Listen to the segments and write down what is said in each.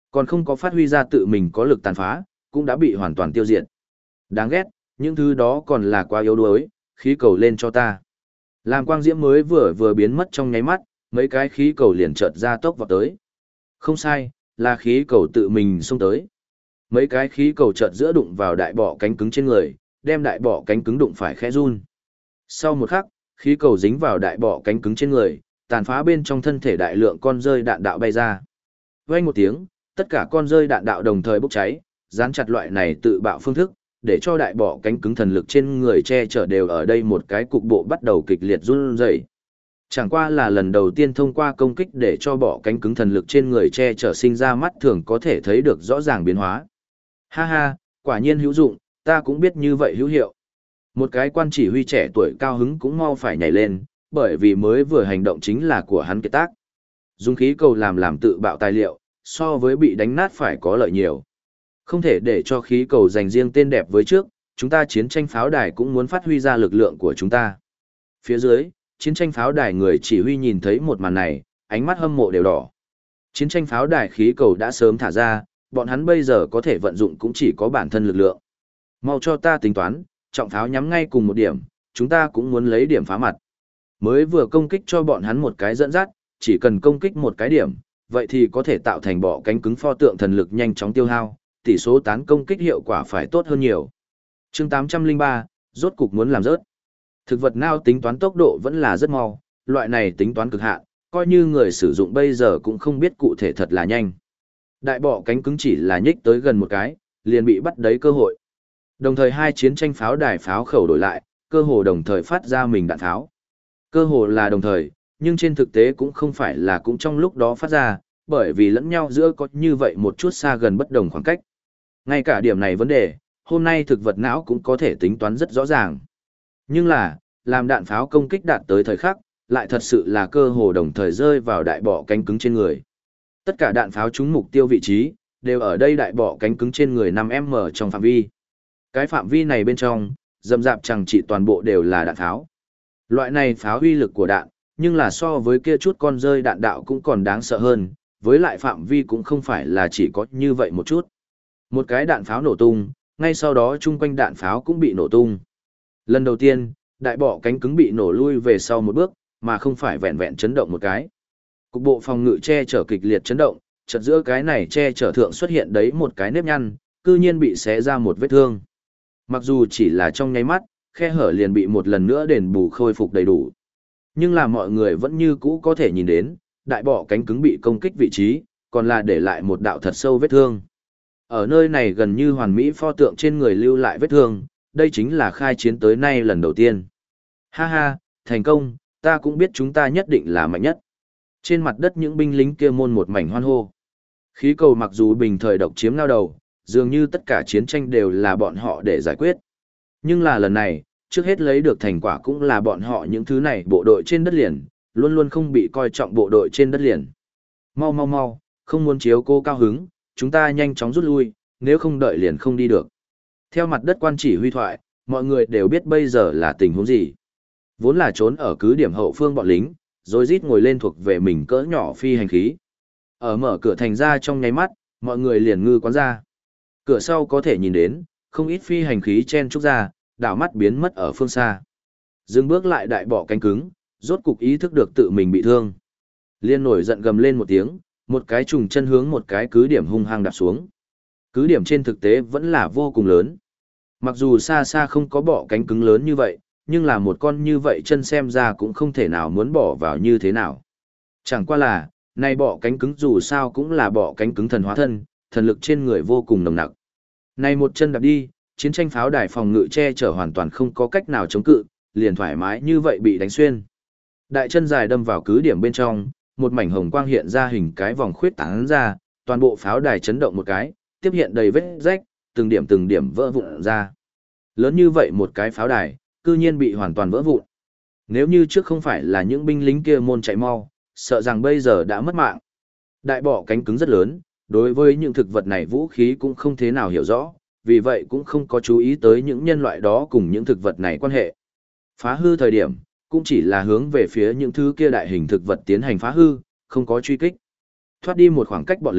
Còn không có phát huy ra tự mình có lực tàn phá, cũng đã bị hoàn toàn tiêu diệt. Đáng ghét, những thứ đó còn là quá yếu đuối, khí cầu lên cho ta. Làm quang diễm mới vừa biến mất trong nháy mắt, mấy cái khí cầu liền chợt ra tốc vào tới. Không sai, là khí cầu tự mình xông tới. Mấy cái khí cầu chợt giữa đụng vào đại bọ cánh cứng trên người, đem đại bọ cánh cứng đụng phải khẽ run. Sau một khắc, khí cầu dính vào đại bọ cánh cứng trên người, tàn phá bên trong thân thể đại lượng con rơi đạn đạo bay ra. Vang một tiếng, tất cả con rơi đạn đạo đồng thời bốc cháy, dán chặt loại này tự bạo phương thức, để cho đại bọ cánh cứng thần lực trên người che chở đều ở đây một cái cục bộ bắt đầu kịch liệt run rẩy. Chẳng qua là lần đầu tiên thông qua công kích để cho bọ cánh cứng thần lực trên người che chở sinh ra mắt thường có thể thấy được rõ ràng biến hóa. Ha ha, quả nhiên hữu dụng, ta cũng biết như vậy hữu hiệu. Một cái quan chỉ huy trẻ tuổi cao hứng cũng mau phải nhảy lên, bởi vì mới vừa hành động chính là của hắn kiệt tác. Dùng khí cầu làm tự bạo tài liệu, so với bị đánh nát phải có lợi nhiều. Không thể để cho khí cầu dành riêng tên đẹp với trước, chúng ta chiến tranh pháo đài cũng muốn phát huy ra lực lượng của chúng ta. Phía dưới, chiến tranh pháo đài người chỉ huy nhìn thấy một màn này, ánh mắt hâm mộ đều đỏ. Chiến tranh pháo đài khí cầu đã sớm thả ra, bọn hắn bây giờ có thể vận dụng cũng chỉ có bản thân lực lượng. Mau cho ta tính toán, trọng pháo nhắm ngay cùng một điểm, chúng ta cũng muốn lấy điểm phá mặt. Mới vừa công kích cho bọn hắn một cái dẫn dắt, chỉ cần công kích một cái điểm, vậy thì có thể tạo thành bọ cánh cứng pho tượng thần lực nhanh chóng tiêu hao, tỷ số tán công kích hiệu quả phải tốt hơn nhiều. Chương 803, rốt cục muốn làm rớt. Thực vật nào tính toán tốc độ vẫn là rất mau, loại này tính toán cực hạn, coi như người sử dụng bây giờ cũng không biết cụ thể thật là nhanh. Đại bọ cánh cứng chỉ là nhích tới gần một cái, liền bị bắt đấy cơ hội. Đồng thời hai chiến tranh pháo đài pháo khẩu đổi lại, cơ hồ đồng thời phát ra mình đạn pháo. Cơ hồ là đồng thời, nhưng trên thực tế cũng không phải là cũng trong lúc đó phát ra, bởi vì lẫn nhau giữa có như vậy một chút xa gần bất đồng khoảng cách. Ngay cả điểm này vấn đề, hôm nay thực vật não cũng có thể tính toán rất rõ ràng. Nhưng là, làm đạn pháo công kích đạt tới thời khắc, lại thật sự là cơ hồ đồng thời rơi vào đại bọ cánh cứng trên người. Tất cả đạn pháo trúng mục tiêu vị trí, đều ở đây đại bọ cánh cứng trên người 5m trong phạm vi. Cái phạm vi này bên trong, rậm rạp chẳng chỉ toàn bộ đều là đạn pháo. Loại này pháo uy lực của đạn, nhưng là so với kia chút con rơi đạn đạo cũng còn đáng sợ hơn, với lại phạm vi cũng không phải là chỉ có như vậy một chút. Một cái đạn pháo nổ tung, ngay sau đó chung quanh đạn pháo cũng bị nổ tung. Lần đầu tiên, đại bọ cánh cứng bị nổ lui về sau một bước, mà không phải vẹn vẹn chấn động một cái. Cục bộ phòng ngự che chở kịch liệt chấn động, chợt giữa cái này che chở thượng xuất hiện đấy một cái nếp nhăn, cư nhiên bị xé ra một vết thương. Mặc dù chỉ là trong nháy mắt, khe hở liền bị một lần nữa đền bù khôi phục đầy đủ. Nhưng là mọi người vẫn như cũ có thể nhìn đến, đại bọ cánh cứng bị công kích vị trí, còn là để lại một đạo thật sâu vết thương. Ở nơi này gần như hoàn mỹ pho tượng trên người lưu lại vết thương, đây chính là khai chiến tới nay lần đầu tiên. Ha ha, thành công, ta cũng biết chúng ta nhất định là mạnh nhất. Trên mặt đất những binh lính kia môn một mảnh hoan hô. Khí cầu mặc dù bình thời độc chiếm lao đầu, dường như tất cả chiến tranh đều là bọn họ để giải quyết. Nhưng là lần này, trước hết lấy được thành quả cũng là bọn họ những thứ này bộ đội trên đất liền, luôn luôn không bị coi trọng bộ đội trên đất liền. Mau mau mau, không muốn chiếu cô cao hứng, chúng ta nhanh chóng rút lui, nếu không đợi liền không đi được. Theo mặt đất quan chỉ huy thoại, mọi người đều biết bây giờ là tình huống gì. Vốn là trốn ở cứ điểm hậu phương bọn lính, rồi rít ngồi lên thuộc về mình cỡ nhỏ phi hành khí. Ở mở cửa thành ra trong nháy mắt, mọi người liền ngư quán ra. Cửa sau có thể nhìn đến, không ít phi hành khí chen trúc ra, đảo mắt biến mất ở phương xa. Dừng bước lại đại bọ cánh cứng, rốt cục ý thức được tự mình bị thương. Liên nổi giận gầm lên một tiếng, một cái trùng chân hướng một cái cứ điểm hung hăng đạp xuống. Cứ điểm trên thực tế vẫn là vô cùng lớn. Mặc dù xa xa không có bọ cánh cứng lớn như vậy, nhưng là một con như vậy chân xem ra cũng không thể nào muốn bỏ vào như thế nào. Chẳng qua là, này bọ cánh cứng dù sao cũng là bọ cánh cứng thần hóa thân, thần lực trên người vô cùng nồng nặc. Này một chân đạp đi, chiến tranh pháo đài phòng ngự che chở hoàn toàn không có cách nào chống cự, liền thoải mái như vậy bị đánh xuyên. Đại chân dài đâm vào cứ điểm bên trong, một mảnh hồng quang hiện ra hình cái vòng khuyết tán ra, toàn bộ pháo đài chấn động một cái, tiếp hiện đầy vết rách, từng điểm vỡ vụn ra. Lớn như vậy một cái pháo đài, cư nhiên bị hoàn toàn vỡ vụn. Nếu như trước không phải là những binh lính kia môn chạy mau, sợ rằng bây giờ đã mất mạng. Đại bọ cánh cứng rất lớn, đối với những thực vật này vũ khí cũng không thế nào hiểu rõ, vì vậy cũng không có chú ý tới những nhân loại đó cùng những thực vật này quan hệ. Phá hư thời điểm, cũng chỉ là hướng về phía những thứ kia đại hình thực vật tiến hành phá hư, không có truy kích. Thoát đi một khoảng cách bọn lính,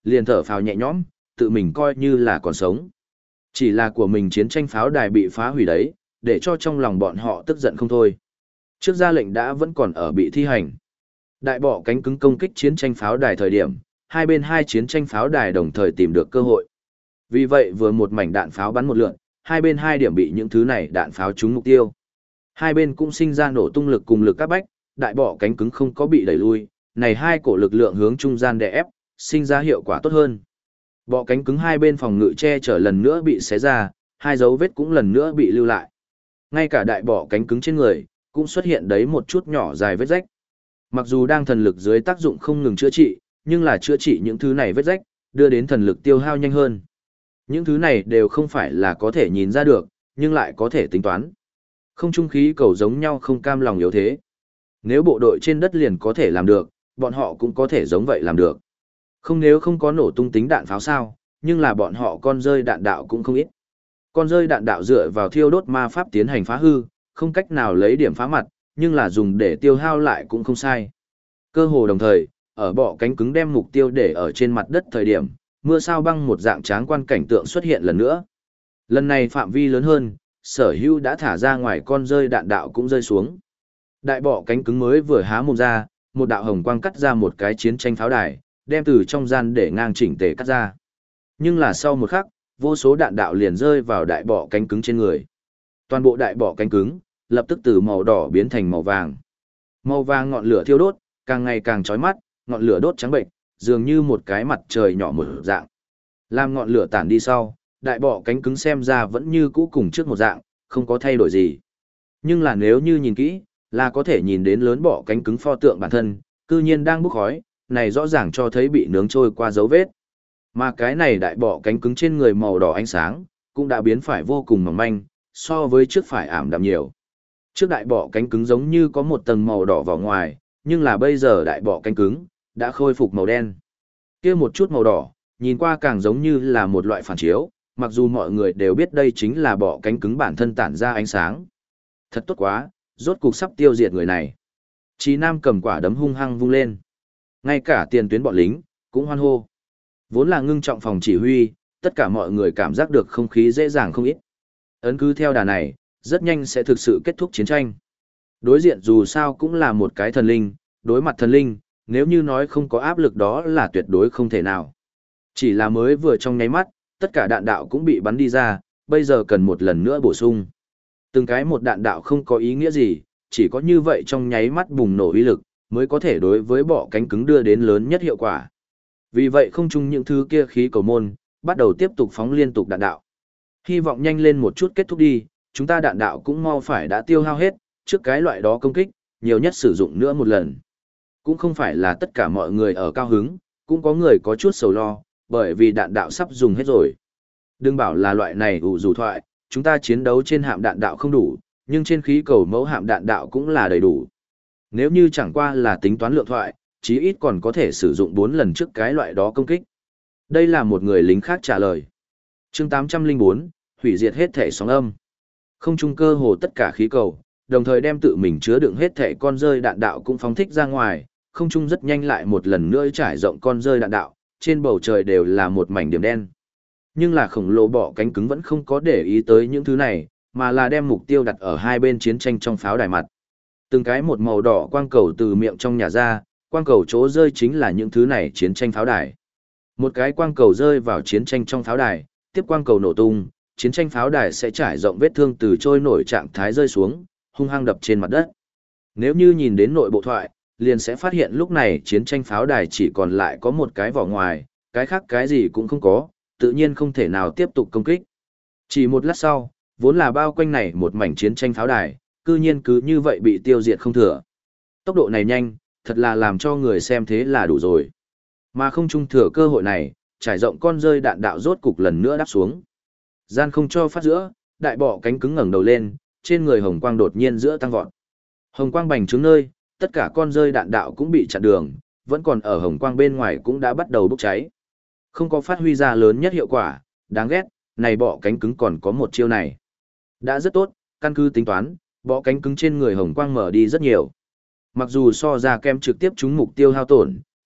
liền thở phào nhẹ nhõm, tự mình coi như là còn sống. Chỉ là của mình chiến tranh pháo đài bị phá hủy đấy, để cho trong lòng bọn họ tức giận không thôi. Trước ra lệnh đã vẫn còn ở bị thi hành. Đại bọ cánh cứng công kích chiến tranh pháo đài thời điểm, hai bên hai chiến tranh pháo đài đồng thời tìm được cơ hội. Vì vậy vừa một mảnh đạn pháo bắn một lượn, hai bên hai điểm bị những thứ này đạn pháo trúng mục tiêu. Hai bên cũng sinh ra nổ tung lực cùng lực các bách, đại bọ cánh cứng không có bị đẩy lui, này hai cổ lực lượng hướng trung gian đè ép, sinh ra hiệu quả tốt hơn. Bọ cánh cứng hai bên phòng ngự che chở lần nữa bị xé ra, hai dấu vết cũng lần nữa bị lưu lại. Ngay cả đại bọ cánh cứng trên người, cũng xuất hiện đấy một chút nhỏ dài vết rách. Mặc dù đang thần lực dưới tác dụng không ngừng chữa trị, nhưng là chữa trị những thứ này vết rách, đưa đến thần lực tiêu hao nhanh hơn. Những thứ này đều không phải là có thể nhìn ra được, nhưng lại có thể tính toán. Không trung khí cầu giống nhau không cam lòng yếu thế. Nếu bộ đội trên đất liền có thể làm được, bọn họ cũng có thể giống vậy làm được. Không nếu không có nổ tung tính đạn pháo sao, nhưng là bọn họ con rơi đạn đạo cũng không ít. Con rơi đạn đạo dựa vào thiêu đốt ma pháp tiến hành phá hư, không cách nào lấy điểm phá mặt, nhưng là dùng để tiêu hao lại cũng không sai. Cơ hồ đồng thời, ở bọ cánh cứng đem mục tiêu để ở trên mặt đất thời điểm, mưa sao băng một dạng tráng quan cảnh tượng xuất hiện lần nữa. Lần này phạm vi lớn hơn, sở hữu đã thả ra ngoài con rơi đạn đạo cũng rơi xuống. Đại bọ cánh cứng mới vừa há mồm ra, một đạo hồng quang cắt ra một cái chiến tranh pháo đài, đem từ trong gian để ngang chỉnh tề cắt ra. Nhưng là sau một khắc, vô số đạn đạo liền rơi vào đại bọ cánh cứng trên người. Toàn bộ đại bọ cánh cứng, lập tức từ màu đỏ biến thành màu vàng. Màu vàng ngọn lửa thiêu đốt, càng ngày càng chói mắt, ngọn lửa đốt trắng bệnh, dường như một cái mặt trời nhỏ một dạng. Làm ngọn lửa tản đi sau, đại bọ cánh cứng xem ra vẫn như cũ cùng trước một dạng, không có thay đổi gì. Nhưng là nếu như nhìn kỹ, là có thể nhìn đến lớn bọ cánh cứng pho tượng bản thân, cư nhiên đang bốc khói, này rõ ràng cho thấy bị nướng trôi qua dấu vết. Mà cái này đại bọ cánh cứng trên người màu đỏ ánh sáng, cũng đã biến phải vô cùng mỏng manh, so với trước phải ảm đạm nhiều. Trước đại bọ cánh cứng giống như có một tầng màu đỏ vào ngoài, nhưng là bây giờ đại bọ cánh cứng đã khôi phục màu đen. Kia một chút màu đỏ, nhìn qua càng giống như là một loại phản chiếu, mặc dù mọi người đều biết đây chính là bọ cánh cứng bản thân tản ra ánh sáng. Thật tốt quá, rốt cục sắp tiêu diệt người này. Chí Nam cầm quả đấm hung hăng vung lên. Ngay cả tiền tuyến bọn lính cũng hoan hô. Vốn là ngưng trọng phòng chỉ huy, tất cả mọi người cảm giác được không khí dễ dàng không ít. Ấn cứ theo đà này, rất nhanh sẽ thực sự kết thúc chiến tranh. Đối diện dù sao cũng là một cái thần linh, đối mặt thần linh, nếu như nói không có áp lực đó là tuyệt đối không thể nào. Chỉ là mới vừa trong nháy mắt, tất cả đạn đạo cũng bị bắn đi ra, bây giờ cần một lần nữa bổ sung. Từng cái một đạn đạo không có ý nghĩa gì, chỉ có như vậy trong nháy mắt bùng nổ uy lực, mới có thể đối với bọ cánh cứng đưa đến lớn nhất hiệu quả. Vì vậy không chung những thứ kia khí cầu môn, bắt đầu tiếp tục phóng liên tục đạn đạo. Hy vọng nhanh lên một chút kết thúc đi, chúng ta đạn đạo cũng mau phải đã tiêu hao hết, trước cái loại đó công kích, nhiều nhất sử dụng nữa một lần. Cũng không phải là tất cả mọi người ở cao hứng, cũng có người có chút sầu lo, bởi vì đạn đạo sắp dùng hết rồi. Đừng bảo là loại này ủ rủ thoại, chúng ta chiến đấu trên hạm đạn đạo không đủ, nhưng trên khí cầu mẫu hạm đạn đạo cũng là đầy đủ. Nếu như chẳng qua là tính toán lượng thoại, chí ít còn có thể sử dụng 4 lần trước cái loại đó công kích. Đây là một người lính khác trả lời. Chương 804, hủy diệt hết thể sóng âm. Không trung cơ hồ tất cả khí cầu, đồng thời đem tự mình chứa đựng hết thể con rơi đạn đạo cũng phóng thích ra ngoài, không trung rất nhanh lại một lần nữa trải rộng con rơi đạn đạo, trên bầu trời đều là một mảnh điểm đen. Nhưng là khổng lồ bọ cánh cứng vẫn không có để ý tới những thứ này, mà là đem mục tiêu đặt ở hai bên chiến tranh trong pháo đài mặt. Từng cái một màu đỏ quang cầu từ miệng trong nhà ra, quang cầu chỗ rơi chính là những thứ này chiến tranh pháo đài. Một cái quang cầu rơi vào chiến tranh trong pháo đài, tiếp quang cầu nổ tung, chiến tranh pháo đài sẽ trải rộng vết thương từ trôi nổi trạng thái rơi xuống, hung hăng đập trên mặt đất. Nếu như nhìn đến nội bộ thoại, liền sẽ phát hiện lúc này chiến tranh pháo đài chỉ còn lại có một cái vỏ ngoài, cái khác cái gì cũng không có, tự nhiên không thể nào tiếp tục công kích. Chỉ một lát sau, vốn là bao quanh này một mảnh chiến tranh pháo đài, cư nhiên cứ như vậy bị tiêu diệt không thừa. Tốc độ này nhanh, thật là làm cho người xem thế là đủ rồi. Mà không trung thừa cơ hội này, trải rộng con rơi đạn đạo rốt cục lần nữa đáp xuống. Gian không cho phát giữa, đại bọ cánh cứng ngẩng đầu lên, trên người hồng quang đột nhiên giữa tăng vọt. Hồng quang bành trướng nơi, tất cả con rơi đạn đạo cũng bị chặn đường, vẫn còn ở hồng quang bên ngoài cũng đã bắt đầu bốc cháy. Không có phát huy ra lớn nhất hiệu quả, đáng ghét, này bọ cánh cứng còn có một chiêu này. Đã rất tốt, căn cứ tính toán, bọ cánh cứng trên người hồng quang mở đi rất nhiều. Mặc dù so ra kem trực tiếp trúng mục tiêu hao tổn,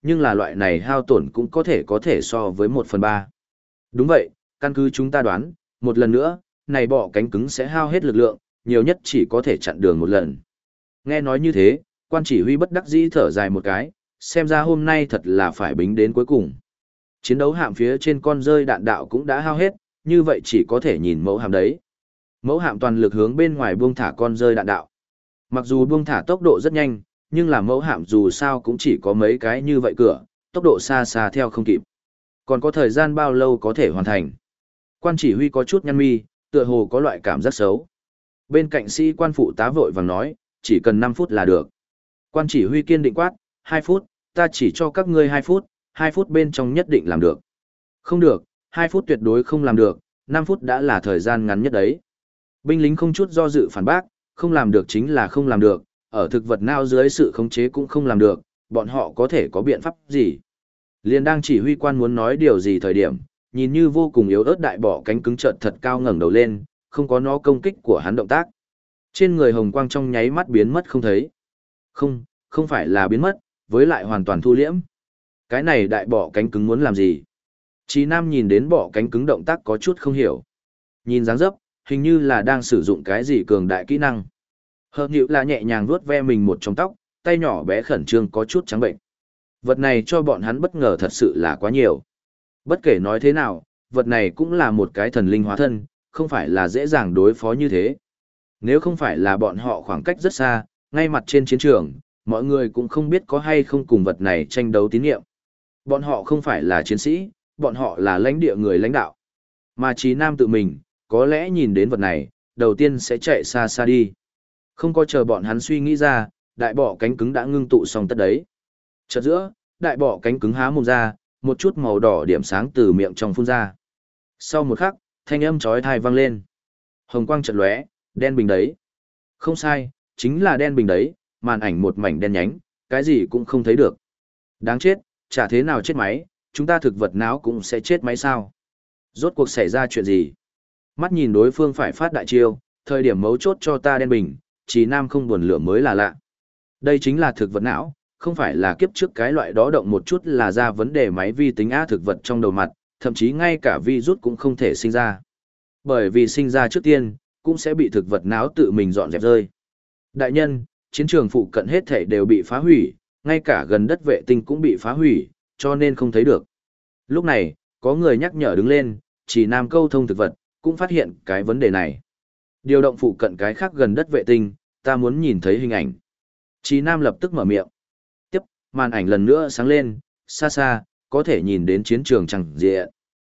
nhưng là loại này hao tổn cũng có thể so với 1/3. Đúng vậy, căn cứ chúng ta đoán, một lần nữa, này bọ cánh cứng sẽ hao hết lực lượng, nhiều nhất chỉ có thể chặn đường một lần. Nghe nói như thế, quan chỉ huy bất đắc dĩ thở dài một cái, xem ra hôm nay thật là phải bính đến cuối cùng. Chiến đấu hạm phía trên con rơi đạn đạo cũng đã hao hết, như vậy chỉ có thể nhìn mẫu hạm đấy. Mẫu hạm toàn lực hướng bên ngoài buông thả con rơi đạn đạo. Mặc dù buông thả tốc độ rất nhanh, nhưng là mẫu hạm dù sao cũng chỉ có mấy cái như vậy cửa, tốc độ xa xa theo không kịp. Còn có thời gian bao lâu có thể hoàn thành? Quan chỉ huy có chút nhăn mi, tựa hồ có loại cảm giác xấu. Bên cạnh sĩ quan phụ tá vội vàng nói, chỉ cần 5 phút là được. Quan chỉ huy kiên định quát, 2 phút, ta chỉ cho các ngươi 2 phút, 2 phút bên trong nhất định làm được. Không được, 2 phút tuyệt đối không làm được, 5 phút đã là thời gian ngắn nhất đấy. Binh lính không chút do dự phản bác, không làm được chính là không làm được, ở thực vật nào dưới sự khống chế cũng không làm được, bọn họ có thể có biện pháp gì. Liên đang chỉ huy quan muốn nói điều gì thời điểm, nhìn như vô cùng yếu ớt đại bọ cánh cứng chợt thật cao ngẩng đầu lên, không có nó công kích của hắn động tác. Trên người hồng quang trong nháy mắt biến mất không thấy. Không phải là biến mất, với lại hoàn toàn thu liễm. Cái này đại bọ cánh cứng muốn làm gì? Chí Nam nhìn đến bọ cánh cứng động tác có chút không hiểu. Nhìn dáng dấp, hình như là đang sử dụng cái gì cường đại kỹ năng. Hợp nhịu là nhẹ nhàng vuốt ve mình một trong tóc, tay nhỏ bé khẩn trương có chút trắng bệnh. Vật này cho bọn hắn bất ngờ thật sự là quá nhiều. Bất kể nói thế nào, vật này cũng là một cái thần linh hóa thân, không phải là dễ dàng đối phó như thế. Nếu không phải là bọn họ khoảng cách rất xa, ngay mặt trên chiến trường, mọi người cũng không biết có hay không cùng vật này tranh đấu tín nhiệm. Bọn họ không phải là chiến sĩ, bọn họ là lãnh địa người lãnh đạo. Mà Chí Nam tự mình, có lẽ nhìn đến vật này, đầu tiên sẽ chạy xa xa đi. Không có chờ bọn hắn suy nghĩ ra, đại bọ cánh cứng đã ngưng tụ xong tất đấy. Chợt giữa, đại bọ cánh cứng há mồm ra, một chút màu đỏ điểm sáng từ miệng trong phun ra. Sau một khắc, thanh âm chói tai vang lên. Hồng quang chợt lóe, đen bình đấy. Không sai, chính là đen bình đấy, màn ảnh một mảnh đen nhánh, cái gì cũng không thấy được. Đáng chết, chả thế nào chết máy, chúng ta thực vật não cũng sẽ chết máy sao? Rốt cuộc xảy ra chuyện gì? Mắt nhìn đối phương phải phát đại chiêu, thời điểm mấu chốt cho ta đen bình, Chí Nam không buồn lửa mới là lạ. Đây chính là thực vật não, không phải là kiếp trước cái loại đó động một chút là ra vấn đề máy vi tính á thực vật trong đầu mặt, thậm chí ngay cả virus cũng không thể sinh ra. Bởi vì sinh ra trước tiên, cũng sẽ bị thực vật não tự mình dọn dẹp rơi. Đại nhân, chiến trường phụ cận hết thảy đều bị phá hủy, ngay cả gần đất vệ tinh cũng bị phá hủy, cho nên không thấy được. Lúc này, có người nhắc nhở đứng lên, Chỉ Nam câu thông thực vật, cũng phát hiện cái vấn đề này. Điều động phụ cận cái khác gần đất vệ tinh, ta muốn nhìn thấy hình ảnh. Chí Nam lập tức mở miệng. Tiếp, màn ảnh lần nữa sáng lên, xa xa, có thể nhìn đến chiến trường chẳng diện.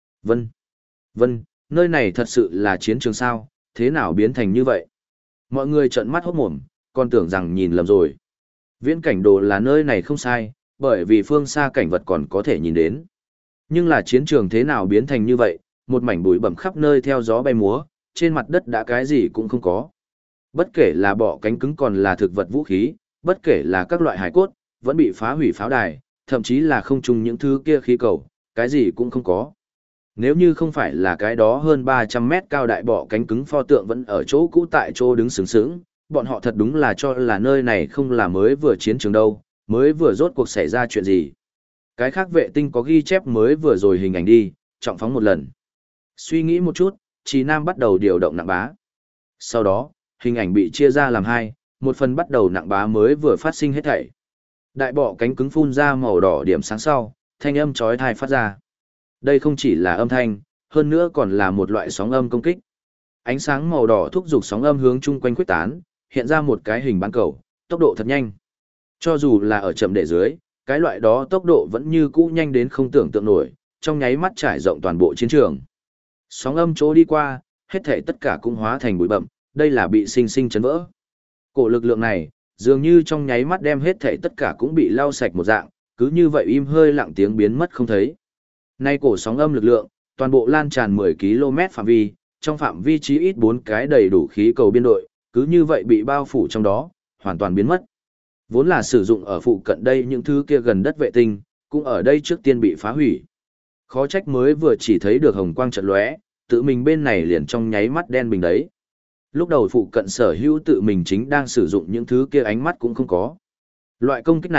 Vân, nơi này thật sự là chiến trường sao, thế nào biến thành như vậy? Mọi người trợn mắt hốt mồm, còn tưởng rằng nhìn lầm rồi. Viễn cảnh đồ là nơi này không sai, bởi vì phương xa cảnh vật còn có thể nhìn đến. Nhưng là chiến trường thế nào biến thành như vậy, một mảnh bụi bặm khắp nơi theo gió bay múa, trên mặt đất đã cái gì cũng không có. Bất kể là bọ cánh cứng còn là thực vật vũ khí, bất kể là các loại hải cốt, vẫn bị phá hủy pháo đài, thậm chí là không trùng những thứ kia khí cầu, cái gì cũng không có. Nếu như không phải là cái đó hơn 300 mét cao đại bọ cánh cứng pho tượng vẫn ở chỗ cũ tại chỗ đứng sướng sướng, bọn họ thật đúng là cho là nơi này không là mới vừa chiến trường đâu, mới vừa rốt cuộc xảy ra chuyện gì. Cái khác vệ tinh có ghi chép mới vừa rồi hình ảnh đi, trọng phóng một lần. Suy nghĩ một chút, Chí Nam bắt đầu điều động nặng bá. Sau đó, hình ảnh bị chia ra làm hai, một phần bắt đầu nặng bá mới vừa phát sinh hết thảy. Đại bọ cánh cứng phun ra màu đỏ điểm sáng sau, thanh âm chói tai phát ra. Đây không chỉ là âm thanh, hơn nữa còn là một loại sóng âm công kích. Ánh sáng màu đỏ thúc giục sóng âm hướng chung quanh khuếch tán, hiện ra một cái hình bán cầu, tốc độ thật nhanh. Cho dù là ở chậm để dưới, cái loại đó tốc độ vẫn như cũ nhanh đến không tưởng tượng nổi, trong nháy mắt trải rộng toàn bộ chiến trường. Sóng âm chỗ đi qua, hết thảy tất cả cũng hóa thành bụi bặm, đây là bị sinh sinh chấn vỡ. Cổ lực lượng này, dường như trong nháy mắt đem hết thảy tất cả cũng bị lau sạch một dạng, cứ như vậy im hơi lặng tiếng biến mất không thấy. Nay cổ sóng âm lực lượng, toàn bộ lan tràn 10 km phạm vi, trong phạm vi chí ít 4 cái đầy đủ khí cầu biên đội, cứ như vậy bị bao phủ trong đó, hoàn toàn biến mất. Vốn là sử dụng ở phụ cận đây những thứ kia gần đất vệ tinh, cũng ở đây trước tiên bị phá hủy. Khó trách mới vừa chỉ thấy được hồng quang chợt lóe, tự mình bên này liền trong nháy mắt đen bình đấy. Lúc đầu phụ cận sở hữu tự mình chính đang sử dụng những thứ kia ánh mắt cũng không có. Loại công kích này,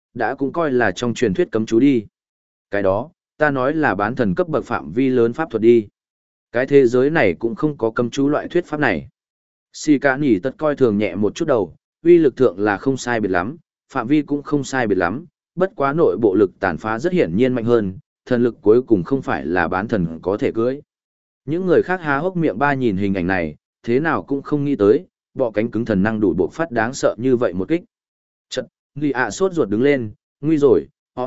đã cũng coi là trong truyền thuyết cấm chú đi. Cái đó, ta nói là bán thần cấp bậc phạm vi lớn pháp thuật đi. Cái thế giới này cũng không có cấm chú loại thuyết pháp này. Xì cả nhỉ tất coi thường nhẹ một chút đầu, uy lực thượng là không sai biệt lắm, phạm vi cũng không sai biệt lắm, bất quá nội bộ lực tàn phá rất hiển nhiên mạnh hơn, thần lực cuối cùng không phải là bán thần có thể cưới. Những người khác há hốc miệng ba nhìn hình ảnh này, thế nào cũng không nghĩ tới, bọ cánh cứng thần năng đủ bộ phát đáng sợ như vậy một kích. Chật, Lì ạ sốt ruột đứng lên, nguy rồi,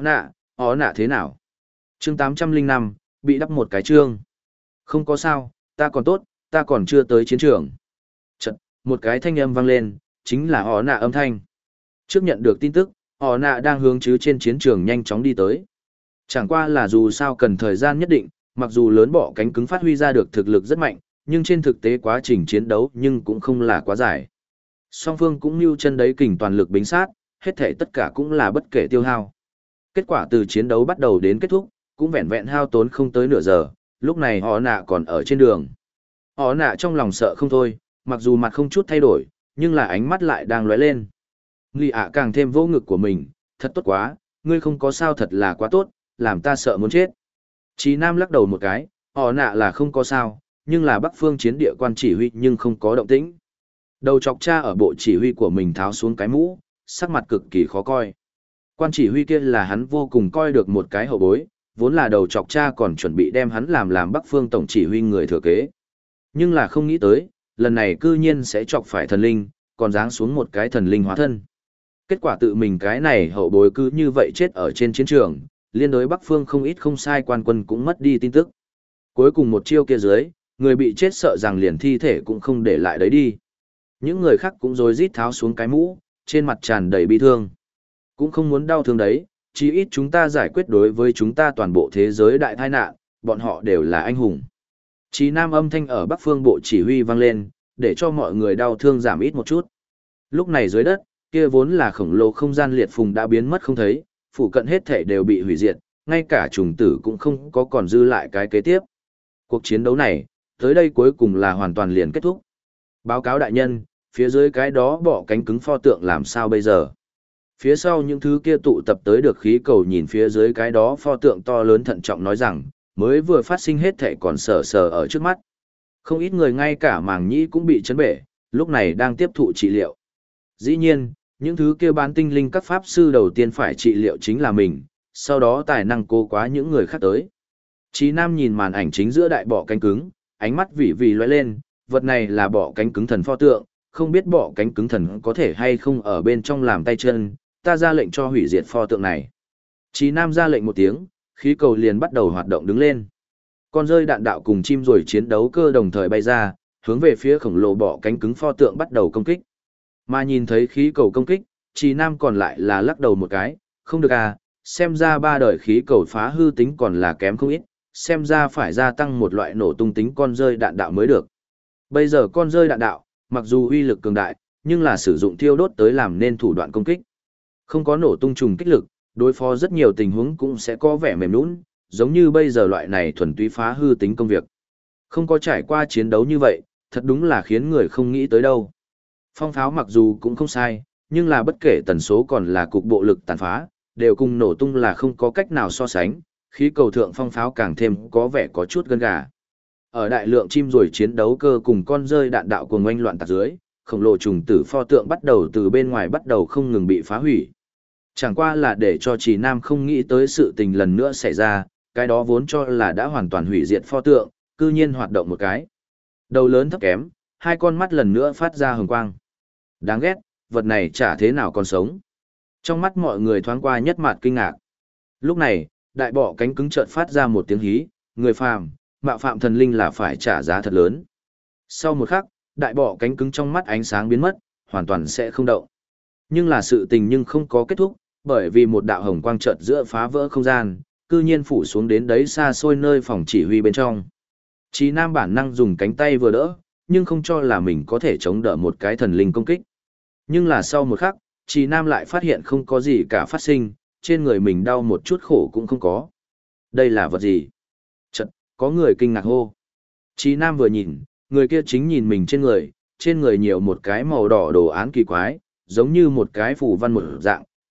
ó nạ thế nào? Chương 805, bị đắp một cái chương. Không có sao, ta còn tốt, ta còn chưa tới chiến trường. Chật, một cái thanh âm vang lên, chính là ó nạ âm thanh. Trước nhận được tin tức, ó nạ đang hướng chứ trên chiến trường nhanh chóng đi tới. Chẳng qua là dù sao cần thời gian nhất định, mặc dù lớn bọ cánh cứng phát huy ra được thực lực rất mạnh, nhưng trên thực tế quá trình chiến đấu nhưng cũng không là quá dài. Song phương cũng như chân đấy kình toàn lực bính sát, hết thể tất cả cũng là bất kể tiêu hao. Kết quả từ chiến đấu bắt đầu đến kết thúc, cũng vẹn vẹn hao tốn không tới nửa giờ, lúc này họ nạ còn ở trên đường. Họ nạ trong lòng sợ không thôi, mặc dù mặt không chút thay đổi, nhưng là ánh mắt lại đang lóe lên. Nghi ạ càng thêm vô ngực của mình, thật tốt quá, ngươi không có sao thật là quá tốt, làm ta sợ muốn chết. Chí Nam lắc đầu một cái, họ nạ là không có sao, nhưng là Bắc Phương chiến địa quan chỉ huy nhưng không có động tĩnh. Đầu chọc cha ở bộ chỉ huy của mình tháo xuống cái mũ, sắc mặt cực kỳ khó coi. Quan chỉ huy kia là hắn vô cùng coi được một cái hậu bối, vốn là đầu chọc cha còn chuẩn bị đem hắn làm Bắc Phương tổng chỉ huy người thừa kế. Nhưng là không nghĩ tới, lần này cư nhiên sẽ chọc phải thần linh, còn giáng xuống một cái thần linh hóa thân. Kết quả tự mình cái này hậu bối cứ như vậy chết ở trên chiến trường, liên đối Bắc Phương không ít không sai quan quân cũng mất đi tin tức. Cuối cùng một chiêu kia dưới, người bị chết sợ rằng liền thi thể cũng không để lại đấy đi. Những người khác cũng rối rít tháo xuống cái mũ, trên mặt tràn đầy bi thương. Cũng không muốn đau thương đấy, chí ít chúng ta giải quyết đối với chúng ta toàn bộ thế giới đại tai nạn, bọn họ đều là anh hùng. Chí Nam âm thanh ở Bắc Phương bộ chỉ huy vang lên, để cho mọi người đau thương giảm ít một chút. Lúc này dưới đất, kia vốn là khổng lồ không gian liệt phùng đã biến mất không thấy, phụ cận hết thể đều bị hủy diệt, ngay cả trùng tử cũng không có còn dư lại cái kế tiếp. Cuộc chiến đấu này, tới đây cuối cùng là hoàn toàn liền kết thúc. Báo cáo đại nhân, phía dưới cái đó bọ cánh cứng pho tượng làm sao bây giờ? Phía sau những thứ kia tụ tập tới được khí cầu nhìn phía dưới cái đó pho tượng to lớn thận trọng nói rằng, mới vừa phát sinh hết thể còn sờ sờ ở trước mắt. Không ít người ngay cả màng nhĩ cũng bị chấn bể, lúc này đang tiếp thụ trị liệu. Dĩ nhiên, những thứ kia bán tinh linh các pháp sư đầu tiên phải trị liệu chính là mình, sau đó tài năng cố quá những người khác tới. Chí Nam nhìn màn ảnh chính giữa đại bọ cánh cứng, ánh mắt vì lóe lên, vật này là bọ cánh cứng thần pho tượng, không biết bọ cánh cứng thần có thể hay không ở bên trong làm tay chân, ta ra lệnh cho hủy diệt pho tượng này. Chí Nam ra lệnh một tiếng, khí cầu liền bắt đầu hoạt động đứng lên. Con rơi đạn đạo cùng chim rồi chiến đấu cơ đồng thời bay ra, hướng về phía khổng lồ bọ cánh cứng pho tượng bắt đầu công kích. Mà nhìn thấy khí cầu công kích, Chí Nam còn lại là lắc đầu một cái, không được à, xem ra 3 đời khí cầu phá hư tính còn là kém không ít, xem ra phải gia tăng một loại nổ tung tính con rơi đạn đạo mới được. Bây giờ con rơi đạn đạo, mặc dù uy lực cường đại, nhưng là sử dụng thiêu đốt tới làm nên thủ đoạn công kích. Không có nổ tung trùng kích lực, đối phó rất nhiều tình huống cũng sẽ có vẻ mềm nhũn, giống như bây giờ loại này thuần túy phá hư tính công việc. Không có trải qua chiến đấu như vậy, thật đúng là khiến người không nghĩ tới đâu. Phong pháo mặc dù cũng không sai, nhưng là bất kể tần số còn là cục bộ lực tàn phá, đều cùng nổ tung là không có cách nào so sánh, khí cầu thượng phong pháo càng thêm có vẻ có chút gân gà. Ở đại lượng chim rồi chiến đấu cơ cùng con rơi đạn đạo cuồng oanh loạn tạc dưới, khổng lồ trùng tử pho tượng bắt đầu từ bên ngoài bắt đầu không ngừng bị phá hủy. Chẳng qua là để cho Trì Nam không nghĩ tới sự tình lần nữa xảy ra, cái đó vốn cho là đã hoàn toàn hủy diệt pho tượng, cư nhiên hoạt động một cái. Đầu lớn thấp kém, hai con mắt lần nữa phát ra hừng quang. Đáng ghét, vật này chả thế nào còn sống. Trong mắt mọi người thoáng qua nhất mặt kinh ngạc. Lúc này, đại bọ cánh cứng chợt phát ra một tiếng hí, người phàm, mạo phạm thần linh là phải trả giá thật lớn. Sau một khắc, đại bọ cánh cứng trong mắt ánh sáng biến mất, hoàn toàn sẽ không động. Nhưng là sự tình nhưng không có kết thúc, bởi vì một đạo hồng quang chợt giữa phá vỡ không gian, cư nhiên phủ xuống đến đấy xa xôi nơi phòng chỉ huy bên trong. Chí Nam bản năng dùng cánh tay vừa đỡ, nhưng không cho là mình có thể chống đỡ một cái thần linh công kích. Nhưng là sau một khắc, Chí Nam lại phát hiện không có gì cả phát sinh, trên người mình đau một chút khổ cũng không có. Đây là vật gì? Chợt, có người kinh ngạc hô. Chí Nam vừa nhìn, người kia chính nhìn mình trên người nhiều một cái màu đỏ đồ án kỳ quái, giống như một cái phù văn một dạng,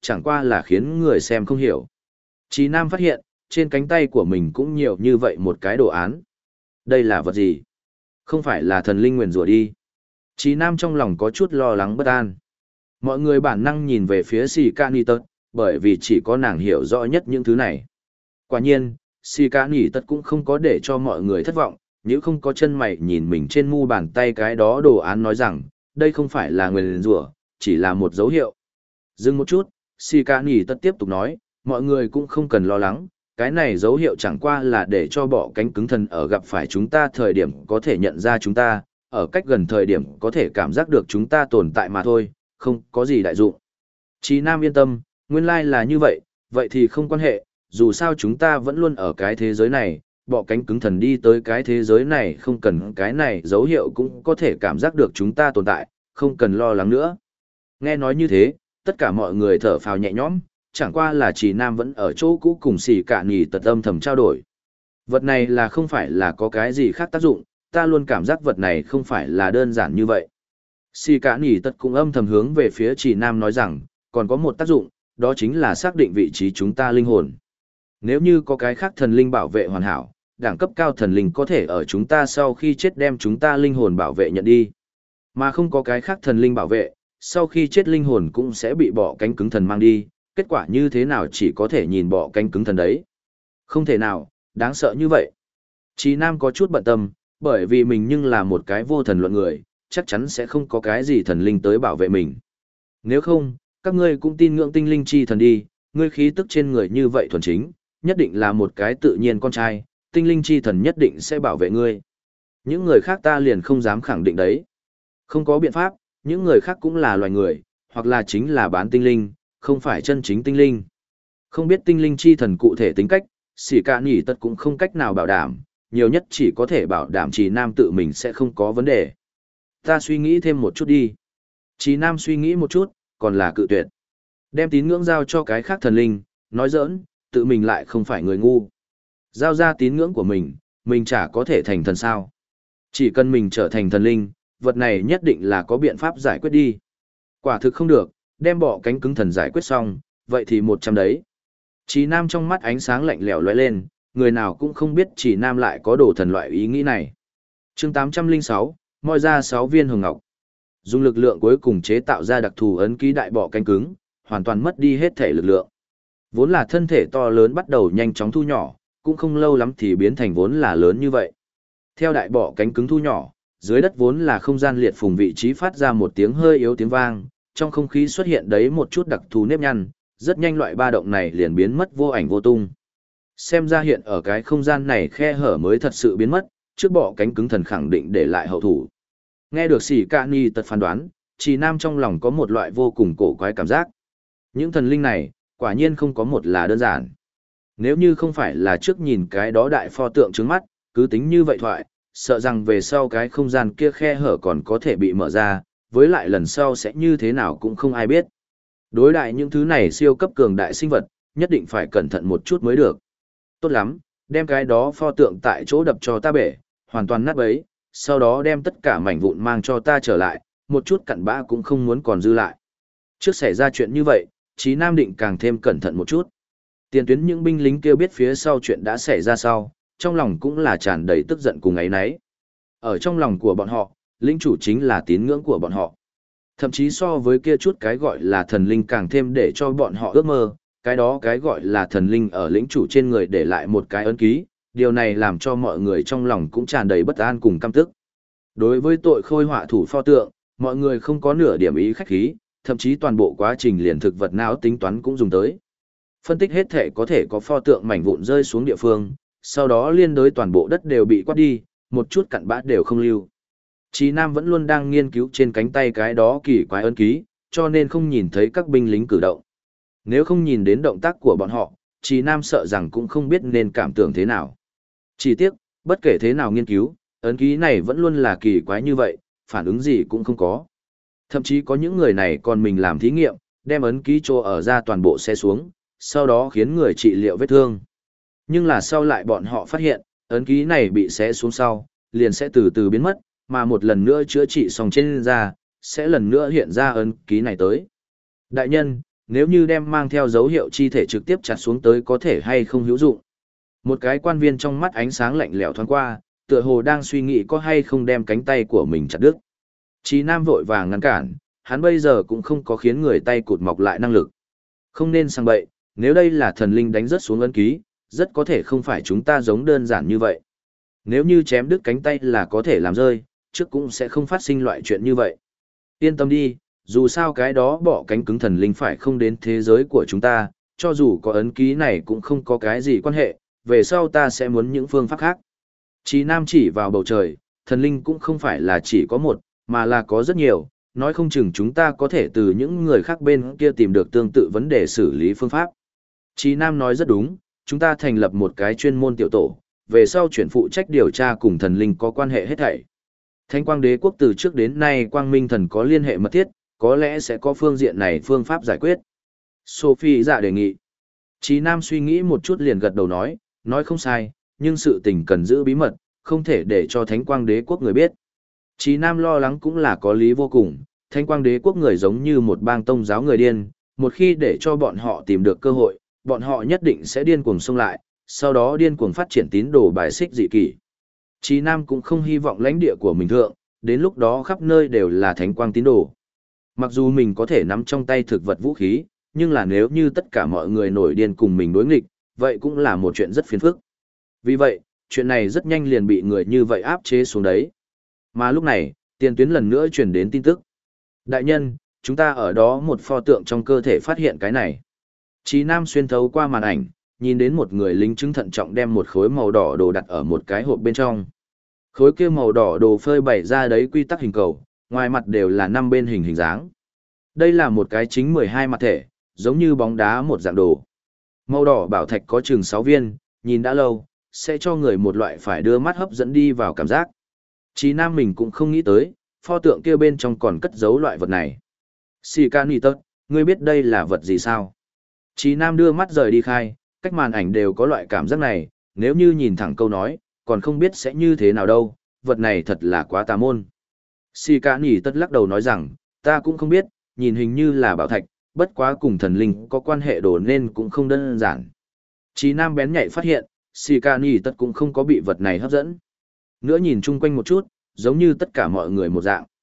chẳng qua là khiến người xem không hiểu. Chí Nam phát hiện, trên cánh tay của mình cũng nhiều như vậy một cái đồ án. Đây là vật gì? Không phải là thần linh nguyền rủa đi. Chí Nam trong lòng có chút lo lắng bất an. Mọi người bản năng nhìn về phía Sika Nhi bởi vì chỉ có nàng hiểu rõ nhất những thứ này. Quả nhiên, Sika Nhi cũng không có để cho mọi người thất vọng, nếu không có chân mày nhìn mình trên mu bàn tay cái đó đồ án nói rằng, đây không phải là nguyền rủa, chỉ là một dấu hiệu. Dừng một chút, Sika Nhi tiếp tục nói, mọi người cũng không cần lo lắng, cái này dấu hiệu chẳng qua là để cho bọ cánh cứng thần ở gặp phải chúng ta thời điểm có thể nhận ra chúng ta, ở cách gần thời điểm có thể cảm giác được chúng ta tồn tại mà thôi, không có gì đại dụng. Chí Nam yên tâm, nguyên lai là như vậy, vậy thì không quan hệ, dù sao chúng ta vẫn luôn ở cái thế giới này, bọ cánh cứng thần đi tới cái thế giới này không cần cái này dấu hiệu cũng có thể cảm giác được chúng ta tồn tại, không cần lo lắng nữa. Nghe nói như thế, tất cả mọi người thở phào nhẹ nhõm, chẳng qua là Chí Nam vẫn ở chỗ cũ cùng Sĩ Cả Nhì tật âm thầm trao đổi. Vật này là không phải là có cái gì khác tác dụng, ta luôn cảm giác vật này không phải là đơn giản như vậy. Sĩ Cả Nhì tật cũng âm thầm hướng về phía Chí Nam nói rằng, còn có một tác dụng, đó chính là xác định vị trí chúng ta linh hồn. Nếu như có cái khác thần linh bảo vệ hoàn hảo, đẳng cấp cao thần linh có thể ở chúng ta sau khi chết đem chúng ta linh hồn bảo vệ nhận đi. Mà không có cái khác thần linh bảo vệ, sau khi chết linh hồn cũng sẽ bị bọ cánh cứng thần mang đi, kết quả như thế nào chỉ có thể nhìn bọ cánh cứng thần đấy. Không thể nào, đáng sợ như vậy. Chí Nam có chút bận tâm, bởi vì mình nhưng là một cái vô thần luận người, chắc chắn sẽ không có cái gì thần linh tới bảo vệ mình. Nếu không, các ngươi cũng tin ngưỡng tinh linh chi thần đi, ngươi khí tức trên người như vậy thuần chính, nhất định là một cái tự nhiên con trai, tinh linh chi thần nhất định sẽ bảo vệ ngươi. Những người khác ta liền không dám khẳng định đấy. Không có biện pháp, những người khác cũng là loài người, hoặc là chính là bán tinh linh, không phải chân chính tinh linh. Không biết tinh linh chi thần cụ thể tính cách, Sĩ Cả Nhì tật cũng không cách nào bảo đảm, nhiều nhất chỉ có thể bảo đảm Chí Nam tự mình sẽ không có vấn đề. Ta suy nghĩ thêm một chút đi. Chí Nam suy nghĩ một chút, còn là cự tuyệt. Đem tín ngưỡng giao cho cái khác thần linh, nói giỡn, tự mình lại không phải người ngu. Giao ra tín ngưỡng của mình chả có thể thành thần sao. Chỉ cần mình trở thành thần linh, vật này nhất định là có biện pháp giải quyết đi. Quả thực không được, đem bọ cánh cứng thần giải quyết xong, vậy thì 100 đấy. Chí Nam trong mắt ánh sáng lạnh lẽo lóe lên, người nào cũng không biết Chí Nam lại có đồ thần loại ý nghĩ này. Chương 806, moi ra 6 viên hồng ngọc. Dùng lực lượng cuối cùng chế tạo ra đặc thù ấn ký đại bọ cánh cứng, hoàn toàn mất đi hết thể lực lượng. Vốn là thân thể to lớn bắt đầu nhanh chóng thu nhỏ, cũng không lâu lắm thì biến thành vốn là lớn như vậy. Theo đại bọ cánh cứng thu nhỏ, dưới đất vốn là không gian liệt phùng vị trí phát ra một tiếng hơi yếu tiếng vang, trong không khí xuất hiện đấy một chút đặc thù nếp nhăn, rất nhanh loại ba động này liền biến mất vô ảnh vô tung. Xem ra hiện ở cái không gian này khe hở mới thật sự biến mất, trước bọ cánh cứng thần khẳng định để lại hậu thủ. Nghe được Sĩ Cả Nhì tật phán đoán, Chí Nam trong lòng có một loại vô cùng cổ quái cảm giác. Những thần linh này, quả nhiên không có một là đơn giản. Nếu như không phải là trước nhìn cái đó đại pho tượng trước mắt, cứ tính như vậy thoại, sợ rằng về sau cái không gian kia khe hở còn có thể bị mở ra, với lại lần sau sẽ như thế nào cũng không ai biết. Đối đại những thứ này siêu cấp cường đại sinh vật, nhất định phải cẩn thận một chút mới được. Tốt lắm, đem cái đó pho tượng tại chỗ đập cho ta bể, hoàn toàn nát bấy, sau đó đem tất cả mảnh vụn mang cho ta trở lại, một chút cặn bã cũng không muốn còn dư lại. Trước xảy ra chuyện như vậy, Chí Nam định càng thêm cẩn thận một chút. Tiền tuyến những binh lính kia biết phía sau chuyện đã xảy ra sau, trong lòng cũng là tràn đầy tức giận cùng ấy nấy. Ở trong lòng của bọn họ, lĩnh chủ chính là tín ngưỡng của bọn họ. Thậm chí so với kia chút cái gọi là thần linh càng thêm để cho bọn họ ước mơ, cái đó cái gọi là thần linh ở lĩnh chủ trên người để lại một cái ấn ký, điều này làm cho mọi người trong lòng cũng tràn đầy bất an cùng căm tức. Đối với tội khôi họa thủ pho tượng, mọi người không có nửa điểm ý khách khí, thậm chí toàn bộ quá trình liền thực vật não tính toán cũng dùng tới. Phân tích hết thể có thể có pho tượng mảnh vụn rơi xuống địa phương, sau đó liên đối toàn bộ đất đều bị quát đi, một chút cặn bã đều không lưu. Chí Nam vẫn luôn đang nghiên cứu trên cánh tay cái đó kỳ quái ấn ký, cho nên không nhìn thấy các binh lính cử động. Nếu không nhìn đến động tác của bọn họ, Chí Nam sợ rằng cũng không biết nên cảm tưởng thế nào. Chỉ tiếc, bất kể thế nào nghiên cứu, ấn ký này vẫn luôn là kỳ quái như vậy, phản ứng gì cũng không có. Thậm chí có những người này còn mình làm thí nghiệm, đem ấn ký chỗ ở ra toàn bộ xe xuống, sau đó khiến người trị liệu vết thương. Nhưng là sau lại bọn họ phát hiện, ấn ký này bị xé xuống sau, liền sẽ từ từ biến mất, mà một lần nữa chữa trị xong trên da, sẽ lần nữa hiện ra ấn ký này tới. Đại nhân, nếu như đem mang theo dấu hiệu chi thể trực tiếp chặt xuống tới có thể hay không hữu dụng. Một cái quan viên trong mắt ánh sáng lạnh lẽo thoáng qua, tựa hồ đang suy nghĩ có hay không đem cánh tay của mình chặt đứt. Chí Nam vội vàng ngăn cản, hắn bây giờ cũng không có khiến người tay cụt mọc lại năng lực. Không nên sang bậy, nếu đây là thần linh đánh rớt xuống ấn ký, rất có thể không phải chúng ta giống đơn giản như vậy. Nếu như chém đứt cánh tay là có thể làm rơi, trước cũng sẽ không phát sinh loại chuyện như vậy. Yên tâm đi, dù sao cái đó bỏ cánh cứng thần linh phải không đến thế giới của chúng ta, cho dù có ấn ký này cũng không có cái gì quan hệ, về sau ta sẽ muốn những phương pháp khác. Chí Nam chỉ vào bầu trời, thần linh cũng không phải là chỉ có một, mà là có rất nhiều, nói không chừng chúng ta có thể từ những người khác bên kia tìm được tương tự vấn đề xử lý phương pháp. Chí Nam nói rất đúng, chúng ta thành lập một cái chuyên môn tiểu tổ, về sau chuyển phụ trách điều tra cùng thần linh có quan hệ hết thảy. Thánh Quang Đế quốc từ trước đến nay Quang Minh Thần có liên hệ mật thiết, có lẽ sẽ có phương diện này phương pháp giải quyết. Sophie dạ đề nghị. Chí Nam suy nghĩ một chút liền gật đầu nói không sai, nhưng sự tình cần giữ bí mật, không thể để cho Thánh Quang Đế quốc người biết. Chí Nam lo lắng cũng là có lý vô cùng, Thánh Quang Đế quốc người giống như một bang tông giáo người điên, một khi để cho bọn họ tìm được cơ hội, bọn họ nhất định sẽ điên cuồng xông lại, sau đó điên cuồng phát triển tín đồ bài xích dị kỷ. Chí Nam cũng không hy vọng lãnh địa của mình thượng, đến lúc đó khắp nơi đều là thánh quang tín đồ. Mặc dù mình có thể nắm trong tay thực vật vũ khí, nhưng là nếu như tất cả mọi người nổi điên cùng mình đối nghịch, vậy cũng là một chuyện rất phiền phức. Vì vậy, chuyện này rất nhanh liền bị người như vậy áp chế xuống đấy. Mà lúc này, tiền tuyến lần nữa truyền đến tin tức. Đại nhân, chúng ta ở đó một pho tượng trong cơ thể phát hiện cái này. Chí Nam xuyên thấu qua màn ảnh, nhìn đến một người lính chứng thận trọng đem một khối màu đỏ đồ đặt ở một cái hộp bên trong. Khối kia màu đỏ đồ phơi bày ra đấy quy tắc hình cầu, ngoài mặt đều là 5 bên hình dáng. Đây là một cái chính 12 mặt thể, giống như bóng đá một dạng đồ. Màu đỏ bảo thạch có chừng 6 viên, nhìn đã lâu, sẽ cho người một loại phải đưa mắt hấp dẫn đi vào cảm giác. Chí Nam mình cũng không nghĩ tới, pho tượng kia bên trong còn cất giấu loại vật này. Sikanitot, ngươi biết đây là vật gì sao? Chí Nam đưa mắt rời đi khai, cách màn ảnh đều có loại cảm giác này, nếu như nhìn thẳng câu nói, còn không biết sẽ như thế nào đâu, vật này thật là quá tà môn. Sikanitot lắc đầu nói rằng, ta cũng không biết, nhìn hình như là bảo thạch, bất quá cùng thần linh có quan hệ đồ nên cũng không đơn giản. Chí Nam bén nhạy phát hiện, Sikanitot cũng không có bị vật này hấp dẫn. Nữa nhìn chung quanh một chút, giống như tất cả mọi người một dạng.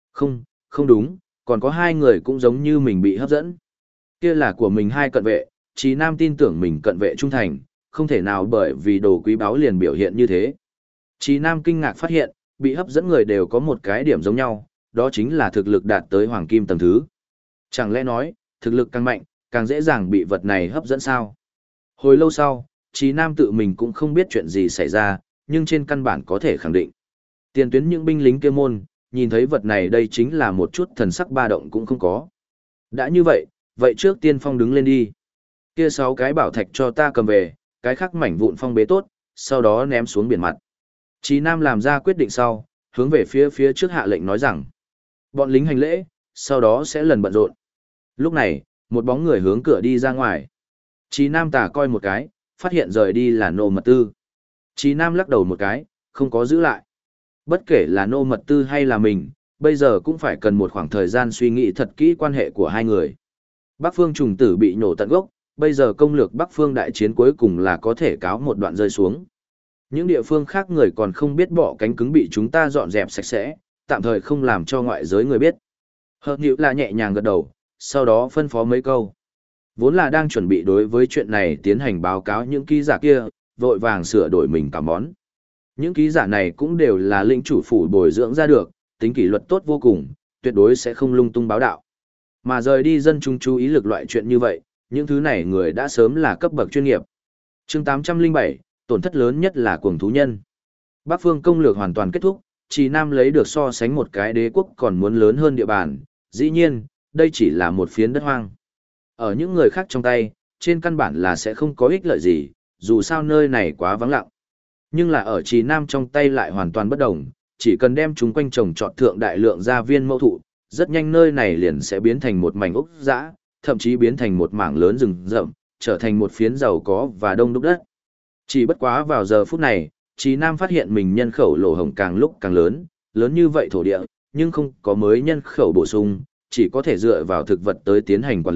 Không đúng, còn có 2 người cũng giống như mình bị hấp dẫn. Kia là của mình 2 cận vệ, Chí Nam tin tưởng mình cận vệ trung thành, không thể nào bởi vì đồ quý báu liền biểu hiện như thế. Chí Nam kinh ngạc phát hiện, bị hấp dẫn người đều có một cái điểm giống nhau, đó chính là thực lực đạt tới hoàng kim tầng thứ. Chẳng lẽ nói, thực lực càng mạnh, càng dễ dàng bị vật này hấp dẫn sao? Hồi lâu sau, Chí Nam tự mình cũng không biết chuyện gì xảy ra, nhưng trên căn bản có thể khẳng định. Tiền tuyến những binh lính kia môn, nhìn thấy vật này đây chính là một chút thần sắc ba động cũng không có. Đã như vậy, vậy trước tiên phong đứng lên đi. Kia 6 cái bảo thạch cho ta cầm về, cái khác mảnh vụn phong bế tốt, sau đó ném xuống biển mặt. Chí Nam làm ra quyết định sau, hướng về phía trước hạ lệnh nói rằng, bọn lính hành lễ, sau đó sẽ lần bận rộn. Lúc này, một bóng người hướng cửa đi ra ngoài. Chí Nam tà coi một cái, phát hiện rời đi là Nô Mật Tư. Chí Nam lắc đầu một cái, không có giữ lại. Bất kể là Nô Mật Tư hay là mình, bây giờ cũng phải cần một khoảng thời gian suy nghĩ thật kỹ quan hệ của 2 người. Bắc Phương trùng tử bị nhổ tận gốc, bây giờ công lược Bắc Phương đại chiến cuối cùng là có thể cáo một đoạn rơi xuống. Những địa phương khác người còn không biết bỏ cánh cứng bị chúng ta dọn dẹp sạch sẽ, tạm thời không làm cho ngoại giới người biết. Hợp Nhiễu là nhẹ nhàng gật đầu, sau đó phân phó mấy câu. Vốn là đang chuẩn bị đối với chuyện này tiến hành báo cáo những ký giả kia, vội vàng sửa đổi mình cả món. Những ký giả này cũng đều là lĩnh chủ phủ bồi dưỡng ra được, tính kỷ luật tốt vô cùng, tuyệt đối sẽ không lung tung báo đạo. Mà rời đi dân chúng chú ý lực loại chuyện như vậy, những thứ này người đã sớm là cấp bậc chuyên nghiệp. Chương 807, tổn thất lớn nhất là cuồng thú nhân. Bắc phương công lược hoàn toàn kết thúc, Chí Nam lấy được so sánh một cái đế quốc còn muốn lớn hơn địa bàn, dĩ nhiên, đây chỉ là một phiến đất hoang. Ở những người khác trong tay, trên căn bản là sẽ không có ích lợi gì, dù sao nơi này quá vắng lặng. Nhưng là ở Chí Nam trong tay lại hoàn toàn bất đồng, chỉ cần đem chúng quanh trồng trọt thượng đại lượng gia viên mẫu thụ, rất nhanh nơi này liền sẽ biến thành một mảnh ốc dã, thậm chí biến thành một mảng lớn rừng rậm, trở thành một phiến giàu có và đông đúc đất. Chỉ bất quá vào giờ phút này, Chí Nam phát hiện mình nhân khẩu lỗ hổng càng lúc càng lớn, lớn như vậy thổ địa, nhưng không có mới nhân khẩu bổ sung, chỉ có thể dựa vào thực vật tới tiến hành quản lý,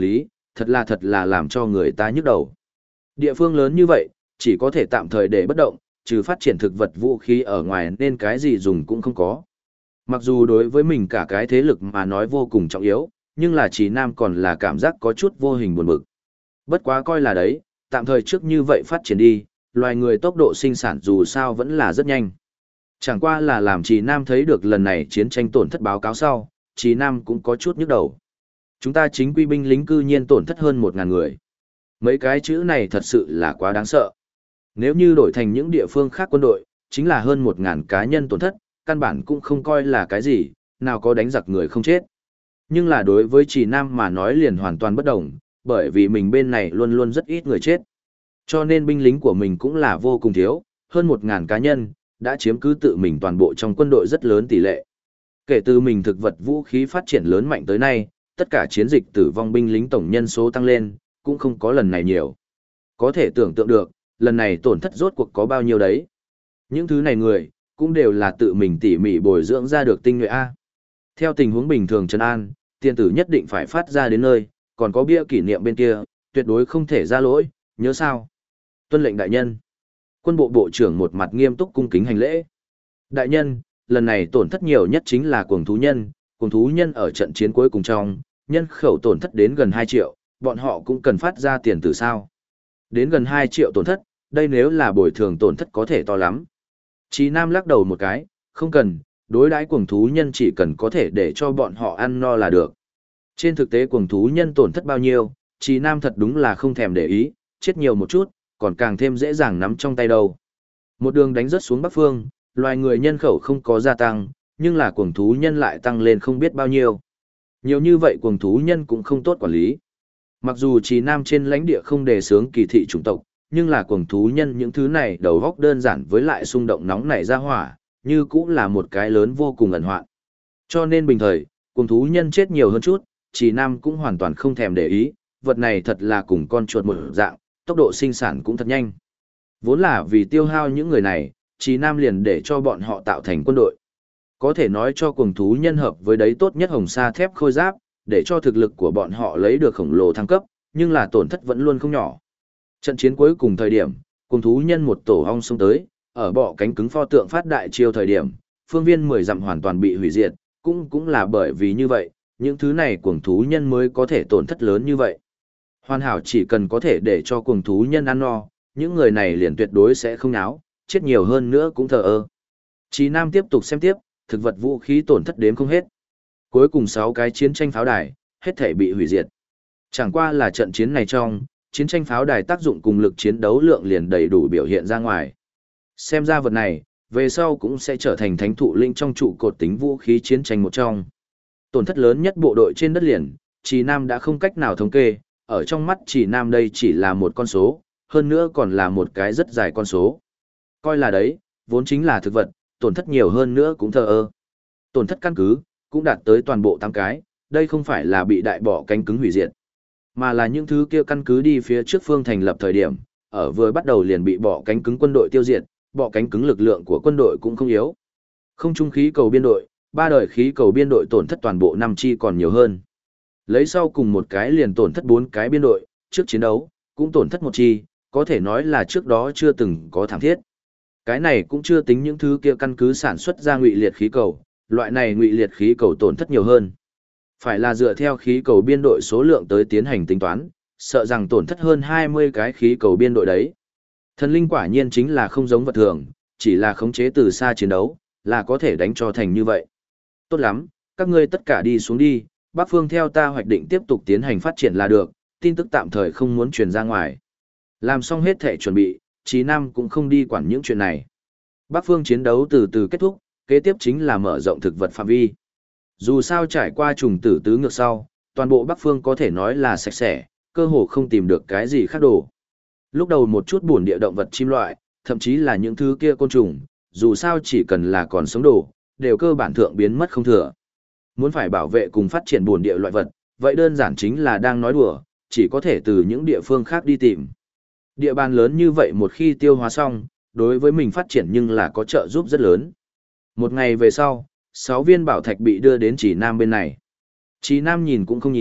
thật là làm cho người ta nhức đầu. Địa phương lớn như vậy, chỉ có thể tạm thời để bất động, trừ phát triển thực vật vũ khí ở ngoài nên cái gì dùng cũng không có. Mặc dù đối với mình cả cái thế lực mà nói vô cùng trọng yếu, nhưng là Trì Nam còn là cảm giác có chút vô hình buồn bực. Bất quá coi là đấy, tạm thời trước như vậy phát triển đi, loài người tốc độ sinh sản dù sao vẫn là rất nhanh. Chẳng qua là làm Trì Nam thấy được lần này chiến tranh tổn thất báo cáo sau, Trì Nam cũng có chút nhức đầu. Chúng ta chính quy binh lính cư nhiên tổn thất hơn 1.000 người. Mấy cái chữ này thật sự là quá đáng sợ. Nếu như đổi thành những địa phương khác quân đội, chính là hơn 1.000 cá nhân tổn thất, căn bản cũng không coi là cái gì, nào có đánh giặc người không chết. Nhưng là đối với Trì Nam mà nói liền hoàn toàn bất đồng, bởi vì mình bên này luôn luôn rất ít người chết. Cho nên binh lính của mình cũng là vô cùng thiếu, hơn 1.000 cá nhân, đã chiếm cứ tự mình toàn bộ trong quân đội rất lớn tỷ lệ. Kể từ mình thực vật vũ khí phát triển lớn mạnh tới nay, tất cả chiến dịch tử vong binh lính tổng nhân số tăng lên, cũng không có lần này nhiều. Có thể tưởng tượng được, lần này tổn thất rốt cuộc có bao nhiêu đấy. Những thứ này người, cũng đều là tự mình tỉ mỉ bồi dưỡng ra được tinh nhuệ A. Theo tình huống bình thường trấn an, tiền tử nhất định phải phát ra đến nơi, còn có bia kỷ niệm bên kia, tuyệt đối không thể ra lỗi, nhớ sao. Tuân lệnh đại nhân. Quân bộ bộ trưởng một mặt nghiêm túc cung kính hành lễ. Đại nhân, lần này tổn thất nhiều nhất chính là cuồng thú nhân ở trận chiến cuối cùng trong, nhân khẩu tổn thất đến gần 2 triệu, bọn họ cũng cần phát ra tiền từ sao. Đến gần 2 triệu tổn thất, đây nếu là bồi thường tổn thất có thể to lắm. Chí Nam lắc đầu một cái, không cần, đối đãi cuồng thú nhân chỉ cần có thể để cho bọn họ ăn no là được. Trên thực tế cuồng thú nhân tổn thất bao nhiêu, Chí Nam thật đúng là không thèm để ý, chết nhiều một chút, còn càng thêm dễ dàng nắm trong tay đâu. Một đường đánh rớt xuống Bắc Phương, loài người nhân khẩu không có gia tăng, nhưng là cuồng thú nhân lại tăng lên không biết bao nhiêu. Nhiều như vậy cuồng thú nhân cũng không tốt quản lý. Mặc dù Chí Nam trên lãnh địa không đề xướng kỳ thị chủng tộc, nhưng là cuồng thú nhân những thứ này đầu góc đơn giản với lại xung động nóng nảy ra hỏa, như cũng là một cái lớn vô cùng ẩn hoạn. Cho nên bình thời, cuồng thú nhân chết nhiều hơn chút, Chí Nam cũng hoàn toàn không thèm để ý, vật này thật là cùng con chuột một dạng, tốc độ sinh sản cũng thật nhanh. Vốn là vì tiêu hao những người này, Chí Nam liền để cho bọn họ tạo thành quân đội. Có thể nói cho cuồng thú nhân hợp với đấy tốt nhất hồng sa thép khôi giáp, để cho thực lực của bọn họ lấy được khổng lồ thăng cấp, nhưng là tổn thất vẫn luôn không nhỏ. Trận chiến cuối cùng thời điểm, cuồng thú nhân một tổ ong xông tới, ở bọ cánh cứng pho tượng phát đại chiêu thời điểm, phương viên 10 dặm hoàn toàn bị hủy diệt, cũng là bởi vì như vậy, những thứ này cuồng thú nhân mới có thể tổn thất lớn như vậy. Hoàn hảo chỉ cần có thể để cho cuồng thú nhân ăn no, những người này liền tuyệt đối sẽ không náo, chết nhiều hơn nữa cũng thờ ơ. Chí Nam tiếp tục xem tiếp, thực vật vũ khí tổn thất đếm không hết. Cuối cùng 6 cái chiến tranh pháo đài, hết thể bị hủy diệt. Chẳng qua là trận chiến này trong, chiến tranh pháo đài tác dụng cùng lực chiến đấu lượng liền đầy đủ biểu hiện ra ngoài. Xem ra vật này, về sau cũng sẽ trở thành thánh thụ linh trong trụ cột tính vũ khí chiến tranh một trong. Tổn thất lớn nhất bộ đội trên đất liền, Chí Nam đã không cách nào thống kê, ở trong mắt Chí Nam đây chỉ là một con số, hơn nữa còn là một cái rất dài con số. Coi là đấy, vốn chính là thực vật, tổn thất nhiều hơn nữa cũng thờ ơ. Tổn thất căn cứ, cũng đạt tới toàn bộ 8 cái, đây không phải là bị đại bọ cánh cứng hủy diệt, mà là những thứ kia căn cứ đi phía trước phương thành lập thời điểm, ở vừa bắt đầu liền bị bọ cánh cứng quân đội tiêu diệt, bọ cánh cứng lực lượng của quân đội cũng không yếu. Không trung khí cầu biên đội, 3 đời khí cầu biên đội tổn thất toàn bộ 5 chi còn nhiều hơn. Lấy sau cùng một cái liền tổn thất 4 cái biên đội, trước chiến đấu, cũng tổn thất 1 chi, có thể nói là trước đó chưa từng có thảm thiết. Cái này cũng chưa tính những thứ kia căn cứ sản xuất ra ngụy liệt khí cầu, loại này ngụy liệt khí cầu tổn thất nhiều hơn. Phải là dựa theo khí cầu biên đội số lượng tới tiến hành tính toán, sợ rằng tổn thất hơn 20 cái khí cầu biên đội đấy. Thần linh quả nhiên chính là không giống vật thường, chỉ là khống chế từ xa chiến đấu, là có thể đánh cho thành như vậy. Tốt lắm, các ngươi tất cả đi xuống đi, Bắc Phương theo ta hoạch định tiếp tục tiến hành phát triển là được, tin tức tạm thời không muốn truyền ra ngoài. Làm xong hết thể chuẩn bị, Chí Nam cũng không đi quản những chuyện này. Bắc Phương chiến đấu từ từ kết thúc, kế tiếp chính là mở rộng thực vật phạm vi. Dù sao trải qua trùng tử tứ ngược sau, toàn bộ Bắc Phương có thể nói là sạch sẽ, cơ hồ không tìm được cái gì khác đồ. Lúc đầu một chút bổn địa động vật chim loại, thậm chí là những thứ kia côn trùng, dù sao chỉ cần là còn sống đồ, đều cơ bản thượng biến mất không thừa. Muốn phải bảo vệ cùng phát triển bổn địa loại vật, vậy đơn giản chính là đang nói đùa, chỉ có thể từ những địa phương khác đi tìm. Địa bàn lớn như vậy một khi tiêu hóa xong, đối với mình phát triển nhưng là có trợ giúp rất lớn. Một ngày về sau, 6 viên bảo thạch bị đưa đến Chỉ Nam bên này. Chỉ Nam nhìn cũng không nhìn,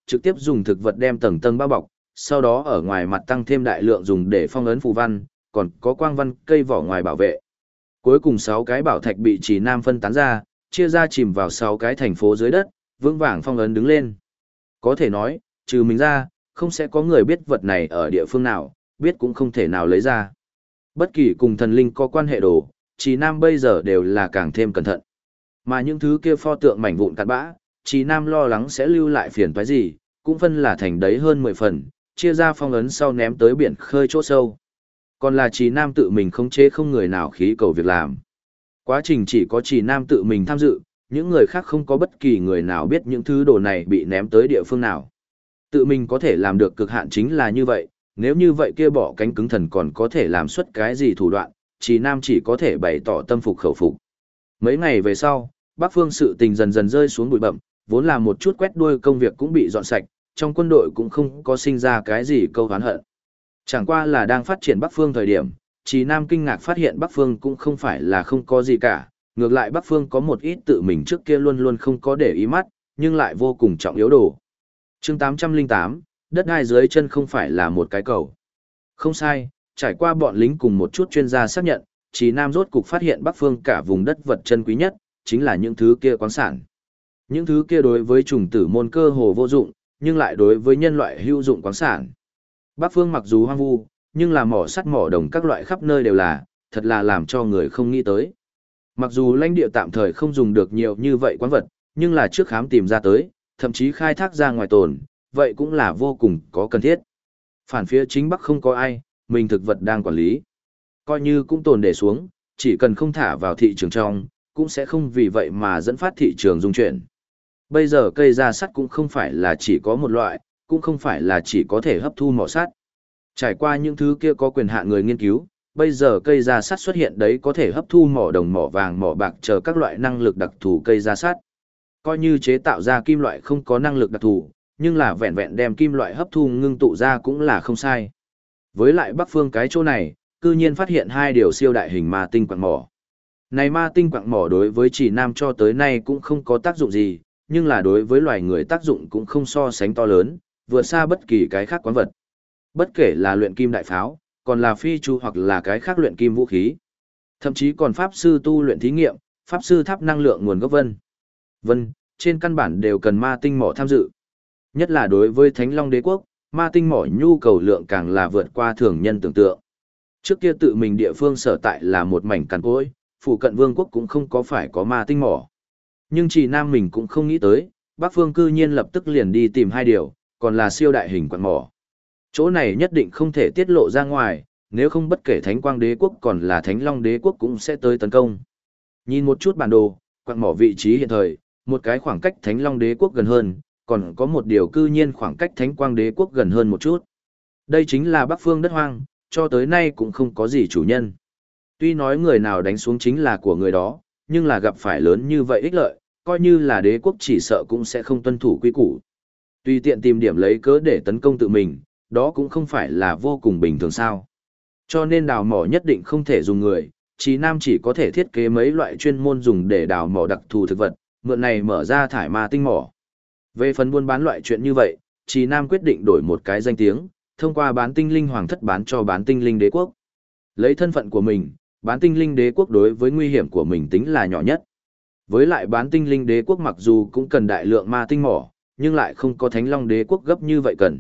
trực tiếp dùng thực vật đem tầng tầng bao bọc, sau đó ở ngoài mặt tăng thêm đại lượng dùng để phong ấn phù văn, còn có quang văn cây vỏ ngoài bảo vệ. Cuối cùng 6 cái bảo thạch bị Trì Nam phân tán ra, chia ra chìm vào 6 cái thành phố dưới đất, vững vàng phong ấn đứng lên. Có thể nói, trừ mình ra, không sẽ có người biết vật này ở địa phương nào, biết cũng không thể nào lấy ra. Bất kỳ cùng thần linh có quan hệ đồ, Trì Nam bây giờ đều là càng thêm cẩn thận. Mà những thứ kia pho tượng mảnh vụn cặn bã, Trì Nam lo lắng sẽ lưu lại phiền toái gì, cũng phân là thành đấy hơn 10 phần, chia ra phong ấn sau ném tới biển khơi chỗ sâu. Còn là Trì Nam tự mình khống chế không người nào khí cầu việc làm. Quá trình chỉ có Trì Nam tự mình tham dự, những người khác không có bất kỳ người nào biết những thứ đồ này bị ném tới địa phương nào. Tự mình có thể làm được cực hạn chính là như vậy, nếu như vậy kia bỏ cánh cứng thần còn có thể làm xuất cái gì thủ đoạn, Trì Nam chỉ có thể bày tỏ tâm phục khẩu phục. Mấy ngày về sau, Bắc Phương sự tình dần dần rơi xuống bụi bặm, vốn là một chút quét đuôi công việc cũng bị dọn sạch, trong quân đội cũng không có sinh ra cái gì câu oán hận. Chẳng qua là đang phát triển Bắc Phương thời điểm, Trì Nam kinh ngạc phát hiện Bắc Phương cũng không phải là không có gì cả, ngược lại Bắc Phương có một ít tự mình trước kia luôn luôn không có để ý mắt, nhưng lại vô cùng trọng yếu đồ. Chương 808, đất đai dưới chân không phải là một cái cầu. Không sai, trải qua bọn lính cùng một chút chuyên gia xác nhận, Trì Nam rốt cục phát hiện Bắc Phương cả vùng đất vật chân quý nhất, chính là những thứ kia khoáng sản. Những thứ kia đối với trùng tử môn cơ hồ vô dụng, nhưng lại đối với nhân loại hữu dụng khoáng sản. Bắc Phương mặc dù hoang vu, nhưng là mỏ sắt mỏ đồng các loại khắp nơi đều là, thật là làm cho người không nghĩ tới. Mặc dù lãnh địa tạm thời không dùng được nhiều như vậy quán vật, nhưng là trước khám tìm ra tới, thậm chí khai thác ra ngoài tồn, vậy cũng là vô cùng có cần thiết. Phản phía chính Bắc không có ai, mình thực vật đang quản lý. Coi như cũng tồn để xuống, chỉ cần không thả vào thị trường trong, cũng sẽ không vì vậy mà dẫn phát thị trường dung chuyển. Bây giờ cây da sắt cũng không phải là chỉ có một loại, cũng không phải là chỉ có thể hấp thu mỏ sắt. Trải qua những thứ kia có quyền hạn người nghiên cứu, bây giờ cây da sắt xuất hiện đấy có thể hấp thu mỏ đồng mỏ vàng mỏ bạc chờ các loại năng lực đặc thù cây da sắt. Coi như chế tạo ra kim loại không có năng lực đặc thù, nhưng là vẹn vẹn đem kim loại hấp thu ngưng tụ ra cũng là không sai. Với lại Bắc Phương cái chỗ này, cư nhiên phát hiện 2 điều siêu đại hình ma tinh quặng mỏ. Này ma tinh quặng mỏ đối với Trì Nam cho tới nay cũng không có tác dụng gì, nhưng là đối với loài người tác dụng cũng không so sánh to lớn, vượt xa bất kỳ cái khác quán vật. Bất kể là luyện kim đại pháo, còn là phi chu hoặc là cái khác luyện kim vũ khí. Thậm chí còn pháp sư tu luyện thí nghiệm, pháp sư tháp năng lượng nguồn gốc vân, trên căn bản đều cần ma tinh mỏ tham dự. Nhất là đối với Thánh Long Đế quốc, ma tinh mỏ nhu cầu lượng càng là vượt qua thường nhân tưởng tượng. Trước kia tự mình địa phương sở tại là một mảnh cằn cỗi, phụ cận vương quốc cũng không có phải có ma tinh mỏ. Nhưng Trì Nam mình cũng không nghĩ tới, Bắc Phương cư nhiên lập tức liền đi tìm 2 điều, còn là siêu đại hình quặng mỏ. Chỗ này nhất định không thể tiết lộ ra ngoài, nếu không bất kể Thánh Quang Đế quốc còn là Thánh Long Đế quốc cũng sẽ tới tấn công. Nhìn một chút bản đồ, quặng mỏ vị trí hiện thời, một cái khoảng cách Thánh Long Đế quốc gần hơn, còn có một điều cư nhiên khoảng cách Thánh Quang Đế quốc gần hơn một chút. Đây chính là Bắc Phương đất hoang, cho tới nay cũng không có gì chủ nhân. Tuy nói người nào đánh xuống chính là của người đó, nhưng là gặp phải lớn như vậy ích lợi, coi như là đế quốc chỉ sợ cũng sẽ không tuân thủ quy củ. Tùy tiện tìm điểm lấy cớ để tấn công tự mình, đó cũng không phải là vô cùng bình thường sao. Cho nên đào mỏ nhất định không thể dùng người, Trì Nam chỉ có thể thiết kế mấy loại chuyên môn dùng để đào mỏ đặc thù thực vật, mượn này mở ra thải ma tinh mỏ. Về phần buôn bán loại chuyện như vậy, Trì Nam quyết định đổi một cái danh tiếng, thông qua bán tinh linh hoàng thất bán cho bán tinh linh đế quốc. Lấy thân phận của mình, bán tinh linh đế quốc đối với nguy hiểm của mình tính là nhỏ nhất. Với lại bán tinh linh đế quốc mặc dù cũng cần đại lượng ma tinh mỏ, nhưng lại không có Thánh Long đế quốc gấp như vậy cần.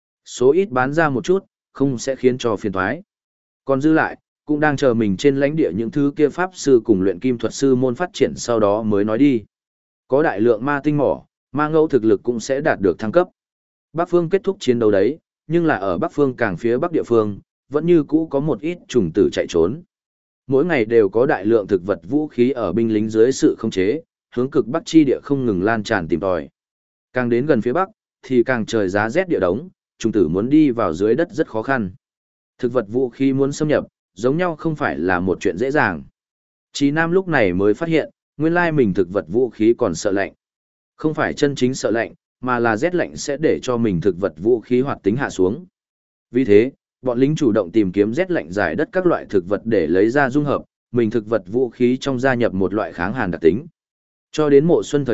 Số ít bán ra một chút, không sẽ khiến cho phiền toái. Còn dư lại, cũng đang chờ mình trên lãnh địa những thứ kia pháp sư cùng luyện kim thuật sư môn phát triển sau đó mới nói đi. Có đại lượng ma tinh mỏ, ma ngẫu thực lực cũng sẽ đạt được thăng cấp. Bắc Phương kết thúc chiến đấu đấy, nhưng là ở Bắc Phương càng phía Bắc địa phương, vẫn như cũ có một ít trùng tử chạy trốn. Mỗi ngày đều có đại lượng thực vật vũ khí ở binh lính dưới sự khống chế, hướng cực Bắc chi địa không ngừng lan tràn tìm tòi. Càng đến gần phía Bắc, thì càng trời giá rét địa đống, trùng tử muốn đi vào dưới đất rất khó khăn. Thực vật vũ khí muốn xâm nhập, giống nhau không phải là một chuyện dễ dàng. Chí Nam lúc này mới phát hiện, nguyên lai mình thực vật vũ khí còn sợ lạnh. Không phải chân chính sợ lạnh, mà là rét lạnh sẽ để cho mình thực vật vũ khí hoạt tính hạ xuống. Vì thế, bọn lính chủ động tìm kiếm rét lạnh giải đất các loại thực vật để lấy ra dung hợp, mình thực vật vũ khí trong gia nhập một loại kháng hàn đặc tính. Cho đến mùa xuân thời tiết,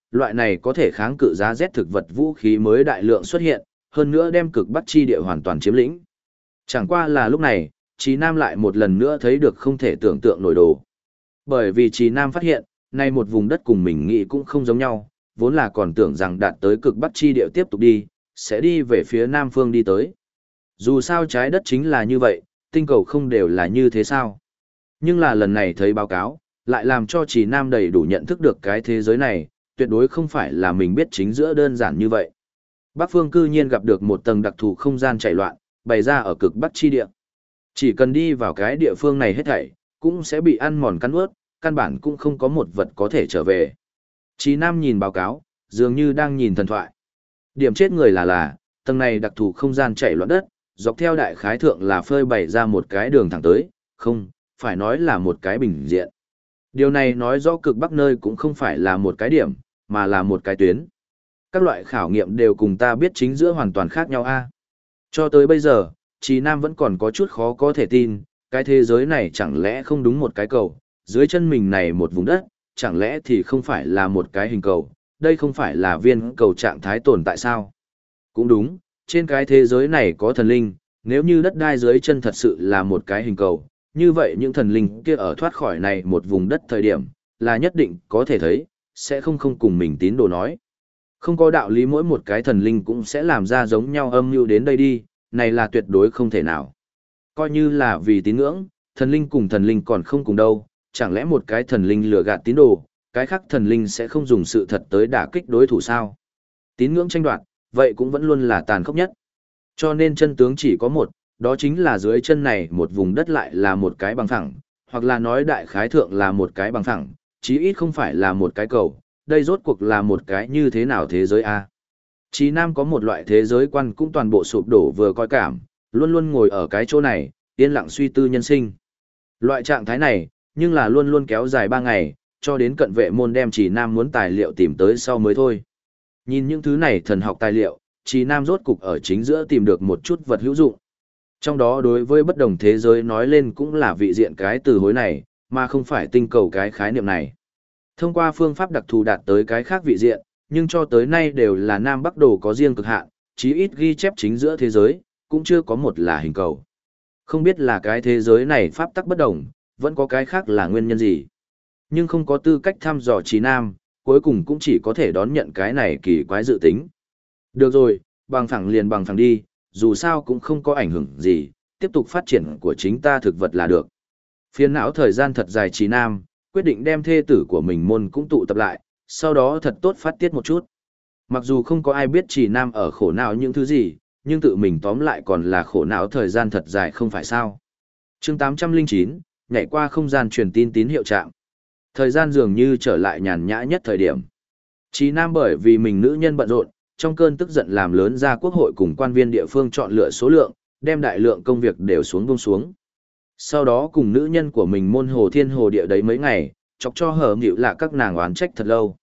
loại này có thể kháng cự giá rét thực vật vũ khí mới đại lượng xuất hiện, hơn nữa đem cực bắc chi địa hoàn toàn chiếm lĩnh. Chẳng qua là lúc này, Trí Nam lại một lần nữa thấy được không thể tưởng tượng nổi đồ. Bởi vì Trí Nam phát hiện, nay một vùng đất cùng mình nghĩ cũng không giống nhau, vốn là còn tưởng rằng đạt tới cực bắc chi địa tiếp tục đi, sẽ đi về phía Nam phương đi tới. Dù sao trái đất chính là như vậy, tinh cầu không đều là như thế sao. Nhưng là lần này thấy báo cáo, lại làm cho Trí Nam đầy đủ nhận thức được cái thế giới này, tuyệt đối không phải là mình biết chính giữa đơn giản như vậy. Bắc phương cư nhiên gặp được một tầng đặc thù không gian chạy loạn, bày ra ở cực bắc chi địa. Chỉ cần đi vào cái địa phương này hết thảy, cũng sẽ bị ăn mòn cắn ướt, căn bản cũng không có một vật có thể trở về. Trí Nam nhìn báo cáo, dường như đang nhìn thần thoại. Điểm chết người là, tầng này đặc thù không gian chạy loạn đất, dọc theo đại khái thượng là phơi bày ra một cái đường thẳng tới, không, phải nói là một cái bình diện. Điều này nói rõ cực bắc nơi cũng không phải là một cái điểm, mà là một cái tuyến. Các loại khảo nghiệm đều cùng ta biết chính giữa hoàn toàn khác nhau a. Cho tới bây giờ, Trí Nam vẫn còn có chút khó có thể tin, cái thế giới này chẳng lẽ không đúng một cái cầu, dưới chân mình này một vùng đất, chẳng lẽ thì không phải là một cái hình cầu, đây không phải là viên cầu trạng thái tồn tại sao? Cũng đúng, trên cái thế giới này có thần linh, nếu như đất đai dưới chân thật sự là một cái hình cầu, như vậy những thần linh kia ở thoát khỏi này một vùng đất thời điểm, là nhất định có thể thấy, sẽ không cùng mình tín đồ nói. Không có đạo lý mỗi một cái thần linh cũng sẽ làm ra giống nhau âm mưu đến đây đi, này là tuyệt đối không thể nào. Coi như là vì tín ngưỡng, thần linh cùng thần linh còn không cùng đâu, chẳng lẽ một cái thần linh lừa gạt tín đồ, cái khác thần linh sẽ không dùng sự thật tới đả kích đối thủ sao? Tín ngưỡng tranh đoạt, vậy cũng vẫn luôn là tàn khốc nhất. Cho nên chân tướng chỉ có một, đó chính là dưới chân này một vùng đất lại là một cái bằng phẳng, hoặc là nói đại khái thượng là một cái bằng phẳng, chí ít không phải là một cái cầu, đây rốt cuộc là một cái như thế nào thế giới a? Chí Nam có một loại thế giới quan cũng toàn bộ sụp đổ vừa coi cảm, luôn luôn ngồi ở cái chỗ này, yên lặng suy tư nhân sinh. Loại trạng thái này, nhưng là luôn luôn kéo dài 3 ngày, cho đến cận vệ môn đem Chí Nam muốn tài liệu tìm tới sau mới thôi. Nhìn những thứ này thần học tài liệu, Chí Nam rốt cục ở chính giữa tìm được một chút vật hữu dụng. Trong đó đối với bất đồng thế giới nói lên cũng là vị diện cái từ hối này, mà không phải tinh cầu cái khái niệm này. Thông qua phương pháp đặc thù đạt tới cái khác vị diện, nhưng cho tới nay đều là Nam Bắc đồ có riêng cực hạn, chí ít ghi chép chính giữa thế giới, cũng chưa có một là hình cầu. Không biết là cái thế giới này pháp tắc bất đồng, vẫn có cái khác là nguyên nhân gì. Nhưng không có tư cách thăm dò Chí Nam, cuối cùng cũng chỉ có thể đón nhận cái này kỳ quái dự tính. Được rồi, bằng phẳng liền bằng phẳng đi, dù sao cũng không có ảnh hưởng gì, tiếp tục phát triển của chính ta thực vật là được. Phiền não thời gian thật dài Chí Nam, quyết định đem thê tử của mình môn cũng tụ tập lại, sau đó thật tốt phát tiết một chút. Mặc dù không có ai biết Chí Nam ở khổ não những thứ gì, nhưng tự mình tóm lại còn là khổ não thời gian thật dài không phải sao. Chương 809, nhảy qua không gian truyền tin tín hiệu trạm. Thời gian dường như trở lại nhàn nhã nhất thời điểm. Chí Nam bởi vì mình nữ nhân bận rộn, trong cơn tức giận làm lớn ra quốc hội cùng quan viên địa phương chọn lựa số lượng, đem đại lượng công việc đều buông xuống. Sau đó cùng nữ nhân của mình môn hồ thiên hồ địa đấy mấy ngày, chọc cho hở nghịu là các nàng oán trách thật lâu.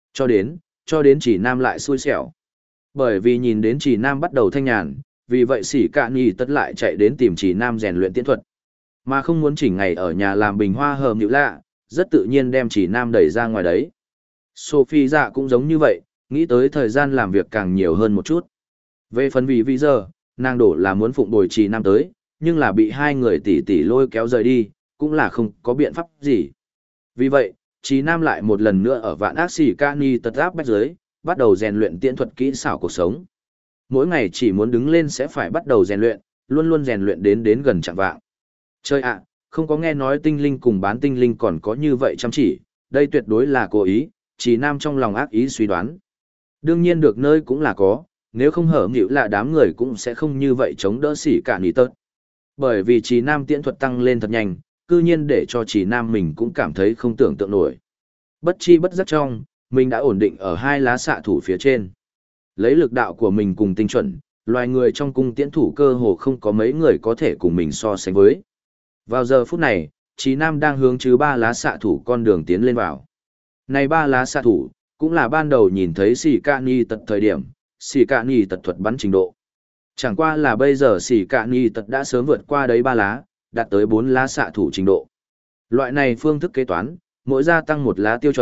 Cho đến Chỉ Nam lại xui xẻo. Bởi vì nhìn đến Chỉ Nam bắt đầu thanh nhàn, vì vậy Sĩ Cạn Nhì tất lại chạy đến tìm Chỉ Nam rèn luyện tiễn thuật. Mà không muốn chỉnh ngày ở nhà làm bình hoa hở nghịu lạ, rất tự nhiên đem Chỉ Nam đẩy ra ngoài đấy. Sophie dạ cũng giống như vậy, nghĩ tới thời gian làm việc càng nhiều hơn một chút. Về phần vì giờ, nàng đổ là muốn phụng bồi Chỉ Nam tới, nhưng là bị hai người tỷ tỷ lôi kéo rời đi, cũng là không có biện pháp gì. Vì vậy, Chí Nam lại một lần nữa ở vạn ác xỉ Cani tật áp bách giới, bắt đầu rèn luyện tiễn thuật kỹ xảo cuộc sống. Mỗi ngày chỉ muốn đứng lên sẽ phải bắt đầu rèn luyện, luôn luôn rèn luyện đến gần chạng vạng. Chơi ạ, không có nghe nói tinh linh cùng bán tinh linh còn có như vậy chăm chỉ, đây tuyệt đối là cố ý, Chí Nam trong lòng ác ý suy đoán. Đương nhiên được nơi cũng là có, nếu không hở nghịu là đám người cũng sẽ không như vậy chống đỡ xỉ Cani tật. Bởi vì Chí Nam tiễn thuật tăng lên thật nhanh, cư nhiên để cho Chí Nam mình cũng cảm thấy không tưởng tượng nổi. Bất chi bất giác trong, mình đã ổn định ở hai lá xạ thủ phía trên. Lấy lực đạo của mình cùng tinh chuẩn, loài người trong cung tiễn thủ cơ hồ không có mấy người có thể cùng mình so sánh với. Vào giờ phút này, Chí Nam đang hướng chứ ba lá xạ thủ con đường tiến lên vào. Này ba lá xạ thủ, cũng là ban đầu nhìn thấy Sĩ Cạn Nhi tật thời điểm, Sĩ Cạn Nhi tật thuật bắn trình độ. Chẳng qua là bây giờ Sĩ Cạn Nhi tật đã sớm vượt qua đấy ba lá, đạt tới 4 lá xạ thủ trình độ. Loại này phương thức kế toán, mỗi gia tăng một lá tiêu chuẩn,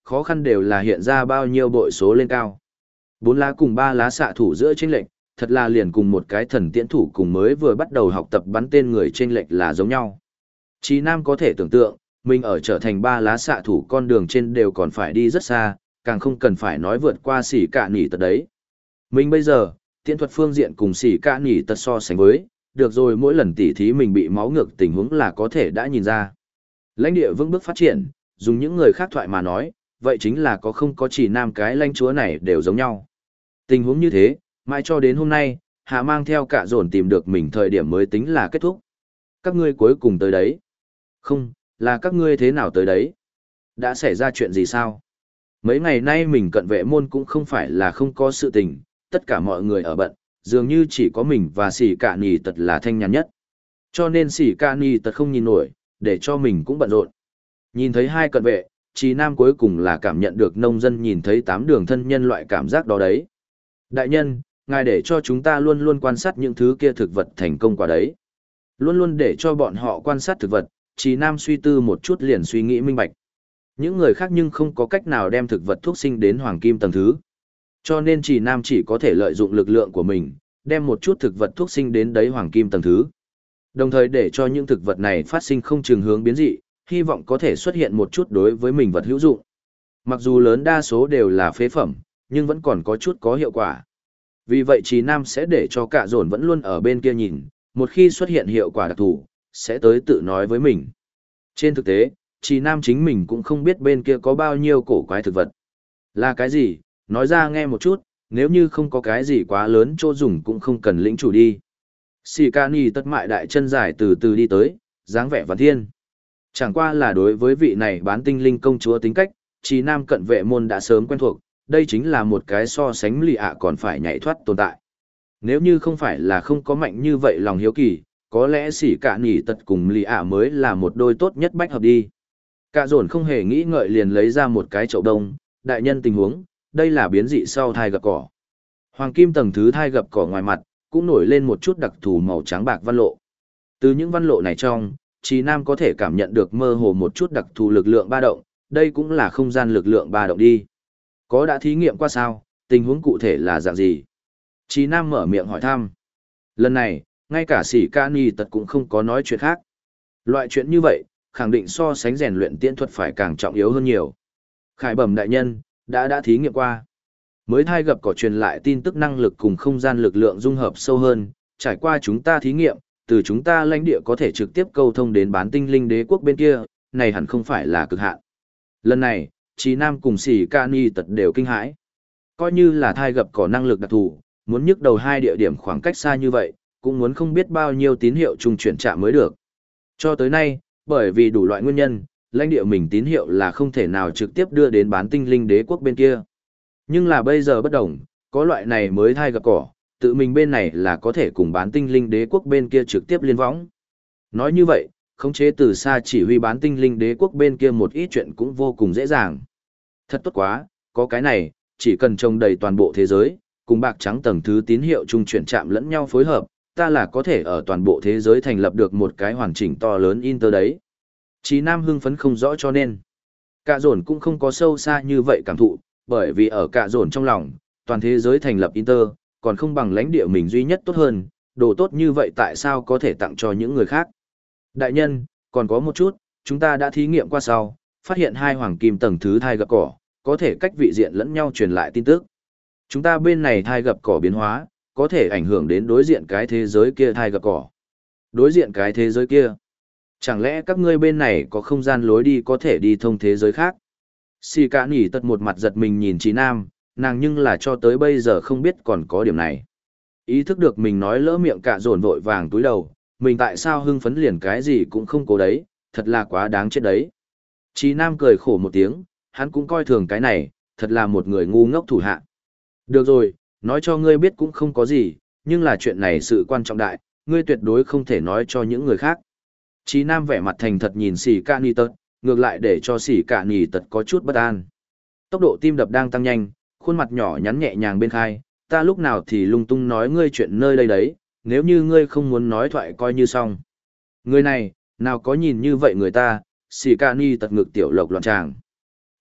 khó khăn đều là hiện ra bao nhiêu bội số lên cao. 4 lá cùng 3 lá xạ thủ giữa chênh lệch, thật là liền cùng một cái thần tiễn thủ cùng mới vừa bắt đầu học tập bắn tên người chênh lệch là giống nhau. Chí Nam có thể tưởng tượng, mình ở trở thành 3 lá xạ thủ con đường trên đều còn phải đi rất xa, càng không cần phải nói vượt qua xỉ cả nỉ tật đấy. Mình bây giờ, tiễn thuật phương diện cùng xỉ cả nỉ tật so sánh với, được rồi mỗi lần tỉ thí mình bị máu ngược tình huống là có thể đã nhìn ra. Lãnh địa vững bước phát triển, dùng những người khác thoại mà nói, vậy chính là có không có chỉ Nam cái lãnh chúa này đều giống nhau. Tình huống như thế, mãi cho đến hôm nay, Hạ mang theo cả dồn tìm được mình thời điểm mới tính là kết thúc. Các ngươi cuối cùng tới đấy. Không, là các ngươi thế nào tới đấy? Đã xảy ra chuyện gì sao? Mấy ngày nay mình cận vệ môn cũng không phải là không có sự tình, tất cả mọi người ở bận, dường như chỉ có mình và xỉ cả nì tật là thanh nhàn nhất. Cho nên xỉ cả nì tật không nhìn nổi, để cho mình cũng bận rộn. Nhìn thấy hai cận vệ, Chí Nam cuối cùng là cảm nhận được nông dân nhìn thấy 8 đường thân nhân loại cảm giác đó đấy. Đại nhân, ngài để cho chúng ta luôn luôn quan sát những thứ kia thực vật thành công quả đấy. Luôn luôn để cho bọn họ quan sát thực vật, Chí Nam suy tư một chút liền suy nghĩ minh bạch. Những người khác nhưng không có cách nào đem thực vật thuốc sinh đến hoàng kim tầng thứ. Cho nên Chí Nam chỉ có thể lợi dụng lực lượng của mình, đem một chút thực vật thuốc sinh đến đấy hoàng kim tầng thứ. Đồng thời để cho những thực vật này phát sinh không chừng hướng biến dị, hy vọng có thể xuất hiện một chút đối với mình vật hữu dụng. Mặc dù lớn đa số đều là phế phẩm, nhưng vẫn còn có chút có hiệu quả. Vì vậy Chí Nam sẽ để cho cả dồn vẫn luôn ở bên kia nhìn, một khi xuất hiện hiệu quả đặc thù, sẽ tới tự nói với mình. Trên thực tế, Chí Nam chính mình cũng không biết bên kia có bao nhiêu cổ quái thực vật. Là cái gì, nói ra nghe một chút, nếu như không có cái gì quá lớn chỗ dùng cũng không cần lĩnh chủ đi. Sì ca ni tất mại đại chân dài từ từ đi tới, dáng vẻ văn thiên. Chẳng qua là đối với vị này bán tinh linh công chúa tính cách, Chí Nam cận vệ môn đã sớm quen thuộc, đây chính là một cái so sánh lì ạ còn phải nhảy thoát tồn tại. Nếu như không phải là không có mạnh như vậy lòng hiếu kỳ, có lẽ xỉ cả nỉ tật cùng lì ạ mới là một đôi tốt nhất bách hợp đi. Cả dồn không hề nghĩ ngợi liền lấy ra một cái chậu đông, đại nhân tình huống, đây là biến dị sau thai gặp cỏ. Hoàng kim tầng thứ thai gặp cỏ ngoài mặt, cũng nổi lên một chút đặc thù màu trắng bạc văn lộ. Từ những văn lộ này trong, Chí Nam có thể cảm nhận được mơ hồ một chút đặc thù lực lượng ba động, đây cũng là không gian lực lượng ba động đi. Có đã thí nghiệm qua sao, tình huống cụ thể là dạng gì? Chí Nam mở miệng hỏi thăm. Lần này, ngay cả Sĩ Ca Ni Tật cũng không có nói chuyện khác. Loại chuyện như vậy, khẳng định so sánh rèn luyện tiễn thuật phải càng trọng yếu hơn nhiều. Khải bẩm đại nhân, đã thí nghiệm qua. Mới thai gặp cỏ truyền lại tin tức năng lực cùng không gian lực lượng dung hợp sâu hơn, trải qua chúng ta thí nghiệm, từ chúng ta lãnh địa có thể trực tiếp câu thông đến bán tinh linh đế quốc bên kia, này hẳn không phải là cực hạn. Lần này, Chí Nam cùng Sĩ Ca Ni Tật đều kinh hãi. Coi như là thai gặp cỏ năng lực đặc thù, muốn nhức đầu hai địa điểm khoảng cách xa như vậy, cũng muốn không biết bao nhiêu tín hiệu trung chuyển chạm mới được. Cho tới nay, bởi vì đủ loại nguyên nhân, lãnh địa mình tín hiệu là không thể nào trực tiếp đưa đến bán tinh linh đế quốc bên kia. Nhưng là bây giờ bất đồng, có loại này mới thai gặp cỏ, tự mình bên này là có thể cùng bán tinh linh đế quốc bên kia trực tiếp liên võng. Nói như vậy, khống chế từ xa chỉ huy bán tinh linh đế quốc bên kia một ít chuyện cũng vô cùng dễ dàng. Thật tốt quá, có cái này, chỉ cần trồng đầy toàn bộ thế giới, cùng bạc trắng tầng thứ tín hiệu trung chuyển chạm lẫn nhau phối hợp, ta là có thể ở toàn bộ thế giới thành lập được một cái hoàn chỉnh to lớn Inter đấy. Chí Nam hưng phấn không rõ cho nên. Cả dồn cũng không có sâu xa như vậy cảm thụ, bởi vì ở cả dồn trong lòng, toàn thế giới thành lập Inter, còn không bằng lãnh địa mình duy nhất tốt hơn, đồ tốt như vậy tại sao có thể tặng cho những người khác. Đại nhân, còn có một chút, chúng ta đã thí nghiệm qua sau, phát hiện hai hoàng kim tầng thứ thai gặp cỏ, có thể cách vị diện lẫn nhau truyền lại tin tức. Chúng ta bên này thai gặp cỏ biến hóa, có thể ảnh hưởng đến đối diện cái thế giới kia thai gặp cỏ. Đối diện cái thế giới kia. Chẳng lẽ các ngươi bên này có không gian lối đi có thể đi thông thế giới khác? Sì Cả Nỉ Tật một mặt giật mình nhìn Chí Nam, nàng nhưng là cho tới bây giờ không biết còn có điểm này. Ý thức được mình nói lỡ miệng cả dồn vội vàng túi đầu, mình tại sao hưng phấn liền cái gì cũng không cố đấy, thật là quá đáng chết đấy. Chí Nam cười khổ một tiếng, hắn cũng coi thường cái này, thật là một người ngu ngốc thủ hạ. Được rồi, nói cho ngươi biết cũng không có gì, nhưng là chuyện này sự quan trọng đại, ngươi tuyệt đối không thể nói cho những người khác. Chí Nam vẻ mặt thành thật nhìn Sĩ Ca Ni Tật, ngược lại để cho Sĩ Ca Ni Tật có chút bất an. Tốc độ tim đập đang tăng nhanh, khuôn mặt nhỏ nhắn nhẹ nhàng bên khai, ta lúc nào thì lung tung nói ngươi chuyện nơi đây đấy, nếu như ngươi không muốn nói thoại coi như xong. Người này, nào có nhìn như vậy người ta, Sĩ Ca Ni Tật ngực tiểu lộc loạn tràng.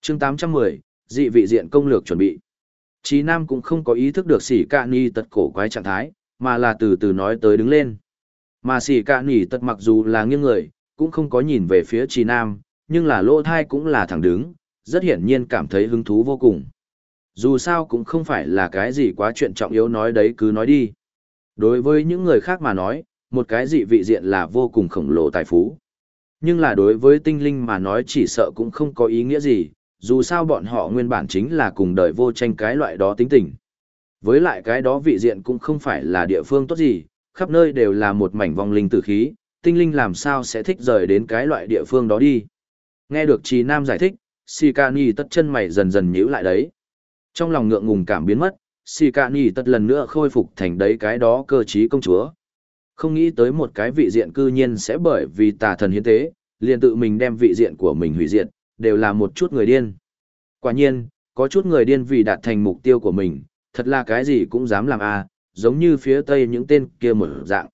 chương 810, dị vị diện công lược chuẩn bị. Chí Nam cũng không có ý thức được Sĩ Cạ Nỉ tật cổ quái trạng thái, mà là từ từ nói tới đứng lên. Mà Sĩ Cạ Nỉ tật mặc dù là nghiêng người, cũng không có nhìn về phía Chí Nam, nhưng là lỗ thai cũng là thẳng đứng, rất hiển nhiên cảm thấy hứng thú vô cùng. Dù sao cũng không phải là cái gì quá chuyện trọng yếu, nói đấy cứ nói đi. Đối với những người khác mà nói, một cái dị vị diện là vô cùng khổng lồ tài phú. Nhưng là đối với tinh linh mà nói chỉ sợ cũng không có ý nghĩa gì, dù sao bọn họ nguyên bản chính là cùng đời vô tranh cái loại đó tính tình. Với lại cái đó vị diện cũng không phải là địa phương tốt gì, khắp nơi đều là một mảnh vong linh tử khí, tinh linh làm sao sẽ thích rời đến cái loại địa phương đó đi. Nghe được Trì Nam giải thích, Sikani tất chân mày dần dần nhíu lại đấy. Trong lòng ngượng ngùng cảm biến mất, Sikani tất lần nữa khôi phục thành đấy cái đó cơ trí công chúa. Không nghĩ tới một cái vị diện cư nhiên sẽ bởi vì tà thần hiến tế, liền tự mình đem vị diện của mình hủy diệt, đều là một chút người điên. Quả nhiên, có chút người điên vì đạt thành mục tiêu của mình, thật là cái gì cũng dám làm a, giống như phía tây những tên kia một dạng.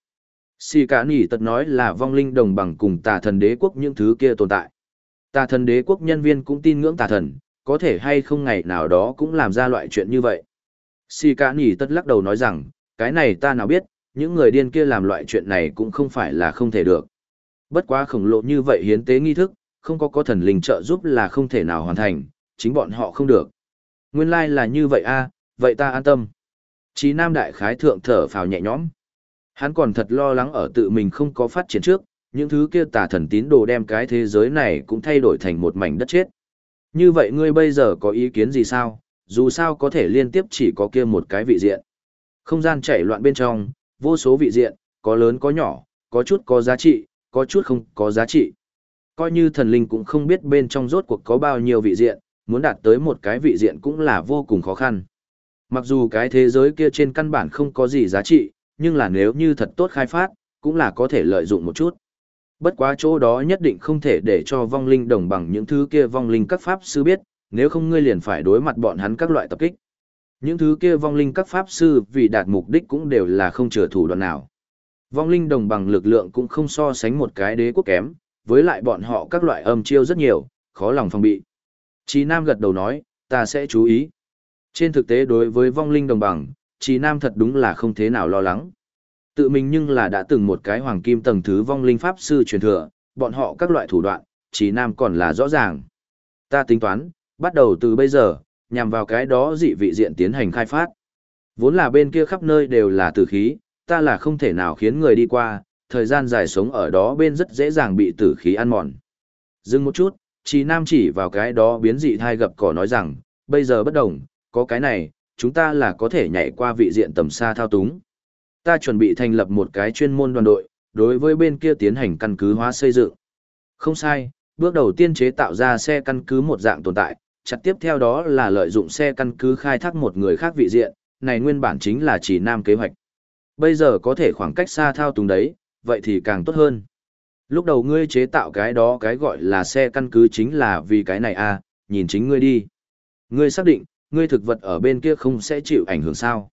Sikani tất nói là vong linh đồng bằng cùng tà thần đế quốc những thứ kia tồn tại. Tà thần đế quốc nhân viên cũng tin ngưỡng tà thần, có thể hay không ngày nào đó cũng làm ra loại chuyện như vậy. Sikani tất lắc đầu nói rằng, cái này ta nào biết, những người điên kia làm loại chuyện này cũng không phải là không thể được. Bất quá khổng lồ như vậy hiến tế nghi thức, không có thần linh trợ giúp là không thể nào hoàn thành, chính bọn họ không được. Nguyên lai là như vậy a, vậy ta an tâm. Chí Nam đại khái thượng thở phào nhẹ nhõm. Hắn còn thật lo lắng ở tự mình không có phát triển trước, những thứ kia tà thần tín đồ đem cái thế giới này cũng thay đổi thành một mảnh đất chết. Như vậy ngươi bây giờ có ý kiến gì sao? Dù sao có thể liên tiếp chỉ có kia một cái vị diện. Không gian chảy loạn bên trong, vô số vị diện, có lớn có nhỏ, có chút có giá trị, có chút không có giá trị. Coi như thần linh cũng không biết bên trong rốt cuộc có bao nhiêu vị diện, muốn đạt tới một cái vị diện cũng là vô cùng khó khăn. Mặc dù cái thế giới kia trên căn bản không có gì giá trị, nhưng là nếu như thật tốt khai phát, cũng là có thể lợi dụng một chút. Bất quá chỗ đó nhất định không thể để cho vong linh đồng bằng những thứ kia vong linh các pháp sư biết, nếu không ngươi liền phải đối mặt bọn hắn các loại tập kích. Những thứ kia vong linh các pháp sư vì đạt mục đích cũng đều là không chừa thủ đoạn nào. Vong linh đồng bằng lực lượng cũng không so sánh một cái đế quốc kém, với lại bọn họ các loại âm chiêu rất nhiều, khó lòng phòng bị. Chí Nam gật đầu nói, ta sẽ chú ý. Trên thực tế đối với vong linh đồng bằng, Chí Nam thật đúng là không thế nào lo lắng. Tự mình nhưng là đã từng một cái hoàng kim tầng thứ vong linh pháp sư truyền thừa, bọn họ các loại thủ đoạn, Chí Nam còn là rõ ràng. Ta tính toán, bắt đầu từ bây giờ, nhằm vào cái đó dị vị diện tiến hành khai phát. Vốn là bên kia khắp nơi đều là tử khí, ta là không thể nào khiến người đi qua, thời gian dài sống ở đó bên rất dễ dàng bị tử khí ăn mòn. Dừng một chút, Chí Nam chỉ vào cái đó biến dị thai gập cỏ nói rằng, bây giờ bất đồng, có cái này, chúng ta là có thể nhảy qua vị diện tầm xa thao túng. Ta chuẩn bị thành lập một cái chuyên môn đoàn đội, đối với bên kia tiến hành căn cứ hóa xây dựng. Không sai, bước đầu tiên chế tạo ra xe căn cứ một dạng tồn tại, chặt tiếp theo đó là lợi dụng xe căn cứ khai thác một người khác vị diện, này nguyên bản chính là Chí Nam kế hoạch. Bây giờ có thể khoảng cách xa thao túng đấy, vậy thì càng tốt hơn. Lúc đầu ngươi chế tạo cái đó cái gọi là xe căn cứ chính là vì cái này à, nhìn chính ngươi đi. Ngươi xác định, ngươi thực vật ở bên kia không sẽ chịu ảnh hưởng sao?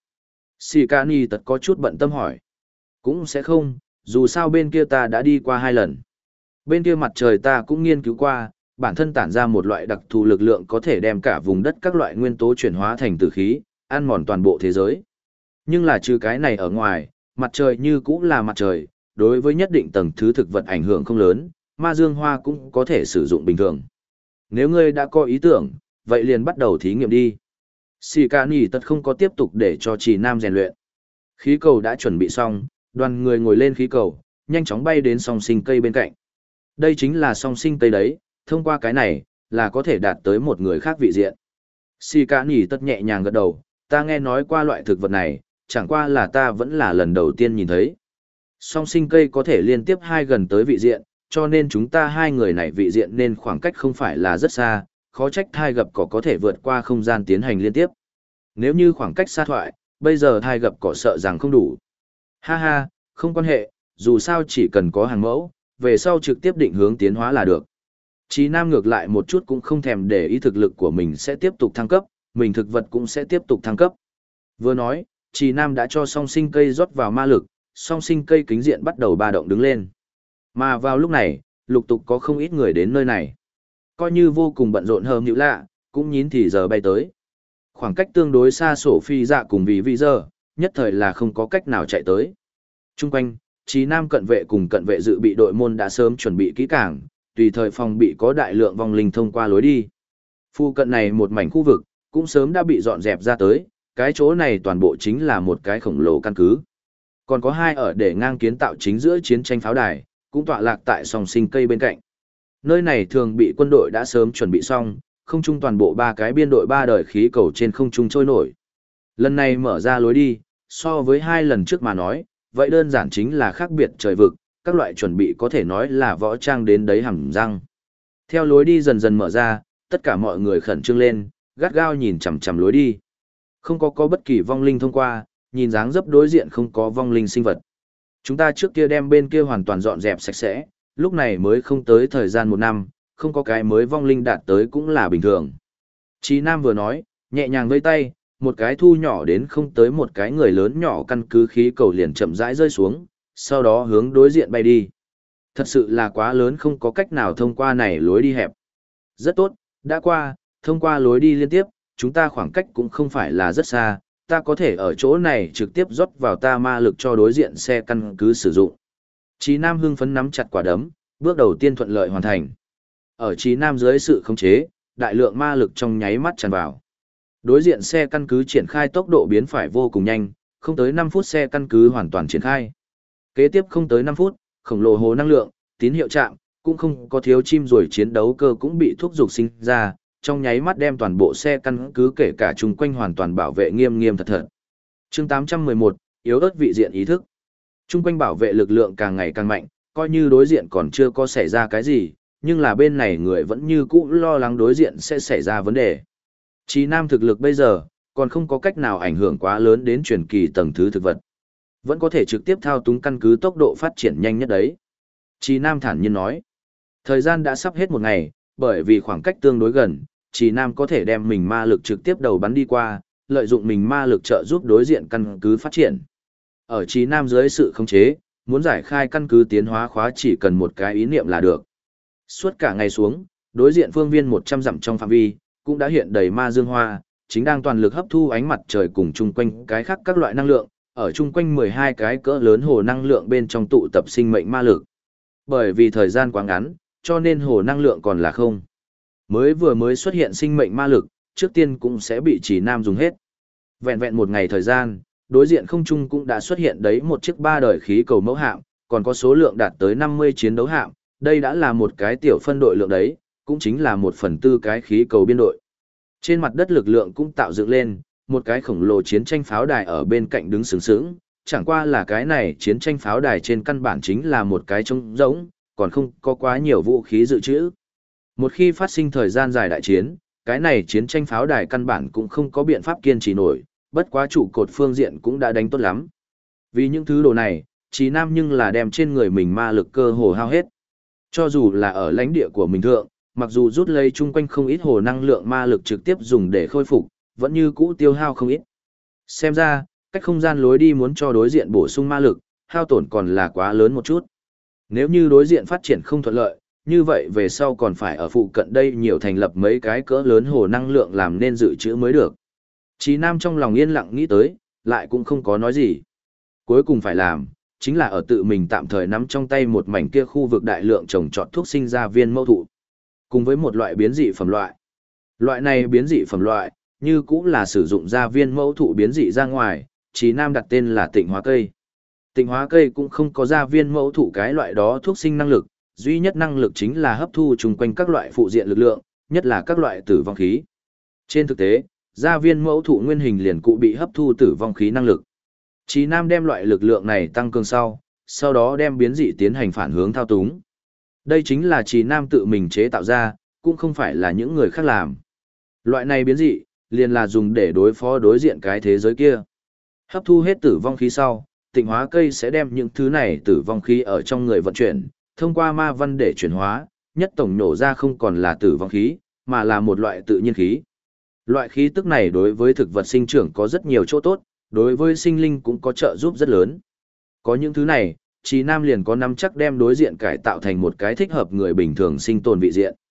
Sikani tật có chút bận tâm hỏi. Cũng sẽ không, dù sao bên kia ta đã đi qua 2 lần. Bên kia mặt trời ta cũng nghiên cứu qua, bản thân tản ra một loại đặc thù lực lượng có thể đem cả vùng đất các loại nguyên tố chuyển hóa thành tử khí, ăn mòn toàn bộ thế giới. Nhưng là trừ cái này ở ngoài, mặt trời như cũng là mặt trời, đối với nhất định tầng thứ thực vật ảnh hưởng không lớn, ma dương hoa cũng có thể sử dụng bình thường. Nếu ngươi đã có ý tưởng, vậy liền bắt đầu thí nghiệm đi. Sikani tất không có tiếp tục để cho Chí Nam rèn luyện. Khí cầu đã chuẩn bị xong, đoàn người ngồi lên khí cầu, nhanh chóng bay đến song sinh cây bên cạnh. Đây chính là song sinh cây đấy, thông qua cái này, là có thể đạt tới một người khác vị diện. Sikani tất nhẹ nhàng gật đầu, ta nghe nói qua loại thực vật này, chẳng qua là ta vẫn là lần đầu tiên nhìn thấy. Song sinh cây có thể liên tiếp 2 gần tới vị diện, cho nên chúng ta 2 người này vị diện nên khoảng cách không phải là rất xa, khó trách thai gập cỏ có thể vượt qua không gian tiến hành liên tiếp. Nếu như khoảng cách xa thoại, bây giờ thai gập cỏ sợ rằng không đủ. Ha ha, không quan hệ, dù sao chỉ cần có hàng mẫu, về sau trực tiếp định hướng tiến hóa là được. Chí Nam ngược lại một chút cũng không thèm để ý thực lực của mình sẽ tiếp tục thăng cấp, mình thực vật cũng sẽ tiếp tục thăng cấp. Vừa nói, Chí Nam đã cho song sinh cây rót vào ma lực, song sinh cây kính diện bắt đầu ba động đứng lên. Mà vào lúc này, lục tục có không ít người đến nơi này. Coi như vô cùng bận rộn hờm nhữ lạ, cũng nhín thì giờ bay tới. Khoảng cách tương đối xa sổ phi dạ cùng vì giờ, nhất thời là không có cách nào chạy tới. Trung quanh, Trí Nam cận vệ cùng cận vệ dự bị đội môn đã sớm chuẩn bị kỹ càng, tùy thời phòng bị có đại lượng vong linh thông qua lối đi. Phu cận này một mảnh khu vực, cũng sớm đã bị dọn dẹp ra tới, cái chỗ này toàn bộ chính là một cái khổng lồ căn cứ. Còn có hai ở để ngang kiến tạo chính giữa chiến tranh pháo đài, cũng tọa lạc tại song sinh cây bên cạnh. Nơi này thường bị quân đội đã sớm chuẩn bị xong, không trung toàn bộ ba cái biên đội ba đời khí cầu trên không trung trôi nổi. Lần này mở ra lối đi, so với hai lần trước mà nói, vậy đơn giản chính là khác biệt trời vực, các loại chuẩn bị có thể nói là võ trang đến đấy hẳn răng. Theo lối đi dần dần mở ra, tất cả mọi người khẩn trương lên, gắt gao nhìn chằm chằm lối đi. Không có bất kỳ vong linh thông qua, nhìn dáng dấp đối diện không có vong linh sinh vật. Chúng ta trước kia đem bên kia hoàn toàn dọn dẹp sạch sẽ, lúc này mới không tới thời gian 1 năm, không có cái mới vong linh đạt tới cũng là bình thường. Chí Nam vừa nói, nhẹ nhàng vây tay, một cái thu nhỏ đến không tới một cái người lớn nhỏ căn cứ khí cầu liền chậm rãi rơi xuống, sau đó hướng đối diện bay đi. Thật sự là quá lớn không có cách nào thông qua này lối đi hẹp. Rất tốt, đã qua, thông qua lối đi liên tiếp, chúng ta khoảng cách cũng không phải là rất xa, ta có thể ở chỗ này trực tiếp rót vào ta ma lực cho đối diện xe căn cứ sử dụng. Chí Nam hưng phấn nắm chặt quả đấm, bước đầu tiên thuận lợi hoàn thành. Ở Chí Nam dưới sự khống chế, đại lượng ma lực trong nháy mắt tràn vào. Đối diện xe căn cứ triển khai tốc độ biến phải vô cùng nhanh, không tới 5 phút xe căn cứ hoàn toàn triển khai. Kế tiếp không tới 5 phút, khổng lồ hồ năng lượng, tín hiệu chạm, cũng không có thiếu chim rồi chiến đấu cơ cũng bị thúc dục sinh ra, trong nháy mắt đem toàn bộ xe căn cứ kể cả chung quanh hoàn toàn bảo vệ nghiêm nghiêm thật thật. Chương 811, yếu ớt vị diện ý thức. Chung quanh bảo vệ lực lượng càng ngày càng mạnh, coi như đối diện còn chưa có xảy ra cái gì, nhưng là bên này người vẫn như cũ lo lắng đối diện sẽ xảy ra vấn đề. Chí Nam thực lực bây giờ, còn không có cách nào ảnh hưởng quá lớn đến truyền kỳ tầng thứ thực vật. Vẫn có thể trực tiếp thao túng căn cứ tốc độ phát triển nhanh nhất đấy. Chí Nam thản nhiên nói. Thời gian đã sắp hết 1 ngày, bởi vì khoảng cách tương đối gần, Chí Nam có thể đem mình ma lực trực tiếp đầu bắn đi qua, lợi dụng mình ma lực trợ giúp đối diện căn cứ phát triển. Ở Chí Nam dưới sự khống chế, muốn giải khai căn cứ tiến hóa khóa chỉ cần một cái ý niệm là được. Suốt cả ngày xuống, đối diện phương viên 100 dặm trong phạm vi, cũng đã hiện đầy ma dương hoa, chính đang toàn lực hấp thu ánh mặt trời cùng chung quanh cái khác các loại năng lượng, ở chung quanh 12 cái cỡ lớn hồ năng lượng bên trong tụ tập sinh mệnh ma lực. Bởi vì thời gian quá ngắn, cho nên hồ năng lượng còn là không. Mới xuất hiện sinh mệnh ma lực, trước tiên cũng sẽ bị Chí Nam dùng hết. Vẹn vẹn 1 ngày thời gian, đối diện không trung cũng đã xuất hiện đấy một chiếc 3 đời khí cầu mẫu hạm, còn có số lượng đạt tới 50 chiến đấu hạm, đây đã là một cái tiểu phân đội lượng đấy, cũng chính là 1/4 cái khí cầu biên đội. Trên mặt đất lực lượng cũng tạo dựng lên, một cái khổng lồ chiến tranh pháo đài ở bên cạnh đứng sướng sướng, chẳng qua là cái này chiến tranh pháo đài trên căn bản chính là một cái trống rỗng, còn không có quá nhiều vũ khí dự trữ. Một khi phát sinh thời gian dài đại chiến, cái này chiến tranh pháo đài căn bản cũng không có biện pháp kiên trì nổi, bất quá trụ cột phương diện cũng đã đánh tốt lắm. Vì những thứ đồ này, Chí Nam nhưng là đem trên người mình ma lực cơ hồ hao hết. Cho dù là ở lãnh địa của mình thượng, mặc dù rút lấy chung quanh không ít hồ năng lượng ma lực trực tiếp dùng để khôi phục, vẫn như cũ tiêu hao không ít. Xem ra, cách không gian lối đi muốn cho đối diện bổ sung ma lực, hao tổn còn là quá lớn một chút. Nếu như đối diện phát triển không thuận lợi, như vậy về sau còn phải ở phụ cận đây nhiều thành lập mấy cái cỡ lớn hồ năng lượng làm nên dự trữ mới được. Chí Nam trong lòng yên lặng nghĩ tới, lại cũng không có nói gì. Cuối cùng phải làm, chính là ở tự mình tạm thời nắm trong tay một mảnh kia khu vực đại lượng trồng trọt thuốc sinh ra viên mẫu thụ, cùng với một loại biến dị phẩm loại. Loại này biến dị phẩm loại, như cũng là sử dụng ra viên mẫu thụ biến dị ra ngoài, Chí Nam đặt tên là Tịnh Hóa cây. Tịnh Hóa cây cũng không có ra viên mẫu thụ cái loại đó thuốc sinh năng lực, duy nhất năng lực chính là hấp thu chung quanh các loại phụ diện lực lượng, nhất là các loại tử vong khí. Trên thực tế, gia viên mẫu thụ nguyên hình liền cụ bị hấp thu tử vong khí năng lực. Chí Nam đem loại lực lượng này tăng cường sau đó đem biến dị tiến hành phản hướng thao túng. Đây chính là Chí Nam tự mình chế tạo ra, cũng không phải là những người khác làm. Loại này biến dị, liền là dùng để đối phó đối diện cái thế giới kia. Hấp thu hết tử vong khí sau, Tịnh Hóa cây sẽ đem những thứ này tử vong khí ở trong người vận chuyển, thông qua ma văn để chuyển hóa, nhất tổng nổ ra không còn là tử vong khí, mà là một loại tự nhiên khí. Loại khí tức này đối với thực vật sinh trưởng có rất nhiều chỗ tốt, đối với sinh linh cũng có trợ giúp rất lớn. Có những thứ này, Chí Nam liền có nắm chắc đem đối diện cải tạo thành một cái thích hợp người bình thường sinh tồn vị diện.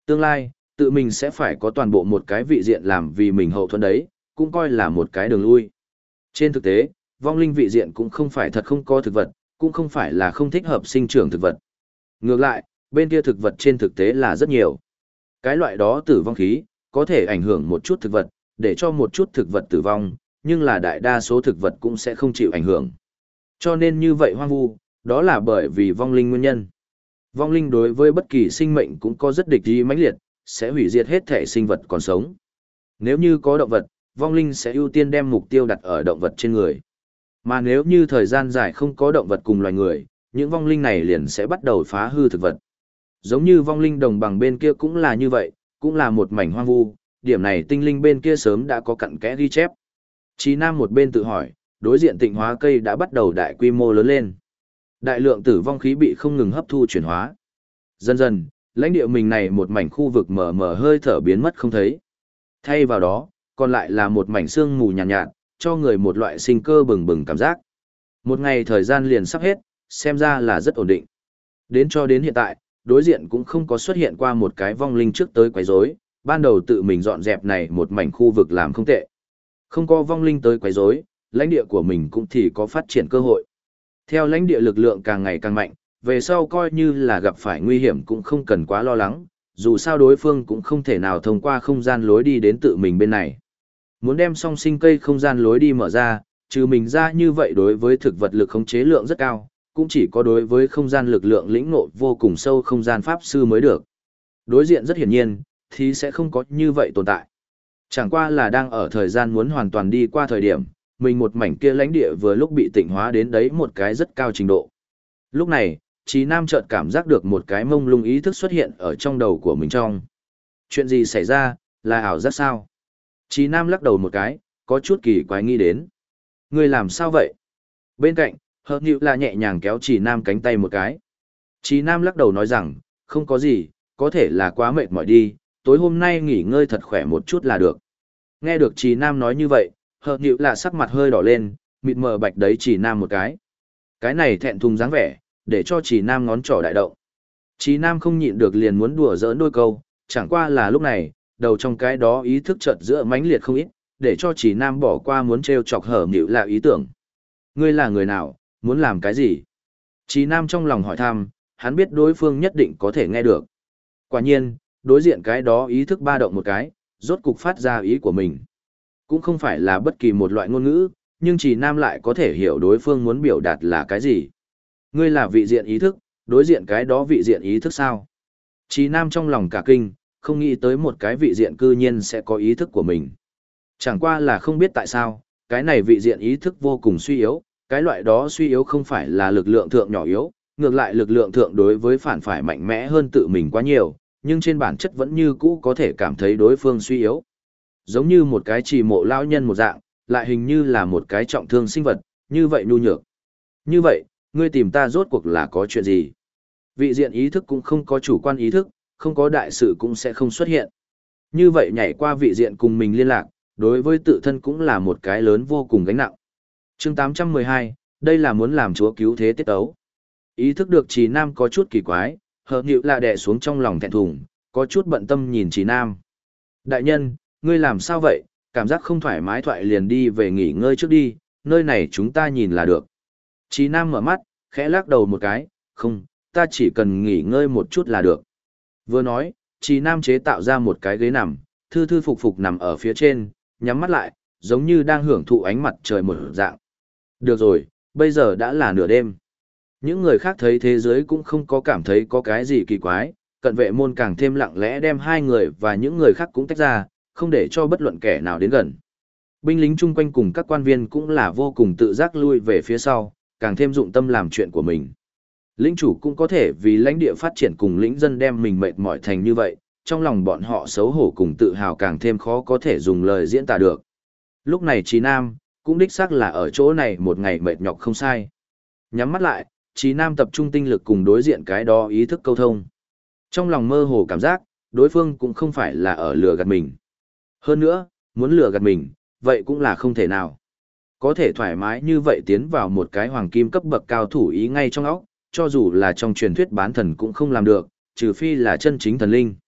Tương lai, tự mình sẽ phải có toàn bộ một cái vị diện làm vì mình hậu thuẫn đấy, cũng coi là một cái đường lui. Trên thực tế, vong linh vị diện cũng không phải thật không có thực vật, cũng không phải là không thích hợp sinh trưởng thực vật. Ngược lại, bên kia thực vật trên thực tế là rất nhiều. Cái loại đó tử vong khí, có thể ảnh hưởng một chút thực vật, để cho một chút thực vật tử vong, nhưng là đại đa số thực vật cũng sẽ không chịu ảnh hưởng. Cho nên như vậy hoang vu, đó là bởi vì vong linh nguyên nhân. Vong linh đối với bất kỳ sinh mệnh cũng có rất địch ý mãnh liệt, sẽ hủy diệt hết thể sinh vật còn sống. Nếu như có động vật, vong linh sẽ ưu tiên đem mục tiêu đặt ở động vật trên người. Mà nếu như thời gian dài không có động vật cùng loài người, những vong linh này liền sẽ bắt đầu phá hư thực vật. Giống như vong linh đồng bằng bên kia cũng là như vậy, cũng là một mảnh hoang vu, điểm này tinh linh bên kia sớm đã có cặn kẽ ghi chép. Chí Nam một bên tự hỏi, đối diện tịnh hóa cây đã bắt đầu đại quy mô lớn lên. Đại lượng tử vong khí bị không ngừng hấp thu chuyển hóa. Dần dần, lãnh địa mình này một mảnh khu vực mờ mờ hơi thở biến mất không thấy. Thay vào đó, còn lại là một mảnh sương mù nhàn nhạt, cho người một loại sinh cơ bừng bừng cảm giác. Một ngày thời gian liền sắp hết, xem ra là rất ổn định. Đến cho đến hiện tại, đối diện cũng không có xuất hiện qua một cái vong linh trước tới quấy rối, ban đầu tự mình dọn dẹp này một mảnh khu vực làm không tệ. Không có vong linh tới quấy rối, lãnh địa của mình cũng thì có phát triển cơ hội. Theo lãnh địa lực lượng càng ngày càng mạnh, về sau coi như là gặp phải nguy hiểm cũng không cần quá lo lắng, dù sao đối phương cũng không thể nào thông qua không gian lối đi đến tự mình bên này. Muốn đem song sinh cây không gian lối đi mở ra, trừ mình ra như vậy đối với thực vật lực khống chế lượng rất cao, cũng chỉ có đối với không gian lực lượng lĩnh ngộ vô cùng sâu không gian pháp sư mới được. Đối diện rất hiển nhiên, thì sẽ không có như vậy tồn tại. Chẳng qua là đang ở thời gian muốn hoàn toàn đi qua thời điểm, mình một mảnh kia lãnh địa vừa lúc bị tịnh hóa đến đấy một cái rất cao trình độ. Lúc này, Chí Nam chợt cảm giác được một cái mông lung ý thức xuất hiện ở trong đầu của mình trong. Chuyện gì xảy ra, là ảo giác sao? Chí Nam lắc đầu một cái, có chút kỳ quái nghĩ đến. Ngươi làm sao vậy? Bên cạnh, Hợp Nhự là nhẹ nhàng kéo Chí Nam cánh tay một cái. Chí Nam lắc đầu nói rằng, không có gì, có thể là quá mệt mỏi đi, tối hôm nay nghỉ ngơi thật khỏe một chút là được. Nghe được Chí Nam nói như vậy, Hợp Nhự là sắc mặt hơi đỏ lên, mịt mờ bạch đấy Chí Nam một cái. Cái này thẹn thùng dáng vẻ, để cho Chí Nam ngón trỏ đại động. Chí Nam không nhịn được liền muốn đùa giỡn đôi câu, chẳng qua là lúc này, đầu trong cái đó ý thức chợt giữa mãnh liệt không ít, để cho Chí Nam bỏ qua muốn trêu chọc Hợp Nhự là ý tưởng. Ngươi là người nào, muốn làm cái gì? Chí Nam trong lòng hỏi thăm, hắn biết đối phương nhất định có thể nghe được. Quả nhiên, đối diện cái đó ý thức ba động một cái, rốt cục phát ra ý của mình. Cũng không phải là bất kỳ một loại ngôn ngữ, nhưng Chí Nam lại có thể hiểu đối phương muốn biểu đạt là cái gì. Ngươi là vị diện ý thức, đối diện cái đó vị diện ý thức sao? Chí Nam trong lòng cả kinh, không nghĩ tới một cái vị diện cư nhiên sẽ có ý thức của mình. Chẳng qua là không biết tại sao, cái này vị diện ý thức vô cùng suy yếu, cái loại đó suy yếu không phải là lực lượng thượng nhỏ yếu, ngược lại lực lượng thượng đối với phản phải mạnh mẽ hơn tự mình quá nhiều, nhưng trên bản chất vẫn như cũ có thể cảm thấy đối phương suy yếu. Giống như một cái trì mộ lão nhân một dạng, lại hình như là một cái trọng thương sinh vật, như vậy nhu nhược. Như vậy, ngươi tìm ta rốt cuộc là có chuyện gì? Vị diện ý thức cũng không có chủ quan ý thức, không có đại sự cũng sẽ không xuất hiện. Như vậy nhảy qua vị diện cùng mình liên lạc, đối với tự thân cũng là một cái lớn vô cùng gánh nặng. Chương 812, đây là muốn làm chúa cứu thế tiết ấu. Ý thức được Chí Nam có chút kỳ quái, Hợp Nhự là đè xuống trong lòng thẹn thùng, có chút bận tâm nhìn Chí Nam. Đại nhân, ngươi làm sao vậy, cảm giác không thoải mái thoại liền đi về nghỉ ngơi trước đi, nơi này chúng ta nhìn là được. Chí Nam mở mắt, khẽ lắc đầu một cái, không, ta chỉ cần nghỉ ngơi một chút là được. Vừa nói, Chí Nam chế tạo ra một cái ghế nằm, thư thư phục phục nằm ở phía trên, nhắm mắt lại, giống như đang hưởng thụ ánh mặt trời một dạng. Được rồi, bây giờ đã là nửa đêm. Những người khác thấy thế giới cũng không có cảm thấy có cái gì kỳ quái, cận vệ môn càng thêm lặng lẽ đem hai người và những người khác cũng tách ra, không để cho bất luận kẻ nào đến gần. Binh lính chung quanh cùng các quan viên cũng là vô cùng tự giác lui về phía sau, càng thêm dụng tâm làm chuyện của mình. Lĩnh chủ cũng có thể vì lãnh địa phát triển cùng lĩnh dân đem mình mệt mỏi thành như vậy, trong lòng bọn họ xấu hổ cùng tự hào càng thêm khó có thể dùng lời diễn tả được. Lúc này Chí Nam, cũng đích xác là ở chỗ này một ngày mệt nhọc không sai. Nhắm mắt lại, Chí Nam tập trung tinh lực cùng đối diện cái đó ý thức câu thông. Trong lòng mơ hồ cảm giác, đối phương cũng không phải là ở lừa gạt mình. Hơn nữa, muốn lừa gạt mình, vậy cũng là không thể nào. Có thể thoải mái như vậy tiến vào một cái hoàng kim cấp bậc cao thủ ý ngay trong óc, cho dù là trong truyền thuyết bán thần cũng không làm được, trừ phi là chân chính thần linh.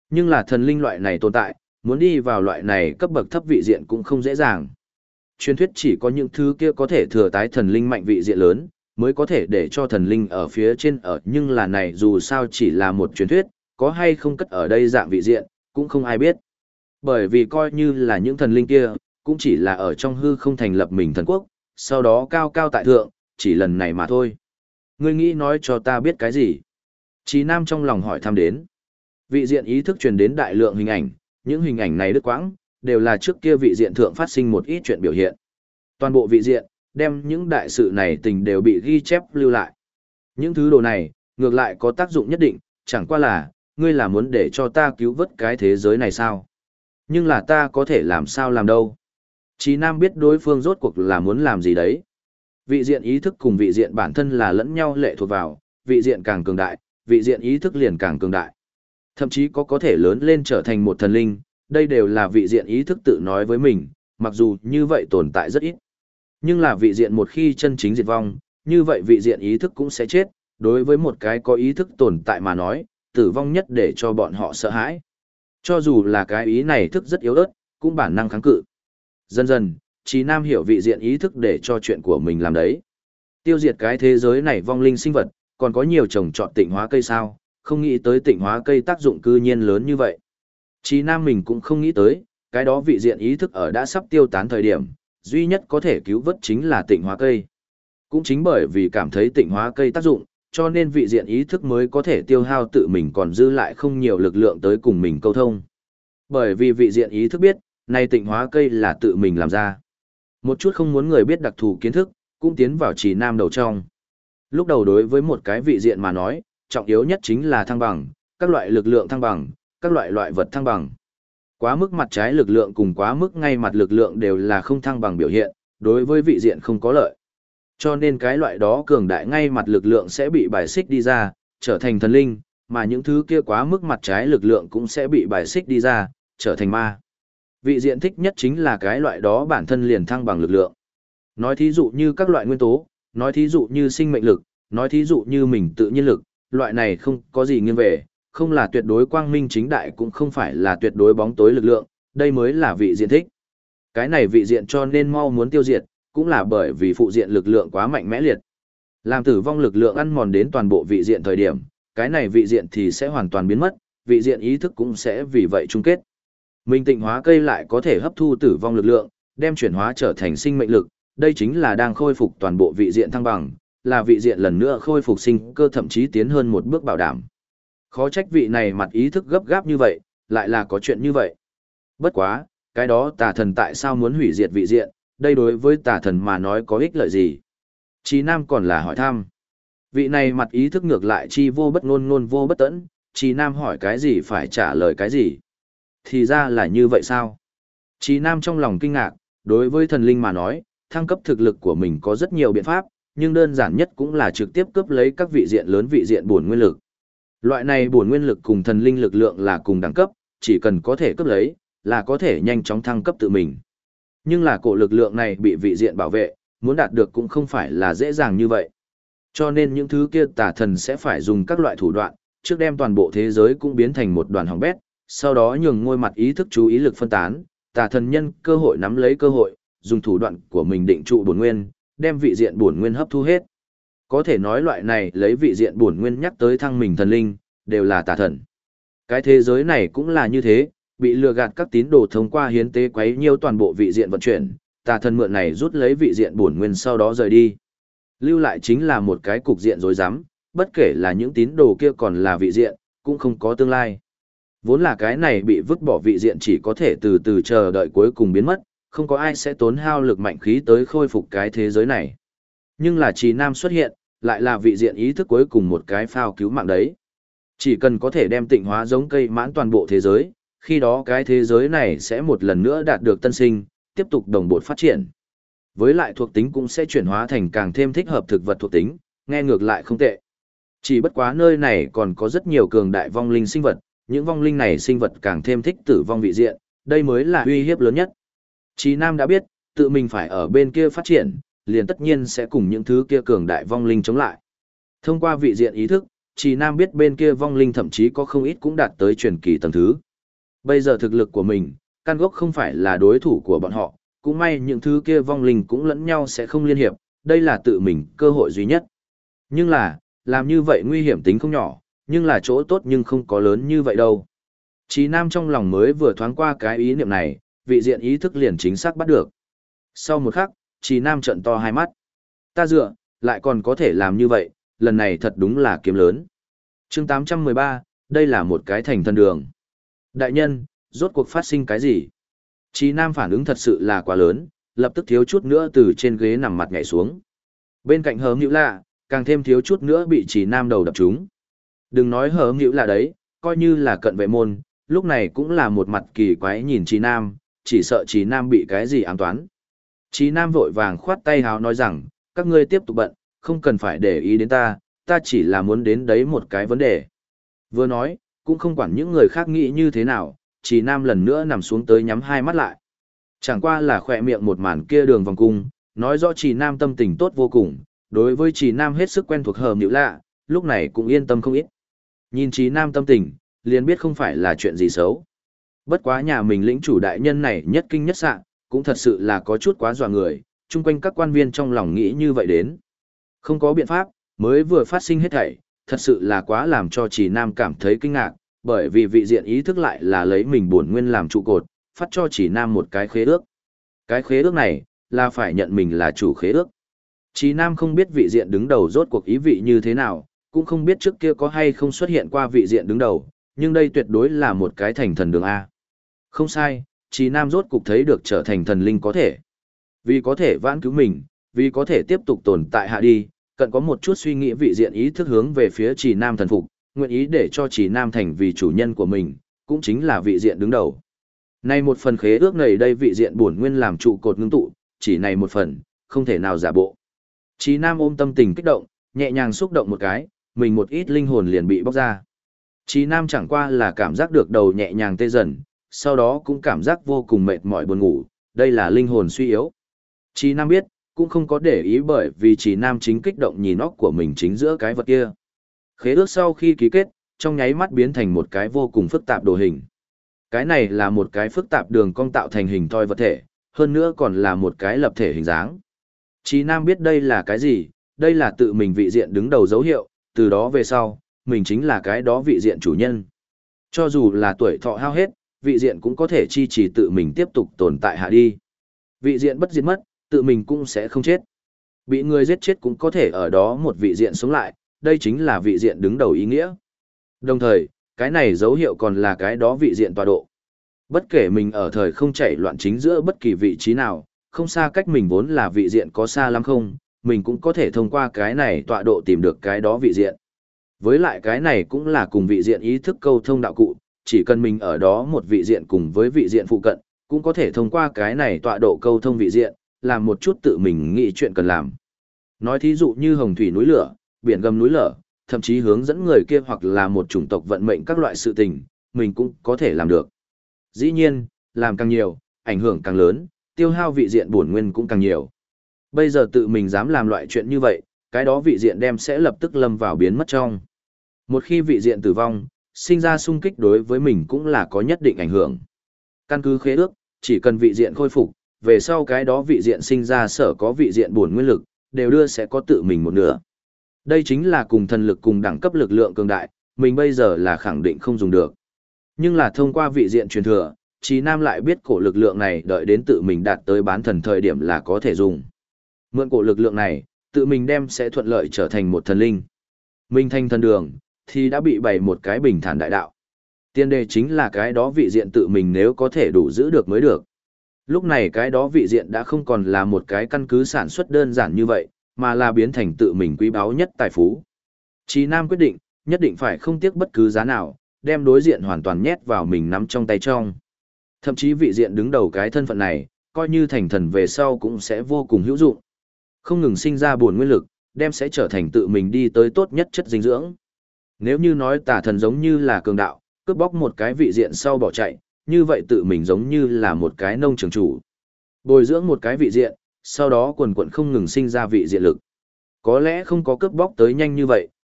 Nhưng là thần linh loại này tồn tại, muốn đi vào loại này cấp bậc thấp vị diện cũng không dễ dàng. Truyền thuyết chỉ có những thứ kia có thể thừa tái thần linh mạnh vị diện lớn, mới có thể để cho thần linh ở phía trên ở, nhưng là này dù sao chỉ là một truyền thuyết, có hay không cất ở đây dạng vị diện, cũng không ai biết. Bởi vì coi như là những thần linh kia, cũng chỉ là ở trong hư không thành lập mình thần quốc, sau đó cao cao tại thượng, chỉ lần này mà thôi. Ngươi nghĩ nói cho ta biết cái gì? Chí Nam trong lòng hỏi thăm đến. Vị diện ý thức truyền đến đại lượng hình ảnh, những hình ảnh này đứt quãng, đều là trước kia vị diện thượng phát sinh một ít chuyện biểu hiện. Toàn bộ vị diện, đem những đại sự này tình đều bị ghi chép lưu lại. Những thứ đồ này, ngược lại có tác dụng nhất định, chẳng qua là, ngươi là muốn để cho ta cứu vớt cái thế giới này sao? Nhưng là ta có thể làm sao làm đâu? Chí Nam biết đối phương rốt cuộc là muốn làm gì đấy. Vị diện ý thức cùng vị diện bản thân là lẫn nhau lệ thuộc vào, vị diện càng cường đại, vị diện ý thức liền càng cường đại. Thậm chí có thể lớn lên trở thành một thần linh, đây đều là vị diện ý thức tự nói với mình, mặc dù như vậy tồn tại rất ít. Nhưng là vị diện một khi chân chính diệt vong, như vậy vị diện ý thức cũng sẽ chết, đối với một cái có ý thức tồn tại mà nói, tử vong nhất để cho bọn họ sợ hãi. Cho dù là cái ý này thức rất yếu ớt, cũng bản năng kháng cự. Dần dần, Chí Nam hiểu vị diện ý thức để cho chuyện của mình làm đấy. Tiêu diệt cái thế giới này vong linh sinh vật, còn có nhiều trồng trọt tịnh hóa cây sao, không nghĩ tới tịnh hóa cây tác dụng cư nhiên lớn như vậy. Chí Nam mình cũng không nghĩ tới, cái đó vị diện ý thức ở đã sắp tiêu tán thời điểm, duy nhất có thể cứu vớt chính là tịnh hóa cây. Cũng chính bởi vì cảm thấy tịnh hóa cây tác dụng, cho nên vị diện ý thức mới có thể tiêu hao tự mình còn dư lại không nhiều lực lượng tới cùng mình câu thông. Bởi vì vị diện ý thức biết, này tịnh hóa cây là tự mình làm ra. Một chút không muốn người biết đặc thù kiến thức, cũng tiến vào Chí Nam đầu trong. Lúc đầu đối với một cái vị diện mà nói, trọng yếu nhất chính là thăng bằng, các loại lực lượng thăng bằng, các loại vật thăng bằng. Quá mức mặt trái lực lượng cùng quá mức ngay mặt lực lượng đều là không thăng bằng biểu hiện, đối với vị diện không có lợi. Cho nên cái loại đó cường đại ngay mặt lực lượng sẽ bị bài xích đi ra, trở thành thần linh, mà những thứ kia quá mức mặt trái lực lượng cũng sẽ bị bài xích đi ra, trở thành ma. Vị diện thích nhất chính là cái loại đó bản thân liền thăng bằng lực lượng. Nói thí dụ như các loại nguyên tố, nói thí dụ như sinh mệnh lực, nói thí dụ như mình tự nhiên lực, loại này không có gì nghiêng về, không là tuyệt đối quang minh chính đại cũng không phải là tuyệt đối bóng tối lực lượng, đây mới là vị diện thích. Cái này vị diện cho nên mau muốn tiêu diệt, cũng là bởi vì phụ diện lực lượng quá mạnh mẽ liệt. Làm tử vong lực lượng ăn mòn đến toàn bộ vị diện thời điểm, cái này vị diện thì sẽ hoàn toàn biến mất, vị diện ý thức cũng sẽ vì vậy chung kết. Minh tịnh hóa cây lại có thể hấp thu tử vong lực lượng, đem chuyển hóa trở thành sinh mệnh lực, đây chính là đang khôi phục toàn bộ vị diện thăng bằng, là vị diện lần nữa khôi phục sinh cơ thậm chí tiến hơn một bước bảo đảm. Khó trách vị này mặt ý thức gấp gáp như vậy, lại là có chuyện như vậy. Bất quá, cái đó tà thần tại sao muốn hủy diệt vị diện, đây đối với tà thần mà nói có ích lợi gì? Chí Nam còn là hỏi thăm. Vị này mặt ý thức ngược lại chi vô bất ngôn ngôn vô bất tẫn, Chí Nam hỏi cái gì phải trả lời cái gì. Thì ra là như vậy sao? Chí Nam trong lòng kinh ngạc, đối với thần linh mà nói, thăng cấp thực lực của mình có rất nhiều biện pháp, nhưng đơn giản nhất cũng là trực tiếp cướp lấy các vị diện lớn vị diện bổn nguyên lực. Loại này bổn nguyên lực cùng thần linh lực lượng là cùng đẳng cấp, chỉ cần có thể cướp lấy, là có thể nhanh chóng thăng cấp tự mình. Nhưng là cổ lực lượng này bị vị diện bảo vệ, muốn đạt được cũng không phải là dễ dàng như vậy. Cho nên những thứ kia tà thần sẽ phải dùng các loại thủ đoạn, trước đem toàn bộ thế giới cũng biến thành một đoàn hỏng bét, sau đó nhường ngôi mặt ý thức chú ý lực phân tán, tà thần nhân cơ hội nắm lấy cơ hội, dùng thủ đoạn của mình định trụ bổn nguyên, đem vị diện bổn nguyên hấp thu hết. Có thể nói loại này lấy vị diện bổn nguyên nhắc tới thăng mình thần linh, đều là tà thần. Cái thế giới này cũng là như thế, bị lừa gạt các tín đồ thông qua hiến tế quấy nhiêu toàn bộ vị diện vận chuyển, tà thần mượn này rút lấy vị diện bổn nguyên sau đó rời đi. Lưu lại chính là một cái cục diện rối rắm, bất kể là những tín đồ kia còn là vị diện, cũng không có tương lai. Vốn là cái này bị vứt bỏ vị diện chỉ có thể từ từ chờ đợi cuối cùng biến mất, không có ai sẽ tốn hao lực mạnh khí tới khôi phục cái thế giới này. Nhưng là Chí Nam xuất hiện, lại là vị diện ý thức cuối cùng một cái phao cứu mạng đấy. Chỉ cần có thể đem tịnh hóa giống cây mãn toàn bộ thế giới, khi đó cái thế giới này sẽ một lần nữa đạt được tân sinh, tiếp tục đồng bộ phát triển. Với lại thuộc tính cũng sẽ chuyển hóa thành càng thêm thích hợp thực vật thuộc tính, nghe ngược lại không tệ. Chỉ bất quá nơi này còn có rất nhiều cường đại vong linh sinh vật, những vong linh này sinh vật càng thêm thích tử vong vị diện, đây mới là uy hiếp lớn nhất. Chí Nam đã biết, tự mình phải ở bên kia phát triển, liền tất nhiên sẽ cùng những thứ kia cường đại vong linh chống lại. Thông qua vị diện ý thức, Trì Nam biết bên kia vong linh thậm chí có không ít cũng đạt tới truyền kỳ tầng thứ. Bây giờ thực lực của mình, căn gốc không phải là đối thủ của bọn họ, cũng may những thứ kia vong linh cũng lẫn nhau sẽ không liên hiệp, đây là tự mình cơ hội duy nhất. Nhưng là, làm như vậy nguy hiểm tính không nhỏ, nhưng là chỗ tốt nhưng không có lớn như vậy đâu. Chí Nam trong lòng mới vừa thoáng qua cái ý niệm này, vị diện ý thức liền chính xác bắt được. Sau một khắc, Chí Nam trợn to hai mắt. Ta dựa, lại còn có thể làm như vậy, lần này thật đúng là kiếm lớn. Chương 813, đây là một cái thành thần đường. Đại nhân, rốt cuộc phát sinh cái gì? Chí Nam phản ứng thật sự là quá lớn, lập tức thiếu chút nữa từ trên ghế nằm mặt nhảy xuống. Bên cạnh Hớm Hữu Lạ, càng thêm thiếu chút nữa bị Chí Nam đầu đập trúng. Đừng nói Hớm Hữu Lạ đấy, coi như là cận vệ môn, lúc này cũng là một mặt kỳ quái nhìn Chí Nam, chỉ sợ Chí Nam bị cái gì ám toán. Chí Nam vội vàng khoát tay háo nói rằng, các ngươi tiếp tục bận, không cần phải để ý đến ta, ta chỉ là muốn đến đấy một cái vấn đề. Vừa nói, cũng không quản những người khác nghĩ như thế nào, Chí Nam lần nữa nằm xuống tới nhắm hai mắt lại. Chẳng qua là khỏe miệng một màn kia đường vòng cung, nói rõ Chí Nam tâm tình tốt vô cùng, đối với Chí Nam hết sức quen thuộc Hờm Hữu Lạ, lúc này cũng yên tâm không ít. Nhìn Chí Nam tâm tình, liền biết không phải là chuyện gì xấu. Bất quá nhà mình lĩnh chủ đại nhân này nhất kinh nhất sạn, cũng thật sự là có chút quá dọa người, chung quanh các quan viên trong lòng nghĩ như vậy đến. Không có biện pháp, mới vừa phát sinh hết thảy, thật sự là quá làm cho Chí Nam cảm thấy kinh ngạc, bởi vì vị diện ý thức lại là lấy mình bổn nguyên làm trụ cột, phát cho Chí Nam một cái khế ước. Cái khế ước này, là phải nhận mình là chủ khế ước. Chí Nam không biết vị diện đứng đầu rốt cuộc ý vị như thế nào, cũng không biết trước kia có hay không xuất hiện qua vị diện đứng đầu, nhưng đây tuyệt đối là một cái thành thần đường A. Không sai, Chí Nam rốt cục thấy được trở thành thần linh có thể. Vì có thể vãn cứu mình, vì có thể tiếp tục tồn tại hạ đi, cận có một chút suy nghĩ vị diện ý thức hướng về phía Chí Nam thần phục, nguyện ý để cho Chí Nam thành vì chủ nhân của mình, cũng chính là vị diện đứng đầu. Này một phần khế ước này đây vị diện bổn nguyên làm trụ cột ngưng tụ, chỉ này một phần, không thể nào giả bộ. Chí Nam ôm tâm tình kích động, nhẹ nhàng xúc động một cái, mình một ít linh hồn liền bị bóc ra. Chí Nam chẳng qua là cảm giác được đầu nhẹ nhàng tê dần, sau đó cũng cảm giác vô cùng mệt mỏi buồn ngủ, đây là linh hồn suy yếu. Chí Nam biết, cũng không có để ý bởi vì Chí Nam chính kích động nhìn óc của mình chính giữa cái vật kia. Khế ước sau khi ký kết, trong nháy mắt biến thành một cái vô cùng phức tạp đồ hình. Cái này là một cái phức tạp đường cong tạo thành hình thoi vật thể, hơn nữa còn là một cái lập thể hình dáng. Chí Nam biết đây là cái gì, đây là tự mình vị diện đứng đầu dấu hiệu, từ đó về sau, mình chính là cái đó vị diện chủ nhân. Cho dù là tuổi thọ hao hết, vị diện cũng có thể chi trì tự mình tiếp tục tồn tại hạ đi. Vị diện bất diệt mất, tự mình cũng sẽ không chết. Bị người giết chết cũng có thể ở đó một vị diện sống lại, đây chính là vị diện đứng đầu ý nghĩa. Đồng thời, cái này dấu hiệu còn là cái đó vị diện tọa độ. Bất kể mình ở thời không chảy loạn chính giữa bất kỳ vị trí nào, không xa cách mình vốn là vị diện có xa lắm không, mình cũng có thể thông qua cái này tọa độ tìm được cái đó vị diện. Với lại cái này cũng là cùng vị diện ý thức câu thông đạo cụ, chỉ cần mình ở đó một vị diện cùng với vị diện phụ cận, cũng có thể thông qua cái này tọa độ câu thông vị diện, làm một chút tự mình nghĩ chuyện cần làm. Nói thí dụ như hồng thủy núi lửa, biển gầm núi lở, thậm chí hướng dẫn người kia hoặc là một chủng tộc vận mệnh các loại sự tình, mình cũng có thể làm được. Dĩ nhiên, làm càng nhiều, ảnh hưởng càng lớn, tiêu hao vị diện bổn nguyên cũng càng nhiều. Bây giờ tự mình dám làm loại chuyện như vậy, cái đó vị diện đem sẽ lập tức lâm vào biến mất trong. Một khi vị diện tử vong, sinh ra xung kích đối với mình cũng là có nhất định ảnh hưởng. Căn cứ khế ước, chỉ cần vị diện khôi phục, về sau cái đó vị diện sinh ra sở có vị diện bổn nguyên lực, đều đưa sẽ có tự mình một nửa. Đây chính là cùng thần lực cùng đẳng cấp lực lượng cường đại, mình bây giờ là khẳng định không dùng được. Nhưng là thông qua vị diện truyền thừa, Chí Nam lại biết cổ lực lượng này đợi đến tự mình đạt tới bán thần thời điểm là có thể dùng. Mượn cổ lực lượng này, tự mình đem sẽ thuận lợi trở thành một thần linh. Mình thành thần đường, thì đã bị bày một cái bình thản đại đạo. Tiên đề chính là cái đó vị diện tự mình nếu có thể đủ giữ được mới được. Lúc này cái đó vị diện đã không còn là một cái căn cứ sản xuất đơn giản như vậy, mà là biến thành tự mình quý báu nhất tài phú. Chí Nam quyết định, nhất định phải không tiếc bất cứ giá nào, đem đối diện hoàn toàn nhét vào mình nắm trong tay trong. Thậm chí vị diện đứng đầu cái thân phận này, coi như thành thần về sau cũng sẽ vô cùng hữu dụng. Không ngừng sinh ra bổn nguyên lực, đem sẽ trở thành tự mình đi tới tốt nhất chất dinh dưỡng. Nếu như nói tà thần giống như là cường đạo, cướp bóc một cái vị diện sau bỏ chạy, như vậy tự mình giống như là một cái nông trường chủ. Bồi dưỡng một cái vị diện, sau đó quần quần không ngừng sinh ra vị diện lực. Có lẽ không có cướp bóc tới nhanh như vậy,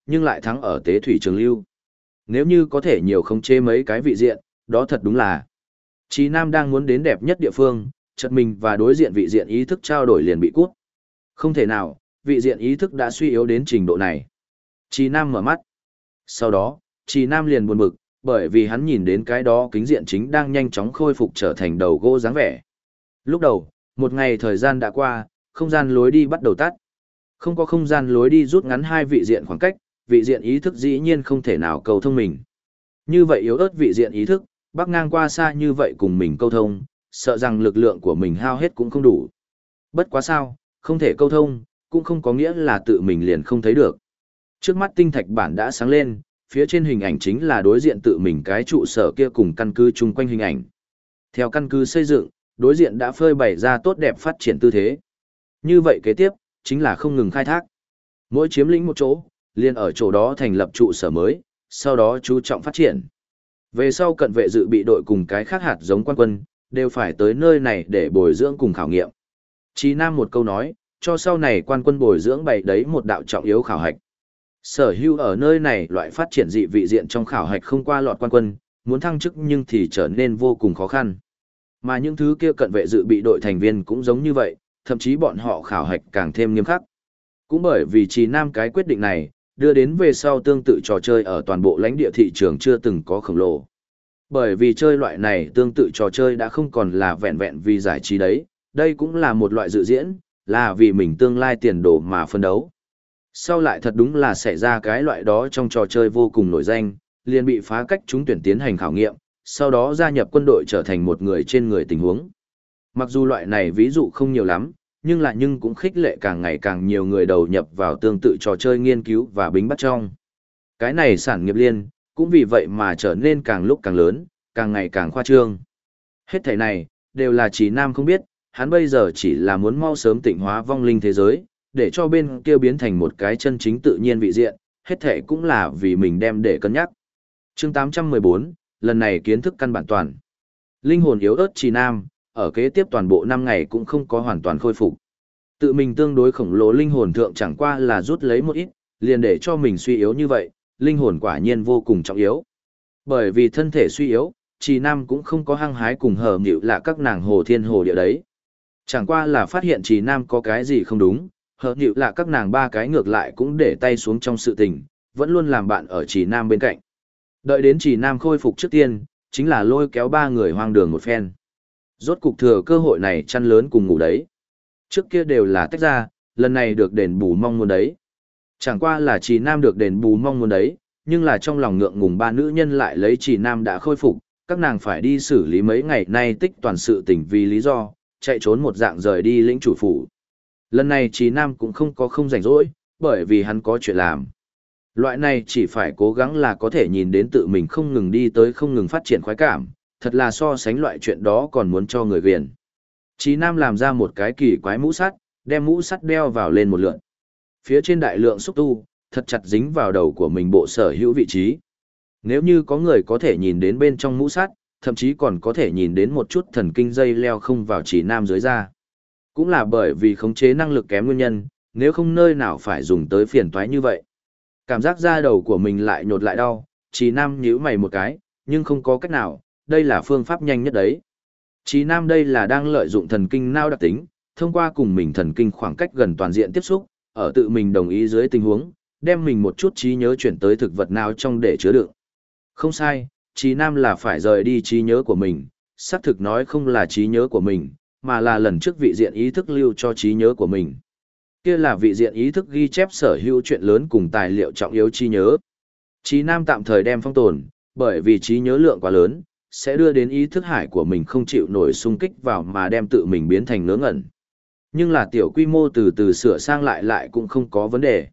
nhưng lại thắng ở tế thủy trường lưu. Nếu như có thể nhiều khống chế mấy cái vị diện, đó thật đúng là. Chí Nam đang muốn đến đẹp nhất địa phương, chợt mình và đối diện vị diện ý thức trao đổi liền bị cút. Không thể nào, vị diện ý thức đã suy yếu đến trình độ này. Chí Nam mở mắt. Sau đó, Chí Nam liền buồn bực, bởi vì hắn nhìn đến cái đó kính diện chính đang nhanh chóng khôi phục trở thành đầu gỗ dáng vẻ. Lúc đầu, một ngày thời gian đã qua, không gian lối đi bắt đầu tắt. Không có không gian lối đi rút ngắn hai vị diện khoảng cách, vị diện ý thức dĩ nhiên không thể nào cầu thông mình. Như vậy yếu ớt vị diện ý thức, bắc ngang qua xa như vậy cùng mình câu thông, sợ rằng lực lượng của mình hao hết cũng không đủ. Bất quá sao, không thể câu thông, cũng không có nghĩa là tự mình liền không thấy được. Trước mắt tinh thạch bản đã sáng lên, phía trên hình ảnh chính là đối diện tự mình cái trụ sở kia cùng căn cứ chung quanh hình ảnh. Theo căn cứ xây dựng, đối diện đã phơi bày ra tốt đẹp phát triển tư thế. Như vậy kế tiếp, chính là không ngừng khai thác. Mỗi chiếm lĩnh một chỗ, liền ở chỗ đó thành lập trụ sở mới, sau đó chú trọng phát triển. Về sau cận vệ dự bị đội cùng cái khác hạt giống quan quân, đều phải tới nơi này để bồi dưỡng cùng khảo nghiệm. Chí Nam một câu nói, cho sau này quan quân bồi dưỡng bày đấy một đạo trọng yếu khảo hạch. Sở hữu ở nơi này loại phát triển dị vị diện trong khảo hạch không qua lọt quan quân, muốn thăng chức nhưng thì trở nên vô cùng khó khăn. Mà những thứ kia cận vệ dự bị đội thành viên cũng giống như vậy, thậm chí bọn họ khảo hạch càng thêm nghiêm khắc. Cũng bởi vì Chí Nam cái quyết định này, đưa đến về sau tương tự trò chơi ở toàn bộ lãnh địa thị trường chưa từng có khổng lồ. Bởi vì chơi loại này tương tự trò chơi đã không còn là vẹn vẹn vì giải trí đấy, đây cũng là một loại dự diễn, là vì mình tương lai tiền đồ mà phân đấu. Sau lại thật đúng là xảy ra cái loại đó trong trò chơi vô cùng nổi danh, liền bị phá cách trúng tuyển tiến hành khảo nghiệm, sau đó gia nhập quân đội trở thành một người trên người tình huống. Mặc dù loại này ví dụ không nhiều lắm, nhưng cũng khích lệ càng ngày càng nhiều người đầu nhập vào tương tự trò chơi nghiên cứu và bính bắt trong. Cái này sản nghiệp liên, cũng vì vậy mà trở nên càng lúc càng lớn, càng ngày càng khoa trương. Hết thảy này, đều là Chí Nam không biết, hắn bây giờ chỉ là muốn mau sớm tịnh hóa vong linh thế giới, để cho bên kia biến thành một cái chân chính tự nhiên vị diện, hết thảy cũng là vì mình đem để cân nhắc. Chương 814, lần này kiến thức căn bản toàn. Linh hồn yếu ớt Chí Nam, ở kế tiếp toàn bộ 5 ngày cũng không có hoàn toàn khôi phục. Tự mình tương đối khổng lồ linh hồn thượng chẳng qua là rút lấy một ít, liền để cho mình suy yếu như vậy, linh hồn quả nhiên vô cùng trọng yếu. Bởi vì thân thể suy yếu, Chí Nam cũng không có hăng hái cùng hờ nghịu là các nàng hồ thiên hồ địa đấy. Chẳng qua là phát hiện Chí Nam có cái gì không đúng, hờ nghịu là các nàng ba cái ngược lại cũng để tay xuống trong sự tình, vẫn luôn làm bạn ở Chí Nam bên cạnh. Đợi đến Chí Nam khôi phục trước tiên, chính là lôi kéo ba người hoang đường một phen. Rốt cục thừa cơ hội này chăn lớn cùng ngủ đấy. Trước kia đều là tách ra, lần này được đền bù mong muốn đấy. Chẳng qua là Chí Nam được đền bù mong muốn đấy, nhưng là trong lòng ngượng ngùng ba nữ nhân lại lấy Chí Nam đã khôi phục, các nàng phải đi xử lý mấy ngày nay tích toàn sự tình vì lý do, chạy trốn một dạng rời đi lĩnh chủ phủ. Lần này Chí Nam cũng không có không rảnh rỗi, bởi vì hắn có chuyện làm. Loại này chỉ phải cố gắng là có thể nhìn đến tự mình không ngừng đi tới không ngừng phát triển khoái cảm, thật là so sánh loại chuyện đó còn muốn cho người ghiền. Chí Nam làm ra một cái kỳ quái mũ sắt, đem mũ sắt đeo vào lên một lượn. Phía trên đại lượng xúc tu, thật chặt dính vào đầu của mình bộ sở hữu vị trí. Nếu như có người có thể nhìn đến bên trong mũ sắt, thậm chí còn có thể nhìn đến một chút thần kinh dây leo không vào Chí Nam dưới da. Cũng là bởi vì khống chế năng lực kém nguyên nhân, nếu không nơi nào phải dùng tới phiền toái như vậy. Cảm giác da đầu của mình lại nhột lại đau, Chí Nam nhíu mày một cái, nhưng không có cách nào, đây là phương pháp nhanh nhất đấy. Chí Nam đây là đang lợi dụng thần kinh não đặc tính, thông qua cùng mình thần kinh khoảng cách gần toàn diện tiếp xúc, ở tự mình đồng ý dưới tình huống, đem mình một chút trí nhớ chuyển tới thực vật nào trong để chứa đựng. Không sai, Chí Nam là phải rời đi trí nhớ của mình, xác thực nói không là trí nhớ của mình, mà là lần trước vị diện ý thức lưu cho trí nhớ của mình. Kia là vị diện ý thức ghi chép sở hữu chuyện lớn cùng tài liệu trọng yếu trí nhớ. Chí Nam tạm thời đem phong tồn, bởi vì trí nhớ lượng quá lớn, sẽ đưa đến ý thức hải của mình không chịu nổi xung kích vào mà đem tự mình biến thành ngớ ngẩn. Nhưng là tiểu quy mô từ từ sửa sang lại cũng không có vấn đề.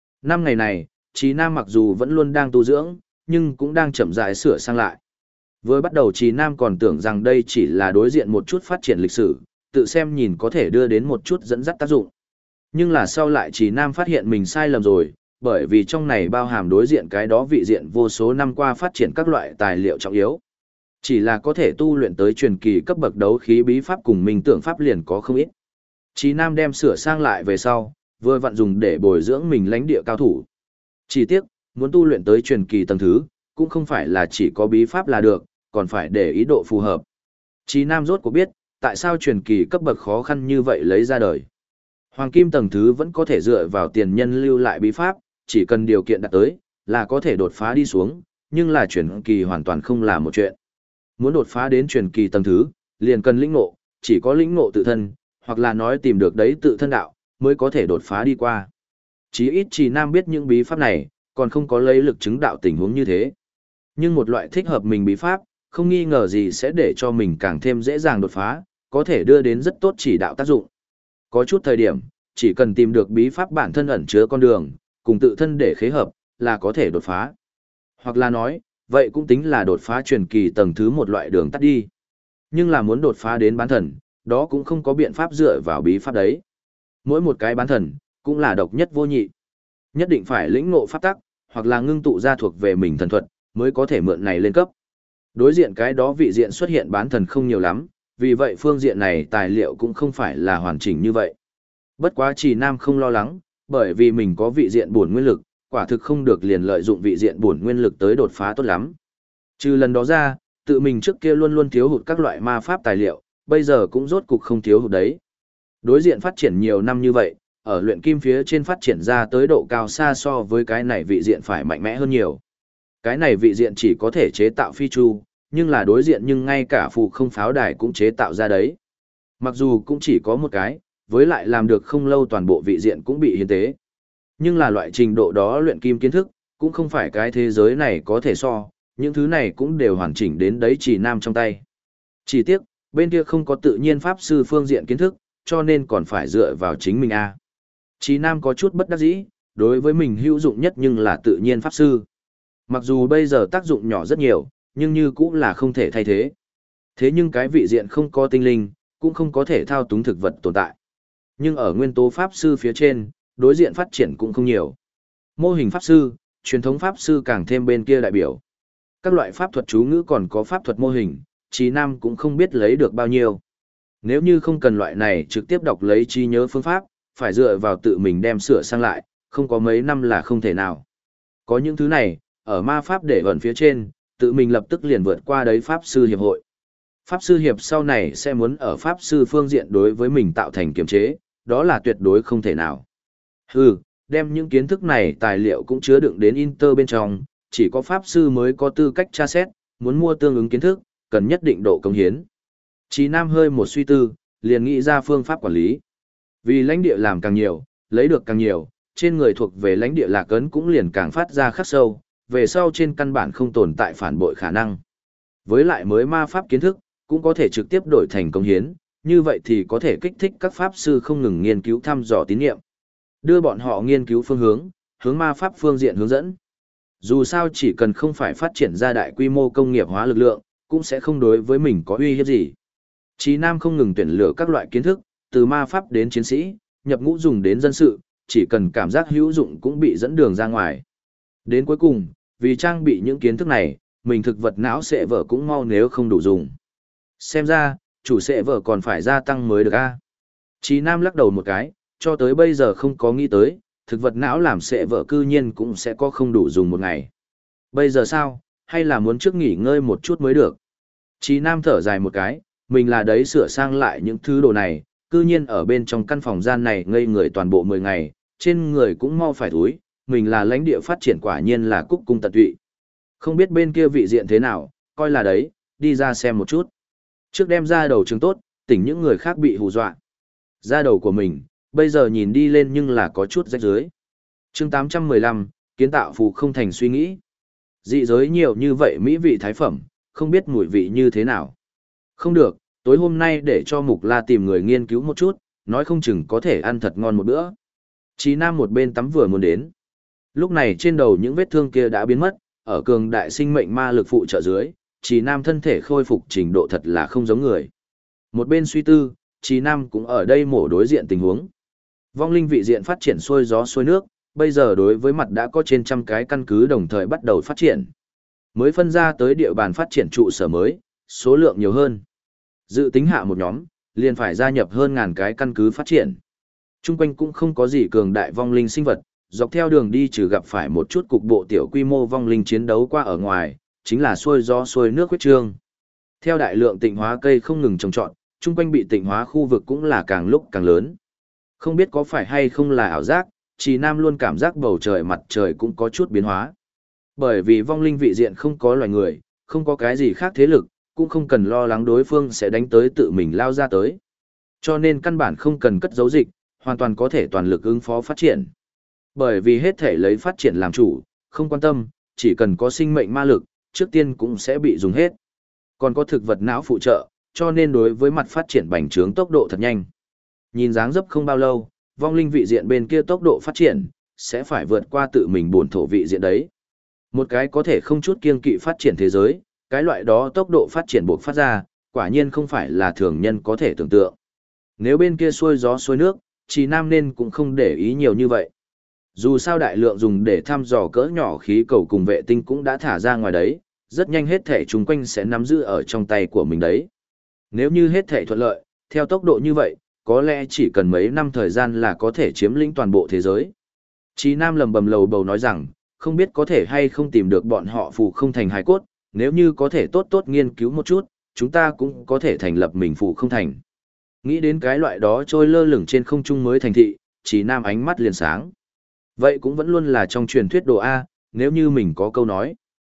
5 ngày này, Chí Nam mặc dù vẫn luôn đang tu dưỡng, nhưng cũng đang chậm rãi sửa sang lại. Vừa bắt đầu Chí Nam còn tưởng rằng đây chỉ là đối diện một chút phát triển lịch sử, tự xem nhìn có thể đưa đến một chút dẫn dắt tác dụng. Nhưng là sau lại Chí Nam phát hiện mình sai lầm rồi, bởi vì trong này bao hàm đối diện cái đó vị diện vô số năm qua phát triển các loại tài liệu trọng yếu. Chỉ là có thể tu luyện tới truyền kỳ cấp bậc đấu khí bí pháp cùng minh tưởng pháp liền có không ít. Chí Nam đem sửa sang lại về sau, vừa vặn dùng để bồi dưỡng mình lãnh địa cao thủ. Chỉ tiếc, muốn tu luyện tới truyền kỳ tầng thứ, cũng không phải là chỉ có bí pháp là được, còn phải để ý độ phù hợp. Chí Nam rốt cuộc biết, tại sao truyền kỳ cấp bậc khó khăn như vậy lấy ra đời. Hoàng kim tầng thứ vẫn có thể dựa vào tiền nhân lưu lại bí pháp, chỉ cần điều kiện đạt tới, là có thể đột phá đi xuống, nhưng là truyền kỳ hoàn toàn không là một chuyện. Muốn đột phá đến truyền kỳ tầng thứ, liền cần lĩnh ngộ, chỉ có lĩnh ngộ tự thân, hoặc là nói tìm được đấy tự thân đạo, mới có thể đột phá đi qua. Chí ít Trì Nam biết những bí pháp này, còn không có lấy lực chứng đạo tình huống như thế. Nhưng một loại thích hợp mình bí pháp, không nghi ngờ gì sẽ để cho mình càng thêm dễ dàng đột phá, có thể đưa đến rất tốt chỉ đạo tác dụng. Có chút thời điểm, chỉ cần tìm được bí pháp bản thân ẩn chứa con đường, cùng tự thân để khế hợp, là có thể đột phá. Hoặc là nói, vậy cũng tính là đột phá truyền kỳ tầng thứ một loại đường tắt đi. Nhưng là muốn đột phá đến bán thần, đó cũng không có biện pháp dựa vào bí pháp đấy. Mỗi một cái bán thần, cũng là độc nhất vô nhị. Nhất định phải lĩnh ngộ pháp tắc, hoặc là ngưng tụ ra thuộc về mình thần thuật, mới có thể mượn này lên cấp. Đối diện cái đó vị diện xuất hiện bán thần không nhiều lắm, vì vậy phương diện này tài liệu cũng không phải là hoàn chỉnh như vậy. Bất quá Trì Nam không lo lắng, bởi vì mình có vị diện bổn nguyên lực, quả thực không được liền lợi dụng vị diện bổn nguyên lực tới đột phá tốt lắm. Trừ lần đó ra, tự mình trước kia luôn luôn thiếu hụt các loại ma pháp tài liệu, bây giờ cũng rốt cục không thiếu hụt đấy. Đối diện phát triển nhiều năm như vậy, ở luyện kim phía trên phát triển ra tới độ cao xa so với cái này vị diện phải mạnh mẽ hơn nhiều. Cái này vị diện chỉ có thể chế tạo phi chu, nhưng là đối diện nhưng ngay cả phù không pháo đài cũng chế tạo ra đấy. Mặc dù cũng chỉ có một cái, với lại làm được không lâu toàn bộ vị diện cũng bị hiến tế. Nhưng là loại trình độ đó luyện kim kiến thức, cũng không phải cái thế giới này có thể so, những thứ này cũng đều hoàn chỉnh đến đấy Trì Nam trong tay. Chỉ tiếc, bên kia không có tự nhiên pháp sư phương diện kiến thức, cho nên còn phải dựa vào chính mình a. Trì Nam có chút bất đắc dĩ, đối với mình hữu dụng nhất nhưng là tự nhiên pháp sư. Mặc dù bây giờ tác dụng nhỏ rất nhiều, nhưng như cũng là không thể thay thế. Thế nhưng cái vị diện không có tinh linh, cũng không có thể thao túng thực vật tồn tại. Nhưng ở nguyên tố pháp sư phía trên, đối diện phát triển cũng không nhiều. Mô hình pháp sư, truyền thống pháp sư càng thêm bên kia đại biểu. Các loại pháp thuật chú ngữ còn có pháp thuật mô hình, Trì Nam cũng không biết lấy được bao nhiêu. Nếu như không cần loại này trực tiếp đọc lấy trí nhớ phương pháp, phải dựa vào tự mình đem sửa sang lại, không có mấy năm là không thể nào. Có những thứ này, ở ma pháp để ẩn phía trên, tự mình lập tức liền vượt qua đấy pháp sư hiệp hội. Pháp sư hiệp sau này sẽ muốn ở pháp sư phương diện đối với mình tạo thành kiềm chế, đó là tuyệt đối không thể nào. Đem những kiến thức này tài liệu cũng chứa đựng đến Inter bên trong, chỉ có pháp sư mới có tư cách tra xét, muốn mua tương ứng kiến thức, cần nhất định độ công hiến. Chí Nam hơi một suy tư, liền nghĩ ra phương pháp quản lý. Vì lãnh địa làm càng nhiều, lấy được càng nhiều, trên người thuộc về lãnh địa lạc ấn cũng liền càng phát ra khắc sâu, về sau trên căn bản không tồn tại phản bội khả năng. Với lại mới ma pháp kiến thức, cũng có thể trực tiếp đổi thành công hiến, như vậy thì có thể kích thích các pháp sư không ngừng nghiên cứu thăm dò tín nhiệm. Đưa bọn họ nghiên cứu phương hướng, hướng ma pháp phương diện hướng dẫn. Dù sao chỉ cần không phải phát triển ra đại quy mô công nghiệp hóa lực lượng, cũng sẽ không đối với mình có uy hiếp gì. Chí Nam không ngừng tuyển lựa các loại kiến thức, từ ma pháp đến chiến sĩ, nhập ngũ dùng đến dân sự, chỉ cần cảm giác hữu dụng cũng bị dẫn đường ra ngoài. Đến cuối cùng, vì trang bị những kiến thức này, mình thực vật não sẽ vở cũng mau nếu không đủ dùng. Xem ra, chủ sẽ vở còn phải gia tăng mới được a. Chí Nam lắc đầu một cái, cho tới bây giờ không có nghĩ tới, thực vật não làm sẽ vở cư nhiên cũng sẽ có không đủ dùng một ngày. Bây giờ sao, hay là muốn trước nghỉ ngơi một chút mới được. Chí Nam thở dài một cái, mình là đấy sửa sang lại những thứ đồ này, cư nhiên ở bên trong căn phòng gian này ngây người toàn bộ 10 ngày, trên người cũng mau phải thúi, mình là lãnh địa phát triển quả nhiên là cúc cung tận tụy. Không biết bên kia vị diện thế nào, coi là đấy, đi ra xem một chút. Trước đem ra đầu trường tốt, tỉnh những người khác bị hù dọa. Ra đầu của mình, bây giờ nhìn đi lên nhưng là có chút rách rưới. Chương 815, kiến tạo phù không thành suy nghĩ. Dị giới nhiều như vậy mỹ vị thái phẩm, không biết mùi vị như thế nào. Không được, tối hôm nay để cho Mục La tìm người nghiên cứu một chút, nói không chừng có thể ăn thật ngon một bữa. Chí Nam một bên tắm vừa muốn đến. Lúc này trên đầu những vết thương kia đã biến mất, ở cường đại sinh mệnh ma lực phụ trợ dưới, Chí Nam thân thể khôi phục trình độ thật là không giống người. Một bên suy tư, Chí Nam cũng ở đây mổ đối diện tình huống. Vong linh vị diện phát triển xuôi gió xuôi nước, bây giờ đối với mặt đã có trên trăm cái căn cứ đồng thời bắt đầu phát triển. Mới phân ra tới địa bàn phát triển trụ sở mới, số lượng nhiều hơn. Dự tính hạ một nhóm, liền phải gia nhập hơn ngàn cái căn cứ phát triển. Trung quanh cũng không có gì cường đại vong linh sinh vật, Dọc theo đường đi trừ gặp phải một chút cục bộ tiểu quy mô vong linh chiến đấu qua ở ngoài, chính là xuôi gió xuôi nước huyết trương. Theo đại lượng tịnh hóa cây không ngừng trồng trọt, chung quanh bị tịnh hóa khu vực cũng là càng lúc càng lớn. Không biết có phải hay không là ảo giác, Trì Nam luôn cảm giác bầu trời mặt trời cũng có chút biến hóa. Bởi vì vong linh vị diện không có loài người, không có cái gì khác thế lực, cũng không cần lo lắng đối phương sẽ đánh tới tự mình lao ra tới. Cho nên căn bản không cần cất giấu dịch, hoàn toàn có thể toàn lực ứng phó phát triển. Bởi vì hết thể lấy phát triển làm chủ, không quan tâm, chỉ cần có sinh mệnh ma lực, trước tiên cũng sẽ bị dùng hết. Còn có thực vật não phụ trợ, cho nên đối với mặt phát triển bành trướng tốc độ thật nhanh. Nhìn dáng dấp không bao lâu, vong linh vị diện bên kia tốc độ phát triển, sẽ phải vượt qua tự mình buồn thổ vị diện đấy. Một cái có thể không chút kiêng kỵ phát triển thế giới, cái loại đó tốc độ phát triển buộc phát ra, quả nhiên không phải là thường nhân có thể tưởng tượng. Nếu bên kia xuôi gió xuôi nước, Trì Nam nên cũng không để ý nhiều như vậy. Dù sao đại lượng dùng để thăm dò cỡ nhỏ khí cầu cùng vệ tinh cũng đã thả ra ngoài đấy, rất nhanh hết thể chung quanh sẽ nắm giữ ở trong tay của mình đấy. Nếu như hết thể thuận lợi, theo tốc độ như vậy, có lẽ chỉ cần mấy năm thời gian là có thể chiếm lĩnh toàn bộ thế giới. Trì Nam lầm bầm lầu bầu nói rằng, không biết có thể hay không tìm được bọn họ phù không thành hài cốt, nếu như có thể tốt tốt nghiên cứu một chút, chúng ta cũng có thể thành lập mình phù không thành. Nghĩ đến cái loại đó trôi lơ lửng trên không trung mới thành thị, Trì Nam ánh mắt liền sáng. Vậy cũng vẫn luôn là trong truyền thuyết đồ A, nếu như mình có câu nói.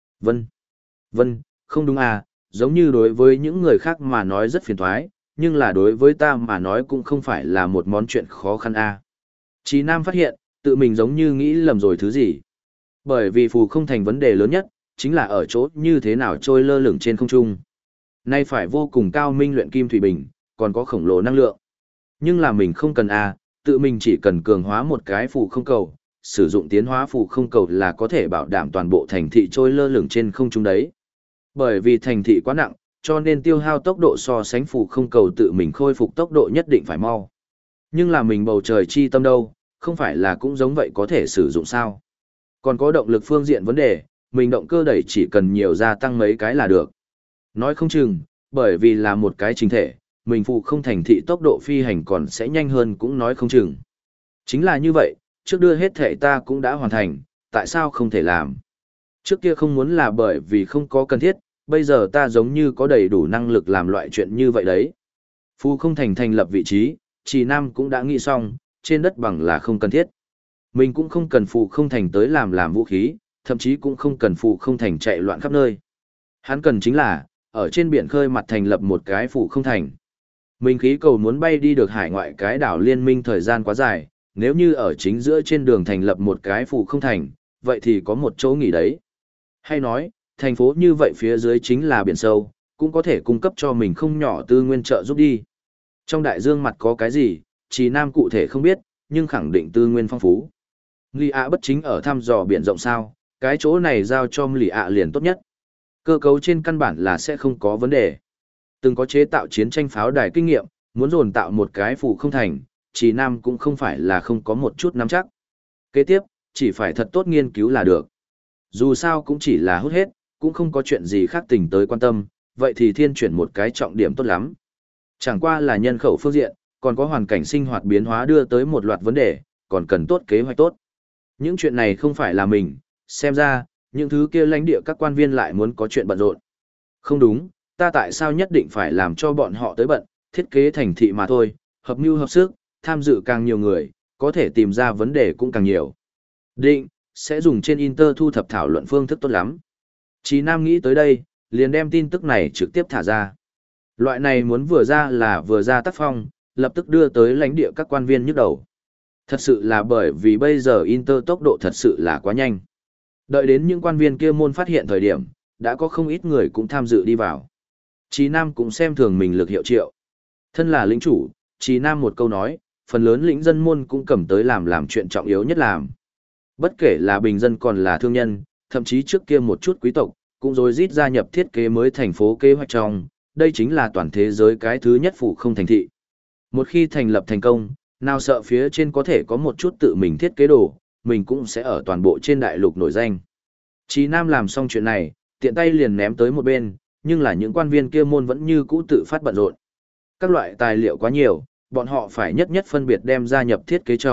Vân, không đúng à, giống như đối với những người khác mà nói rất phiền toái, nhưng là đối với ta mà nói cũng không phải là một món chuyện khó khăn a. Chí Nam phát hiện, tự mình giống như nghĩ lầm rồi thứ gì. Bởi vì phù không thành vấn đề lớn nhất, chính là ở chỗ như thế nào trôi lơ lửng trên không trung. Nay phải vô cùng cao minh luyện kim thủy bình, còn có khổng lồ năng lượng. Nhưng là mình không cần a, tự mình chỉ cần cường hóa một cái phù không cầu, sử dụng tiến hóa phù không cầu là có thể bảo đảm toàn bộ thành thị trôi lơ lửng trên không trung đấy. Bởi vì thành thị quá nặng, cho nên tiêu hao tốc độ so sánh phù không cầu tự mình khôi phục tốc độ nhất định phải mau. Nhưng là mình bầu trời chi tâm đâu, không phải là cũng giống vậy có thể sử dụng sao. Còn có động lực phương diện vấn đề, mình động cơ đẩy chỉ cần nhiều gia tăng mấy cái là được. Nói không chừng, bởi vì là một cái chính thể, mình phù không thành thị tốc độ phi hành còn sẽ nhanh hơn cũng nói không chừng. Chính là như vậy, trước đưa hết thể ta cũng đã hoàn thành, tại sao không thể làm? Trước kia không muốn là bởi vì không có cần thiết, bây giờ ta giống như có đầy đủ năng lực làm loại chuyện như vậy đấy. Phù không thành thành lập vị trí, Trì Nam cũng đã nghĩ xong, trên đất bằng là không cần thiết. Mình cũng không cần phù không thành tới làm vũ khí, thậm chí cũng không cần phù không thành chạy loạn khắp nơi. Hắn cần chính là, ở trên biển khơi mặt thành lập một cái phù không thành. Mình khí cầu muốn bay đi được hải ngoại cái đảo liên minh thời gian quá dài, nếu như ở chính giữa trên đường thành lập một cái phù không thành, vậy thì có một chỗ nghỉ đấy. Hay nói, thành phố như vậy phía dưới chính là biển sâu, cũng có thể cung cấp cho mình không nhỏ tư nguyên trợ giúp đi. Trong đại dương mặt có cái gì, Trì Nam cụ thể không biết, nhưng khẳng định tư nguyên phong phú. Lì ạ bất chính ở thăm dò biển rộng sao, cái chỗ này giao cho lì ạ liền tốt nhất. Cơ cấu trên căn bản là sẽ không có vấn đề. Từng có chế tạo chiến tranh pháo đài kinh nghiệm, muốn dồn tạo một cái phù không thành, Trì Nam cũng không phải là không có một chút nắm chắc. Kế tiếp, chỉ phải thật tốt nghiên cứu là được. Dù sao cũng chỉ là hút hết, cũng không có chuyện gì khác tình tới quan tâm, vậy thì thiên chuyển một cái trọng điểm tốt lắm. Chẳng qua là nhân khẩu phương diện, còn có hoàn cảnh sinh hoạt biến hóa đưa tới một loạt vấn đề, còn cần tốt kế hoạch tốt. Những chuyện này không phải là mình, xem ra, những thứ kia lãnh địa các quan viên lại muốn có chuyện bận rộn. Không đúng, ta tại sao nhất định phải làm cho bọn họ tới bận, thiết kế thành thị mà thôi, hợp mưu hợp sức, tham dự càng nhiều người, có thể tìm ra vấn đề cũng càng nhiều. Định, sẽ dùng trên Inter thu thập thảo luận phương thức tốt lắm. Chí Nam nghĩ tới đây, liền đem tin tức này trực tiếp thả ra. Loại này muốn vừa ra là vừa ra tác phong, lập tức đưa tới lãnh địa các quan viên nhức đầu. Thật sự là bởi vì bây giờ Inter tốc độ thật sự là quá nhanh. Đợi đến những quan viên kia môn phát hiện thời điểm, đã có không ít người cũng tham dự đi vào. Chí Nam cũng xem thường mình lực hiệu triệu. Thân là lĩnh chủ, Chí Nam một câu nói, phần lớn lĩnh dân môn cũng cầm tới làm chuyện trọng yếu nhất làm. Bất kể là bình dân còn là thương nhân, thậm chí trước kia một chút quý tộc, cũng rồi rít gia nhập thiết kế mới thành phố kế hoạch trong, đây chính là toàn thế giới cái thứ nhất phủ không thành thị. Một khi thành lập thành công, nào sợ phía trên có thể có một chút tự mình thiết kế đồ, mình cũng sẽ ở toàn bộ trên đại lục nổi danh. Chí Nam làm xong chuyện này, tiện tay liền ném tới một bên, nhưng là những quan viên kia môn vẫn như cũ tự phát bận rộn. Các loại tài liệu quá nhiều, bọn họ phải nhất nhất phân biệt đem gia nhập thiết kế trong,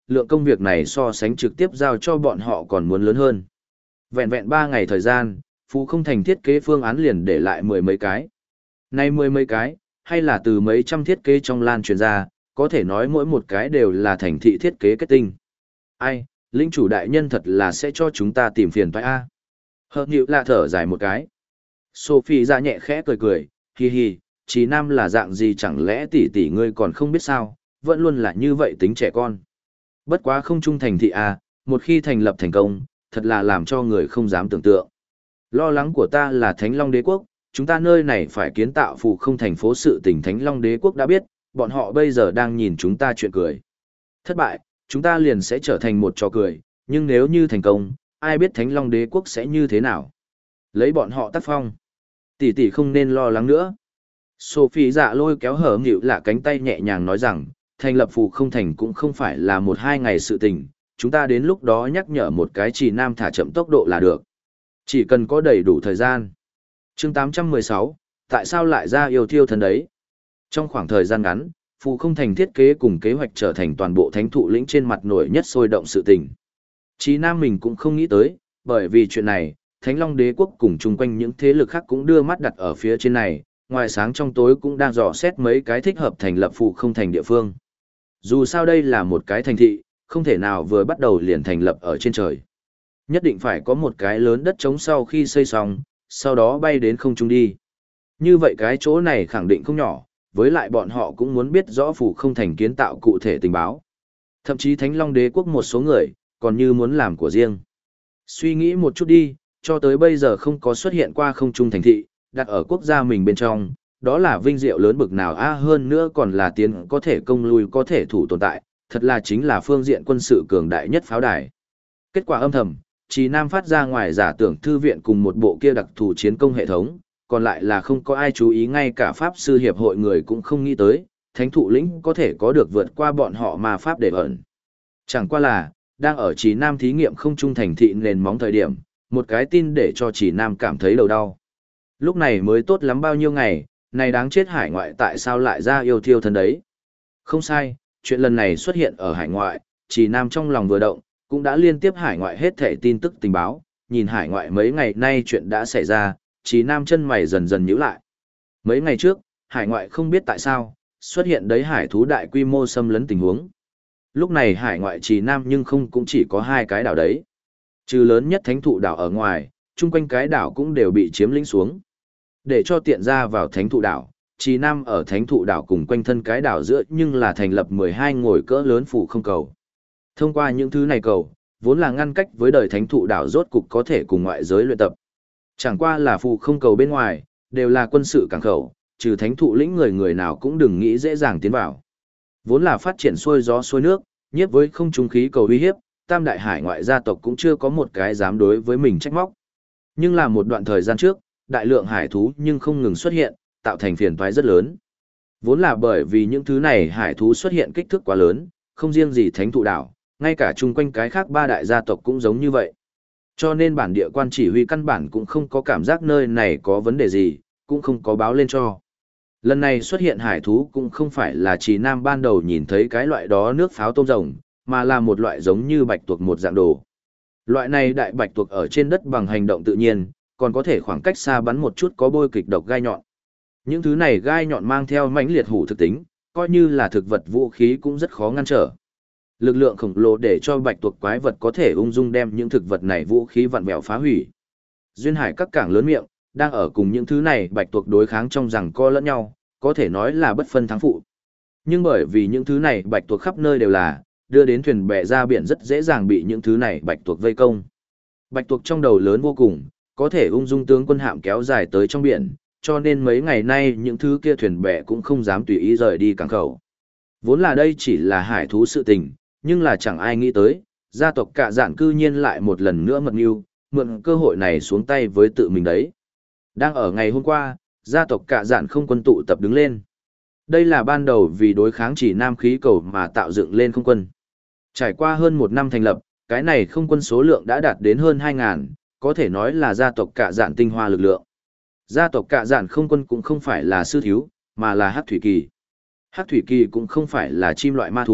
lượng công việc này so sánh trực tiếp giao cho bọn họ còn muốn lớn hơn. Vẹn vẹn 3 ngày thời gian, Phù Không Thành thiết kế phương án liền để lại mười mấy cái. Nay mười mấy cái, hay là từ mấy trăm thiết kế trong lan truyền ra, có thể nói mỗi một cái đều là thành thị thiết kế kết tinh. Ai, lĩnh chủ đại nhân thật là sẽ cho chúng ta tìm phiền toái a. Hợp nhịu là thở dài một cái. Sophie ra nhẹ khẽ cười cười, hi hi, Chí Nam là dạng gì chẳng lẽ tỷ tỷ ngươi còn không biết sao, vẫn luôn là như vậy tính trẻ con. Bất quá không trung thành thị a, một khi thành lập thành công, thật là làm cho người không dám tưởng tượng. Lo lắng của ta là Thánh Long Đế Quốc, chúng ta nơi này phải kiến tạo Phù Không thành phố sự tình Thánh Long Đế Quốc đã biết, bọn họ bây giờ đang nhìn chúng ta chuyện cười. Thất bại, chúng ta liền sẽ trở thành một trò cười, nhưng nếu như thành công, ai biết Thánh Long Đế Quốc sẽ như thế nào. Lấy bọn họ tác phong. Tỷ tỷ không nên lo lắng nữa. Sophie dạ lôi kéo hở nghịu là cánh tay nhẹ nhàng nói rằng, thành lập Phù Không thành cũng không phải là 1-2 ngày sự tình, chúng ta đến lúc đó nhắc nhở một cái Chỉ Nam thả chậm tốc độ là được. Chỉ cần có đầy đủ thời gian. Chương 816, tại sao lại ra yêu thiêu thần đấy? Trong khoảng thời gian ngắn, Phù Không thành thiết kế cùng kế hoạch trở thành toàn bộ thánh thụ lĩnh trên mặt nổi nhất sôi động sự tình. Chí Nam mình cũng không nghĩ tới, bởi vì chuyện này, Thánh Long Đế Quốc cùng chung quanh những thế lực khác cũng đưa mắt đặt ở phía trên này, ngoài sáng trong tối cũng đang dò xét mấy cái thích hợp thành lập Phù Không thành địa phương. Dù sao đây là một cái thành thị, không thể nào vừa bắt đầu liền thành lập ở trên trời. Nhất định phải có một cái lớn đất trống sau khi xây xong, sau đó bay đến không trung đi. Như vậy cái chỗ này khẳng định không nhỏ, với lại bọn họ cũng muốn biết rõ Phù Không thành kiến tạo cụ thể tình báo. Thậm chí Thánh Long Đế Quốc một số người, còn như muốn làm của riêng. Suy nghĩ một chút đi, cho tới bây giờ không có xuất hiện qua không trung thành thị, đặt ở quốc gia mình bên trong, đó là vinh diệu lớn bực nào hơn nữa còn là tiến có thể công lui có thể thủ tồn tại, thật là chính là phương diện quân sự cường đại nhất pháo đài. Kết quả âm thầm, Chí Nam phát ra ngoài giả tưởng thư viện cùng một bộ kia đặc thù chiến công hệ thống, còn lại là không có ai chú ý, ngay cả Pháp sư hiệp hội người cũng không nghĩ tới, thánh thụ lĩnh có thể có được vượt qua bọn họ mà Pháp để ẩn. Chẳng qua là, đang ở Chí Nam thí nghiệm không trung thành thị nền móng thời điểm, một cái tin để cho Chí Nam cảm thấy đầu đau. Lúc này mới tốt lắm bao nhiêu ngày, này đáng chết hải ngoại tại sao lại ra yêu thiêu thần đấy. Không sai, chuyện lần này xuất hiện ở hải ngoại, Chí Nam trong lòng vừa động, cũng đã liên tiếp hải ngoại hết thảy tin tức tình báo, nhìn hải ngoại mấy ngày nay chuyện đã xảy ra, Chí Nam chân mày dần dần nhíu lại. Mấy ngày trước, hải ngoại không biết tại sao, xuất hiện đấy hải thú đại quy mô xâm lấn tình huống. Lúc này hải ngoại Chí Nam nhưng không cũng chỉ có 2 cái đảo đấy. Trừ lớn nhất thánh thụ đảo ở ngoài, chung quanh cái đảo cũng đều bị chiếm lĩnh xuống. Để cho tiện ra vào thánh thụ đảo, Chí Nam ở thánh thụ đảo cùng quanh thân cái đảo giữa nhưng là thành lập 12 ngồi cỡ lớn Phù Không cầu. Thông qua những thứ này cầu, vốn là ngăn cách với đời thánh thụ đảo rốt cục có thể cùng ngoại giới luyện tập. Chẳng qua là Phù Không cầu bên ngoài, đều là quân sự cảng khẩu, trừ thánh thụ lĩnh người nào cũng đừng nghĩ dễ dàng tiến vào. Vốn là phát triển xuôi gió xuôi nước, nhiếp với không trung khí cầu uy hiếp, tam đại hải ngoại gia tộc cũng chưa có một cái dám đối với mình trách móc. Nhưng là một đoạn thời gian trước, đại lượng hải thú nhưng không ngừng xuất hiện, tạo thành phiền toái rất lớn. Vốn là bởi vì những thứ này hải thú xuất hiện kích thước quá lớn, không riêng gì thánh thụ đảo, ngay cả chung quanh cái khác 3 đại gia tộc cũng giống như vậy. Cho nên bản địa quan chỉ huy căn bản cũng không có cảm giác nơi này có vấn đề gì, cũng không có báo lên cho. Lần này xuất hiện hải thú cũng không phải là Chí Nam ban đầu nhìn thấy cái loại đó nước pháo tôm rồng, mà là một loại giống như bạch tuộc một dạng đồ. Loại này đại bạch tuộc ở trên đất bằng hành động tự nhiên, còn có thể khoảng cách xa bắn một chút có bôi kịch độc gai nhọn. Những thứ này gai nhọn mang theo mãnh liệt hủ thực tính, coi như là thực vật vũ khí cũng rất khó ngăn trở. Lực lượng khổng lồ để cho bạch tuộc quái vật có thể ung dung đem những thực vật này vũ khí vặn vẹo phá hủy. Duyên hải các cảng lớn miệng, đang ở cùng những thứ này bạch tuộc đối kháng trong rằng co lẫn nhau, có thể nói là bất phân thắng phụ. Nhưng bởi vì những thứ này bạch tuộc khắp nơi đều là, đưa đến thuyền bè ra biển rất dễ dàng bị những thứ này bạch tuộc vây công. Bạch tuộc trong đầu lớn vô cùng, có thể ung dung tướng quân hạm kéo dài tới trong biển, cho nên mấy ngày nay những thứ kia thuyền bè cũng không dám tùy ý rời đi cảng khẩu. Vốn là đây chỉ là hải thú sự tình, nhưng là chẳng ai nghĩ tới, gia tộc Cạ Dạn cư nhiên lại một lần nữa mật mưu, mượn cơ hội này xuống tay với tự mình đấy. Đang ở ngày hôm qua, gia tộc Cạ Dạn không quân tụ tập đứng lên. Đây là ban đầu vì đối kháng chỉ nam khí cầu mà tạo dựng lên không quân. Trải qua hơn 1 năm thành lập, cái này không quân số lượng đã đạt đến hơn 2.000, có thể nói là gia tộc Cạ Dạn tinh hoa lực lượng. Gia tộc Cạ Dạn không quân cũng không phải là sư thiếu, mà là Hắc Thủy Kỳ. Hắc Thủy Kỳ cũng không phải là chim loại ma thú,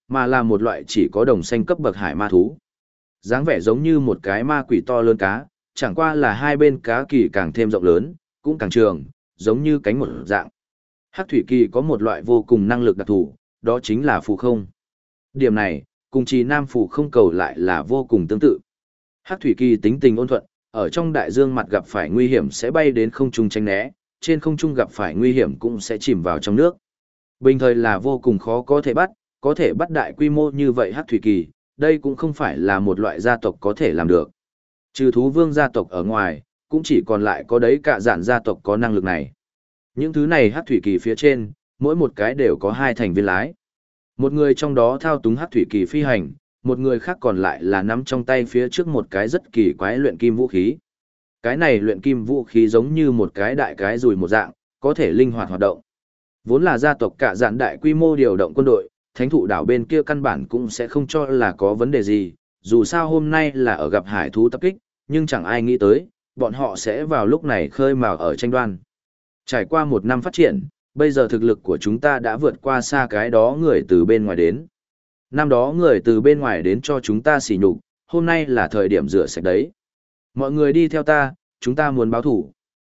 mà là một loại chỉ có đồng xanh cấp bậc hải ma thú. Dáng vẻ giống như một cái ma quỷ to lớn cá, chẳng qua là hai bên cá kỳ càng thêm rộng lớn, cũng càng trường, giống như cánh một dạng. Hắc thủy kỳ có một loại vô cùng năng lực đặc thù, đó chính là phù không. Điểm này, cùng Trì Nam phù không cầu lại là vô cùng tương tự. Hắc thủy kỳ tính tình ôn thuận, ở trong đại dương mặt gặp phải nguy hiểm sẽ bay đến không trung tránh né, trên không trung gặp phải nguy hiểm cũng sẽ chìm vào trong nước. Bình thời là vô cùng khó có thể bắt đại quy mô như vậy hắc thủy kỳ, đây cũng không phải là một loại gia tộc có thể làm được. Trừ thú vương gia tộc ở ngoài, cũng chỉ còn lại có đấy cả dạn gia tộc có năng lực này. Những thứ này hắc thủy kỳ phía trên, mỗi một cái đều có hai thành viên lái. Một người trong đó thao túng hắc thủy kỳ phi hành, một người khác còn lại là nắm trong tay phía trước một cái rất kỳ quái luyện kim vũ khí. Cái này luyện kim vũ khí giống như một cái đại cái dùi một dạng, có thể linh hoạt hoạt động. Vốn là gia tộc cả dạn đại quy mô điều động quân đội, thánh thụ đảo bên kia căn bản cũng sẽ không cho là có vấn đề gì, dù sao hôm nay là ở gặp hải thú tập kích, nhưng chẳng ai nghĩ tới, bọn họ sẽ vào lúc này khơi mào ở tranh đoan. Trải qua một năm phát triển, bây giờ thực lực của chúng ta đã vượt qua xa cái đó người từ bên ngoài đến. Năm đó người từ bên ngoài đến cho chúng ta sỉ nhục, hôm nay là thời điểm rửa sạch đấy. Mọi người đi theo ta, chúng ta muốn báo thủ.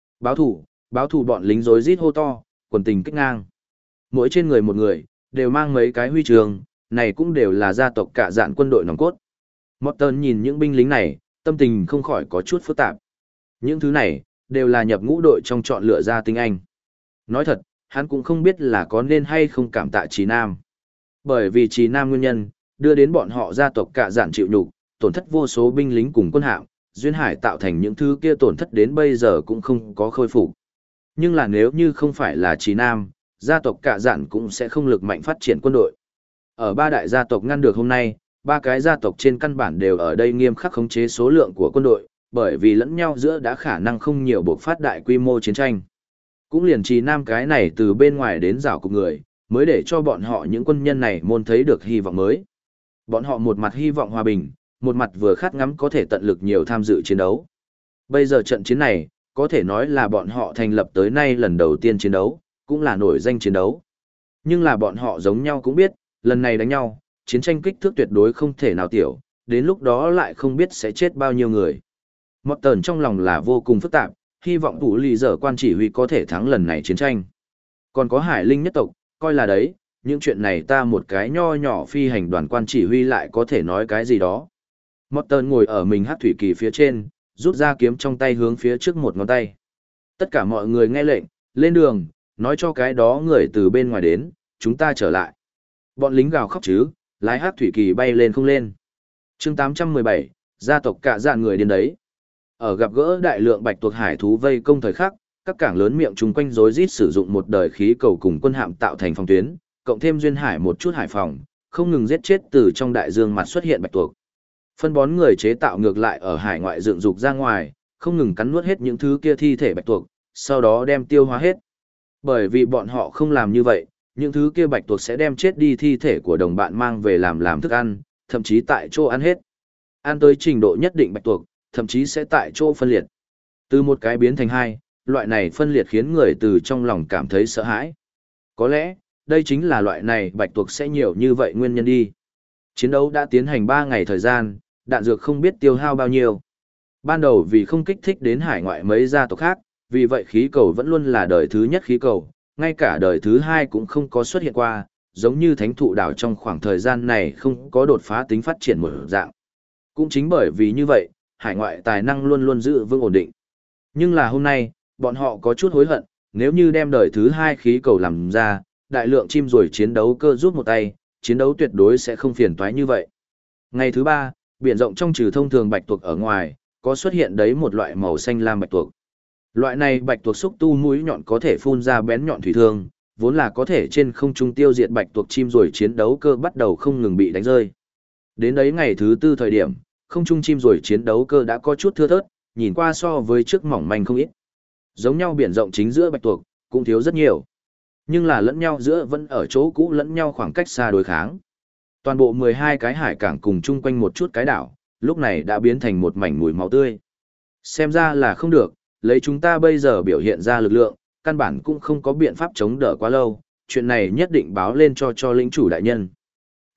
Báo thủ bọn lính rối rít hô to, quần tình kích ngang. Mỗi trên người một người, đều mang mấy cái huy chương, này cũng đều là gia tộc cả dạn quân đội nòng cốt. Morton nhìn những binh lính này, tâm tình không khỏi có chút phức tạp. Những thứ này, đều là nhập ngũ đội trong chọn lựa ra tinh anh. Nói thật, hắn cũng không biết là có nên hay không cảm tạ Trì Nam. Bởi vì Trì Nam nguyên nhân, đưa đến bọn họ gia tộc cả dạn chịu nhục, tổn thất vô số binh lính cùng quân hạm, duyên hải tạo thành những thứ kia tổn thất đến bây giờ cũng không có khôi phục. Nhưng là nếu như không phải là Trì Nam, gia tộc cả dạn cũng sẽ không lực mạnh phát triển quân đội. Ở ba đại gia tộc ngăn được hôm nay, ba cái gia tộc trên căn bản đều ở đây nghiêm khắc khống chế số lượng của quân đội, bởi vì lẫn nhau giữa đã khả năng không nhiều buộc phát đại quy mô chiến tranh. Cũng liền Trì Nam cái này từ bên ngoài đến rào cục người, mới để cho bọn họ những quân nhân này môn thấy được hy vọng mới. Bọn họ một mặt hy vọng hòa bình, một mặt vừa khát ngắm có thể tận lực nhiều tham dự chiến đấu. Bây giờ trận chiến này, có thể nói là bọn họ thành lập tới nay lần đầu tiên chiến đấu, cũng là nổi danh chiến đấu. Nhưng là bọn họ giống nhau cũng biết, lần này đánh nhau, chiến tranh kích thước tuyệt đối không thể nào tiểu, đến lúc đó lại không biết sẽ chết bao nhiêu người. Morton trong lòng là vô cùng phức tạp, hy vọng thủ lì dở quan chỉ huy có thể thắng lần này chiến tranh. Còn có Hải Linh nhất tộc, coi là đấy, những chuyện này ta một cái nho nhỏ phi hành đoàn quan chỉ huy lại có thể nói cái gì đó. Morton ngồi ở mình hắc thủy kỳ phía trên, rút ra kiếm trong tay hướng phía trước một ngón tay. Tất cả mọi người nghe lệnh, lên đường, nói cho cái đó người từ bên ngoài đến, chúng ta trở lại. Bọn lính gào khóc chứ, lái hắc thủy kỳ bay lên không lên. Chương 817, gia tộc cả dạn người đến đấy. Ở gặp gỡ đại lượng bạch tuộc hải thú vây công thời khắc, các cảng lớn miệng chung quanh rối rít sử dụng một đời khí cầu cùng quân hạm tạo thành phòng tuyến, cộng thêm duyên hải một chút hải phòng, không ngừng giết chết từ trong đại dương mặt xuất hiện bạch tuộc. Phân bón người chế tạo ngược lại ở hải ngoại dựng dục ra ngoài, không ngừng cắn nuốt hết những thứ kia thi thể bạch tuộc, sau đó đem tiêu hóa hết. Bởi vì bọn họ không làm như vậy, những thứ kia bạch tuộc sẽ đem chết đi thi thể của đồng bạn mang về làm thức ăn, thậm chí tại chỗ ăn hết. Ăn tới trình độ nhất định bạch tuộc, thậm chí sẽ tại chỗ phân liệt. Từ một cái biến thành hai, loại này phân liệt khiến người từ trong lòng cảm thấy sợ hãi. Có lẽ, đây chính là loại này bạch tuộc sẽ nhiều như vậy nguyên nhân đi. Chiến đấu đã tiến hành 3 ngày thời gian, đạn dược không biết tiêu hao bao nhiêu. Ban đầu vì không kích thích đến hải ngoại mấy gia tộc khác, vì vậy khí cầu vẫn luôn là đời thứ nhất khí cầu, ngay cả đời thứ hai cũng không có xuất hiện qua, giống như thánh thụ đảo trong khoảng thời gian này không có đột phá tính phát triển một dạng. Cũng chính bởi vì như vậy, hải ngoại tài năng luôn luôn giữ vững ổn định. Nhưng là hôm nay, bọn họ có chút hối hận, nếu như đem đời thứ hai khí cầu làm ra, đại lượng chim rồi chiến đấu cơ rút một tay, chiến đấu tuyệt đối sẽ không phiền toái như vậy. Ngày thứ ba, biển rộng trong trừ thông thường bạch tuộc ở ngoài, có xuất hiện đấy một loại màu xanh lam bạch tuộc. Loại này bạch tuộc xúc tu mũi nhọn có thể phun ra bén nhọn thủy thương, vốn là có thể trên không trung tiêu diệt bạch tuộc chim rồi chiến đấu cơ bắt đầu không ngừng bị đánh rơi. Đến đấy ngày thứ tư thời điểm, không trung chim rồi chiến đấu cơ đã có chút thưa thớt, nhìn qua so với trước mỏng manh không ít. Giống nhau biển rộng chính giữa bạch tuộc, cũng thiếu rất nhiều. Nhưng là lẫn nhau giữa vẫn ở chỗ cũ lẫn nhau khoảng cách xa đối kháng. Toàn bộ 12 cái hải cảng cùng chung quanh một chút cái đảo, lúc này đã biến thành một mảnh mùi máu tươi. Xem ra là không được, lấy chúng ta bây giờ biểu hiện ra lực lượng, căn bản cũng không có biện pháp chống đỡ quá lâu, chuyện này nhất định báo lên cho lĩnh chủ đại nhân.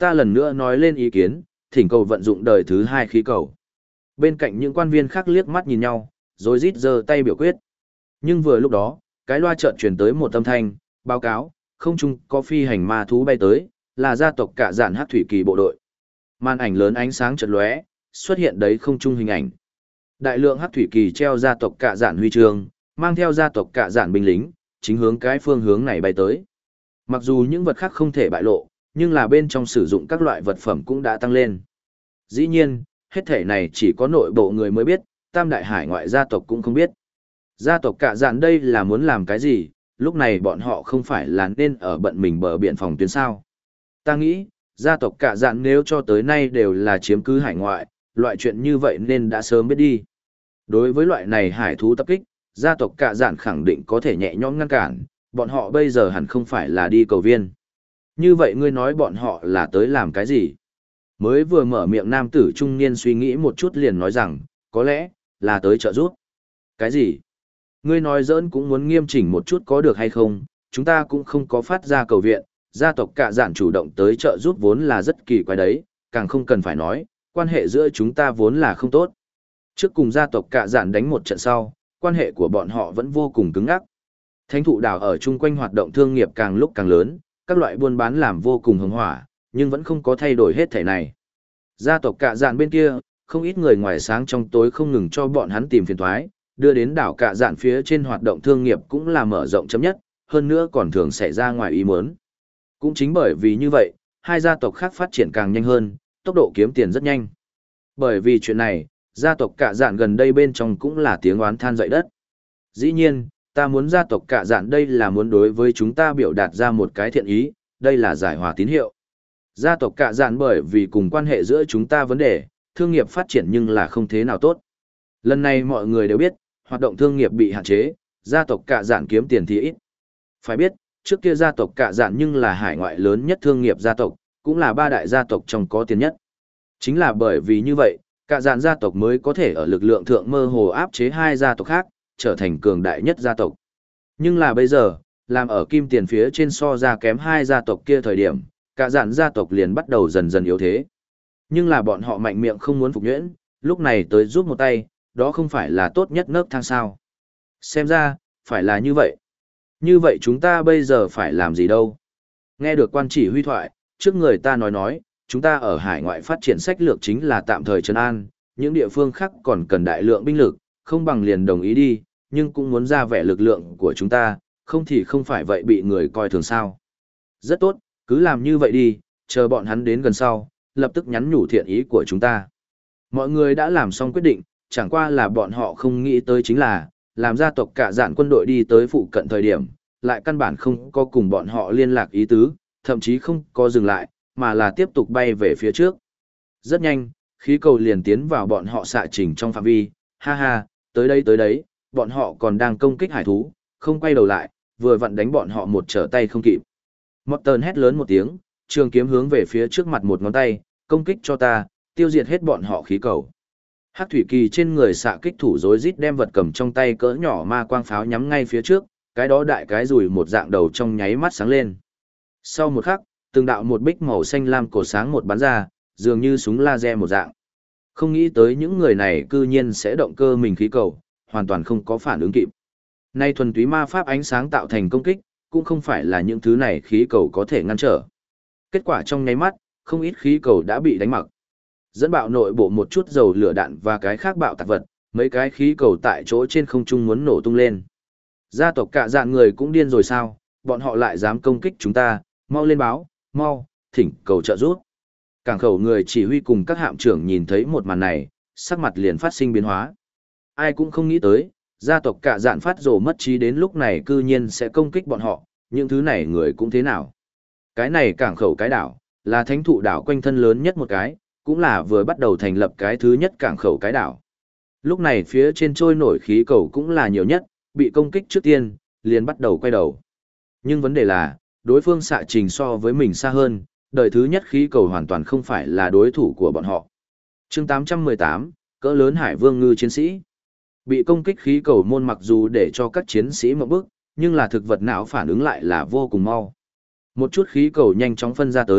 Ta lần nữa nói lên ý kiến, thỉnh cầu vận dụng đời thứ 2 khí cầu. Bên cạnh những quan viên khác liếc mắt nhìn nhau, rồi rít giơ tay biểu quyết. Nhưng vừa lúc đó, cái loa chợt truyền tới một âm thanh, báo cáo, không trung có phi hành ma thú bay tới, là gia tộc Cạ Dạn Hắc Thủy Kỳ bộ đội. Màn ảnh lớn ánh sáng chợt lóe, xuất hiện đấy không trung hình ảnh. Đại lượng Hắc Thủy Kỳ treo gia tộc Cạ Dạn huy chương, mang theo gia tộc Cạ Dạn binh lính, chính hướng cái phương hướng này bay tới. Mặc dù những vật khác không thể bại lộ, nhưng là bên trong sử dụng các loại vật phẩm cũng đã tăng lên. Dĩ nhiên, hết thể này chỉ có nội bộ người mới biết, tam đại hải ngoại gia tộc cũng không biết. Gia tộc Cạ Dạn đây là muốn làm cái gì, lúc này bọn họ không phải là nên ở bận mình bờ biển phòng tuyến sao. Ta nghĩ, gia tộc Cạ Dạn nếu cho tới nay đều là chiếm cứ hải ngoại, loại chuyện như vậy nên đã sớm biết đi. Đối với loại này hải thú tập kích, gia tộc Cạ Dạn khẳng định có thể nhẹ nhõm ngăn cản, bọn họ bây giờ hẳn không phải là đi cầu viên. Như vậy ngươi nói bọn họ là tới làm cái gì? Mới vừa mở miệng nam tử trung niên suy nghĩ một chút liền nói rằng, có lẽ, là tới trợ giúp. Cái gì? Ngươi nói giỡn cũng muốn nghiêm chỉnh một chút có được hay không? Chúng ta cũng không có phát ra cầu viện, gia tộc Cạ Dạn chủ động tới trợ giúp vốn là rất kỳ quái đấy, càng không cần phải nói, quan hệ giữa chúng ta vốn là không tốt. Trước cùng gia tộc Cạ Dạn đánh một trận sau, quan hệ của bọn họ vẫn vô cùng cứng ngắc. Thánh thụ đảo ở chung quanh hoạt động thương nghiệp càng lúc càng lớn, các loại buôn bán làm vô cùng hứng hỏa, nhưng vẫn không có thay đổi hết thể này. Gia tộc Cạ Dạn bên kia, không ít người ngoài sáng trong tối không ngừng cho bọn hắn tìm phiền toái, đưa đến đảo Cạ Dạn phía trên hoạt động thương nghiệp cũng là mở rộng chấm nhất, hơn nữa còn thường xảy ra ngoài ý muốn. Cũng chính bởi vì như vậy, hai gia tộc khác phát triển càng nhanh hơn, tốc độ kiếm tiền rất nhanh. Bởi vì chuyện này, gia tộc Cạ Dạn gần đây bên trong cũng là tiếng oán than dậy đất. Dĩ nhiên, ta muốn gia tộc Cạ Dạn đây là muốn đối với chúng ta biểu đạt ra một cái thiện ý, đây là giải hòa tín hiệu. Gia tộc Cạ Dạn bởi vì cùng quan hệ giữa chúng ta vấn đề, thương nghiệp phát triển nhưng là không thế nào tốt. Lần này mọi người đều biết, hoạt động thương nghiệp bị hạn chế, gia tộc Cạ Dạn kiếm tiền thì ít. Phải biết, trước kia gia tộc Cạ Dạn nhưng là hải ngoại lớn nhất thương nghiệp gia tộc, cũng là ba đại gia tộc trong có tiền nhất. Chính là bởi vì như vậy, Cạ Dạn gia tộc mới có thể ở lực lượng thượng mơ hồ áp chế hai gia tộc khác, trở thành cường đại nhất gia tộc. Nhưng là bây giờ, làm ở kim tiền phía trên so ra kém hai gia tộc kia thời điểm, Cạ Dạn gia tộc liền bắt đầu dần dần yếu thế. Nhưng là bọn họ mạnh miệng không muốn phục nhuyễn, lúc này tới giúp một tay, đó không phải là tốt nhất nấc thang sao. Xem ra, phải là như vậy. Như vậy chúng ta bây giờ phải làm gì đâu? Nghe được quan chỉ huy thoại, trước người ta nói, chúng ta ở hải ngoại phát triển sách lược chính là tạm thời trấn an, những địa phương khác còn cần đại lượng binh lực, không bằng liền đồng ý đi, nhưng cũng muốn ra vẻ lực lượng của chúng ta, không thì không phải vậy bị người coi thường sao. Rất tốt, cứ làm như vậy đi, chờ bọn hắn đến gần sau, lập tức nhắn nhủ thiện ý của chúng ta. Mọi người đã làm xong quyết định, chẳng qua là bọn họ không nghĩ tới chính là, làm gia tộc Cạ Dạn quân đội đi tới phụ cận thời điểm, lại căn bản không có cùng bọn họ liên lạc ý tứ, thậm chí không có dừng lại, mà là tiếp tục bay về phía trước. Rất nhanh, khí cầu liền tiến vào bọn họ xạ trình trong phạm vi, ha ha, tới đấy, bọn họ còn đang công kích hải thú, không quay đầu lại, vừa vặn đánh bọn họ một trở tay không kịp. Morton hét lớn một tiếng, trường kiếm hướng về phía trước mặt một ngón tay, công kích cho ta, tiêu diệt hết bọn họ khí cầu. Hắc thủy kỳ trên người xạ kích thủ rối rít đem vật cầm trong tay cỡ nhỏ ma quang pháo nhắm ngay phía trước, cái đó đại cái rùi một dạng đầu trong nháy mắt sáng lên. Sau một khắc, từng đạo một bích màu xanh lam cổ sáng một bắn ra, dường như súng laser một dạng. Không nghĩ tới những người này cư nhiên sẽ động cơ mình khí cầu, hoàn toàn không có phản ứng kịp. Nay thuần túy ma pháp ánh sáng tạo thành công kích, cũng không phải là những thứ này khí cầu có thể ngăn trở. Kết quả trong nháy mắt, không ít khí cầu đã bị đánh mặc. Dẫn bạo nội bộ một chút dầu lửa đạn và cái khác bạo tạc vật, mấy cái khí cầu tại chỗ trên không trung muốn nổ tung lên. Gia tộc Cạ Dạn người cũng điên rồi sao, bọn họ lại dám công kích chúng ta, mau lên báo, mau, thỉnh cầu trợ giúp. Cảng khẩu người chỉ huy cùng các hạm trưởng nhìn thấy một màn này, sắc mặt liền phát sinh biến hóa. Ai cũng không nghĩ tới, gia tộc Cạ Dạn phát rồ mất trí đến lúc này cư nhiên sẽ công kích bọn họ, những thứ này người cũng thế nào. Cái này cảng khẩu cái đảo, là thánh thụ đảo quanh thân lớn nhất một cái, cũng là vừa bắt đầu thành lập cái thứ nhất cảng khẩu cái đảo. Lúc này phía trên trôi nổi khí cầu cũng là nhiều nhất, bị công kích trước tiên, liền bắt đầu quay đầu. Nhưng vấn đề là, đối phương xạ trình so với mình xa hơn, đời thứ nhất khí cầu hoàn toàn không phải là đối thủ của bọn họ. Chương 818, cỡ lớn hải vương ngư chiến sĩ. Bị công kích khí cầu môn mặc dù để cho các chiến sĩ một bước, nhưng là thực vật não phản ứng lại là vô cùng mau. Một chút khí cầu nhanh chóng phân ra tới,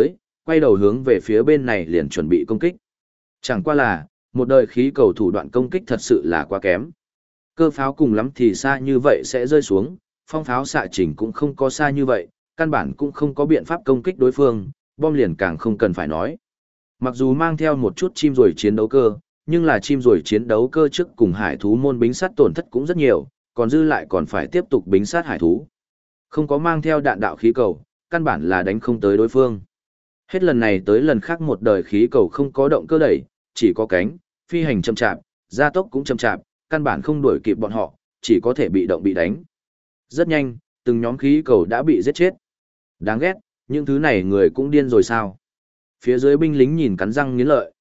quay đầu hướng về phía bên này liền chuẩn bị công kích. Chẳng qua là, một đời khí cầu thủ đoạn công kích thật sự là quá kém. Cơ pháo cùng lắm thì xa như vậy sẽ rơi xuống, phong pháo xạ trình cũng không có xa như vậy, căn bản cũng không có biện pháp công kích đối phương, bom liền càng không cần phải nói. Mặc dù mang theo một chút chim ruồi chiến đấu cơ, nhưng là chim ruồi chiến đấu cơ trước cùng hải thú môn bính sát tổn thất cũng rất nhiều, còn dư lại còn phải tiếp tục bính sát hải thú. Không có mang theo đạn đạo khí cầu, căn bản là đánh không tới đối phương. Hết lần này tới lần khác một đời khí cầu không có động cơ đẩy, chỉ có cánh, phi hành chậm chạp, gia tốc cũng chậm chạp, căn bản không đuổi kịp bọn họ, chỉ có thể bị động bị đánh. Rất nhanh, từng nhóm khí cầu đã bị giết chết. Đáng ghét, những thứ này người cũng điên rồi sao? Phía dưới binh lính nhìn cắn răng nghiến lợi.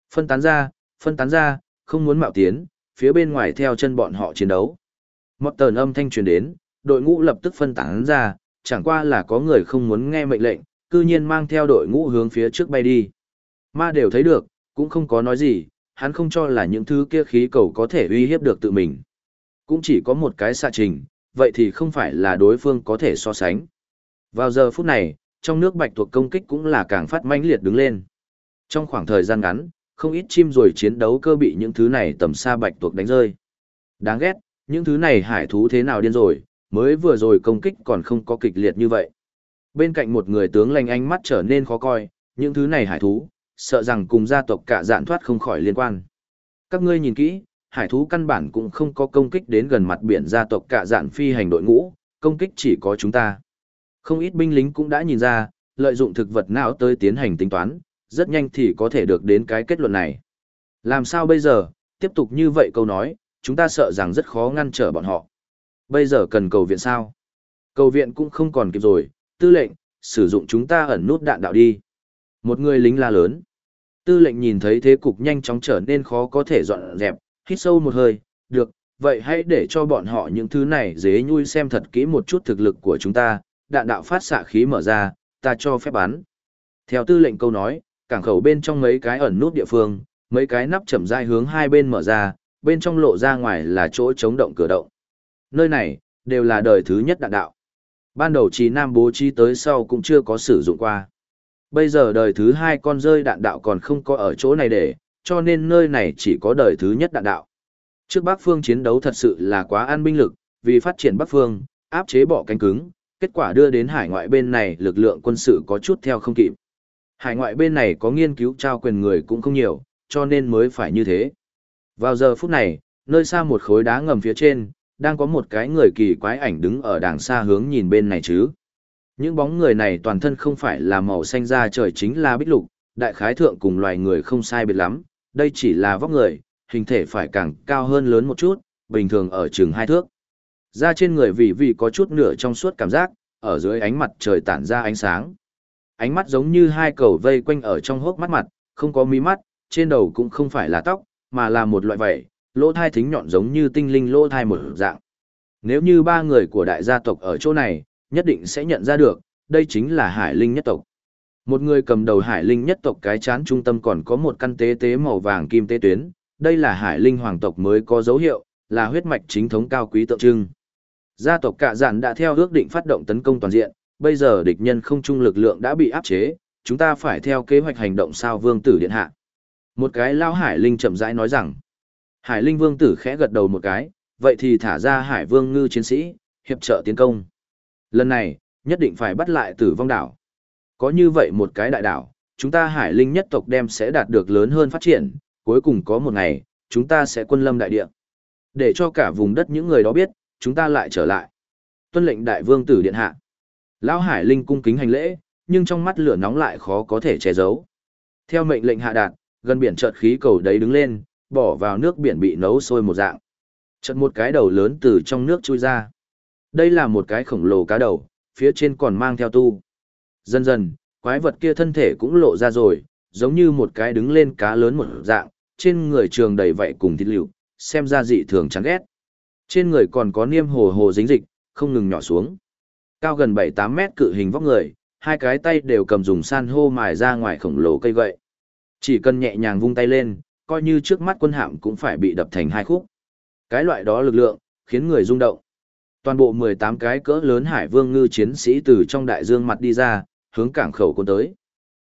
Phân tán ra, không muốn mạo tiến, phía bên ngoài theo chân bọn họ chiến đấu. Một tờn âm thanh truyền đến, đội ngũ lập tức phân tán ra, chẳng qua là có người không muốn nghe mệnh lệnh, cư nhiên mang theo đội ngũ hướng phía trước bay đi. Ma đều thấy được, cũng không có nói gì, hắn không cho là những thứ kia khí cầu có thể uy hiếp được tự mình. Cũng chỉ có một cái xạ trình, vậy thì không phải là đối phương có thể so sánh. Vào giờ phút này, trong nước bạch tuộc công kích cũng là càng phát mãnh liệt đứng lên. Trong khoảng thời gian ngắn, không ít chim rồi chiến đấu cơ bị những thứ này tầm xa bạch tuộc đánh rơi. Đáng ghét, những thứ này hải thú thế nào điên rồi, mới vừa rồi công kích còn không có kịch liệt như vậy. Bên cạnh một người tướng lanh ánh mắt trở nên khó coi, những thứ này hải thú, sợ rằng cùng gia tộc cả dạn thoát không khỏi liên quan. Các ngươi nhìn kỹ, hải thú căn bản cũng không có công kích đến gần mặt biển gia tộc cả dạn phi hành đội ngũ, công kích chỉ có chúng ta. Không ít binh lính cũng đã nhìn ra, lợi dụng thực vật não tới tiến hành tính toán, rất nhanh thì có thể được đến cái kết luận này. Làm sao bây giờ, tiếp tục như vậy câu nói, chúng ta sợ rằng rất khó ngăn trở bọn họ. Bây giờ cần cầu viện sao? Cầu viện cũng không còn kịp rồi, tư lệnh, sử dụng chúng ta ẩn nút đạn đạo đi. Một người lính la lớn. Tư lệnh nhìn thấy thế cục nhanh chóng trở nên khó có thể dọn dẹp, hít sâu một hơi, được, vậy hãy để cho bọn họ những thứ này dế nhui xem thật kỹ một chút thực lực của chúng ta, đạn đạo phát xạ khí mở ra, ta cho phép bắn. Theo tư lệnh câu nói, cảng khẩu bên trong mấy cái ẩn nút địa phương, mấy cái nắp chậm rãi hướng hai bên mở ra, bên trong lộ ra ngoài là chỗ chống động cửa động. Nơi này, đều là đời thứ nhất đạn đạo. Ban đầu Trì Nam bố trí tới sau cũng chưa có sử dụng qua. Bây giờ đời thứ hai con rơi đạn đạo còn không có ở chỗ này để, cho nên nơi này chỉ có đời thứ nhất đạn đạo. Trước Bắc Phương chiến đấu thật sự là quá an binh lực, vì phát triển Bắc Phương, áp chế bọ cánh cứng, kết quả đưa đến hải ngoại bên này lực lượng quân sự có chút theo không kịp. Hải ngoại bên này có nghiên cứu trao quyền người cũng không nhiều, cho nên mới phải như thế. Vào giờ phút này, nơi xa một khối đá ngầm phía trên, đang có một cái người kỳ quái ảnh đứng ở đàng xa hướng nhìn bên này chứ. Những bóng người này toàn thân không phải là màu xanh da trời chính là bích lục, đại khái thượng cùng loài người không sai biệt lắm, đây chỉ là vóc người, hình thể phải càng cao hơn lớn một chút, bình thường ở chừng 2 thước. Da trên người vì có chút nửa trong suốt cảm giác, ở dưới ánh mặt trời tản ra ánh sáng. Ánh mắt giống như hai cầu vây quanh ở trong hốc mắt mặt, không có mí mắt, trên đầu cũng không phải là tóc, mà là một loại vảy, lỗ thai thính nhọn giống như tinh linh lỗ thai một dạng. Nếu như 3 người của đại gia tộc ở chỗ này, nhất định sẽ nhận ra được, đây chính là Hải Linh nhất tộc. Một người cầm đầu Hải Linh nhất tộc cái chán trung tâm còn có một căn tế tế màu vàng kim tế tuyến, đây là Hải Linh hoàng tộc mới có dấu hiệu, là huyết mạch chính thống cao quý tượng trưng. Gia tộc Cạ Dạn đã theo ước định phát động tấn công toàn diện, bây giờ địch nhân không trung lực lượng đã bị áp chế, chúng ta phải theo kế hoạch hành động sao vương tử điện hạ. Một cái lao Hải Linh chậm rãi nói rằng, Hải Linh vương tử khẽ gật đầu một cái, vậy thì thả ra Hải Vương ngư chiến sĩ, hiệp trợ tiến công. Lần này, nhất định phải bắt lại Tử Vong đảo. Có như vậy một cái đại đảo, chúng ta Hải Linh nhất tộc đem sẽ đạt được lớn hơn phát triển, cuối cùng có một ngày, chúng ta sẽ quân lâm đại địa. Để cho cả vùng đất những người đó biết, chúng ta lại trở lại. Tuân lệnh đại vương tử điện hạ. Lão Hải Linh cung kính hành lễ, nhưng trong mắt lửa nóng lại khó có thể che giấu. Theo mệnh lệnh hạ đạt, gần biển chợt khí cầu đấy đứng lên, bỏ vào nước biển bị nấu sôi một dạng. Chợt một cái đầu lớn từ trong nước chui ra. Đây là một cái khổng lồ cá đầu, phía trên còn mang theo tu. Dần dần, quái vật kia thân thể cũng lộ ra rồi, giống như một cái đứng lên cá lớn một dạng, trên người trường đầy vảy cùng thịt liệu, xem ra dị thường chán ghét. Trên người còn có niêm hồ hồ dính dịch, không ngừng nhỏ xuống. Cao gần 7-8 mét cự hình vóc người, hai cái tay đều cầm dùng san hô mài ra ngoài khổng lồ cây gậy. Chỉ cần nhẹ nhàng vung tay lên, coi như trước mắt quân hạm cũng phải bị đập thành 2 khúc. Cái loại đó lực lượng, khiến người rung động. Toàn bộ 18 cái cỡ lớn Hải Vương ngư chiến sĩ từ trong đại dương mặt đi ra, hướng cảng khẩu cuốn tới.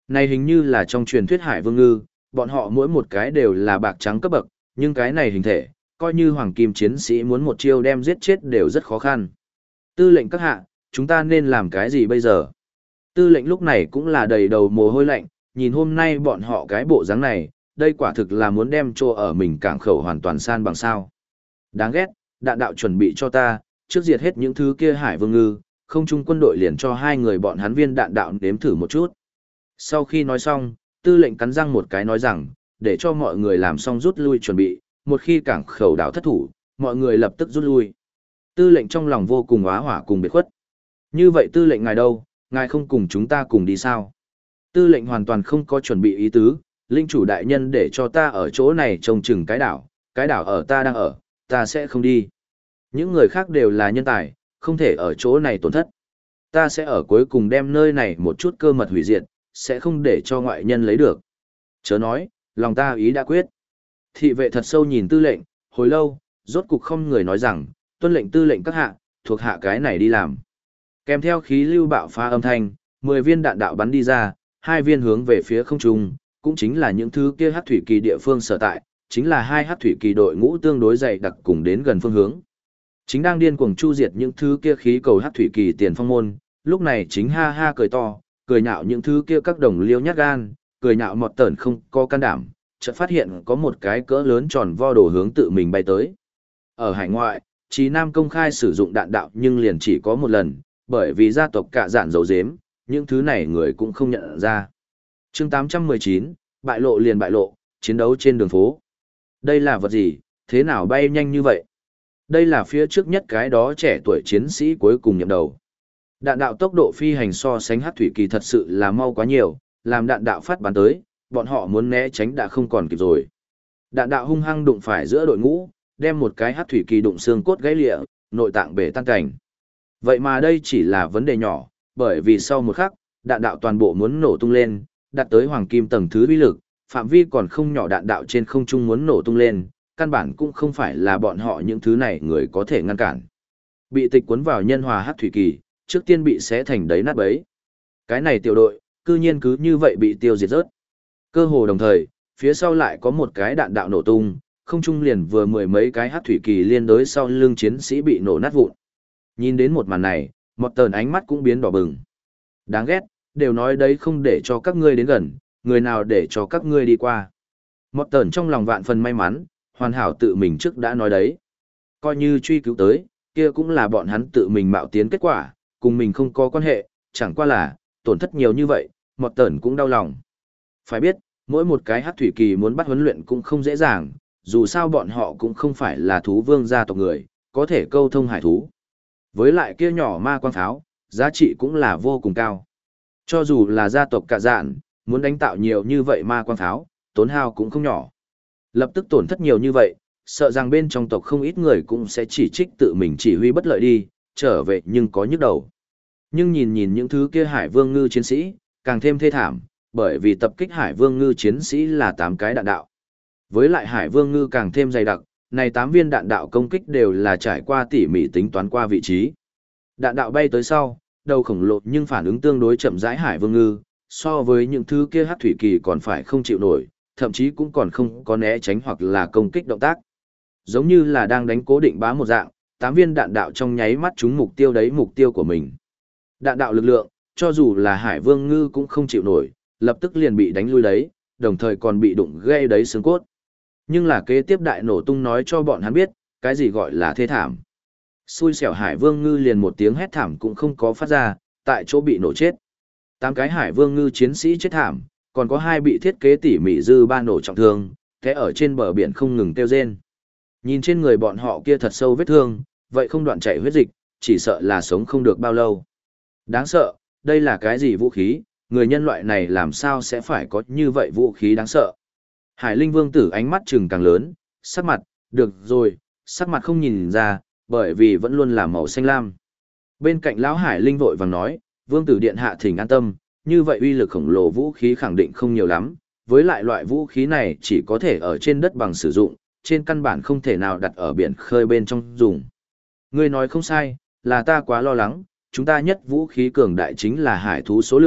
Này hình như là trong truyền thuyết hải vương ngư, bọn họ mỗi một cái đều là bạc trắng cấp bậc, nhưng cái này hình thể, coi như hoàng kim chiến sĩ muốn một chiêu đem giết chết đều rất khó khăn. Tư lệnh các hạ, chúng ta nên làm cái gì bây giờ? Tư lệnh lúc này cũng là đầy đầu mồ hôi lạnh, nhìn hôm nay bọn họ cái bộ dáng này, đây quả thực là muốn đem chỗ ở mình cảng khẩu hoàn toàn san bằng sao. Đáng ghét, đạn đạo chuẩn bị cho ta, trước diệt hết những thứ kia hải vương ngư, không trung quân đội liền cho hai người bọn hắn viên đạn đạo nếm thử một chút. Sau khi nói xong, tư lệnh cắn răng một cái nói rằng, để cho mọi người làm xong rút lui chuẩn bị, một khi cảng khẩu đảo thất thủ, mọi người lập tức rút lui. Tư lệnh trong lòng vô cùng hóa hỏa cùng biệt khuất. Như vậy tư lệnh ngài đâu, ngài không cùng chúng ta cùng đi sao? Tư lệnh hoàn toàn không có chuẩn bị ý tứ, linh chủ đại nhân để cho ta ở chỗ này trông chừng cái đảo ở ta đang ở, ta sẽ không đi. Những người khác đều là nhân tài, không thể ở chỗ này tổn thất. Ta sẽ ở cuối cùng đem nơi này một chút cơ mật hủy diệt, sẽ không để cho ngoại nhân lấy được. Chớ nói, lòng ta ý đã quyết. Thị vệ thật sâu nhìn tư lệnh, hồi lâu, rốt cục không người nói rằng, tuân lệnh tư lệnh các hạ, thuộc hạ cái này đi làm. Kèm theo khí lưu bạo phá âm thanh, 10 viên đạn đạo bắn đi ra, 2 viên hướng về phía không trung, cũng chính là những thứ kia hắc thủy kỳ địa phương sở tại, chính là hai hắc thủy kỳ đội ngũ tương đối dày đặc cùng đến gần phương hướng. Chính đang điên cuồng chu diệt những thứ kia khí cầu hắc thủy kỳ tiền phong môn, lúc này chính ha ha cười to, cười nhạo những thứ kia các đồng liêu nhát gan, cười nhạo Mọt Tởn không có can đảm, chợt phát hiện có một cái cỡ lớn tròn vo đồ hướng tự mình bay tới. Ở hải ngoại, Chí Nam công khai sử dụng đạn đạo nhưng liền chỉ có một lần, bởi vì gia tộc cả dạn dấu dếm, những thứ này người cũng không nhận ra. Chương 819, bại lộ liền bại lộ, chiến đấu trên đường phố. Đây là vật gì, thế nào bay nhanh như vậy? Đây là phía trước nhất cái đó trẻ tuổi chiến sĩ cuối cùng nhậm đầu. Đạn đạo tốc độ phi hành so sánh hắc thủy kỳ thật sự là mau quá nhiều, làm đạn đạo phát bắn tới, bọn họ muốn né tránh đã không còn kịp rồi. Đạn đạo hung hăng đụng phải giữa đội ngũ, đem một cái hắc thủy kỳ đụng xương cốt gãy lịa, nội tạng bể tan cảnh. Vậy mà đây chỉ là vấn đề nhỏ, bởi vì sau một khắc, đạn đạo toàn bộ muốn nổ tung lên, đạt tới hoàng kim tầng thứ uy lực, phạm vi còn không nhỏ đạn đạo trên không trung muốn nổ tung lên, căn bản cũng không phải là bọn họ những thứ này người có thể ngăn cản. Bị tịch cuốn vào nhân hòa hắc thủy kỳ, trước tiên bị xé thành đấy nát bấy. Cái này tiểu đội, cư nhiên cứ như vậy bị tiêu diệt rớt. Cơ hồ đồng thời, phía sau lại có một cái đạn đạo nổ tung, không trung liền vừa mười mấy cái hắc thủy kỳ liên đối sau lưng chiến sĩ bị nổ nát vụn. Nhìn đến một màn này, một tờn ánh mắt cũng biến đỏ bừng. Đáng ghét, đều nói đấy không để cho các ngươi đến gần, người nào để cho các ngươi đi qua. Một tờn trong lòng vạn phần may mắn, hoàn hảo tự mình trước đã nói đấy. Coi như truy cứu tới, kia cũng là bọn hắn tự mình mạo tiến kết quả, cùng mình không có quan hệ, chẳng qua là, tổn thất nhiều như vậy, một tờn cũng đau lòng. Phải biết, mỗi một cái hắc thủy kỳ muốn bắt huấn luyện cũng không dễ dàng, dù sao bọn họ cũng không phải là thú vương gia tộc người, có thể câu thông hải thú. Với lại kia nhỏ ma quang pháo, giá trị cũng là vô cùng cao. Cho dù là gia tộc cả dạn, muốn đánh tạo nhiều như vậy ma quang pháo, tốn hao cũng không nhỏ. Lập tức tổn thất nhiều như vậy, sợ rằng bên trong tộc không ít người cũng sẽ chỉ trích tự mình chỉ huy bất lợi đi, trở về nhưng có nhức đầu. Nhưng nhìn nhìn những thứ kia hải vương ngư chiến sĩ, càng thêm thê thảm, bởi vì tập kích hải vương ngư chiến sĩ là 8 cái đạn đạo. Với lại hải vương ngư càng thêm dày đặc, này 8 viên đạn đạo công kích đều là trải qua tỉ mỉ tính toán qua vị trí. Đạn đạo bay tới sau, đầu khổng lồ nhưng phản ứng tương đối chậm rãi hải vương ngư, so với những thứ kia hắc thủy kỳ còn phải không chịu nổi, thậm chí cũng còn không có né tránh hoặc là công kích động tác. Giống như là đang đánh cố định bá một dạng, 8 viên đạn đạo trong nháy mắt trúng mục tiêu đấy mục tiêu của mình. Đạn đạo lực lượng, cho dù là hải vương ngư cũng không chịu nổi, lập tức liền bị đánh lui đấy, đồng thời còn bị đụng gây đấy xương cốt. Nhưng là kế tiếp đại nổ tung nói cho bọn hắn biết, cái gì gọi là thê thảm. Xui xẻo hải vương ngư liền một tiếng hét thảm cũng không có phát ra, tại chỗ bị nổ chết. 8 cái hải vương ngư chiến sĩ chết thảm, còn có 2 bị thiết kế tỉ mỉ dư ba nổ trọng thương, thế ở trên bờ biển không ngừng kêu rên. Nhìn trên người bọn họ kia thật sâu vết thương, vậy không đoạn chảy huyết dịch, chỉ sợ là sống không được bao lâu. Đáng sợ, đây là cái gì vũ khí, người nhân loại này làm sao sẽ phải có như vậy vũ khí đáng sợ. Hải Linh Vương tử ánh mắt trừng càng lớn, sắc mặt, được rồi, sắc mặt không nhìn ra, bởi vì vẫn luôn là màu xanh lam. Bên cạnh lão Hải Linh vội vàng nói, Vương tử điện hạ thỉnh an tâm, như vậy uy lực khổng lồ vũ khí khẳng định không nhiều lắm, với lại loại vũ khí này chỉ có thể ở trên đất bằng sử dụng, trên căn bản không thể nào đặt ở biển khơi bên trong dùng. Ngươi nói không sai, là ta quá lo lắng, chúng ta nhất vũ khí cường đại chính là hải thú số lượng,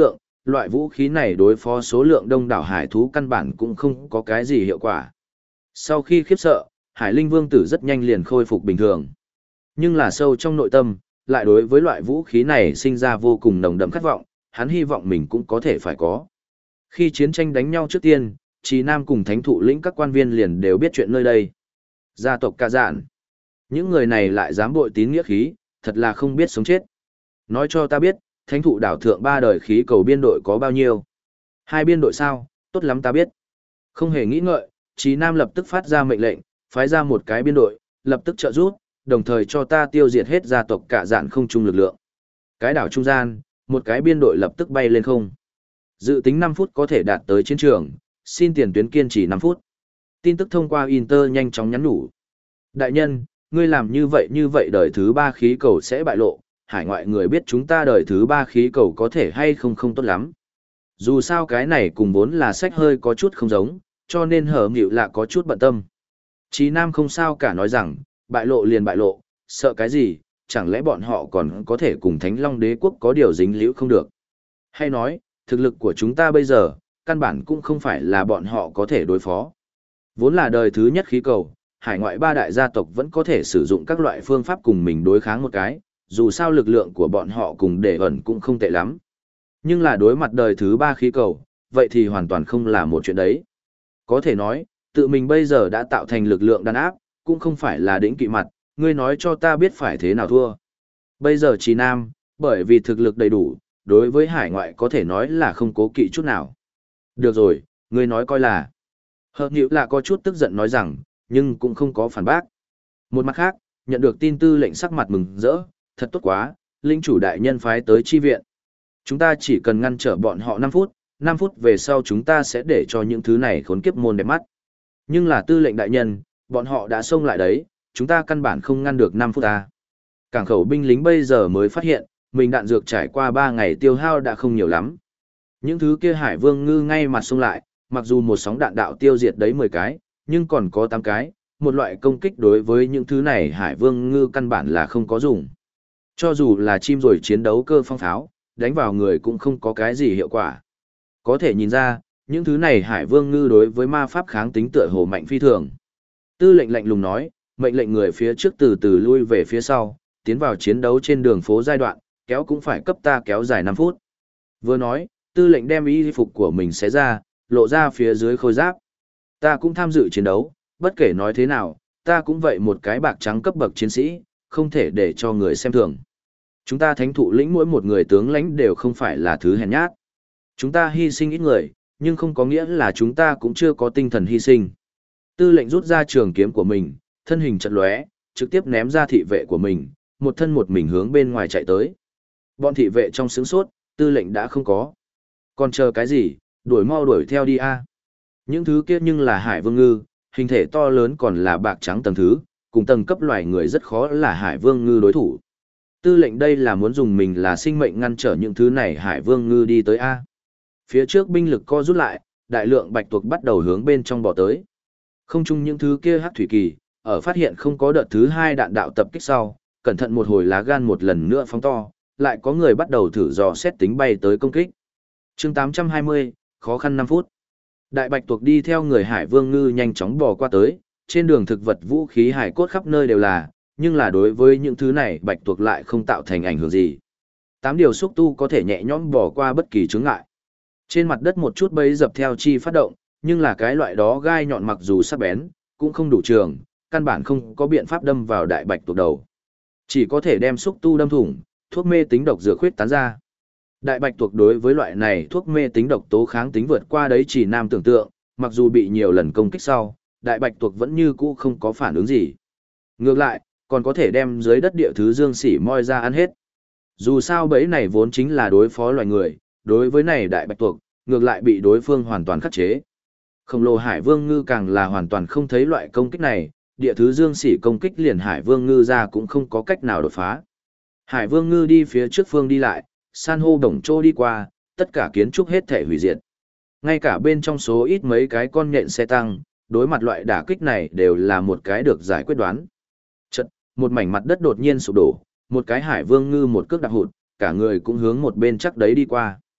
loại vũ khí này đối phó số lượng đông đảo hải thú căn bản cũng không có cái gì hiệu quả. Sau khi khiếp sợ, Hải Linh Vương tử rất nhanh liền khôi phục bình thường. Nhưng là sâu trong nội tâm, lại đối với loại vũ khí này sinh ra vô cùng nồng đậm khát vọng, hắn hy vọng mình cũng có thể phải có. Khi chiến tranh đánh nhau trước tiên, Trì Nam cùng thánh thụ lĩnh các quan viên liền đều biết chuyện nơi đây. Gia tộc Ca Dạn. Những người này lại dám bội tín nghĩa khí, thật là không biết sống chết. Nói cho ta biết, thánh thụ đảo thượng 3 đời khí cầu biên đội có bao nhiêu? 2 biên đội sao? Tốt lắm ta biết. Không hề nghĩ ngợi, Trì Nam lập tức phát ra mệnh lệnh, phái ra một cái biên đội, lập tức trợ giúp, đồng thời cho ta tiêu diệt hết gia tộc Cả Dạn không trung lực lượng. Cái đảo trung gian, một cái biên đội lập tức bay lên không. Dự tính 5 phút có thể đạt tới chiến trường, xin tiền tuyến kiên trì 5 phút. Tin tức thông qua Inter nhanh chóng nhắn nhủ. Đại nhân, ngươi làm như vậy đời thứ 3 khí cầu sẽ bại lộ, hải ngoại người biết chúng ta đời thứ 3 khí cầu có thể hay không không tốt lắm. Dù sao cái này cùng vốn là sách hơi có chút không giống, cho nên hở nghịu lạ có chút bận tâm. Chí Nam không sao cả nói rằng, bại lộ liền bại lộ, sợ cái gì, chẳng lẽ bọn họ còn có thể cùng Thánh Long Đế quốc có điều dính líu không được. Hay nói, thực lực của chúng ta bây giờ, căn bản cũng không phải là bọn họ có thể đối phó. Vốn là đời thứ nhất khí cầu, hải ngoại 3 đại gia tộc vẫn có thể sử dụng các loại phương pháp cùng mình đối kháng một cái, dù sao lực lượng của bọn họ cùng để ẩn cũng không tệ lắm. Nhưng là đối mặt đời thứ 3 khí cầu, vậy thì hoàn toàn không là một chuyện đấy. Có thể nói, tự mình bây giờ đã tạo thành lực lượng đàn áp, cũng không phải là đỉnh kỵ mặt, ngươi nói cho ta biết phải thế nào thua. Bây giờ Trì Nam, bởi vì thực lực đầy đủ, đối với hải ngoại có thể nói là không cố kỵ chút nào. Được rồi, ngươi nói coi là. Hợp nhữ là có chút tức giận nói rằng, nhưng cũng không có phản bác. Một mặt khác, nhận được tin tư lệnh sắc mặt mừng rỡ, thật tốt quá, linh chủ đại nhân phái tới chi viện. Chúng ta chỉ cần ngăn trở bọn họ 5 phút về sau chúng ta sẽ để cho những thứ này khốn kiếp môn đẹp mắt. Nhưng là tư lệnh đại nhân, bọn họ đã xông lại đấy, chúng ta căn bản không ngăn được 5 phút ta. Cảng khẩu binh lính bây giờ mới phát hiện, mình đạn dược trải qua 3 ngày tiêu hao đã không nhiều lắm. Những thứ kia hải vương ngư ngay mặt xông lại, mặc dù một sóng đạn đạo tiêu diệt đấy 10 cái, nhưng còn có 8 cái, một loại công kích đối với những thứ này hải vương ngư căn bản là không có dùng. Cho dù là chim rồi chiến đấu cơ phong pháo, đánh vào người cũng không có cái gì hiệu quả. Có thể nhìn ra, những thứ này hải vương ngư đối với ma pháp kháng tính tựa hồ mạnh phi thường. Tư lệnh lạnh lùng nói, mệnh lệnh người phía trước từ từ lui về phía sau, tiến vào chiến đấu trên đường phố giai đoạn, kéo cũng phải cấp ta kéo dài 5 phút. Vừa nói, tư lệnh đem y phục của mình xé ra, lộ ra phía dưới khôi giáp. Ta cũng tham dự chiến đấu, bất kể nói thế nào, ta cũng vậy một cái bạc trắng cấp bậc chiến sĩ, không thể để cho người xem thường. Chúng ta thánh thụ lĩnh mỗi một người tướng lãnh đều không phải là thứ hèn nhát. Chúng ta hy sinh ít người, nhưng không có nghĩa là chúng ta cũng chưa có tinh thần hy sinh. Tư lệnh rút ra trường kiếm của mình, thân hình chật lóe, trực tiếp ném ra thị vệ của mình, một thân một mình hướng bên ngoài chạy tới. Bọn thị vệ trong sướng sốt, tư lệnh đã không có. Còn chờ cái gì, đuổi mau đuổi theo đi a. Những thứ kia nhưng là hải vương ngư, hình thể to lớn còn là bạc trắng tầng thứ, cùng tầng cấp loài người rất khó là hải vương ngư đối thủ. Tư lệnh đây là muốn dùng mình là sinh mệnh ngăn trở những thứ này hải vương ngư đi tới a. Phía trước binh lực co rút lại, đại lượng bạch tuộc bắt đầu hướng bên trong bỏ tới. Không chung những thứ kia hắc thủy kỳ, ở phát hiện không có đợt thứ 2 đạn đạo tập kích sau, cẩn thận một hồi lá gan một lần nữa phóng to, lại có người bắt đầu thử dò xét tính bay tới công kích. Chương 820, khó khăn 5 phút. Đại bạch tuộc đi theo người hải vương ngư nhanh chóng bò qua tới, trên đường thực vật vũ khí hải cốt khắp nơi đều là, nhưng là đối với những thứ này bạch tuộc lại không tạo thành ảnh hưởng gì. 8 điều xúc tu có thể nhẹ nhõm bò qua bất kỳ chướng ngại. Trên mặt đất một chút bấy dập theo chi phát động, nhưng là cái loại đó gai nhọn mặc dù sắc bén, cũng không đủ trường, căn bản không có biện pháp đâm vào đại bạch tuộc đầu. Chỉ có thể đem xúc tu đâm thủng, thuốc mê tính độc dược khuyết tán ra. Đại bạch tuộc đối với loại này thuốc mê tính độc tố kháng tính vượt qua đấy chỉ nam tưởng tượng, mặc dù bị nhiều lần công kích sau, đại bạch tuộc vẫn như cũ không có phản ứng gì. Ngược lại, còn có thể đem dưới đất địa thứ dương sỉ moi ra ăn hết. Dù sao bẫy này vốn chính là đối phó loài người, đối với này đại bạch tuộc, ngược lại bị đối phương hoàn toàn khắc chế. Khổng lồ hải vương ngư càng là hoàn toàn không thấy loại công kích này, địa thứ dương sỉ công kích liền hải vương ngư ra cũng không có cách nào đột phá. Hải vương ngư đi phía trước phương đi lại, san hô đồng trô đi qua, tất cả kiến trúc hết thể hủy diệt. Ngay cả bên trong số ít mấy cái con nhện xe tăng, đối mặt loại đả kích này đều là một cái được giải quyết đoán. Chật, một mảnh mặt đất đột nhiên sụp đổ, một cái hải vương ngư một cước đạp hụt, cả người cũng hướng một bên chắc đấy đi qua.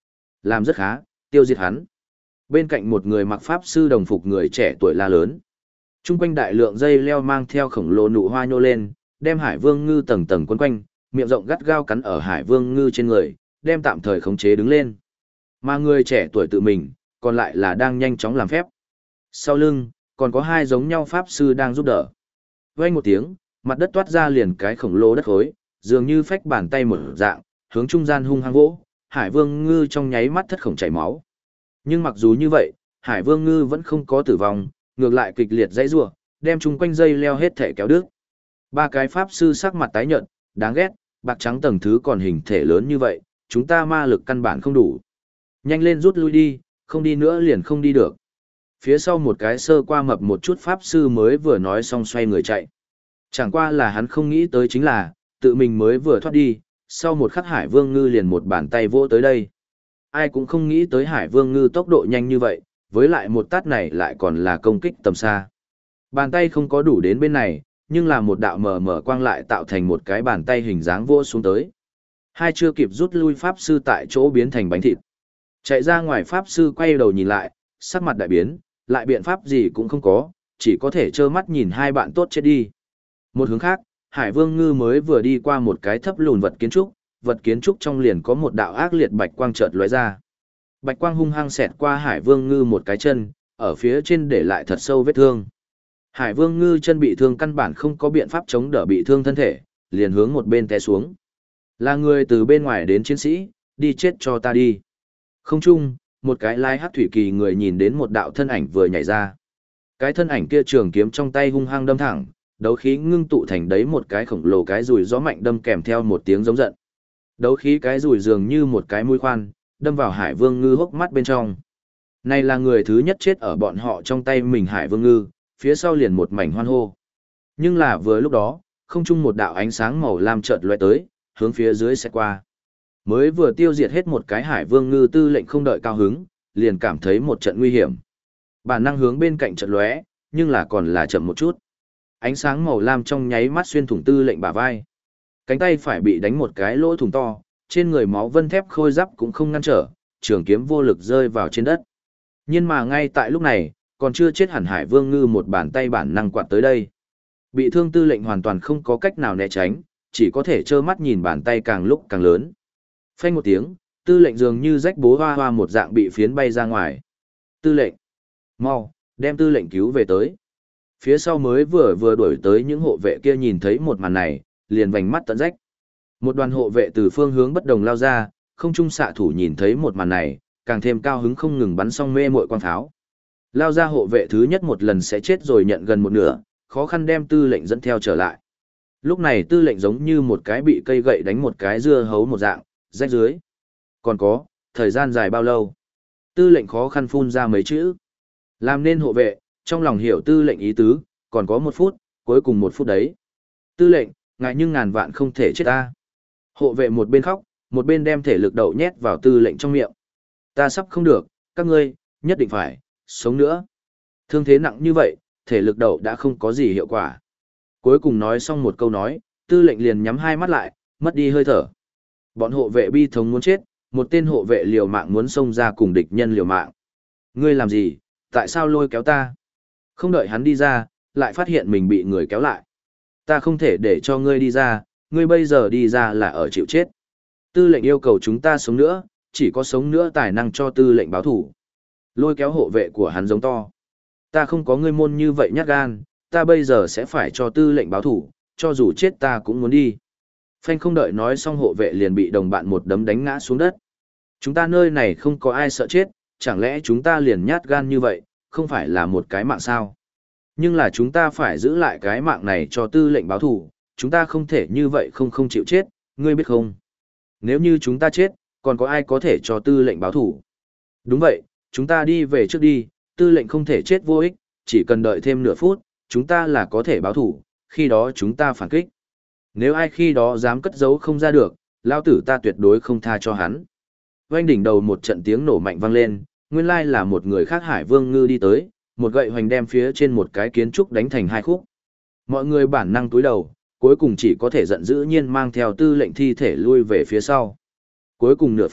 Làm rất khá, tiêu diệt hắn. Bên cạnh một người mặc pháp sư đồng phục người trẻ tuổi la lớn. Trung quanh đại lượng dây leo mang theo khổng lồ nụ hoa nhô lên, đem Hải Vương Ngư tầng tầng quấn quanh, miệng rộng gắt gao cắn ở Hải Vương Ngư trên người, đem tạm thời khống chế đứng lên. Mà người trẻ tuổi tự mình, còn lại là đang nhanh chóng làm phép. Sau lưng, còn có hai giống nhau pháp sư đang giúp đỡ. Vang một tiếng, mặt đất toát ra liền cái khổng lồ đất khối, dường như phách bàn tay một dạng, hướng trung gian hung hăng vỗ, Hải Vương Ngư trong nháy mắt thất khổng chảy máu. Nhưng mặc dù như vậy, Hải Vương Ngư vẫn không có tử vong, ngược lại kịch liệt dãy rủa, đem chung quanh dây leo hết thể kéo đứt. Ba cái pháp sư sắc mặt tái nhợt, đáng ghét, bạc trắng tầng thứ còn hình thể lớn như vậy, chúng ta ma lực căn bản không đủ. Nhanh lên rút lui đi, không đi nữa liền không đi được. Phía sau một cái sơ qua mập một chút pháp sư mới vừa nói xong xoay người chạy. Chẳng qua là hắn không nghĩ tới chính là, tự mình mới vừa thoát đi, sau một khắc Hải Vương Ngư liền một bàn tay vỗ tới đây. Ai cũng không nghĩ tới Hải Vương Ngư tốc độ nhanh như vậy, với lại một tát này lại còn là công kích tầm xa. Bàn tay không có đủ đến bên này, nhưng là một đạo mờ mờ quang lại tạo thành một cái bàn tay hình dáng vỗ xuống tới. Hai chưa kịp rút lui pháp sư tại chỗ biến thành bánh thịt. Chạy ra ngoài pháp sư quay đầu nhìn lại, sắc mặt đại biến, lại biện pháp gì cũng không có, chỉ có thể trơ mắt nhìn hai bạn tốt chết đi. Một hướng khác, Hải Vương Ngư mới vừa đi qua một cái thấp lùn vật kiến trúc trong liền có một đạo ác liệt bạch quang chợt lóe ra. Bạch quang hung hăng xẹt qua Hải Vương Ngư một cái chân, ở phía trên để lại thật sâu vết thương. Hải Vương Ngư chân bị thương căn bản không có biện pháp chống đỡ bị thương thân thể, liền hướng một bên té xuống. Là người từ bên ngoài đến chiến sĩ, đi chết cho ta đi. Không chung, một cái lái hắc thủy kỳ người nhìn đến một đạo thân ảnh vừa nhảy ra. Cái thân ảnh kia trường kiếm trong tay hung hăng đâm thẳng, đấu khí ngưng tụ thành đấy một cái khổng lồ cái rùi gió mạnh đâm kèm theo một tiếng giống giận. Đấu khí cái rùi dường như một cái mũi khoan, đâm vào Hải Vương Ngư hốc mắt bên trong. Này là người thứ nhất chết ở bọn họ trong tay mình Hải Vương Ngư, phía sau liền một mảnh hoan hô. Nhưng là vừa lúc đó, không trung một đạo ánh sáng màu lam chợt lóe tới, hướng phía dưới sẽ qua. Mới vừa tiêu diệt hết một cái Hải Vương Ngư tư lệnh không đợi cao hứng, liền cảm thấy một trận nguy hiểm. Bản năng hướng bên cạnh chợt lóe, nhưng là còn là chậm một chút. Ánh sáng màu lam trong nháy mắt xuyên thủng tư lệnh bả vai. Cánh tay phải bị đánh một cái lỗ thủng to, trên người máu vân thép khôi giáp cũng không ngăn trở, trường kiếm vô lực rơi vào trên đất. Nhưng mà ngay tại lúc này, còn chưa chết hẳn Hải Vương Ngư một bàn tay bản năng quạt tới đây. Bị thương tư lệnh hoàn toàn không có cách nào né tránh, chỉ có thể trơ mắt nhìn bàn tay càng lúc càng lớn. Phanh một tiếng, tư lệnh dường như rách bố hoa hoa một dạng bị phiến bay ra ngoài. Tư lệnh, mau, đem tư lệnh cứu về tới. Phía sau mới vừa đuổi tới những hộ vệ kia nhìn thấy một màn này, liền vành mắt tận rách. Một đoàn hộ vệ từ phương hướng bất đồng lao ra, không trung xạ thủ nhìn thấy một màn này, càng thêm cao hứng không ngừng bắn xong mê muội quang pháo. Lao ra hộ vệ thứ nhất một lần sẽ chết rồi nhận gần một nửa, khó khăn đem tư lệnh dẫn theo trở lại. Lúc này tư lệnh giống như một cái bị cây gậy đánh một cái dưa hấu một dạng, rách dưới. Còn có, thời gian dài bao lâu? Tư lệnh khó khăn phun ra mấy chữ. Làm nên hộ vệ, trong lòng hiểu tư lệnh ý tứ, còn có 1 phút, cuối cùng 1 phút đấy. Tư lệnh, ngại nhưng ngàn vạn không thể chết ta. Hộ vệ một bên khóc, một bên đem thể lực đậu nhét vào tư lệnh trong miệng. Ta sắp không được, các ngươi, nhất định phải, sống nữa. Thương thế nặng như vậy, thể lực đậu đã không có gì hiệu quả. Cuối cùng nói xong một câu nói, tư lệnh liền nhắm hai mắt lại, mất đi hơi thở. Bọn hộ vệ bi thống muốn chết, một tên hộ vệ liều mạng muốn xông ra cùng địch nhân liều mạng. Ngươi làm gì, tại sao lôi kéo ta? Không đợi hắn đi ra, lại phát hiện mình bị người kéo lại. Ta không thể để cho ngươi đi ra, ngươi bây giờ đi ra là ở chịu chết. Tư lệnh yêu cầu chúng ta sống nữa, chỉ có sống nữa tài năng cho tư lệnh báo thủ. Lôi kéo hộ vệ của hắn giống to. Ta không có ngươi môn như vậy nhát gan, ta bây giờ sẽ phải cho tư lệnh báo thủ, cho dù chết ta cũng muốn đi. Phanh không đợi nói xong hộ vệ liền bị đồng bạn một đấm đánh ngã xuống đất. Chúng ta nơi này không có ai sợ chết, chẳng lẽ chúng ta liền nhát gan như vậy, không phải là một cái mạng sao? Nhưng là chúng ta phải giữ lại cái mạng này cho tư lệnh báo thủ, chúng ta không thể như vậy không chịu chết, ngươi biết không? Nếu như chúng ta chết, còn có ai có thể cho tư lệnh báo thủ? Đúng vậy, chúng ta đi về trước đi, tư lệnh không thể chết vô ích, chỉ cần đợi thêm nửa phút, chúng ta là có thể báo thủ, khi đó chúng ta phản kích. Nếu ai khi đó dám cất giấu không ra được, lao tử ta tuyệt đối không tha cho hắn. Vành đỉnh đầu một trận tiếng nổ mạnh vang lên, nguyên lai là một người khác Hải Vương Ngư đi tới, một gậy hoành đem phía trên một cái kiến trúc đánh thành 2 khúc. Mọi người bản năng túi đầu, cuối cùng chỉ có thể giận dữ nhiên mang theo tư lệnh thi thể lui về phía sau. Cuối cùng nửa phút,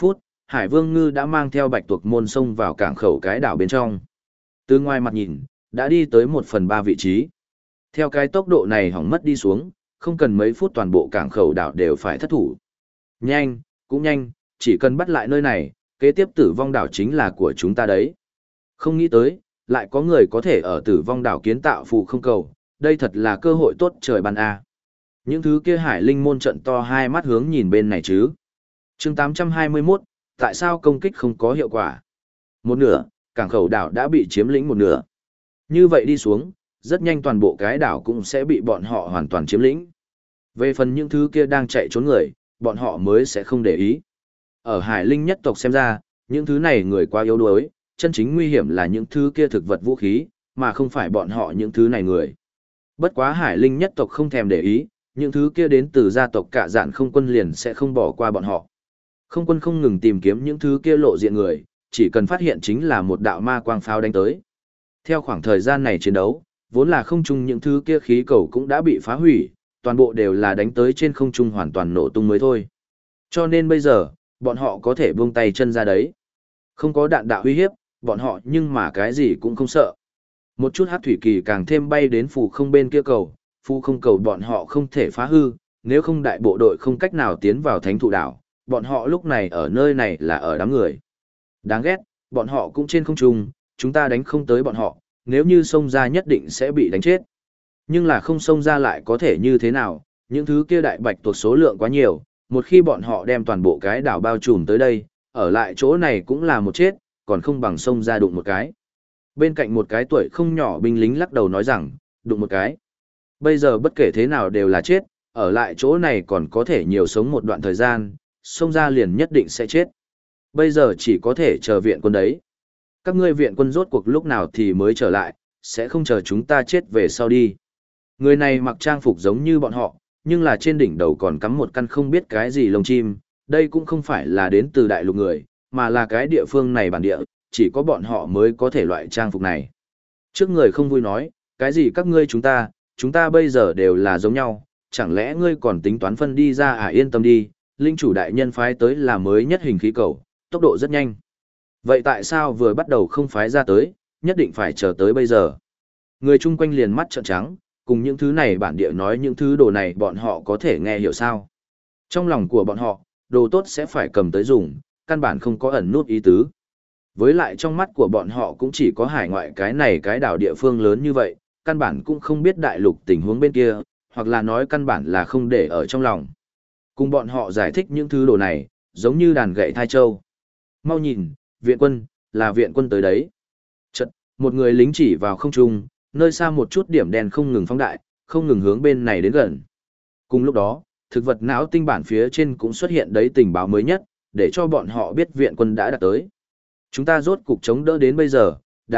Hải Vương Ngư đã mang theo bạch tuộc môn sông vào cảng khẩu cái đảo bên trong. Từ ngoài mặt nhìn, đã đi tới 1/3 vị trí. Theo cái tốc độ này hỏng mất đi xuống, không cần mấy phút toàn bộ cảng khẩu đảo đều phải thất thủ. Nhanh, cũng nhanh, chỉ cần bắt lại nơi này, kế tiếp tử vong đảo chính là của chúng ta đấy. Không nghĩ tới, lại có người có thể ở tử vong đảo kiến tạo phù không cầu, đây thật là cơ hội tốt trời ban a. Những thứ kia hải linh môn trận to hai mắt hướng nhìn bên này chứ. Chương 821, tại sao công kích không có hiệu quả? Một nửa, cảng khẩu đảo đã bị chiếm lĩnh một nửa. Như vậy đi xuống, rất nhanh toàn bộ cái đảo cũng sẽ bị bọn họ hoàn toàn chiếm lĩnh. Về phần những thứ kia đang chạy trốn người, bọn họ mới sẽ không để ý. Ở hải linh nhất tộc xem ra, những thứ này người quá yếu đuối, chân chính nguy hiểm là những thứ kia thực vật vũ khí, mà không phải bọn họ những thứ này người. Bất quá hải linh nhất tộc không thèm để ý, những thứ kia đến từ gia tộc cả dạn không quân liền sẽ không bỏ qua bọn họ. Không quân không ngừng tìm kiếm những thứ kia lộ diện người, chỉ cần phát hiện chính là một đạo ma quang pháo đánh tới. Theo khoảng thời gian này chiến đấu, vốn là không trung những thứ kia khí cầu cũng đã bị phá hủy, toàn bộ đều là đánh tới trên không trung hoàn toàn nổ tung mới thôi. Cho nên bây giờ, bọn họ có thể buông tay chân ra đấy. Không có đạn đạo uy hiếp, bọn họ nhưng mà cái gì cũng không sợ. Một chút hắc thủy kỳ càng thêm bay đến phù không bên kia cầu, phù không cầu bọn họ không thể phá hư, nếu không đại bộ đội không cách nào tiến vào thánh thụ đảo, bọn họ lúc này ở nơi này là ở đám người. Đáng ghét, bọn họ cũng trên không trung, chúng ta đánh không tới bọn họ, nếu như xông ra nhất định sẽ bị đánh chết. Nhưng là không xông ra lại có thể như thế nào, những thứ kia đại bạch tuộc số lượng quá nhiều, một khi bọn họ đem toàn bộ cái đảo bao trùm tới đây, ở lại chỗ này cũng là một chết, còn không bằng xông ra đụng một cái. Bên cạnh một cái tuổi không nhỏ binh lính lắc đầu nói rằng, đụng một cái. Bây giờ bất kể thế nào đều là chết, ở lại chỗ này còn có thể nhiều sống một đoạn thời gian, xông ra liền nhất định sẽ chết. Bây giờ chỉ có thể chờ viện quân đấy. Các ngươi viện quân rốt cuộc lúc nào thì mới trở lại, sẽ không chờ chúng ta chết về sau đi. Người này mặc trang phục giống như bọn họ, nhưng là trên đỉnh đầu còn cắm một căn không biết cái gì lông chim, đây cũng không phải là đến từ đại lục người, mà là cái địa phương này bản địa, chỉ có bọn họ mới có thể loại trang phục này. Trước người không vui nói, cái gì các ngươi chúng ta bây giờ đều là giống nhau, chẳng lẽ ngươi còn tính toán phân đi ra à, yên tâm đi, linh chủ đại nhân phái tới là mới nhất hình khí cầu, tốc độ rất nhanh. Vậy tại sao vừa bắt đầu không phái ra tới, nhất định phải chờ tới bây giờ? Người chung quanh liền mắt trợn trắng, cùng những thứ này bản địa nói những thứ đồ này bọn họ có thể nghe hiểu sao? Trong lòng của bọn họ, đồ tốt sẽ phải cầm tới dùng, căn bản không có ẩn nút ý tứ. Với lại trong mắt của bọn họ cũng chỉ có hải ngoại cái này cái đảo địa phương lớn như vậy, căn bản cũng không biết đại lục tình huống bên kia, hoặc là nói căn bản là không để ở trong lòng. Cùng bọn họ giải thích những thứ đồ này, giống như đàn gậy thai châu. Mau nhìn, viện quân, là viện quân tới đấy. Chật, một người lính chỉ vào không trung, nơi xa một chút điểm đen không ngừng phóng đại, không ngừng hướng bên này đến gần. Cùng lúc đó, thực vật não tinh bản phía trên cũng xuất hiện đấy tình báo mới nhất, để cho bọn họ biết viện quân đã đạt tới. Chúng ta rốt cục chống đỡ đến bây giờ,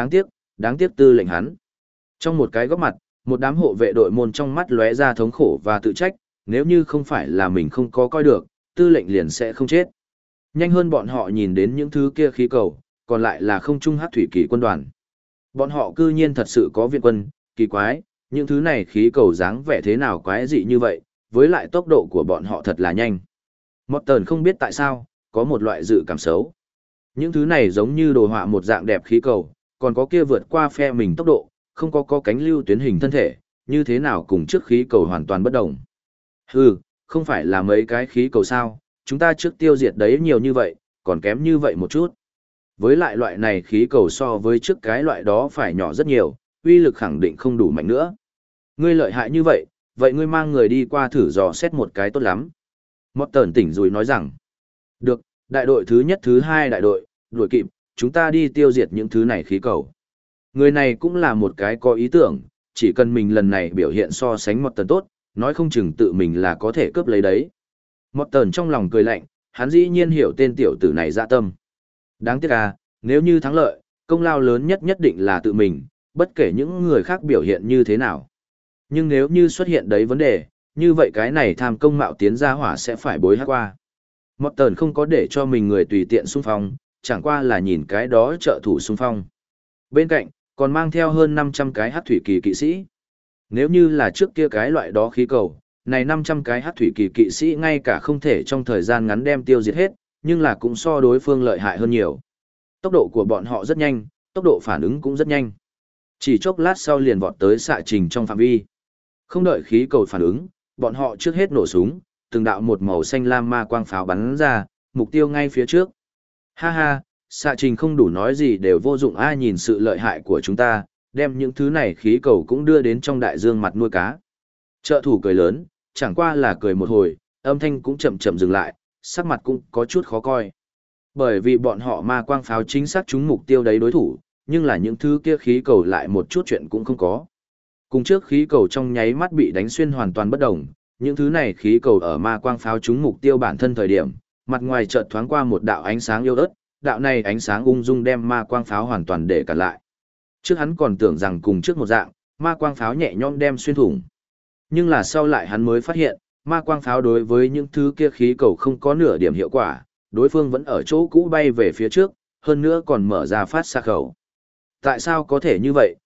đáng tiếc tư lệnh hắn. Trong một cái góc mặt, một đám hộ vệ đội môn trong mắt lóe ra thống khổ và tự trách, nếu như không phải là mình không có coi được, tư lệnh liền sẽ không chết. Nhanh hơn bọn họ nhìn đến những thứ kia khí cầu, còn lại là không trung hắc thủy kỳ quân đoàn. Bọn họ cư nhiên thật sự có viện quân, kỳ quái, những thứ này khí cầu dáng vẻ thế nào quái dị như vậy, với lại tốc độ của bọn họ thật là nhanh. Morton không biết tại sao, có một loại dự cảm xấu. Những thứ này giống như đồ họa một dạng đẹp khí cầu, còn có kia vượt qua phe mình tốc độ, không có cánh lưu tuyến hình thân thể, như thế nào cùng trước khí cầu hoàn toàn bất đồng. Hừ, không phải là mấy cái khí cầu sao, chúng ta trước tiêu diệt đấy nhiều như vậy, còn kém như vậy một chút. Với lại loại này khí cầu so với trước cái loại đó phải nhỏ rất nhiều, uy lực khẳng định không đủ mạnh nữa. Ngươi lợi hại như vậy, vậy ngươi mang người đi qua thử dò xét một cái tốt lắm. Morton tỉnh rồi nói rằng, được, đại đội thứ nhất thứ hai đại đội, đuổi kịp, chúng ta đi tiêu diệt những thứ này khí cầu. Người này cũng là một cái có ý tưởng, chỉ cần mình lần này biểu hiện so sánh Morton tốt, nói không chừng tự mình là có thể cướp lấy đấy. Morton trong lòng cười lạnh, hắn dĩ nhiên hiểu tên tiểu tử này dạ tâm. Đáng tiếc à, nếu như thắng lợi, công lao lớn nhất nhất định là tự mình, bất kể những người khác biểu hiện như thế nào. Nhưng nếu như xuất hiện đấy vấn đề, như vậy cái này tham công mạo tiến ra hỏa sẽ phải bối hát qua. Morton không có để cho mình người tùy tiện xung phong, chẳng qua là nhìn cái đó trợ thủ xung phong. Bên cạnh, còn mang theo hơn 500 cái hắc thủy kỳ kỵ sĩ. Nếu như là trước kia cái loại đó khí cầu, này 500 cái hắc thủy kỳ kỵ sĩ ngay cả không thể trong thời gian ngắn đem tiêu diệt hết, nhưng là cũng so đối phương lợi hại hơn nhiều. Tốc độ của bọn họ rất nhanh, tốc độ phản ứng cũng rất nhanh. Chỉ chốc lát sau liền vọt tới xạ trình trong phạm vi. Không đợi khí cầu phản ứng, bọn họ trước hết nổ súng, từng đạo một màu xanh lam ma quang pháo bắn ra, mục tiêu ngay phía trước. Ha ha, xạ trình không đủ nói gì đều vô dụng, ai nhìn sự lợi hại của chúng ta, đem những thứ này khí cầu cũng đưa đến trong đại dương mặt nuôi cá. Trợ thủ cười lớn, chẳng qua là cười một hồi, âm thanh cũng chậm chậm dừng lại, sắc mặt cũng có chút khó coi. Bởi vì bọn họ ma quang pháo chính xác trúng mục tiêu đấy đối thủ, nhưng là những thứ kia khí cầu lại một chút chuyện cũng không có. Cùng trước khí cầu trong nháy mắt bị đánh xuyên hoàn toàn bất đồng, những thứ này khí cầu ở ma quang pháo trúng mục tiêu bản thân thời điểm, mặt ngoài chợt thoáng qua một đạo ánh sáng yếu ớt, đạo này ánh sáng ung dung đem ma quang pháo hoàn toàn để cản lại. Trước hắn còn tưởng rằng cùng trước một dạng, ma quang pháo nhẹ nhõm đem xuyên thủng. Nhưng là sau lại hắn mới phát hiện, ma quang pháo đối với những thứ kia khí cầu không có nửa điểm hiệu quả, đối phương vẫn ở chỗ cũ bay về phía trước, hơn nữa còn mở ra phát xạ khẩu. Tại sao có thể như vậy?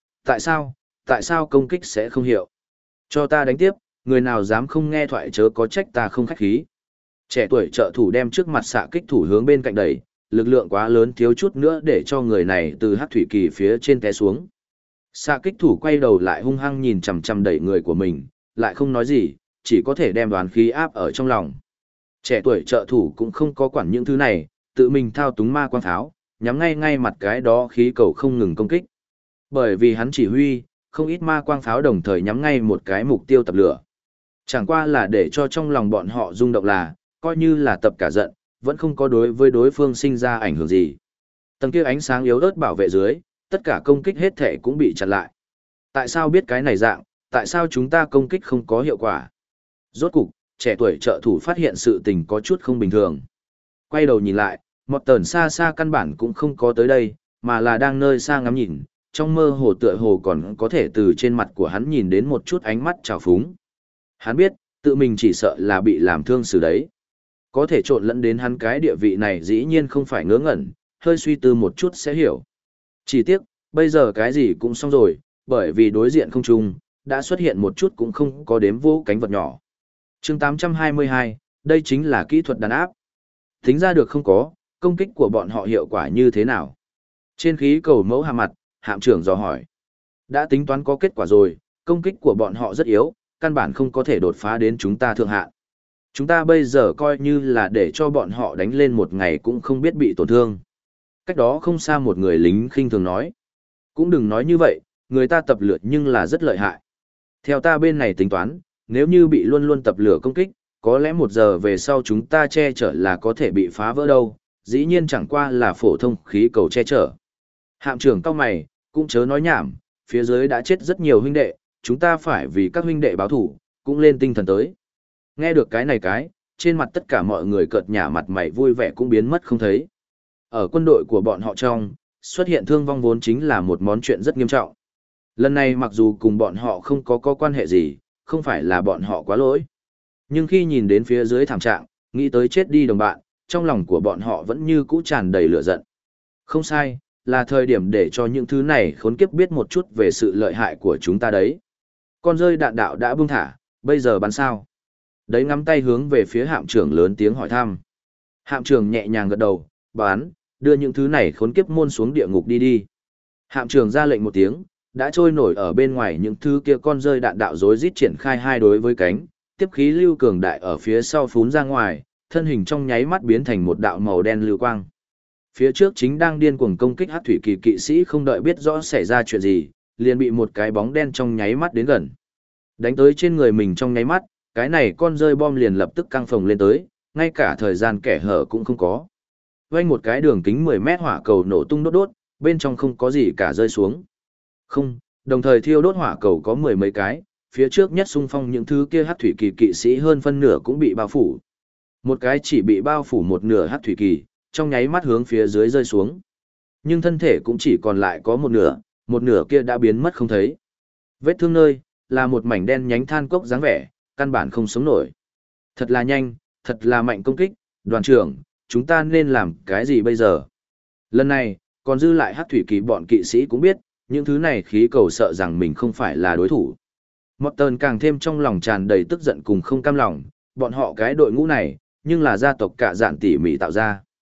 Tại sao công kích sẽ không hiệu? Cho ta đánh tiếp, người nào dám không nghe thoại chớ có trách ta không khách khí. Trẻ tuổi trợ thủ đem trước mặt xạ kích thủ hướng bên cạnh đẩy, lực lượng quá lớn thiếu chút nữa để cho người này từ hắc thủy kỳ phía trên té xuống. Xạ kích thủ quay đầu lại hung hăng nhìn chằm chằm đẩy người của mình, lại không nói gì, chỉ có thể đem đoán khí áp ở trong lòng. Trẻ tuổi trợ thủ cũng không có quản những thứ này, tự mình thao túng ma quang pháo, nhắm ngay mặt cái đó khí cầu không ngừng công kích. Bởi vì hắn chỉ huy, không ít ma quang pháo đồng thời nhắm ngay một cái mục tiêu tập lửa. Chẳng qua là để cho trong lòng bọn họ rung động là, coi như là tập cả giận, vẫn không có đối với đối phương sinh ra ảnh hưởng gì. Tầng kia ánh sáng yếu ớt bảo vệ dưới, tất cả công kích hết thể cũng bị chặn lại. Tại sao biết cái này dạng, tại sao chúng ta công kích không có hiệu quả? Rốt cục, trẻ tuổi trợ thủ phát hiện sự tình có chút không bình thường. Quay đầu nhìn lại, một tờn xa xa căn bản cũng không có tới đây, mà là đang nơi xa ngắm nhìn, trong mơ hồ tựa hồ còn có thể từ trên mặt của hắn nhìn đến một chút ánh mắt trào phúng. Hắn biết, tự mình chỉ sợ là bị làm thương xử đấy. Có thể trộn lẫn đến hắn cái địa vị này dĩ nhiên không phải ngớ ngẩn, hơi suy tư một chút sẽ hiểu. Chỉ tiếc, bây giờ cái gì cũng xong rồi, bởi vì đối diện không chung, đã xuất hiện một chút cũng không có đếm vô cánh vật nhỏ. Chương 822, đây chính là kỹ thuật đàn áp. Tính ra được không có, công kích của bọn họ hiệu quả như thế nào? Trên khí cầu mẫu hạ mặt, hạm trưởng dò hỏi. Đã tính toán có kết quả rồi, công kích của bọn họ rất yếu, căn bản không có thể đột phá đến chúng ta thượng hạn. Chúng ta bây giờ coi như là để cho bọn họ đánh lên một ngày cũng không biết bị tổn thương. Cách đó không xa một người lính khinh thường nói. Cũng đừng nói như vậy, người ta tập lượt nhưng là rất lợi hại. Theo ta bên này tính toán, nếu như bị luôn luôn tập lửa công kích, có lẽ 1 giờ về sau chúng ta che chở là có thể bị phá vỡ đâu, dĩ nhiên chẳng qua là phổ thông khí cầu che chở. Hạm trưởng cao mày, cũng chớ nói nhảm, phía dưới đã chết rất nhiều huynh đệ, chúng ta phải vì các huynh đệ báo thủ, cũng lên tinh thần tới. Nghe được cái này trên mặt tất cả mọi người cợt nhả mặt mày vui vẻ cũng biến mất không thấy. Ở quân đội của bọn họ trong, xuất hiện thương vong vốn chính là một món chuyện rất nghiêm trọng. Lần này mặc dù cùng bọn họ không có quan hệ gì, không phải là bọn họ quá lỗi. Nhưng khi nhìn đến phía dưới thảm trạng, nghĩ tới chết đi đồng bạn, trong lòng của bọn họ vẫn như cũ tràn đầy lửa giận. Không sai, là thời điểm để cho những thứ này khốn kiếp biết một chút về sự lợi hại của chúng ta đấy. Con rơi đạn đạo đã buông thả, bây giờ bắn sao? Đấy ngắm tay hướng về phía hạm trưởng lớn tiếng hỏi thăm. Hạm trưởng nhẹ nhàng gật đầu, bắn, đưa những thứ này khốn kiếp môn xuống địa ngục đi đi. Hạm trưởng ra lệnh một tiếng, đã trôi nổi ở bên ngoài những thứ kia con rơi đạn đạo rối rít triển khai hai đối với cánh, tiếp khí lưu cường đại ở phía sau phún ra ngoài, thân hình trong nháy mắt biến thành một đạo màu đen lưu quang. Phía trước chính đang điên cuồng công kích hắc thủy kỳ kỵ sĩ không đợi biết rõ xảy ra chuyện gì, liền bị một cái bóng đen trong nháy mắt đến gần. Đánh tới trên người mình trong nháy mắt, cái này con rơi bom liền lập tức căng phồng lên tới, ngay cả thời gian kẻ hở cũng không có. Vây một cái đường kính 10 mét hỏa cầu nổ tung đốt đốt, bên trong không có gì cả rơi xuống. Không, đồng thời thiêu đốt hỏa cầu có 10 mấy cái, phía trước nhất xung phong những thứ kia hắc thủy kỳ kỵ sĩ hơn phân nửa cũng bị bao phủ. Một cái chỉ bị bao phủ một nửa hắc thủy kỳ, trong nháy mắt hướng phía dưới rơi xuống. Nhưng thân thể cũng chỉ còn lại có một nửa kia đã biến mất không thấy. Vết thương nơi, là một mảnh đen nhánh than cốc dáng vẻ, căn bản không sống nổi. Thật là nhanh, thật là mạnh công kích, đoàn trưởng, chúng ta nên làm cái gì bây giờ? Lần này, còn dư lại hắc thủy kỳ bọn kỵ sĩ cũng biết, những thứ này khí cầu sợ rằng mình không phải là đối thủ. Morton càng thêm trong lòng tràn đầy tức giận cùng không cam lòng, bọn họ cái đội ngũ này, nhưng là gia tộc cả dạn tỉ mỉ tạo ra.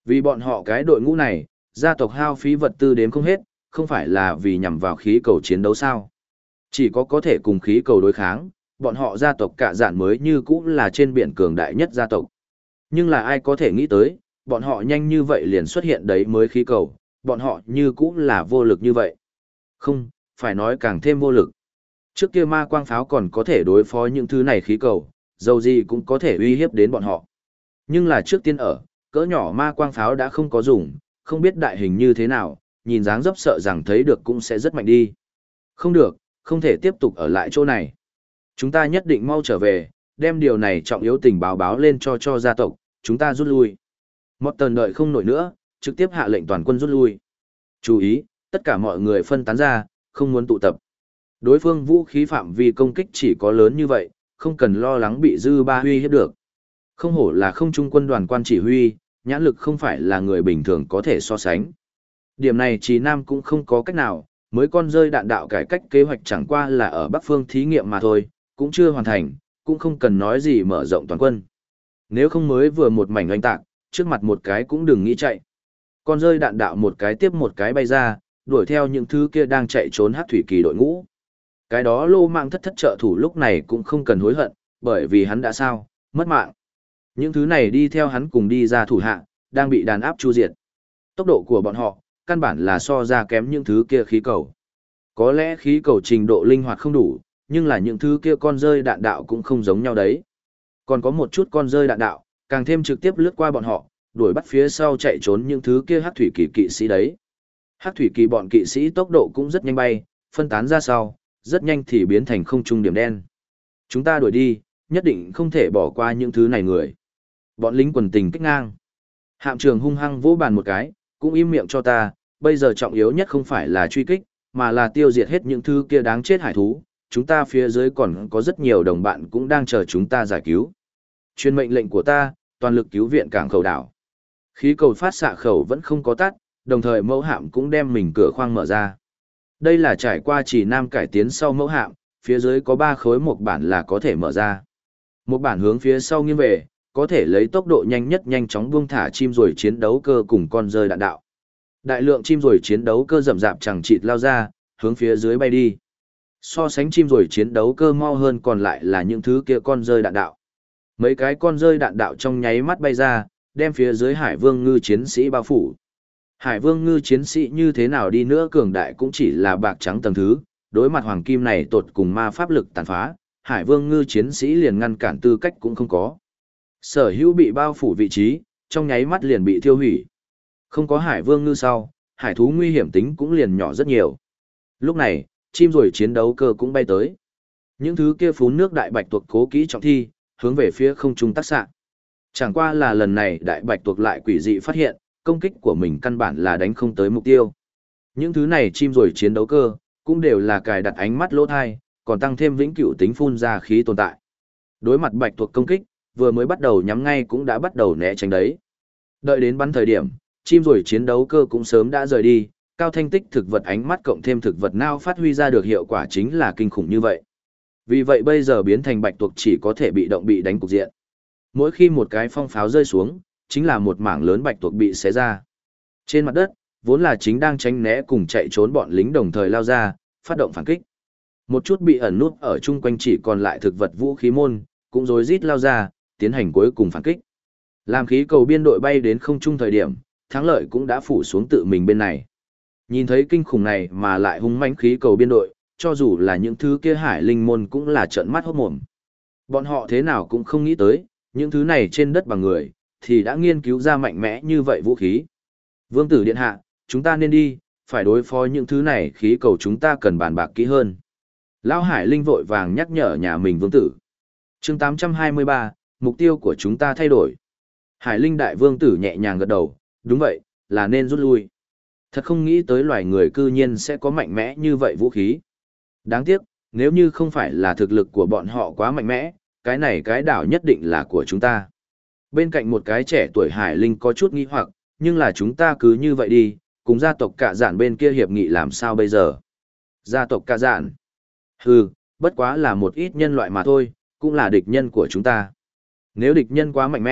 Vì bọn họ cái đội ngũ này, gia tộc hao phí vật tư đếm không hết, không phải là vì nhằm vào khí cầu chiến đấu sao. Chỉ có thể cùng khí cầu đối kháng, bọn họ gia tộc cả dạn mới như cũ là trên biển cường đại nhất gia tộc. Nhưng là ai có thể nghĩ tới, bọn họ nhanh như vậy liền xuất hiện đấy mới khí cầu, bọn họ như cũ là vô lực như vậy. Không, phải nói càng thêm vô lực. Trước kia ma quang pháo còn có thể đối phó những thứ này khí cầu, dầu gì cũng có thể uy hiếp đến bọn họ. Nhưng là trước tiên ở, cỡ nhỏ ma quang pháo đã không có dùng, không biết đại hình như thế nào, nhìn dáng dấp sợ rằng thấy được cũng sẽ rất mạnh đi. Không được, không thể tiếp tục ở lại chỗ này. Chúng ta nhất định mau trở về, đem điều này trọng yếu tình báo lên cho gia tộc, chúng ta rút lui. Morton đợi không nổi nữa, trực tiếp hạ lệnh toàn quân rút lui. Chú ý, tất cả mọi người phân tán ra, không muốn tụ tập. Đối phương vũ khí phạm vi công kích chỉ có lớn như vậy, không cần lo lắng bị dư ba huy hiếp được. Không hổ là không trung quân đoàn quan chỉ huy, nhãn lực không phải là người bình thường có thể so sánh. Điểm này Trì Nam cũng không có cách nào, mới con rơi đạn đạo cải cách kế hoạch chẳng qua là ở Bắc Phương thí nghiệm mà thôi, cũng chưa hoàn thành, cũng không cần nói gì mở rộng toàn quân. Nếu không mới vừa một mảnh oanh tạc, trước mặt một cái cũng đừng nghĩ chạy. Con rơi đạn đạo một cái tiếp một cái bay ra, đuổi theo những thứ kia đang chạy trốn Hắc thủy kỳ đội ngũ. Cái đó Lô Mạng thất trợ thủ lúc này cũng không cần hối hận, bởi vì hắn đã sao, mất mạng. Những thứ này đi theo hắn cùng đi ra thủ hạ, đang bị đàn áp chu diệt. Tốc độ của bọn họ, căn bản là so ra kém những thứ kia khí cầu. Có lẽ khí cầu trình độ linh hoạt không đủ, nhưng là những thứ kia con rơi đạn đạo cũng không giống nhau đấy. Còn có một chút con rơi đạn đạo, càng thêm trực tiếp lướt qua bọn họ, đuổi bắt phía sau chạy trốn những thứ kia Hắc thủy kỳ kỵ sĩ đấy. Hắc thủy kỳ bọn kỵ sĩ tốc độ cũng rất nhanh bay, phân tán ra sau, rất nhanh thì biến thành không trung điểm đen. Chúng ta đuổi đi, nhất định không thể bỏ qua những thứ này người. Bọn lính quần tình kích ngang. Hạm trường hung hăng vỗ bàn một cái, cũng im miệng cho ta, bây giờ trọng yếu nhất không phải là truy kích, mà là tiêu diệt hết những thứ kia đáng chết hải thú. Chúng ta phía dưới còn có rất nhiều đồng bạn cũng đang chờ chúng ta giải cứu. Truyền mệnh lệnh của ta, toàn lực cứu viện cảng khẩu đảo. Khí cầu phát xạ khẩu vẫn không có tắt, đồng thời mẫu hạm cũng đem mình cửa khoang mở ra. Đây là trải qua Trì Nam cải tiến sau mẫu hạm, phía dưới có 3 khối một bản là có thể mở ra. Một bản hướng phía sau nghiêng về, có thể lấy tốc độ nhanh nhất nhanh chóng buông thả chim ruồi chiến đấu cơ cùng con rơi đạn đạo. Đại lượng chim ruồi chiến đấu cơ rậm rạp chẳng chịt lao ra, hướng phía dưới bay đi. So sánh chim ruồi chiến đấu cơ mau hơn còn lại là những thứ kia con rơi đạn đạo. Mấy cái con rơi đạn đạo trong nháy mắt bay ra, đem phía dưới Hải Vương ngư chiến sĩ bao phủ. Hải Vương ngư chiến sĩ như thế nào đi nữa cường đại cũng chỉ là bạc trắng tầng thứ, đối mặt hoàng kim này tột cùng ma pháp lực tàn phá, Hải Vương ngư chiến sĩ liền ngăn cản tư cách cũng không có. Sở hữu bị bao phủ vị trí, trong nháy mắt liền bị thiêu hủy. Không có Hải Vương ngư sau, hải thú nguy hiểm tính cũng liền nhỏ rất nhiều. Lúc này, chim rồi chiến đấu cơ cũng bay tới. Những thứ kia phún nước đại bạch tuộc cố kỹ trọng thi, hướng về phía không trung tác xạ. Chẳng qua là lần này đại bạch tuộc lại quỷ dị phát hiện, công kích của mình căn bản là đánh không tới mục tiêu. Những thứ này chim rồi chiến đấu cơ, cũng đều là cài đặt ánh mắt lỗ thai, còn tăng thêm vĩnh cửu tính phun ra khí tồn tại. Đối mặt bạch tuộc công kích, vừa mới bắt đầu nhắm ngay cũng đã bắt đầu né tránh đấy. Đợi đến bắn thời điểm, chim rồi chiến đấu cơ cũng sớm đã rời đi, cao thanh tích thực vật ánh mắt cộng thêm thực vật não phát huy ra được hiệu quả chính là kinh khủng như vậy. Vì vậy bây giờ biến thành bạch tuộc chỉ có thể bị động bị đánh cục diện. Mỗi khi một cái phong pháo rơi xuống, chính là một mảng lớn bạch tuộc bị xé ra. Trên mặt đất, vốn là chính đang tránh né cùng chạy trốn bọn lính đồng thời lao ra, phát động phản kích. Một chút bị ẩn nút ở chung quanh chỉ còn lại thực vật vũ khí môn, cũng rối rít lao ra, tiến hành cuối cùng phản kích. Làm khí cầu biên đội bay đến không trung thời điểm, thắng lợi cũng đã phủ xuống tự mình bên này. Nhìn thấy kinh khủng này mà lại hung mãnh khí cầu biên đội, cho dù là những thứ kia hải linh môn cũng là trợn mắt hốt mồm. Bọn họ thế nào cũng không nghĩ tới, những thứ này trên đất bằng người, thì đã nghiên cứu ra mạnh mẽ như vậy vũ khí. Vương tử điện hạ, chúng ta nên đi, phải đối phó những thứ này khí cầu chúng ta cần bàn bạc kỹ hơn. Lão Hải Linh vội vàng nhắc nhở nhà mình vương tử. Chương 823, mục tiêu của chúng ta thay đổi. Hải Linh đại vương tử nhẹ nhàng gật đầu, đúng vậy, là nên rút lui. Thật không nghĩ tới loài người cư nhiên sẽ có mạnh mẽ như vậy vũ khí. Đáng tiếc, nếu như không phải là thực lực của bọn họ quá mạnh mẽ, cái này cái đảo nhất định là của chúng ta. Bên cạnh một cái trẻ tuổi Hải Linh có chút nghi hoặc, nhưng là chúng ta cứ như vậy đi, cùng gia tộc Cạ Dạn bên kia hiệp nghị làm sao bây giờ? Gia tộc Cạ Dạn? Hừ, bất quá là một ít nhân loại mà thôi, cũng là địch nhân của chúng ta. Nếu địch nhân quá mạnh mẽ,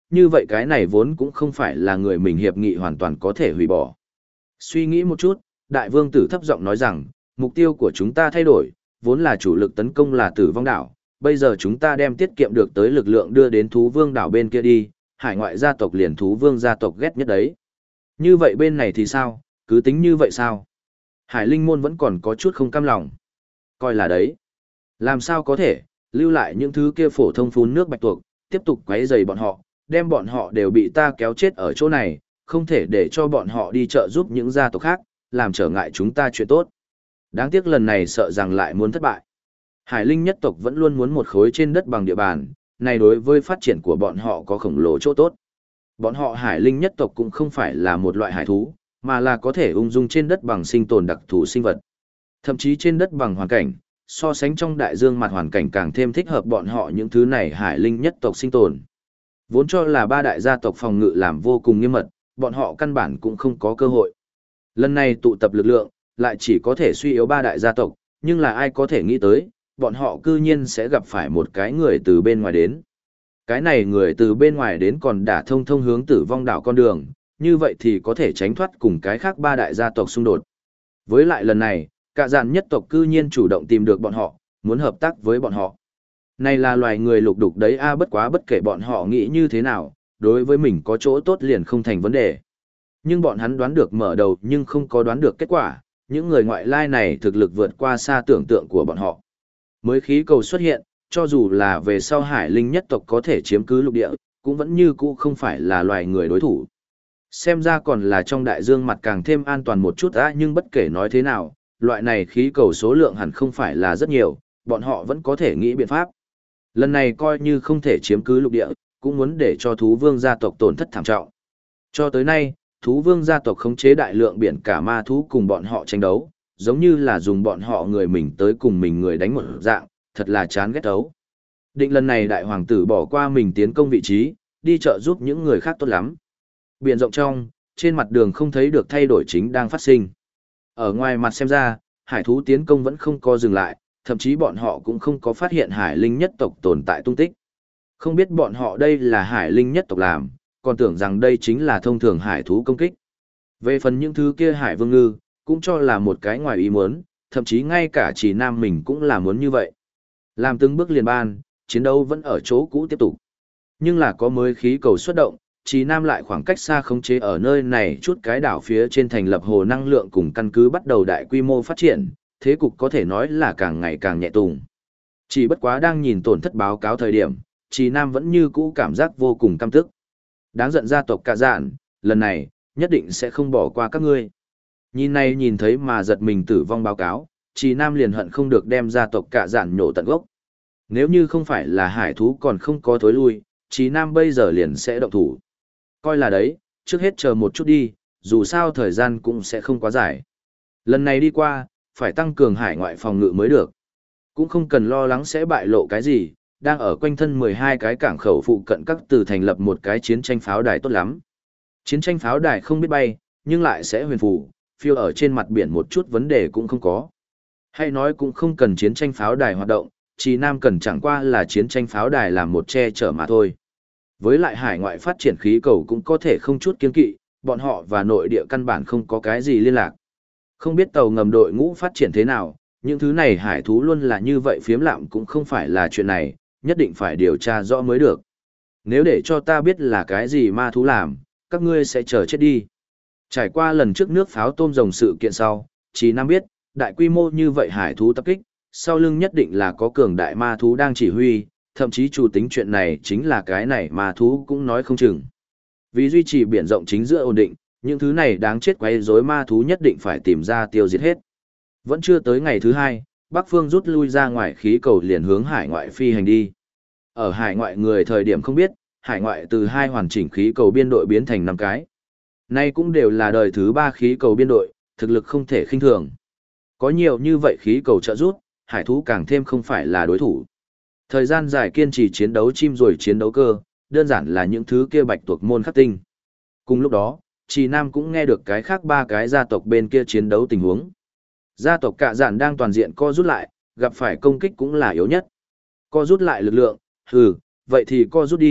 như vậy cái này vốn cũng không phải là người mình hiệp nghị hoàn toàn có thể hủy bỏ. Suy nghĩ một chút, đại vương tử thấp giọng nói rằng, mục tiêu của chúng ta thay đổi, vốn là chủ lực tấn công là Tử Vong đảo, bây giờ chúng ta đem tiết kiệm được tới lực lượng đưa đến Thú Vương đảo bên kia đi, hải ngoại gia tộc liền Thú Vương gia tộc ghét nhất đấy. Như vậy bên này thì sao, cứ tính như vậy sao? Hải Linh môn vẫn còn có chút không cam lòng. Coi là đấy. Làm sao có thể, lưu lại những thứ kia phổ thông phun nước bạch tuộc, tiếp tục quấy rầy bọn họ, đem bọn họ đều bị ta kéo chết ở chỗ này, không thể để cho bọn họ đi trợ giúp những gia tộc khác, làm trở ngại chúng ta chuyện tốt. Đáng tiếc lần này sợ rằng lại muốn thất bại. Hải Linh nhất tộc vẫn luôn muốn một khối trên đất bằng địa bàn, này đối với phát triển của bọn họ có khổng lồ chỗ tốt. Bọn họ Hải Linh nhất tộc cũng không phải là một loại hải thú, mà là có thể ung dung trên đất bằng sinh tồn đặc thù sinh vật. Thậm chí trên đất bằng hoàn cảnh, so sánh trong đại dương mặt hoàn cảnh càng thêm thích hợp bọn họ những thứ này Hải Linh nhất tộc sinh tồn. Vốn cho là ba đại gia tộc phòng ngự làm vô cùng nghiêm mật, bọn họ căn bản cũng không có cơ hội. Lần này tụ tập lực lượng, lại chỉ có thể suy yếu ba đại gia tộc, nhưng là ai có thể nghĩ tới, bọn họ cư nhiên sẽ gặp phải một cái người từ bên ngoài đến. Cái này người từ bên ngoài đến còn đả thông hướng Tử Vong đảo con đường, như vậy thì có thể tránh thoát cùng cái khác ba đại gia tộc xung đột. Với lại lần này, cả dàn nhất tộc cư nhiên chủ động tìm được bọn họ, muốn hợp tác với bọn họ. Này là loài người lục đục đấy a, bất quá bất kể bọn họ nghĩ như thế nào, đối với mình có chỗ tốt liền không thành vấn đề. Nhưng bọn hắn đoán được mở đầu nhưng không có đoán được kết quả, những người ngoại lai này thực lực vượt qua xa tưởng tượng của bọn họ. Mới khí cầu xuất hiện, cho dù là về sau Hải Linh nhất tộc có thể chiếm cứ lục địa, cũng vẫn như cũ không phải là loài người đối thủ. Xem ra còn là trong đại dương mặt càng thêm an toàn một chút á, nhưng bất kể nói thế nào, loại này khí cầu số lượng hẳn không phải là rất nhiều, bọn họ vẫn có thể nghĩ biện pháp. Lần này coi như không thể chiếm cứ lục địa, cũng muốn để cho thú vương gia tộc tổn thất thảm trọng. Cho tới nay, thú vương gia tộc khống chế đại lượng biển cả ma thú cùng bọn họ tranh đấu, giống như là dùng bọn họ người mình tới cùng mình người đánh một dạng, thật là chán ghét đấu. Định lần này đại hoàng tử bỏ qua mình tiến công vị trí, đi trợ giúp những người khác tốt lắm. Biển rộng trong, trên mặt đường không thấy được thay đổi chính đang phát sinh. Ở ngoài mặt xem ra, hải thú tiến công vẫn không có dừng lại, thậm chí bọn họ cũng không có phát hiện hải linh nhất tộc tồn tại tung tích. Không biết bọn họ đây là hải linh nhất tộc làm, còn tưởng rằng đây chính là thông thường hải thú công kích. Về phần những thứ kia hải vương ngư, cũng cho là một cái ngoài ý muốn, thậm chí ngay cả chỉ nam mình cũng là muốn như vậy. Làm từng bước liền ban, chiến đấu vẫn ở chỗ cũ tiếp tục. Nhưng là có mới khí cầu xuất động, chỉ nam lại khoảng cách xa khống chế ở nơi này chút cái đảo phía trên thành lập hồ năng lượng cùng căn cứ bắt đầu đại quy mô phát triển, thế cục có thể nói là càng ngày càng nhẹ tùng. Chỉ bất quá đang nhìn tổn thất báo cáo thời điểm, chỉ nam vẫn như cũ cảm giác vô cùng căm tức. Đáng giận gia tộc cả dạn, lần này, nhất định sẽ không bỏ qua các ngươi. Nhìn này nhìn thấy mà giật mình tử vong báo cáo, chỉ nam liền hận không được đem gia tộc cả dạn nhổ tận gốc. Nếu như không phải là hải thú còn không có thối lui, chỉ nam bây giờ liền sẽ động thủ. Coi là đấy, trước hết chờ một chút đi, dù sao thời gian cũng sẽ không quá dài. Lần này đi qua, phải tăng cường hải ngoại phòng ngự mới được. Cũng không cần lo lắng sẽ bại lộ cái gì, đang ở quanh thân 12 cái cảng khẩu phụ cận các từ thành lập một cái chiến tranh pháo đài tốt lắm. Chiến tranh pháo đài không biết bay, nhưng lại sẽ huyền phù, phiêu ở trên mặt biển một chút vấn đề cũng không có. Hay nói cũng không cần chiến tranh pháo đài hoạt động, chỉ nam cần chẳng qua là chiến tranh pháo đài làm một che chở mà thôi. Với lại hải ngoại phát triển khí cầu cũng có thể không chút kiên kỵ, bọn họ và nội địa căn bản không có cái gì liên lạc. Không biết tàu ngầm đội ngũ phát triển thế nào, những thứ này hải thú luôn là như vậy phiếm lạm cũng không phải là chuyện này, nhất định phải điều tra rõ mới được. Nếu để cho ta biết là cái gì ma thú làm, các ngươi sẽ chờ chết đi. Trải qua lần trước nước pháo tôm rồng sự kiện sau, chỉ nam biết, đại quy mô như vậy hải thú tập kích, sau lưng nhất định là có cường đại ma thú đang chỉ huy, thậm chí chủ tính chuyện này chính là cái này ma thú cũng nói không chừng. Vì duy trì biển rộng chính giữa ổn định, những thứ này đáng chết quấy rối ma thú nhất định phải tìm ra tiêu diệt hết. Vẫn chưa tới ngày thứ hai, Bắc Phương rút lui ra ngoài khí cầu liền hướng hải ngoại phi hành đi. Ở hải ngoại người thời điểm không biết, hải ngoại từ 2 hoàn chỉnh khí cầu biên đội biến thành 5 cái. Nay cũng đều là đời thứ 3 khí cầu biên đội, thực lực không thể khinh thường. Có nhiều như vậy khí cầu trợ rút, hải thú càng thêm không phải là đối thủ. Thời gian dài kiên trì chiến đấu chim rồi chiến đấu cơ, đơn giản là những thứ kia bạch tuộc môn khắc tinh. Cùng lúc đó, Trì Nam cũng nghe được cái khác 3 cái gia tộc bên kia chiến đấu tình huống. Gia tộc Cạ Dạn đang toàn diện co rút lại, gặp phải công kích cũng là yếu nhất. Co rút lại lực lượng, vậy thì co rút đi,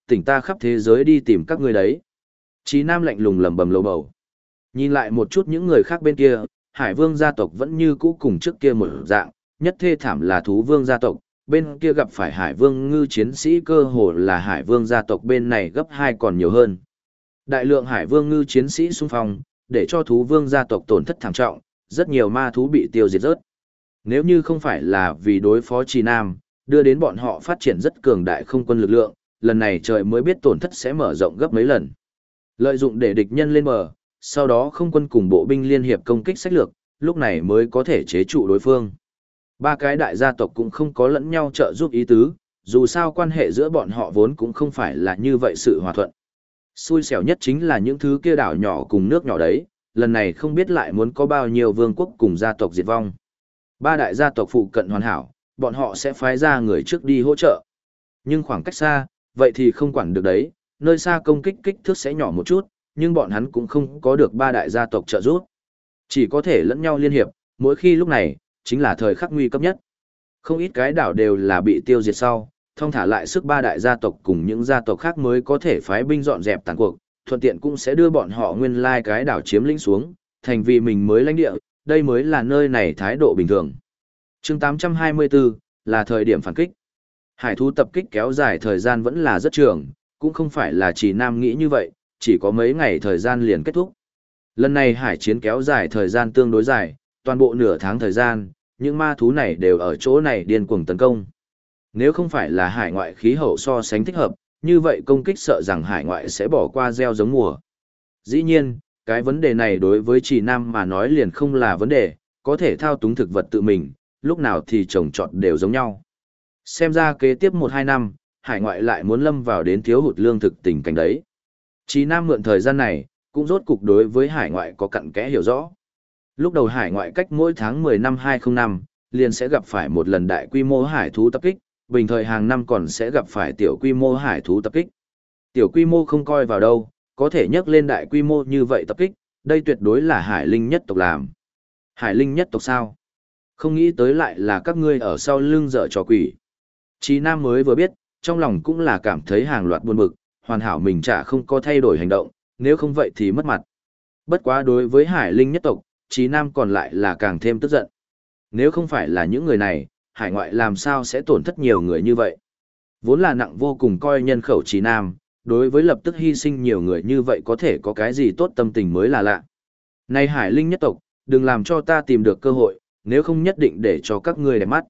tỉnh ta khắp thế giới đi tìm các ngươi đấy. Chí Nam lạnh lùng lẩm bẩm lầu bầu. Nhìn lại một chút những người khác bên kia, Hải Vương gia tộc vẫn như cũ cùng trước kia một dạng, nhất thê thảm là Thú Vương gia tộc, bên kia gặp phải Hải Vương ngư chiến sĩ cơ hồ là Hải Vương gia tộc bên này gấp 2 còn nhiều hơn. Đại lượng Hải Vương ngư chiến sĩ xung phong, để cho Thú Vương gia tộc tổn thất thảm trọng, rất nhiều ma thú bị tiêu diệt rớt. Nếu như không phải là vì đối phó Trì Nam, đưa đến bọn họ phát triển rất cường đại không quân lực lượng, lần này trời mới biết tổn thất sẽ mở rộng gấp mấy lần. Lợi dụng để địch nhân lên bờ, sau đó không quân cùng bộ binh liên hiệp công kích sách lược, lúc này mới có thể chế trụ đối phương. Ba cái đại gia tộc cũng không có lẫn nhau trợ giúp ý tứ, dù sao quan hệ giữa bọn họ vốn cũng không phải là như vậy sự hòa thuận. Xui xẻo nhất chính là những thứ kia đảo nhỏ cùng nước nhỏ đấy, lần này không biết lại muốn có bao nhiêu vương quốc cùng gia tộc diệt vong. Ba đại gia tộc phụ cận hoàn hảo, bọn họ sẽ phái ra người trước đi hỗ trợ. Nhưng khoảng cách xa, vậy thì không quản được đấy, nơi xa công kích kích thước sẽ nhỏ một chút, nhưng bọn hắn cũng không có được ba đại gia tộc trợ giúp. Chỉ có thể lẫn nhau liên hiệp, mỗi khi lúc này, chính là thời khắc nguy cấp nhất. Không ít cái đảo đều là bị tiêu diệt sau, thông thả lại sức ba đại gia tộc cùng những gia tộc khác mới có thể phái binh dọn dẹp tàn cuộc, thuận tiện cũng sẽ đưa bọn họ nguyên lai cái đảo chiếm lĩnh xuống, thành vì mình mới lãnh địa, đây mới là nơi này thái độ bình thường. Chương 824 là thời điểm phản kích. Hải thú tập kích kéo dài thời gian vẫn là rất trường, cũng không phải là chỉ Nam nghĩ như vậy, chỉ có mấy ngày thời gian liền kết thúc. Lần này hải chiến kéo dài thời gian tương đối dài, toàn bộ nửa tháng thời gian, những ma thú này đều ở chỗ này điên cuồng tấn công. Nếu không phải là hải ngoại khí hậu so sánh thích hợp, như vậy công kích sợ rằng hải ngoại sẽ bỏ qua gieo giống mùa. Dĩ nhiên, cái vấn đề này đối với chỉ Nam mà nói liền không là vấn đề, có thể thao túng thực vật tự mình, lúc nào thì trồng trọt đều giống nhau. Xem ra kế tiếp 1-2 năm, hải ngoại lại muốn lâm vào đến thiếu hụt lương thực tình cảnh đấy. Chí Nam mượn thời gian này, cũng rốt cục đối với hải ngoại có cặn kẽ hiểu rõ. Lúc đầu hải ngoại cách mỗi tháng 10 năm 2005, liền sẽ gặp phải một lần đại quy mô hải thú tập kích, bình thời hàng năm còn sẽ gặp phải tiểu quy mô hải thú tập kích. Tiểu quy mô không coi vào đâu, có thể nhắc lên đại quy mô như vậy tập kích, đây tuyệt đối là hải linh nhất tộc làm. Hải linh nhất tộc sao? Không nghĩ tới lại là các ngươi ở sau lưng dở trò quỷ. Chí Nam mới vừa biết, trong lòng cũng là cảm thấy hàng loạt buồn bực, hoàn hảo mình chả không có thay đổi hành động, nếu không vậy thì mất mặt. Bất quá đối với hải linh nhất tộc, Chí Nam còn lại là càng thêm tức giận. Nếu không phải là những người này, hải ngoại làm sao sẽ tổn thất nhiều người như vậy. Vốn là nặng vô cùng coi nhân khẩu Chí Nam, đối với lập tức hy sinh nhiều người như vậy có thể có cái gì tốt tâm tình mới là lạ. Này hải linh nhất tộc, đừng làm cho ta tìm được cơ hội, nếu không nhất định để cho các ngươi đẹp mắt.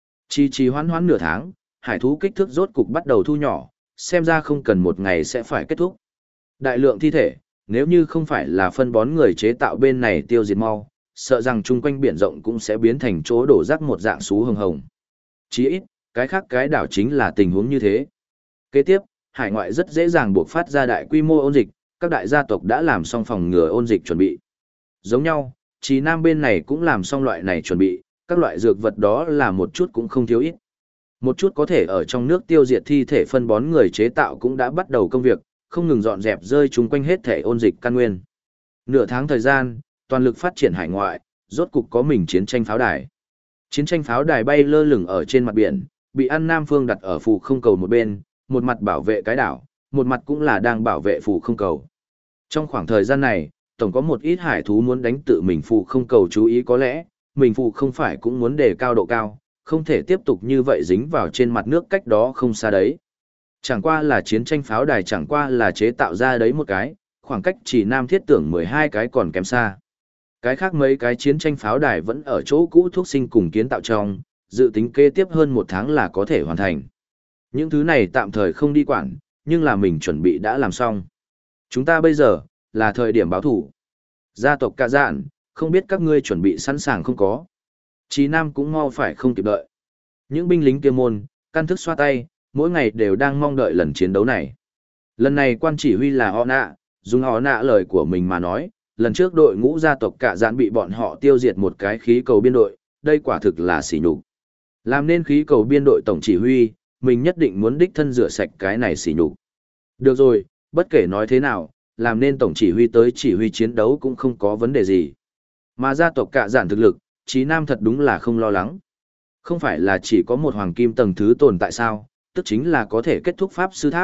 Chỉ hoãn hoãn nửa tháng, hải thú kích thước rốt cục bắt đầu thu nhỏ, xem ra không cần một ngày sẽ phải kết thúc. Đại lượng thi thể, nếu như không phải là phân bón người chế tạo bên này tiêu diệt mau, sợ rằng chung quanh biển rộng cũng sẽ biến thành chỗ đổ rác một dạng xú hồng hồng. Chỉ ít, cái khác cái đảo chính là tình huống như thế. Kế tiếp, hải ngoại rất dễ dàng buộc phát ra đại quy mô ôn dịch, các đại gia tộc đã làm xong phòng ngừa ôn dịch chuẩn bị. Giống nhau, Chí Nam bên này cũng làm xong loại này chuẩn bị, các loại dược vật đó là một chút cũng không thiếu ít. Một chút có thể ở trong nước tiêu diệt thi thể phân bón người chế tạo cũng đã bắt đầu công việc, không ngừng dọn dẹp rơi chúng quanh hết thể ôn dịch căn nguyên. Nửa tháng thời gian, toàn lực phát triển hải ngoại, rốt cục có mình chiến tranh pháo đài. Chiến tranh pháo đài bay lơ lửng ở trên mặt biển, bị An Nam Phương đặt ở phù không cầu một bên, một mặt bảo vệ cái đảo, một mặt cũng là đang bảo vệ phù không cầu. Trong khoảng thời gian này, tổng có một ít hải thú muốn đánh tự mình phù không cầu chú ý, có lẽ, mình phù không phải cũng muốn đề cao độ cao, không thể tiếp tục như vậy dính vào trên mặt nước cách đó không xa đấy. Chẳng qua là chiến tranh pháo đài, chẳng qua là chế tạo ra đấy một cái, khoảng cách chỉ Nam thiết tưởng 12 cái còn kém xa. Cái khác mấy cái chiến tranh pháo đài vẫn ở chỗ cũ thuốc sinh cùng kiến tạo trong, dự tính kế tiếp hơn 1 tháng là có thể hoàn thành. Những thứ này tạm thời không đi quản, nhưng là mình chuẩn bị đã làm xong. Chúng ta bây giờ, là thời điểm báo thủ. Gia tộc Cả Dạn, không biết các ngươi chuẩn bị sẵn sàng không có. Chí Nam cũng mau phải không kịp đợi. Những binh lính kia môn, căn thức xoa tay, mỗi ngày đều đang mong đợi lần chiến đấu này. Lần này quan chỉ huy là họ nạ, dùng họ nạ lời của mình mà nói, lần trước đội ngũ gia tộc Cả Dạn bị bọn họ tiêu diệt một cái khí cầu biên đội, đây quả thực là sỉ nhục. Làm nên khí cầu biên đội tổng chỉ huy, mình nhất định muốn đích thân rửa sạch cái này sỉ nhục. Được rồi, bất kể nói thế nào, làm nên tổng chỉ huy tới chỉ huy chiến đấu cũng không có vấn đề gì. Mà gia tộc Cả Dạn thực lực, Chí Nam thật đúng là không lo lắng. Không phải là chỉ có một hoàng kim tầng thứ tồn tại sao, tức chính là có thể kết thúc pháp sư tháp,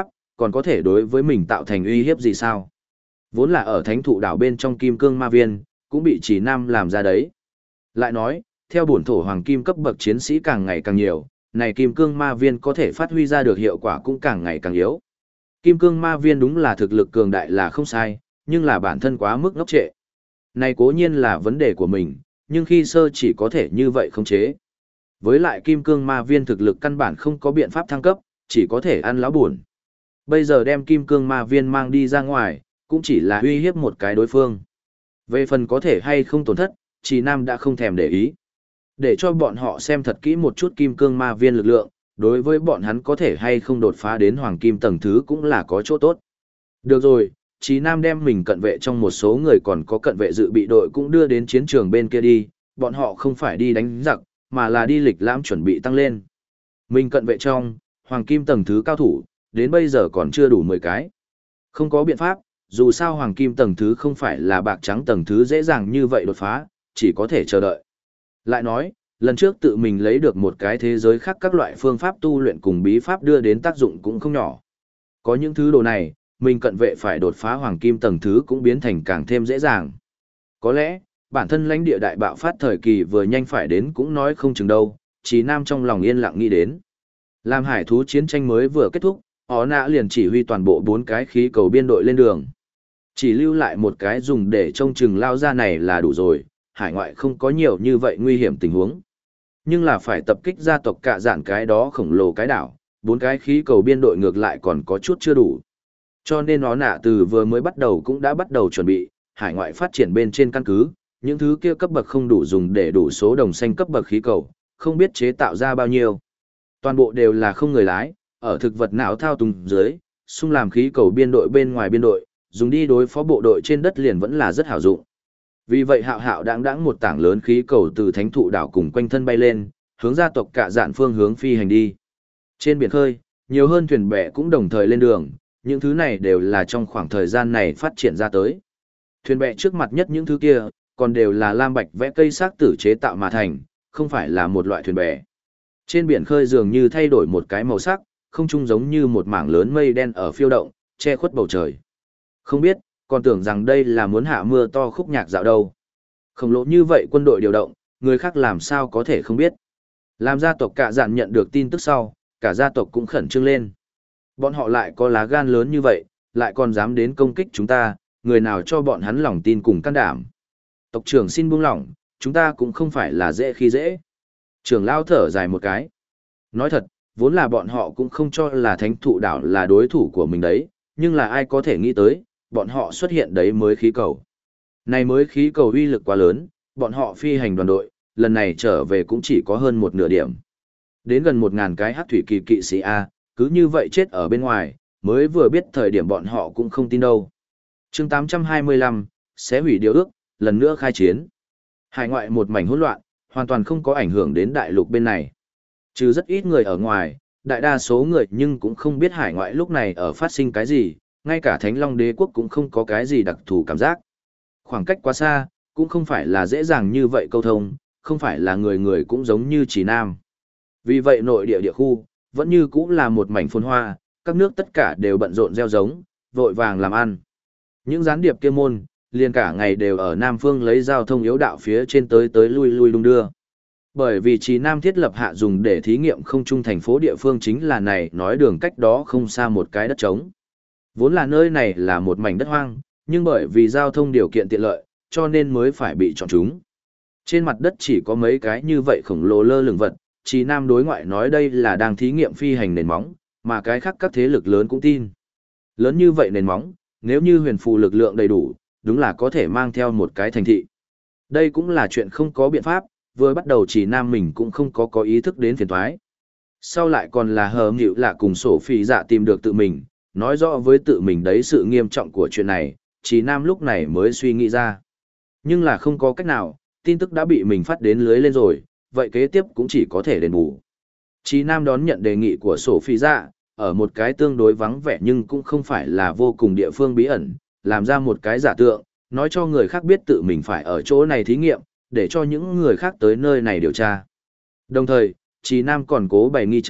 còn có thể đối với mình tạo thành uy hiếp gì sao? Vốn là ở thánh thụ đảo bên trong kim cương ma viên, cũng bị Trì Nam làm ra đấy. Lại nói, theo bổn thổ hoàng kim cấp bậc chiến sĩ càng ngày càng nhiều, này kim cương ma viên có thể phát huy ra được hiệu quả cũng càng ngày càng yếu. Kim cương ma viên đúng là thực lực cường đại là không sai, nhưng là bản thân quá mức ngốc trệ. Này cố nhiên là vấn đề của mình, nhưng khi sơ chỉ có thể như vậy không chế. Với lại kim cương ma viên thực lực căn bản không có biện pháp thăng cấp, chỉ có thể ăn lão buồn. Bây giờ đem kim cương ma viên mang đi ra ngoài, cũng chỉ là uy hiếp một cái đối phương. Về phần có thể hay không tổn thất, Trì Nam đã không thèm để ý. Để cho bọn họ xem thật kỹ một chút kim cương ma viên lực lượng, đối với bọn hắn có thể hay không đột phá đến hoàng kim tầng thứ cũng là có chỗ tốt. Được rồi, Trì Nam đem mình cận vệ trong một số người còn có cận vệ dự bị đội cũng đưa đến chiến trường bên kia đi, bọn họ không phải đi đánh giặc, mà là đi lịch lãm chuẩn bị tăng lên. Mình cận vệ trong, hoàng kim tầng thứ cao thủ, đến bây giờ còn chưa đủ 10 cái. Không có biện pháp, dù sao hoàng kim tầng thứ không phải là bạc trắng tầng thứ dễ dàng như vậy đột phá, chỉ có thể chờ đợi. Lại nói, lần trước tự mình lấy được một cái thế giới khác các loại phương pháp tu luyện cùng bí pháp đưa đến tác dụng cũng không nhỏ. Có những thứ đồ này, mình cận vệ phải đột phá hoàng kim tầng thứ cũng biến thành càng thêm dễ dàng. Có lẽ, bản thân lãnh địa đại bạo phát thời kỳ vừa nhanh phải đến cũng nói không chừng đâu, Trì Nam trong lòng yên lặng nghĩ đến. Làm hải thú chiến tranh mới vừa kết thúc, họ nã liền chỉ huy toàn bộ 4 cái khí cầu biên đội lên đường. Chỉ lưu lại một cái dùng để trông chừng lao ra này là đủ rồi, hải ngoại không có nhiều như vậy nguy hiểm tình huống. Nhưng là phải tập kích gia tộc cạ dạn cái đó khổng lồ cái đảo, 4 cái khí cầu biên đội ngược lại còn có chút chưa đủ. Cho nên nó nạ từ vừa mới bắt đầu cũng đã bắt đầu chuẩn bị, hải ngoại phát triển bên trên căn cứ, những thứ kia cấp bậc không đủ dùng để đủ số đồng xanh cấp bậc khí cầu, không biết chế tạo ra bao nhiêu. Toàn bộ đều là không người lái, ở thực vật não thao túng dưới, xung làm khí cầu biên đội bên ngoài biên đội, dùng đi đối phó bộ đội trên đất liền vẫn là rất hảo dụng. Vì vậy hạo hạo đáng đáng một tảng lớn khí cầu từ thánh thụ đảo cùng quanh thân bay lên, hướng gia tộc cạ dạn phương hướng phi hành đi. Trên biển khơi, nhiều hơn thuyền bè cũng đồng thời lên đường, những thứ này đều là trong khoảng thời gian này phát triển ra tới. Thuyền bè trước mặt nhất những thứ kia, còn đều là lam bạch vẽ cây xác tử chế tạo mà thành, không phải là một loại thuyền bè. Trên biển khơi dường như thay đổi một cái màu sắc, không trung giống như một mảng lớn mây đen ở phiêu động, che khuất bầu trời. Không biết, còn tưởng rằng đây là muốn hạ mưa to khúc nhạc dạo đâu. Khổng lồ như vậy quân đội điều động, người khác làm sao có thể không biết. Làm gia tộc cạ dạn nhận được tin tức sau, cả gia tộc cũng khẩn trương lên. Bọn họ lại có lá gan lớn như vậy, lại còn dám đến công kích chúng ta, người nào cho bọn hắn lòng tin cùng can đảm. Tộc trưởng xin buông lỏng, chúng ta cũng không phải là dễ khi dễ. Trưởng lao thở dài một cái. Nói thật, vốn là bọn họ cũng không cho là thánh thụ đảo là đối thủ của mình đấy, nhưng là ai có thể nghĩ tới, bọn họ xuất hiện đấy mới khí cầu. Này mới khí cầu uy lực quá lớn, bọn họ phi hành đoàn đội, lần này trở về cũng chỉ có hơn một nửa điểm. Đến gần 1000 cái hắc thủy kỳ kỵ sĩ A, cứ như vậy chết ở bên ngoài, mới vừa biết thời điểm bọn họ cũng không tin đâu. chương 825, sẽ hủy điều ước, lần nữa khai chiến. Hải ngoại một mảnh hỗn loạn, hoàn toàn không có ảnh hưởng đến đại lục bên này. Trừ rất ít người ở ngoài, đại đa số người nhưng cũng không biết hải ngoại lúc này ở phát sinh cái gì, ngay cả Thánh Long Đế quốc cũng không có cái gì đặc thù cảm giác. Khoảng cách quá xa, cũng không phải là dễ dàng như vậy câu thông, không phải là người người cũng giống như Trì Nam. Vì vậy nội địa địa khu, vẫn như cũng là một mảnh phồn hoa, các nước tất cả đều bận rộn gieo giống, vội vàng làm ăn. Những gián điệp kia môn, liền cả ngày đều ở Nam Phương lấy giao thông yếu đạo phía trên tới lui lui đung đưa. Bởi vì Trì Nam thiết lập hạ dùng để thí nghiệm không trung thành phố địa phương chính là này nói đường cách đó không xa một cái đất trống. Vốn là nơi này là một mảnh đất hoang, nhưng bởi vì giao thông điều kiện tiện lợi, cho nên mới phải bị chọn chúng. Trên mặt đất chỉ có mấy cái như vậy khổng lồ lơ lửng vật, Trì Nam đối ngoại nói đây là đang thí nghiệm phi hành nền móng, mà cái khác các thế lực lớn cũng tin. Lớn như vậy nền móng, nếu như huyền phù lực lượng đầy đủ, đúng là có thể mang theo một cái thành thị. Đây cũng là chuyện không có biện pháp, vừa bắt đầu Trì Nam mình cũng không có ý thức đến phiền toái. Sau lại còn là hờ nghịu lạ cùng sổ phi dạ tìm được tự mình, nói rõ với tự mình đấy sự nghiêm trọng của chuyện này, Trì Nam lúc này mới suy nghĩ ra. Nhưng là không có cách nào, tin tức đã bị mình phát đến lưới lên rồi, vậy kế tiếp cũng chỉ có thể đền bù. Trì Nam đón nhận đề nghị của sổ phi dạ, ở một cái tương đối vắng vẻ nhưng cũng không phải là vô cùng địa phương bí ẩn, làm ra một cái giả tượng, nói cho người khác biết tự mình phải ở chỗ này thí nghiệm, để cho những người khác tới nơi này điều tra. Đồng thời, Trì Nam còn cố bày nghi trận,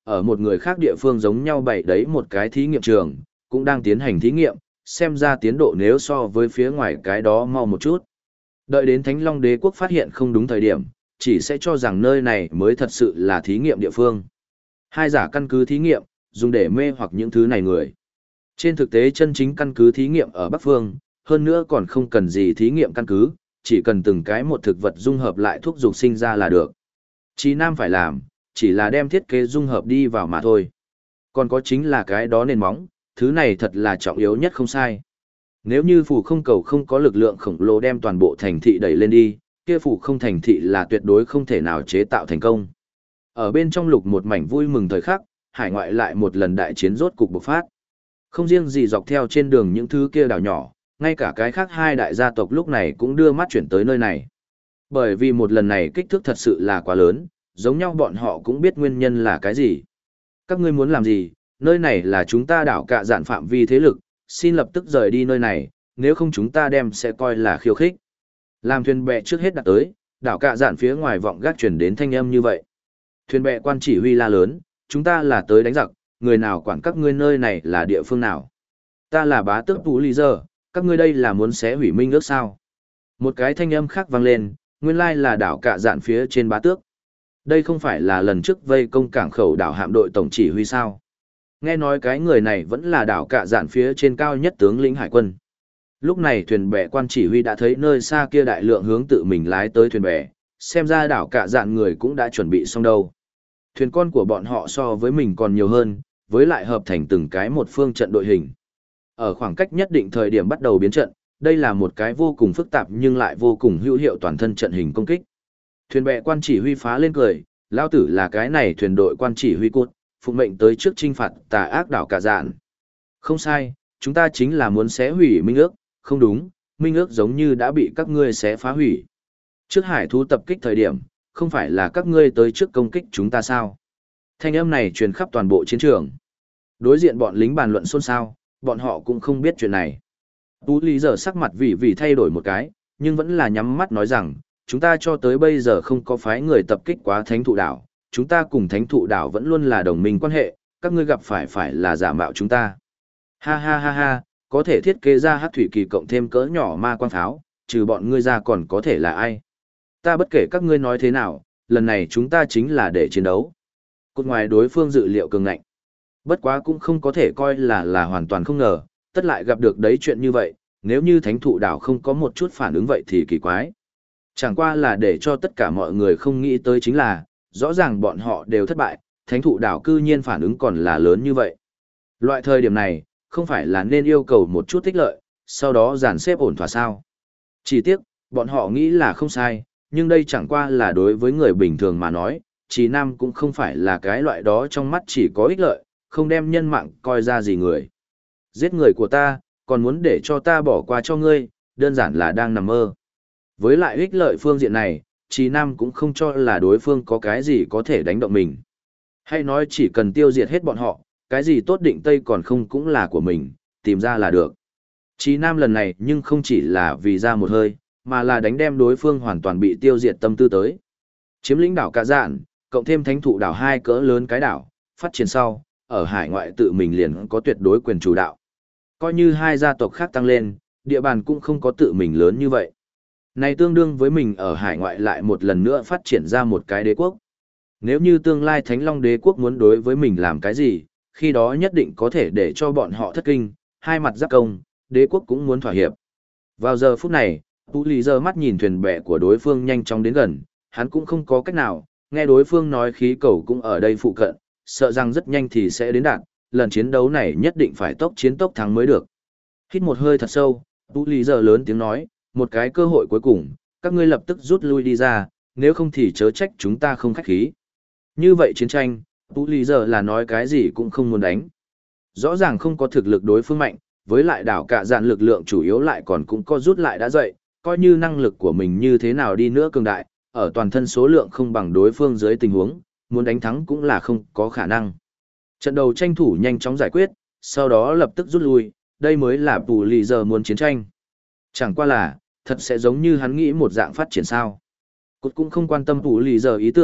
ở một người khác địa phương giống nhau bày đấy một cái thí nghiệm trường, cũng đang tiến hành thí nghiệm, xem ra tiến độ nếu so với phía ngoài cái đó mau một chút. Đợi đến Thánh Long Đế quốc phát hiện không đúng thời điểm, chỉ sẽ cho rằng nơi này mới thật sự là thí nghiệm địa phương. Hai giả căn cứ thí nghiệm, dùng để mê hoặc những thứ này người. Trên thực tế chân chính căn cứ thí nghiệm ở Bắc Phương, hơn nữa còn không cần gì thí nghiệm căn cứ, chỉ cần từng cái một thực vật dung hợp lại thuốc dục sinh ra là được. Chí Nam phải làm, chỉ là đem thiết kế dung hợp đi vào mà thôi. Còn có chính là cái đó nền móng, thứ này thật là trọng yếu nhất không sai. Nếu như phủ không cầu không có lực lượng khổng lồ đem toàn bộ thành thị đẩy lên đi, kia phủ không thành thị là tuyệt đối không thể nào chế tạo thành công. Ở bên trong lục một mảnh vui mừng thời khắc, hải ngoại lại một lần đại chiến rốt cục bộc phát. Không riêng gì dọc theo trên đường những thứ kia đảo nhỏ, ngay cả cái khác hai đại gia tộc lúc này cũng đưa mắt chuyển tới nơi này. Bởi vì một lần này kích thước thật sự là quá lớn, giống nhau bọn họ cũng biết nguyên nhân là cái gì. Các ngươi muốn làm gì, nơi này là chúng ta đảo cạ dạn phạm vi thế lực, xin lập tức rời đi nơi này, nếu không chúng ta đem sẽ coi là khiêu khích. Làm thuyền bè trước hết đặt tới, đảo cạ dạn phía ngoài vọng gác chuyển đến thanh âm như vậy. Thuyền bè quan chỉ huy la lớn, chúng ta là tới đánh giặc, người nào quản các ngươi nơi này là địa phương nào. Ta là bá tước Tú Lý Giờ, các ngươi đây là muốn xé hủy minh ước sao. Một cái thanh âm khác vang lên, nguyên lai là đảo cạ dạn phía trên bá tước. Đây không phải là lần trước vây công cảng khẩu đảo hạm đội tổng chỉ huy sao. Nghe nói cái người này vẫn là đảo cạ dạn phía trên cao nhất tướng lĩnh hải quân. Lúc này thuyền bè quan chỉ huy đã thấy nơi xa kia đại lượng hướng tự mình lái tới thuyền bè, xem ra đảo cạ dạn người cũng đã chuẩn bị xong đâu. Thuyền con của bọn họ so với mình còn nhiều hơn, với lại hợp thành từng cái một phương trận đội hình. Ở khoảng cách nhất định thời điểm bắt đầu biến trận, đây là một cái vô cùng phức tạp nhưng lại vô cùng hữu hiệu toàn thân trận hình công kích. Thuyền bè quan chỉ huy phá lên cười, lao tử là cái này thuyền đội quan chỉ huy cốt, phụng mệnh tới trước trinh phạt tà ác đảo cạ dạn. Không sai, chúng ta chính là muốn xé hủy minh ước, không đúng, minh ước giống như đã bị các ngươi xé phá hủy. Trước hải thú tập kích thời điểm, không phải là các ngươi tới trước công kích chúng ta sao? Thanh âm này truyền khắp toàn bộ chiến trường. Đối diện bọn lính bàn luận xôn xao, bọn họ cũng không biết chuyện này. Tú Lý giờ sắc mặt vì thay đổi một cái, nhưng vẫn là nhắm mắt nói rằng, chúng ta cho tới bây giờ không có phái người tập kích quá thánh thụ đảo, chúng ta cùng thánh thụ đảo vẫn luôn là đồng minh quan hệ, các ngươi gặp phải là giả mạo chúng ta. Ha ha ha ha, có thể thiết kế ra hắc thủy kỳ cộng thêm cỡ nhỏ ma quang pháo, trừ bọn ngươi ra còn có thể là ai. Ta bất kể các ngươi nói thế nào, lần này chúng ta chính là để chiến đấu. Cốt ngoài đối phương dự liệu cường ngạnh. Bất quá cũng không có thể coi là hoàn toàn không ngờ, tất lại gặp được đấy chuyện như vậy, nếu như thánh thụ đảo không có một chút phản ứng vậy thì kỳ quái. Chẳng qua là để cho tất cả mọi người không nghĩ tới chính là, rõ ràng bọn họ đều thất bại, thánh thụ đảo cư nhiên phản ứng còn là lớn như vậy. Loại thời điểm này, không phải là nên yêu cầu một chút tích lợi, sau đó dàn xếp ổn thỏa sao. Chỉ tiếc, bọn họ nghĩ là không sai, nhưng đây chẳng qua là đối với người bình thường mà nói, Chí Nam cũng không phải là cái loại đó trong mắt chỉ có ích lợi, không đem nhân mạng coi ra gì người. Giết người của ta, còn muốn để cho ta bỏ qua cho ngươi, đơn giản là đang nằm mơ. Với lại ích lợi phương diện này, Chí Nam cũng không cho là đối phương có cái gì có thể đánh động mình. Hay nói chỉ cần tiêu diệt hết bọn họ, cái gì tốt định Tây còn không cũng là của mình, tìm ra là được. Chí Nam lần này nhưng không chỉ là vì ra một hơi, mà là đánh đem đối phương hoàn toàn bị tiêu diệt tâm tư tới. Chiếm lĩnh đảo Cạ Dạn, cộng thêm thánh thụ đảo hai cỡ lớn cái đảo, phát triển sau, ở hải ngoại tự mình liền có tuyệt đối quyền chủ đạo. Coi như hai gia tộc khác tăng lên, địa bàn cũng không có tự mình lớn như vậy. Này tương đương với mình ở hải ngoại lại một lần nữa phát triển ra một cái đế quốc. Nếu như tương lai Thánh Long đế quốc muốn đối với mình làm cái gì, khi đó nhất định có thể để cho bọn họ thất kinh, hai mặt giáp công, đế quốc cũng muốn thỏa hiệp. Vào giờ phút này, Tú Lý giơ mắt nhìn thuyền bè của đối phương nhanh chóng đến gần, hắn cũng không có cách nào, nghe đối phương nói khí cầu cũng ở đây phụ cận, sợ rằng rất nhanh thì sẽ đến đạt, lần chiến đấu này nhất định phải tốc chiến tốc thắng mới được. Hít một hơi thật sâu, Tú Lý giơ lớn tiếng nói, một cái cơ hội cuối cùng, các ngươi lập tức rút lui đi ra, nếu không thì chớ trách chúng ta không khách khí. Như vậy chiến tranh, Tú Lý giơ là nói cái gì cũng không muốn đánh. Rõ ràng không có thực lực đối phương mạnh, với lại đảo Cạ Dạn lực lượng chủ yếu lại còn cũng có rút lại đã dậy, coi như năng lực của mình như thế nào đi nữa cường đại, ở toàn thân số lượng không bằng đối phương dưới tình huống, muốn đánh thắng cũng là không có khả năng. Trận đầu tranh thủ nhanh chóng giải quyết, sau đó lập tức rút lui, đây mới là Tú Lý giơ muốn chiến tranh. Chẳng qua là, thật sẽ giống như hắn nghĩ một dạng phát triển sao. Cốt cũng không quan tâm Tú Lý giơ ý tưởng,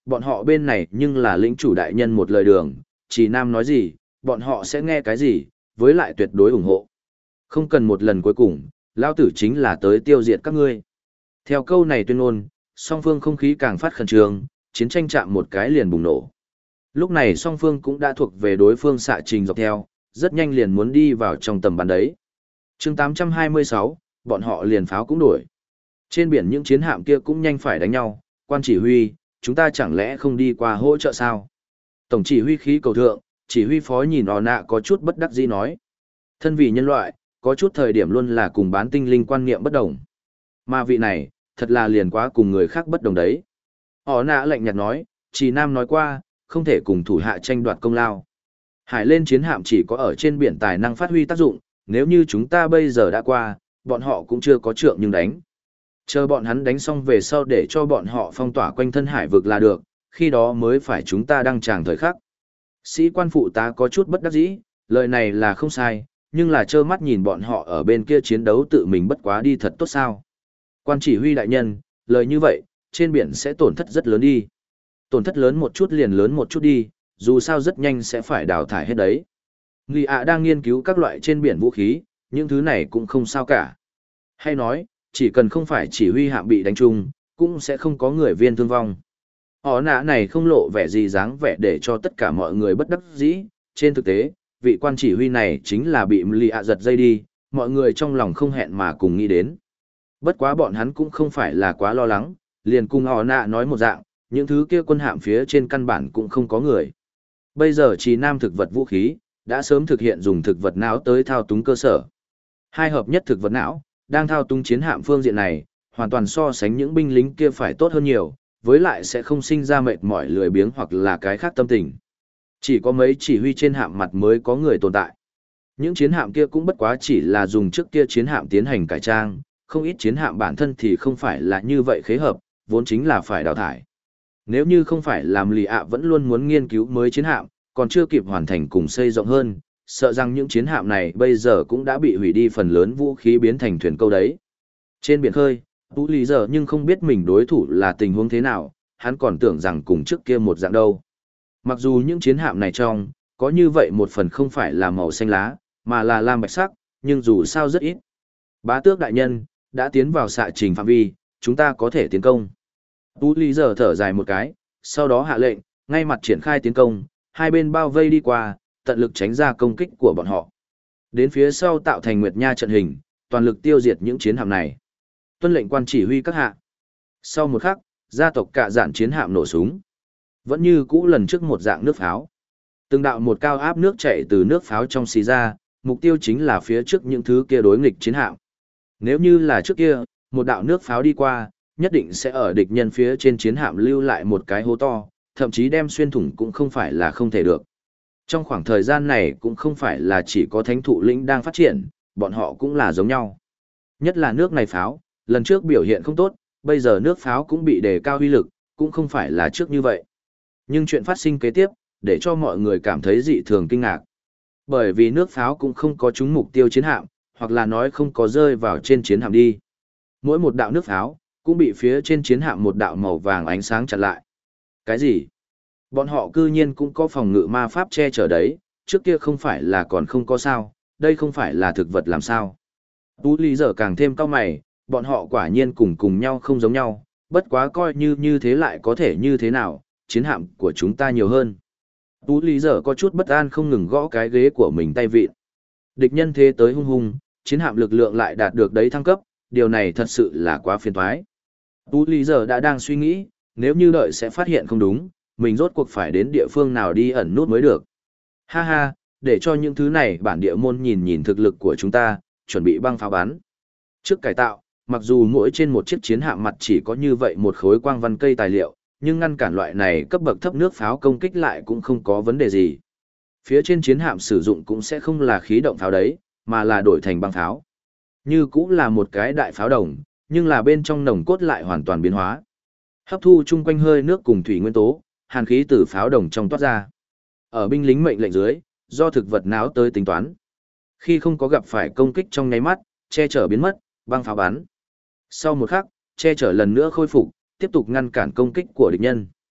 bọn họ bên này nhưng là lĩnh chủ đại nhân một lời đường, chỉ Nam nói gì, bọn họ sẽ nghe cái gì, với lại tuyệt đối ủng hộ. Không cần một lần cuối cùng, lao tử chính là tới tiêu diệt các ngươi. Theo câu này tuyên ngôn, song phương không khí càng phát khẩn trương, chiến tranh chạm một cái liền bùng nổ. Lúc này song phương cũng đã thuộc về đối phương xạ trình dọc theo, rất nhanh liền muốn đi vào trong tầm bắn đấy. chương 826, bọn họ liền pháo cũng đổi. Trên biển những chiến hạm kia cũng nhanh phải đánh nhau, quan chỉ huy, chúng ta chẳng lẽ không đi qua hỗ trợ sao? Tổng chỉ huy khí cầu thượng, chỉ huy phó nhìn ò nạ có chút bất đắc dĩ nói. Thân vì nhân loại, có chút thời điểm luôn là cùng bán tinh linh quan niệm bất đồng. Mà vị này, thật là liền quá cùng người khác bất đồng đấy. Ò nạ lạnh nhạt nói, chỉ Nam nói qua, không thể cùng thủ hạ tranh đoạt công lao. Hải lên chiến hạm chỉ có ở trên biển tài năng phát huy tác dụng, nếu như chúng ta bây giờ đã qua, bọn họ cũng chưa có trượng nhưng đánh. Chờ bọn hắn đánh xong về sau để cho bọn họ phong tỏa quanh thân hải vực là được, khi đó mới phải chúng ta đăng tràng thời khắc. Sĩ quan phụ tá có chút bất đắc dĩ, lời này là không sai, nhưng là trơ mắt nhìn bọn họ ở bên kia chiến đấu tự mình bất quá đi thật tốt sao. Quan chỉ huy đại nhân, lời như vậy, trên biển sẽ tổn thất rất lớn đi. Tổn thất lớn một chút liền lớn một chút đi, dù sao rất nhanh sẽ phải đào thải hết đấy. Người ạ đang nghiên cứu các loại trên biển vũ khí, những thứ này cũng không sao cả. Hay nói, chỉ cần không phải chỉ huy hạm bị đánh trúng, cũng sẽ không có người viên thương vong. Họ nạ này không lộ vẻ gì dáng vẻ để cho tất cả mọi người bất đắc dĩ, trên thực tế, vị quan chỉ huy này chính là bị Lì ạ giật dây đi, mọi người trong lòng không hẹn mà cùng nghĩ đến. Bất quá bọn hắn cũng không phải là quá lo lắng, liền cùng họ nạ nói một dạng, những thứ kia quân hạm phía trên căn bản cũng không có người. Bây giờ chỉ nam thực vật vũ khí, đã sớm thực hiện dùng thực vật não tới thao túng cơ sở. Hai hợp nhất thực vật não, đang thao túng chiến hạm phương diện này, hoàn toàn so sánh những binh lính kia phải tốt hơn nhiều, với lại sẽ không sinh ra mệt mỏi lười biếng hoặc là cái khác tâm tình. Chỉ có mấy chỉ huy trên hạm mặt mới có người tồn tại. Những chiến hạm kia cũng bất quá chỉ là dùng trước kia chiến hạm tiến hành cải trang, không ít chiến hạm bản thân thì không phải là như vậy khế hợp, vốn chính là phải đào thải. Nếu như không phải làm Lì ạ vẫn luôn muốn nghiên cứu mới chiến hạm, còn chưa kịp hoàn thành cùng xây rộng hơn, sợ rằng những chiến hạm này bây giờ cũng đã bị hủy đi phần lớn vũ khí biến thành thuyền câu đấy. Trên biển khơi, Tú Lý giờ nhưng không biết mình đối thủ là tình huống thế nào, hắn còn tưởng rằng cùng trước kia một dạng đâu. Mặc dù những chiến hạm này trong, có như vậy một phần không phải là màu xanh lá, mà là lam bạch sắc, nhưng dù sao rất ít. Bá tước đại nhân, đã tiến vào xạ trình phạm vi, chúng ta có thể tiến công. Tú Lý giờ thở dài một cái, sau đó hạ lệnh, ngay mặt triển khai tiến công, hai bên bao vây đi qua, tận lực tránh ra công kích của bọn họ. Đến phía sau tạo thành Nguyệt Nha trận hình, toàn lực tiêu diệt những chiến hạm này. Tuân lệnh quan chỉ huy các hạ. Sau một khắc, gia tộc cả dạn chiến hạm nổ súng. Vẫn như cũ lần trước một dạng nước pháo. Từng đạo một cao áp nước chảy từ nước pháo trong xì ra, mục tiêu chính là phía trước những thứ kia đối nghịch chiến hạm. Nếu như là trước kia, một đạo nước pháo đi qua, nhất định sẽ ở địch nhân phía trên chiến hạm lưu lại một cái hố to, thậm chí đem xuyên thủng cũng không phải là không thể được. Trong khoảng thời gian này cũng không phải là chỉ có thánh thụ lĩnh đang phát triển, bọn họ cũng là giống nhau. Nhất là nước này pháo, lần trước biểu hiện không tốt, bây giờ nước pháo cũng bị đề cao uy lực, cũng không phải là trước như vậy. Nhưng chuyện phát sinh kế tiếp, để cho mọi người cảm thấy dị thường kinh ngạc. Bởi vì nước pháo cũng không có trúng mục tiêu chiến hạm, hoặc là nói không có rơi vào trên chiến hạm đi. Mỗi một đạo nước pháo, cũng bị phía trên chiến hạm một đạo màu vàng ánh sáng chặn lại. Cái gì? Bọn họ cư nhiên cũng có phòng ngự ma pháp che chở đấy, trước kia không phải là còn không có sao, đây không phải là thực vật làm sao. Tú Lý giờ càng thêm cao mày, bọn họ quả nhiên cùng nhau không giống nhau, bất quá coi như thế lại có thể như thế nào, chiến hạm của chúng ta nhiều hơn. Tú Lý giờ có chút bất an không ngừng gõ cái ghế của mình tay vịn. Địch nhân thế tới hung hung, chiến hạm lực lượng lại đạt được đấy thăng cấp, điều này thật sự là quá phiền toái. Tú Lý giờ đã đang suy nghĩ, nếu như đợi sẽ phát hiện không đúng, mình rốt cuộc phải đến địa phương nào đi ẩn nút mới được. Ha ha, để cho những thứ này bản địa môn nhìn nhìn thực lực của chúng ta, chuẩn bị băng pháo bắn. Trước cải tạo, mặc dù mỗi trên một chiếc chiến hạm mặt chỉ có như vậy một khối quang văn cây tài liệu, nhưng ngăn cản loại này cấp bậc thấp nước pháo công kích lại cũng không có vấn đề gì. Phía trên chiến hạm sử dụng cũng sẽ không là khí động pháo đấy, mà là đổi thành băng pháo. Như cũng là một cái đại pháo đồng, nhưng là bên trong nòng cốt lại hoàn toàn biến hóa. Hấp thu chung quanh hơi nước cùng thủy nguyên tố, hàn khí từ pháo đồng trong toát ra. Ở binh lính mệnh lệnh dưới, do thực vật não tới tính toán. Khi không có gặp phải công kích trong nháy mắt, che chở biến mất, băng pháo bắn. Sau một khắc, che chở lần nữa khôi phục, tiếp tục ngăn cản công kích của địch nhân.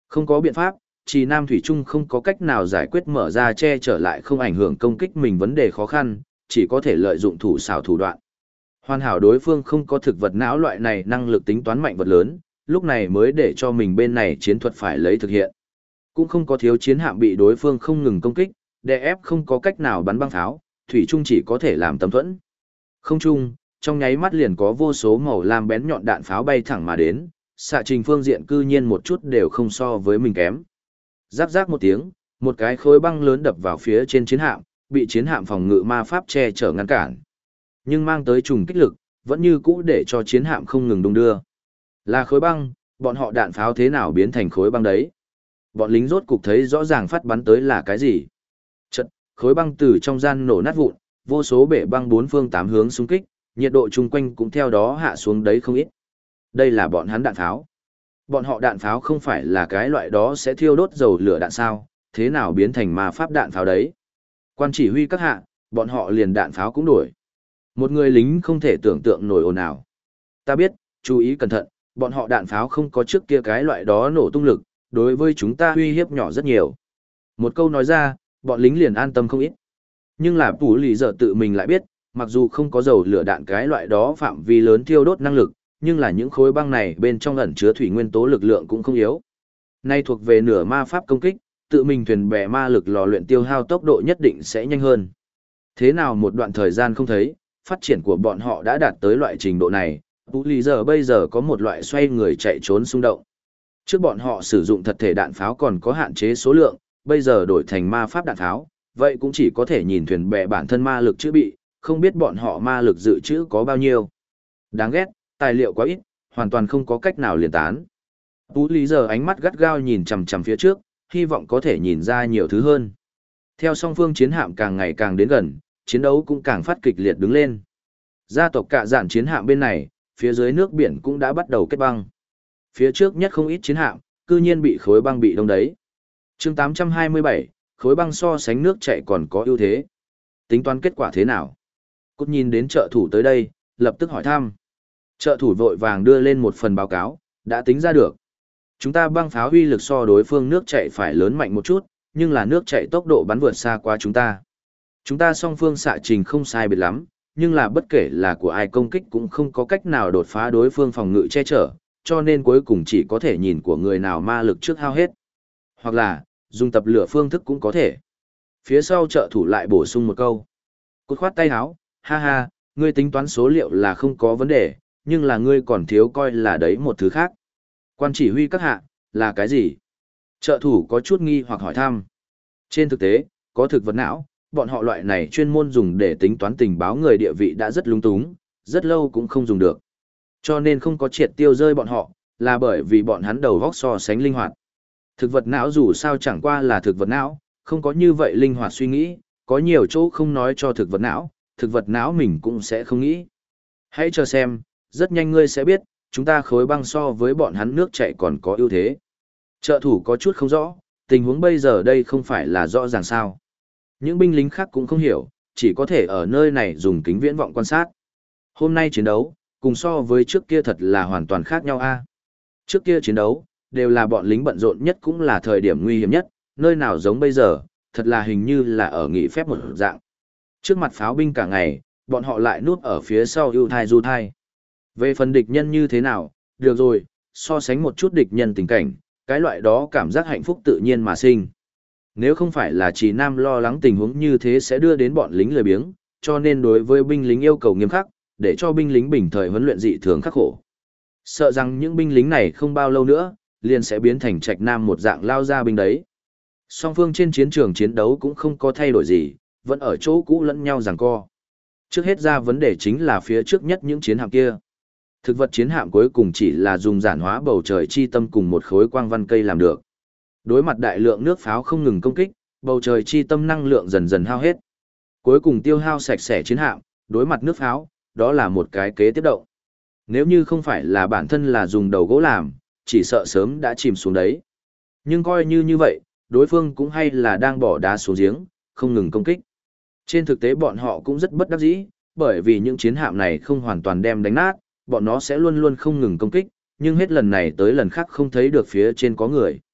Không có biện pháp, Trì Nam Thủy Trung không có cách nào giải quyết mở ra che trở lại không ảnh hưởng công kích mình vấn đề khó khăn, chỉ có thể lợi dụng thủ xảo thủ đoạn. Hoàn hảo đối phương không có thực vật não loại này năng lực tính toán mạnh vật lớn, lúc này mới để cho mình bên này chiến thuật phải lấy thực hiện. Cũng không có thiếu chiến hạm bị đối phương không ngừng công kích, đè ép không có cách nào bắn băng pháo, Thủy Trung chỉ có thể làm tấm thuẫn. Không trung, trong nháy mắt liền có vô số màu lam bén nhọn đạn pháo bay thẳng mà đến, xạ trình phương diện cư nhiên một chút đều không so với mình kém. Rắc rắc một tiếng, một cái khối băng lớn đập vào phía trên chiến hạm, bị chiến hạm phòng ngự ma pháp che chở ngăn cản. Nhưng mang tới trùng kích lực, vẫn như cũ để cho chiến hạm không ngừng đung đưa. Là khối băng, bọn họ đạn pháo thế nào biến thành khối băng đấy? Bọn lính rốt cục thấy rõ ràng phát bắn tới là cái gì? Chật, khối băng từ trong gian nổ nát vụn, vô số bể băng bốn phương tám hướng xung kích, nhiệt độ chung quanh cũng theo đó hạ xuống đấy không ít. Đây là bọn hắn đạn pháo. Bọn họ đạn pháo không phải là cái loại đó sẽ thiêu đốt dầu lửa đạn sao, thế nào biến thành ma pháp đạn pháo đấy? Quan chỉ huy các hạ, bọn họ liền đạn pháo cũng đổi. Một người lính không thể tưởng tượng nổi ồn ào. Ta biết, chú ý cẩn thận, bọn họ đạn pháo không có trước kia cái loại đó nổ tung lực, đối với chúng ta uy hiếp nhỏ rất nhiều. Một câu nói ra, bọn lính liền an tâm không ít. Nhưng là Pú Lì giờ tự mình lại biết, mặc dù không có dầu lửa đạn cái loại đó phạm vi lớn thiêu đốt năng lực, nhưng là những khối băng này bên trong ẩn chứa thủy nguyên tố lực lượng cũng không yếu. Nay thuộc về nửa ma pháp công kích, tự mình thuyền bè ma lực lò luyện tiêu hao tốc độ nhất định sẽ nhanh hơn. Thế nào một đoạn thời gian không thấy, phát triển của bọn họ đã đạt tới loại trình độ này, Pú Lì giờ bây giờ có một loại xoay người chạy trốn xung động. Trước bọn họ sử dụng thật thể đạn pháo còn có hạn chế số lượng, bây giờ đổi thành ma pháp đạn pháo, vậy cũng chỉ có thể nhìn thuyền bè bản thân ma lực chữ bị, không biết bọn họ ma lực dự trữ có bao nhiêu. Đáng ghét, tài liệu quá ít, hoàn toàn không có cách nào liền tán. Pú Lý giờ ánh mắt gắt gao nhìn chằm chằm phía trước, hy vọng có thể nhìn ra nhiều thứ hơn. Theo song phương chiến hạm càng ngày càng đến gần, chiến đấu cũng càng phát kịch liệt đứng lên. Gia tộc Cạ Dạn chiến hạm bên này, phía dưới nước biển cũng đã bắt đầu kết băng. Phía trước nhất không ít chiến hạm, cư nhiên bị khối băng bị đông đấy. Chương 827, khối băng so sánh nước chảy còn có ưu thế. Tính toán kết quả thế nào? Cút nhìn đến trợ thủ tới đây, lập tức hỏi thăm. Trợ thủ vội vàng đưa lên một phần báo cáo, đã tính ra được. Chúng ta băng pháo uy lực so đối phương nước chảy phải lớn mạnh một chút, nhưng là nước chảy tốc độ bắn vượt xa qua chúng ta. Chúng ta song phương xạ trình không sai biệt lắm, nhưng là bất kể là của ai công kích cũng không có cách nào đột phá đối phương phòng ngự che chở, cho nên cuối cùng chỉ có thể nhìn của người nào ma lực trước hao hết. Hoặc là, dùng tập lửa phương thức cũng có thể. Phía sau trợ thủ lại bổ sung một câu. Cút khoát tay háo, ha ha, ngươi tính toán số liệu là không có vấn đề, nhưng là ngươi còn thiếu coi là đấy một thứ khác. Quan chỉ huy các hạ, là cái gì? Trợ thủ có chút nghi hoặc hỏi thăm. Trên thực tế, có thực vật não, bọn họ loại này chuyên môn dùng để tính toán tình báo người địa vị đã rất lung túng, rất lâu cũng không dùng được. Cho nên không có triệt tiêu rơi bọn họ, là bởi vì bọn hắn đầu góc so sánh linh hoạt. Thực vật não dù sao chẳng qua là thực vật não, không có như vậy linh hoạt suy nghĩ, có nhiều chỗ không nói cho thực vật não mình cũng sẽ không nghĩ. Hãy chờ xem, rất nhanh ngươi sẽ biết, chúng ta khối băng so với bọn hắn nước chảy còn có ưu thế. Trợ thủ có chút không rõ, tình huống bây giờ đây không phải là rõ ràng sao. Những binh lính khác cũng không hiểu, chỉ có thể ở nơi này dùng kính viễn vọng quan sát. Hôm nay chiến đấu, cùng so với trước kia thật là hoàn toàn khác nhau a. Trước kia chiến đấu, đều là bọn lính bận rộn nhất cũng là thời điểm nguy hiểm nhất, nơi nào giống bây giờ, thật là hình như là ở nghỉ phép một dạng. Trước mặt pháo binh cả ngày, bọn họ lại núp ở phía sau ưu thai du thai. Về phần địch nhân như thế nào, được rồi, so sánh một chút địch nhân tình cảnh, cái loại đó cảm giác hạnh phúc tự nhiên mà sinh. Nếu không phải là Trì Nam lo lắng tình huống như thế sẽ đưa đến bọn lính lười biếng, cho nên đối với binh lính yêu cầu nghiêm khắc, để cho binh lính bình thời huấn luyện dị thường khắc khổ. Sợ rằng những binh lính này không bao lâu nữa, liền sẽ biến thành Trạch Nam một dạng lao ra binh đấy. Song phương trên chiến trường chiến đấu cũng không có thay đổi gì, vẫn ở chỗ cũ lẫn nhau giằng co. Trước hết ra vấn đề chính là phía trước nhất những chiến hạm kia. Thực vật chiến hạm cuối cùng chỉ là dùng giản hóa bầu trời chi tâm cùng một khối quang văn cây làm được. Đối mặt đại lượng nước pháo không ngừng công kích, bầu trời chi tâm năng lượng dần dần hao hết. Cuối cùng tiêu hao sạch sẽ chiến hạm, đối mặt nước pháo, đó là một cái kế tiếp động. Nếu như không phải là bản thân là dùng đầu gỗ làm, chỉ sợ sớm đã chìm xuống đấy. Nhưng coi như vậy, đối phương cũng hay là đang bỏ đá xuống giếng, không ngừng công kích. Trên thực tế bọn họ cũng rất bất đắc dĩ, bởi vì những chiến hạm này không hoàn toàn đem đánh nát, bọn nó sẽ luôn luôn không ngừng công kích, nhưng hết lần này tới lần khác không thấy được phía trên có người.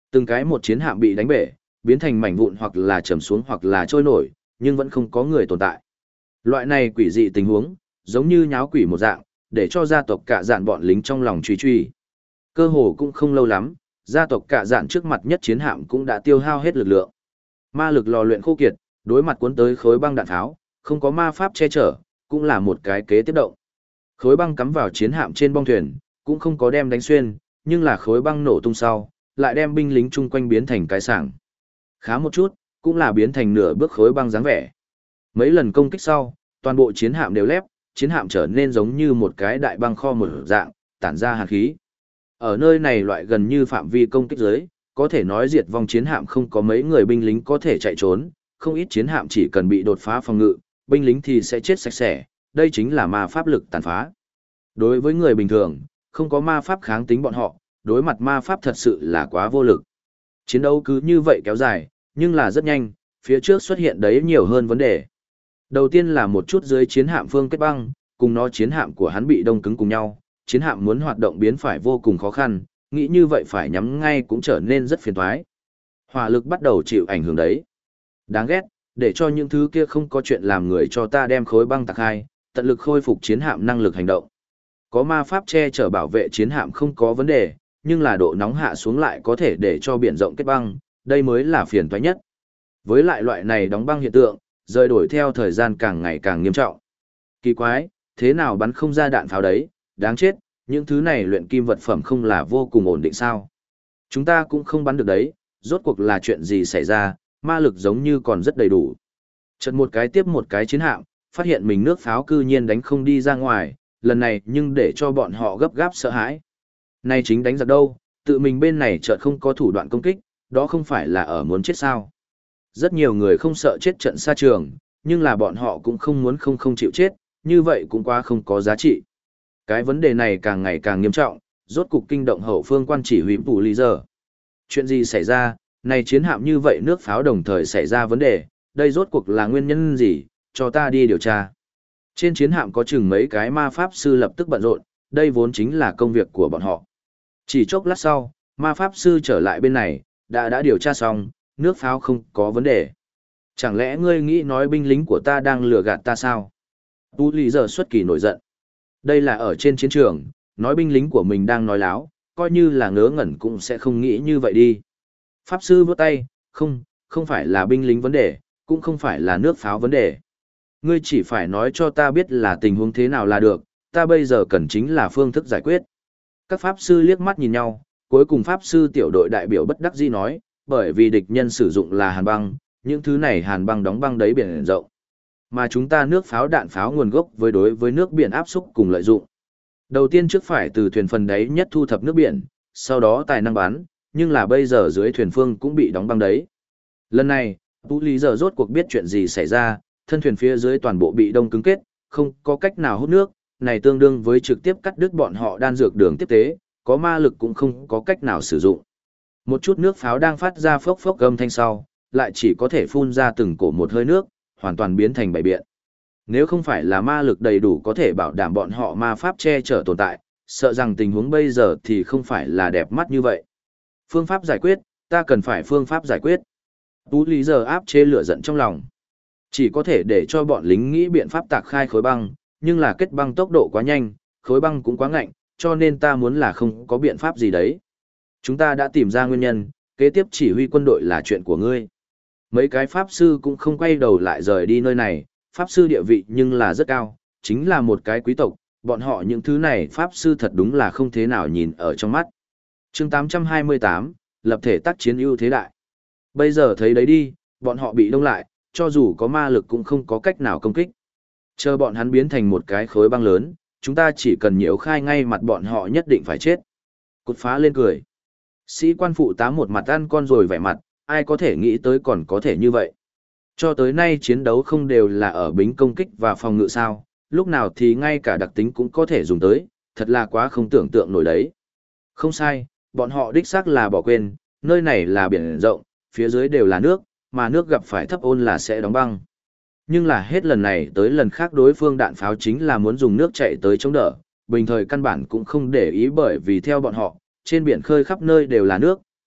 Từng cái một chiến hạm bị đánh bể, biến thành mảnh vụn hoặc là chầm xuống hoặc là trôi nổi, nhưng vẫn không có người tồn tại. Loại này quỷ dị tình huống, giống như nháo quỷ một dạng, để cho gia tộc cả dạn bọn lính trong lòng truy truy. Cơ hồ cũng không lâu lắm, gia tộc cả dạn trước mặt nhất chiến hạm cũng đã tiêu hao hết lực lượng. Ma lực lò luyện khô kiệt, đối mặt cuốn tới khối băng đạn tháo, không có ma pháp che chở, cũng là một cái kế tiếp động. Khối băng cắm vào chiến hạm trên bong thuyền, cũng không có đem đánh xuyên, nhưng là khối băng nổ tung sau, lại đem binh lính chung quanh biến thành cái sảng. Khá một chút, cũng là biến thành nửa bước khối băng dáng vẻ. Mấy lần công kích sau, toàn bộ chiến hạm đều lép, chiến hạm trở nên giống như một cái đại băng kho một dạng, tản ra hàn khí. Ở nơi này loại gần như phạm vi công kích dưới, có thể nói diệt vong chiến hạm không có mấy người binh lính có thể chạy trốn, không ít chiến hạm chỉ cần bị đột phá phòng ngự, binh lính thì sẽ chết sạch sẽ, đây chính là ma pháp lực tàn phá. Đối với người bình thường, không có ma pháp kháng tính bọn họ, đối mặt ma pháp thật sự là quá vô lực. Chiến đấu cứ như vậy kéo dài, nhưng là rất nhanh, phía trước xuất hiện đấy nhiều hơn vấn đề. Đầu tiên là một chút dưới chiến hạm phương kết băng, cùng nó chiến hạm của hắn bị đông cứng cùng nhau, chiến hạm muốn hoạt động biến phải vô cùng khó khăn, nghĩ như vậy phải nhắm ngay cũng trở nên rất phiền toái. Hỏa lực bắt đầu chịu ảnh hưởng đấy. Đáng ghét, để cho những thứ kia không có chuyện làm người cho ta đem khối băng tạc hai, tận lực khôi phục chiến hạm năng lực hành động. Có ma pháp che chở bảo vệ chiến hạm không có vấn đề, nhưng là độ nóng hạ xuống lại có thể để cho biển rộng kết băng, đây mới là phiền toái nhất. Với lại loại này đóng băng hiện tượng, rời đổi theo thời gian càng ngày càng nghiêm trọng. Kỳ quái, thế nào bắn không ra đạn pháo đấy, đáng chết, những thứ này luyện kim vật phẩm không là vô cùng ổn định sao? Chúng ta cũng không bắn được đấy, rốt cuộc là chuyện gì xảy ra, ma lực giống như còn rất đầy đủ. Chợt một cái tiếp một cái chiến hạm, phát hiện mình nước pháo cư nhiên đánh không đi ra ngoài, lần này nhưng để cho bọn họ gấp gáp sợ hãi. Này chính đánh giặc đâu, tự mình bên này chợt không có thủ đoạn công kích, đó không phải là ở muốn chết sao? Rất nhiều người không sợ chết trận xa trường, nhưng là bọn họ cũng không muốn không chịu chết, như vậy cũng quá không có giá trị. Cái vấn đề này càng ngày càng nghiêm trọng, rốt cục kinh động hậu phương quan chỉ huy Phủ Lý Giờ. Chuyện gì xảy ra, này chiến hạm như vậy nước pháo đồng thời xảy ra vấn đề, đây rốt cuộc là nguyên nhân gì, cho ta đi điều tra. Trên chiến hạm có chừng mấy cái ma pháp sư lập tức bận rộn, đây vốn chính là công việc của bọn họ. Chỉ chốc lát sau, ma pháp sư trở lại bên này, đã điều tra xong, nước pháo không có vấn đề. Chẳng lẽ ngươi nghĩ nói binh lính của ta đang lừa gạt ta sao? Tu Lý Giờ xuất kỳ nổi giận. Đây là ở trên chiến trường, nói binh lính của mình đang nói láo, coi như là ngớ ngẩn cũng sẽ không nghĩ như vậy đi. Pháp sư vỗ tay, không phải là binh lính vấn đề, cũng không phải là nước pháo vấn đề. Ngươi chỉ phải nói cho ta biết là tình huống thế nào là được, ta bây giờ cần chính là phương thức giải quyết. Các pháp sư liếc mắt nhìn nhau, cuối cùng pháp sư tiểu đội đại biểu bất đắc dĩ nói, bởi vì địch nhân sử dụng là hàn băng, những thứ này hàn băng đóng băng đấy biển rộng. Mà chúng ta nước pháo đạn pháo nguồn gốc đối với nước biển áp xúc cùng lợi dụng. Đầu tiên trước phải từ thuyền phần đáy nhất thu thập nước biển, sau đó tài năng bắn, nhưng là bây giờ dưới thuyền phương cũng bị đóng băng đấy. Lần này, Tú Lý Giờ rốt cuộc biết chuyện gì xảy ra, thân thuyền phía dưới toàn bộ bị đông cứng kết, không có cách nào hút nước, này tương đương với trực tiếp cắt đứt bọn họ đan dược đường tiếp tế, có ma lực cũng không có cách nào sử dụng. Một chút nước pháo đang phát ra phốc phốc âm thanh sau, lại chỉ có thể phun ra từng cổ một hơi nước, hoàn toàn biến thành bảy biện. Nếu không phải là ma lực đầy đủ có thể bảo đảm bọn họ ma pháp che chở tồn tại, sợ rằng tình huống bây giờ thì không phải là đẹp mắt như vậy. Phương pháp giải quyết, ta cần phải phương pháp giải quyết. Tú Lý Giờ áp chế lửa giận trong lòng. Chỉ có thể để cho bọn lính nghĩ biện pháp tạc khai khối băng, nhưng là kết băng tốc độ quá nhanh, khối băng cũng quá ngạnh, cho nên ta muốn là không có biện pháp gì đấy. Chúng ta đã tìm ra nguyên nhân, kế tiếp chỉ huy quân đội là chuyện của ngươi. Mấy cái pháp sư cũng không quay đầu lại rời đi nơi này, pháp sư địa vị nhưng là rất cao, chính là một cái quý tộc, bọn họ những thứ này pháp sư thật đúng là không thế nào nhìn ở trong mắt. Chương 828, lập thể tác chiến ưu thế đại. Bây giờ thấy đấy đi, bọn họ bị đông lại, cho dù có ma lực cũng không có cách nào công kích. Chờ bọn hắn biến thành một cái khối băng lớn, chúng ta chỉ cần nhiễu khai ngay mặt bọn họ nhất định phải chết. Cột phá lên cười. Sĩ quan phụ tá một mặt ăn con rồi vẻ mặt, ai có thể nghĩ tới còn có thể như vậy. Cho tới nay chiến đấu không đều là ở bính công kích và phòng ngự sao, lúc nào thì ngay cả đặc tính cũng có thể dùng tới, thật là quá không tưởng tượng nổi đấy. Không sai, bọn họ đích xác là bỏ quên, nơi này là biển rộng, phía dưới đều là nước, mà nước gặp phải thấp ôn là sẽ đóng băng. Nhưng là hết lần này tới lần khác đối phương đạn pháo chính là muốn dùng nước chạy tới chống đỡ, bình thời căn bản cũng không để ý bởi vì theo bọn họ, trên biển khơi khắp nơi đều là nước,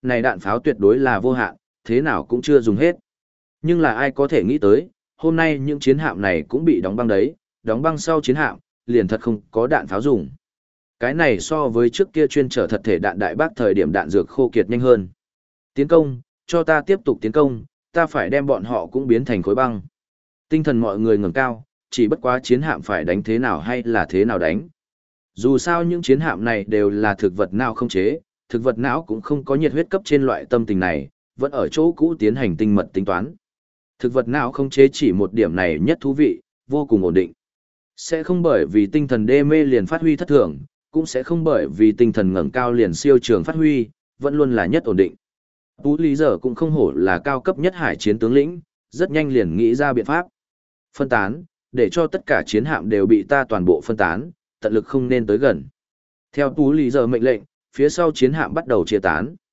này đạn pháo tuyệt đối là vô hạn, thế nào cũng chưa dùng hết. Nhưng là ai có thể nghĩ tới, hôm nay những chiến hạm này cũng bị đóng băng đấy, đóng băng sau chiến hạm, liền thật không có đạn pháo dùng. Cái này so với trước kia chuyên trở thật thể đạn đại bác thời điểm đạn dược khô kiệt nhanh hơn. Tiến công, cho ta tiếp tục tiến công, ta phải đem bọn họ cũng biến thành khối băng. Tinh thần mọi người ngẩng cao, chỉ bất quá chiến hạm phải đánh thế nào hay là thế nào đánh. Dù sao những chiến hạm này đều là thực vật não không chế, thực vật não cũng không có nhiệt huyết cấp trên loại tâm tình này, vẫn ở chỗ cũ tiến hành tinh mật tính toán. Thực vật não không chế chỉ một điểm này nhất thú vị, vô cùng ổn định. Sẽ không bởi vì tinh thần đê mê liền phát huy thất thường, cũng sẽ không bởi vì tinh thần ngẩng cao liền siêu trường phát huy, vẫn luôn là nhất ổn định. Tú Lý giờ cũng không hổ là cao cấp nhất hải chiến tướng lĩnh, rất nhanh liền nghĩ ra biện pháp. Phân tán, để cho tất cả chiến hạm đều bị ta toàn bộ phân tán, tận lực không nên tới gần. Theo Tú Lý giờ mệnh lệnh, phía sau chiến hạm bắt đầu chia tán.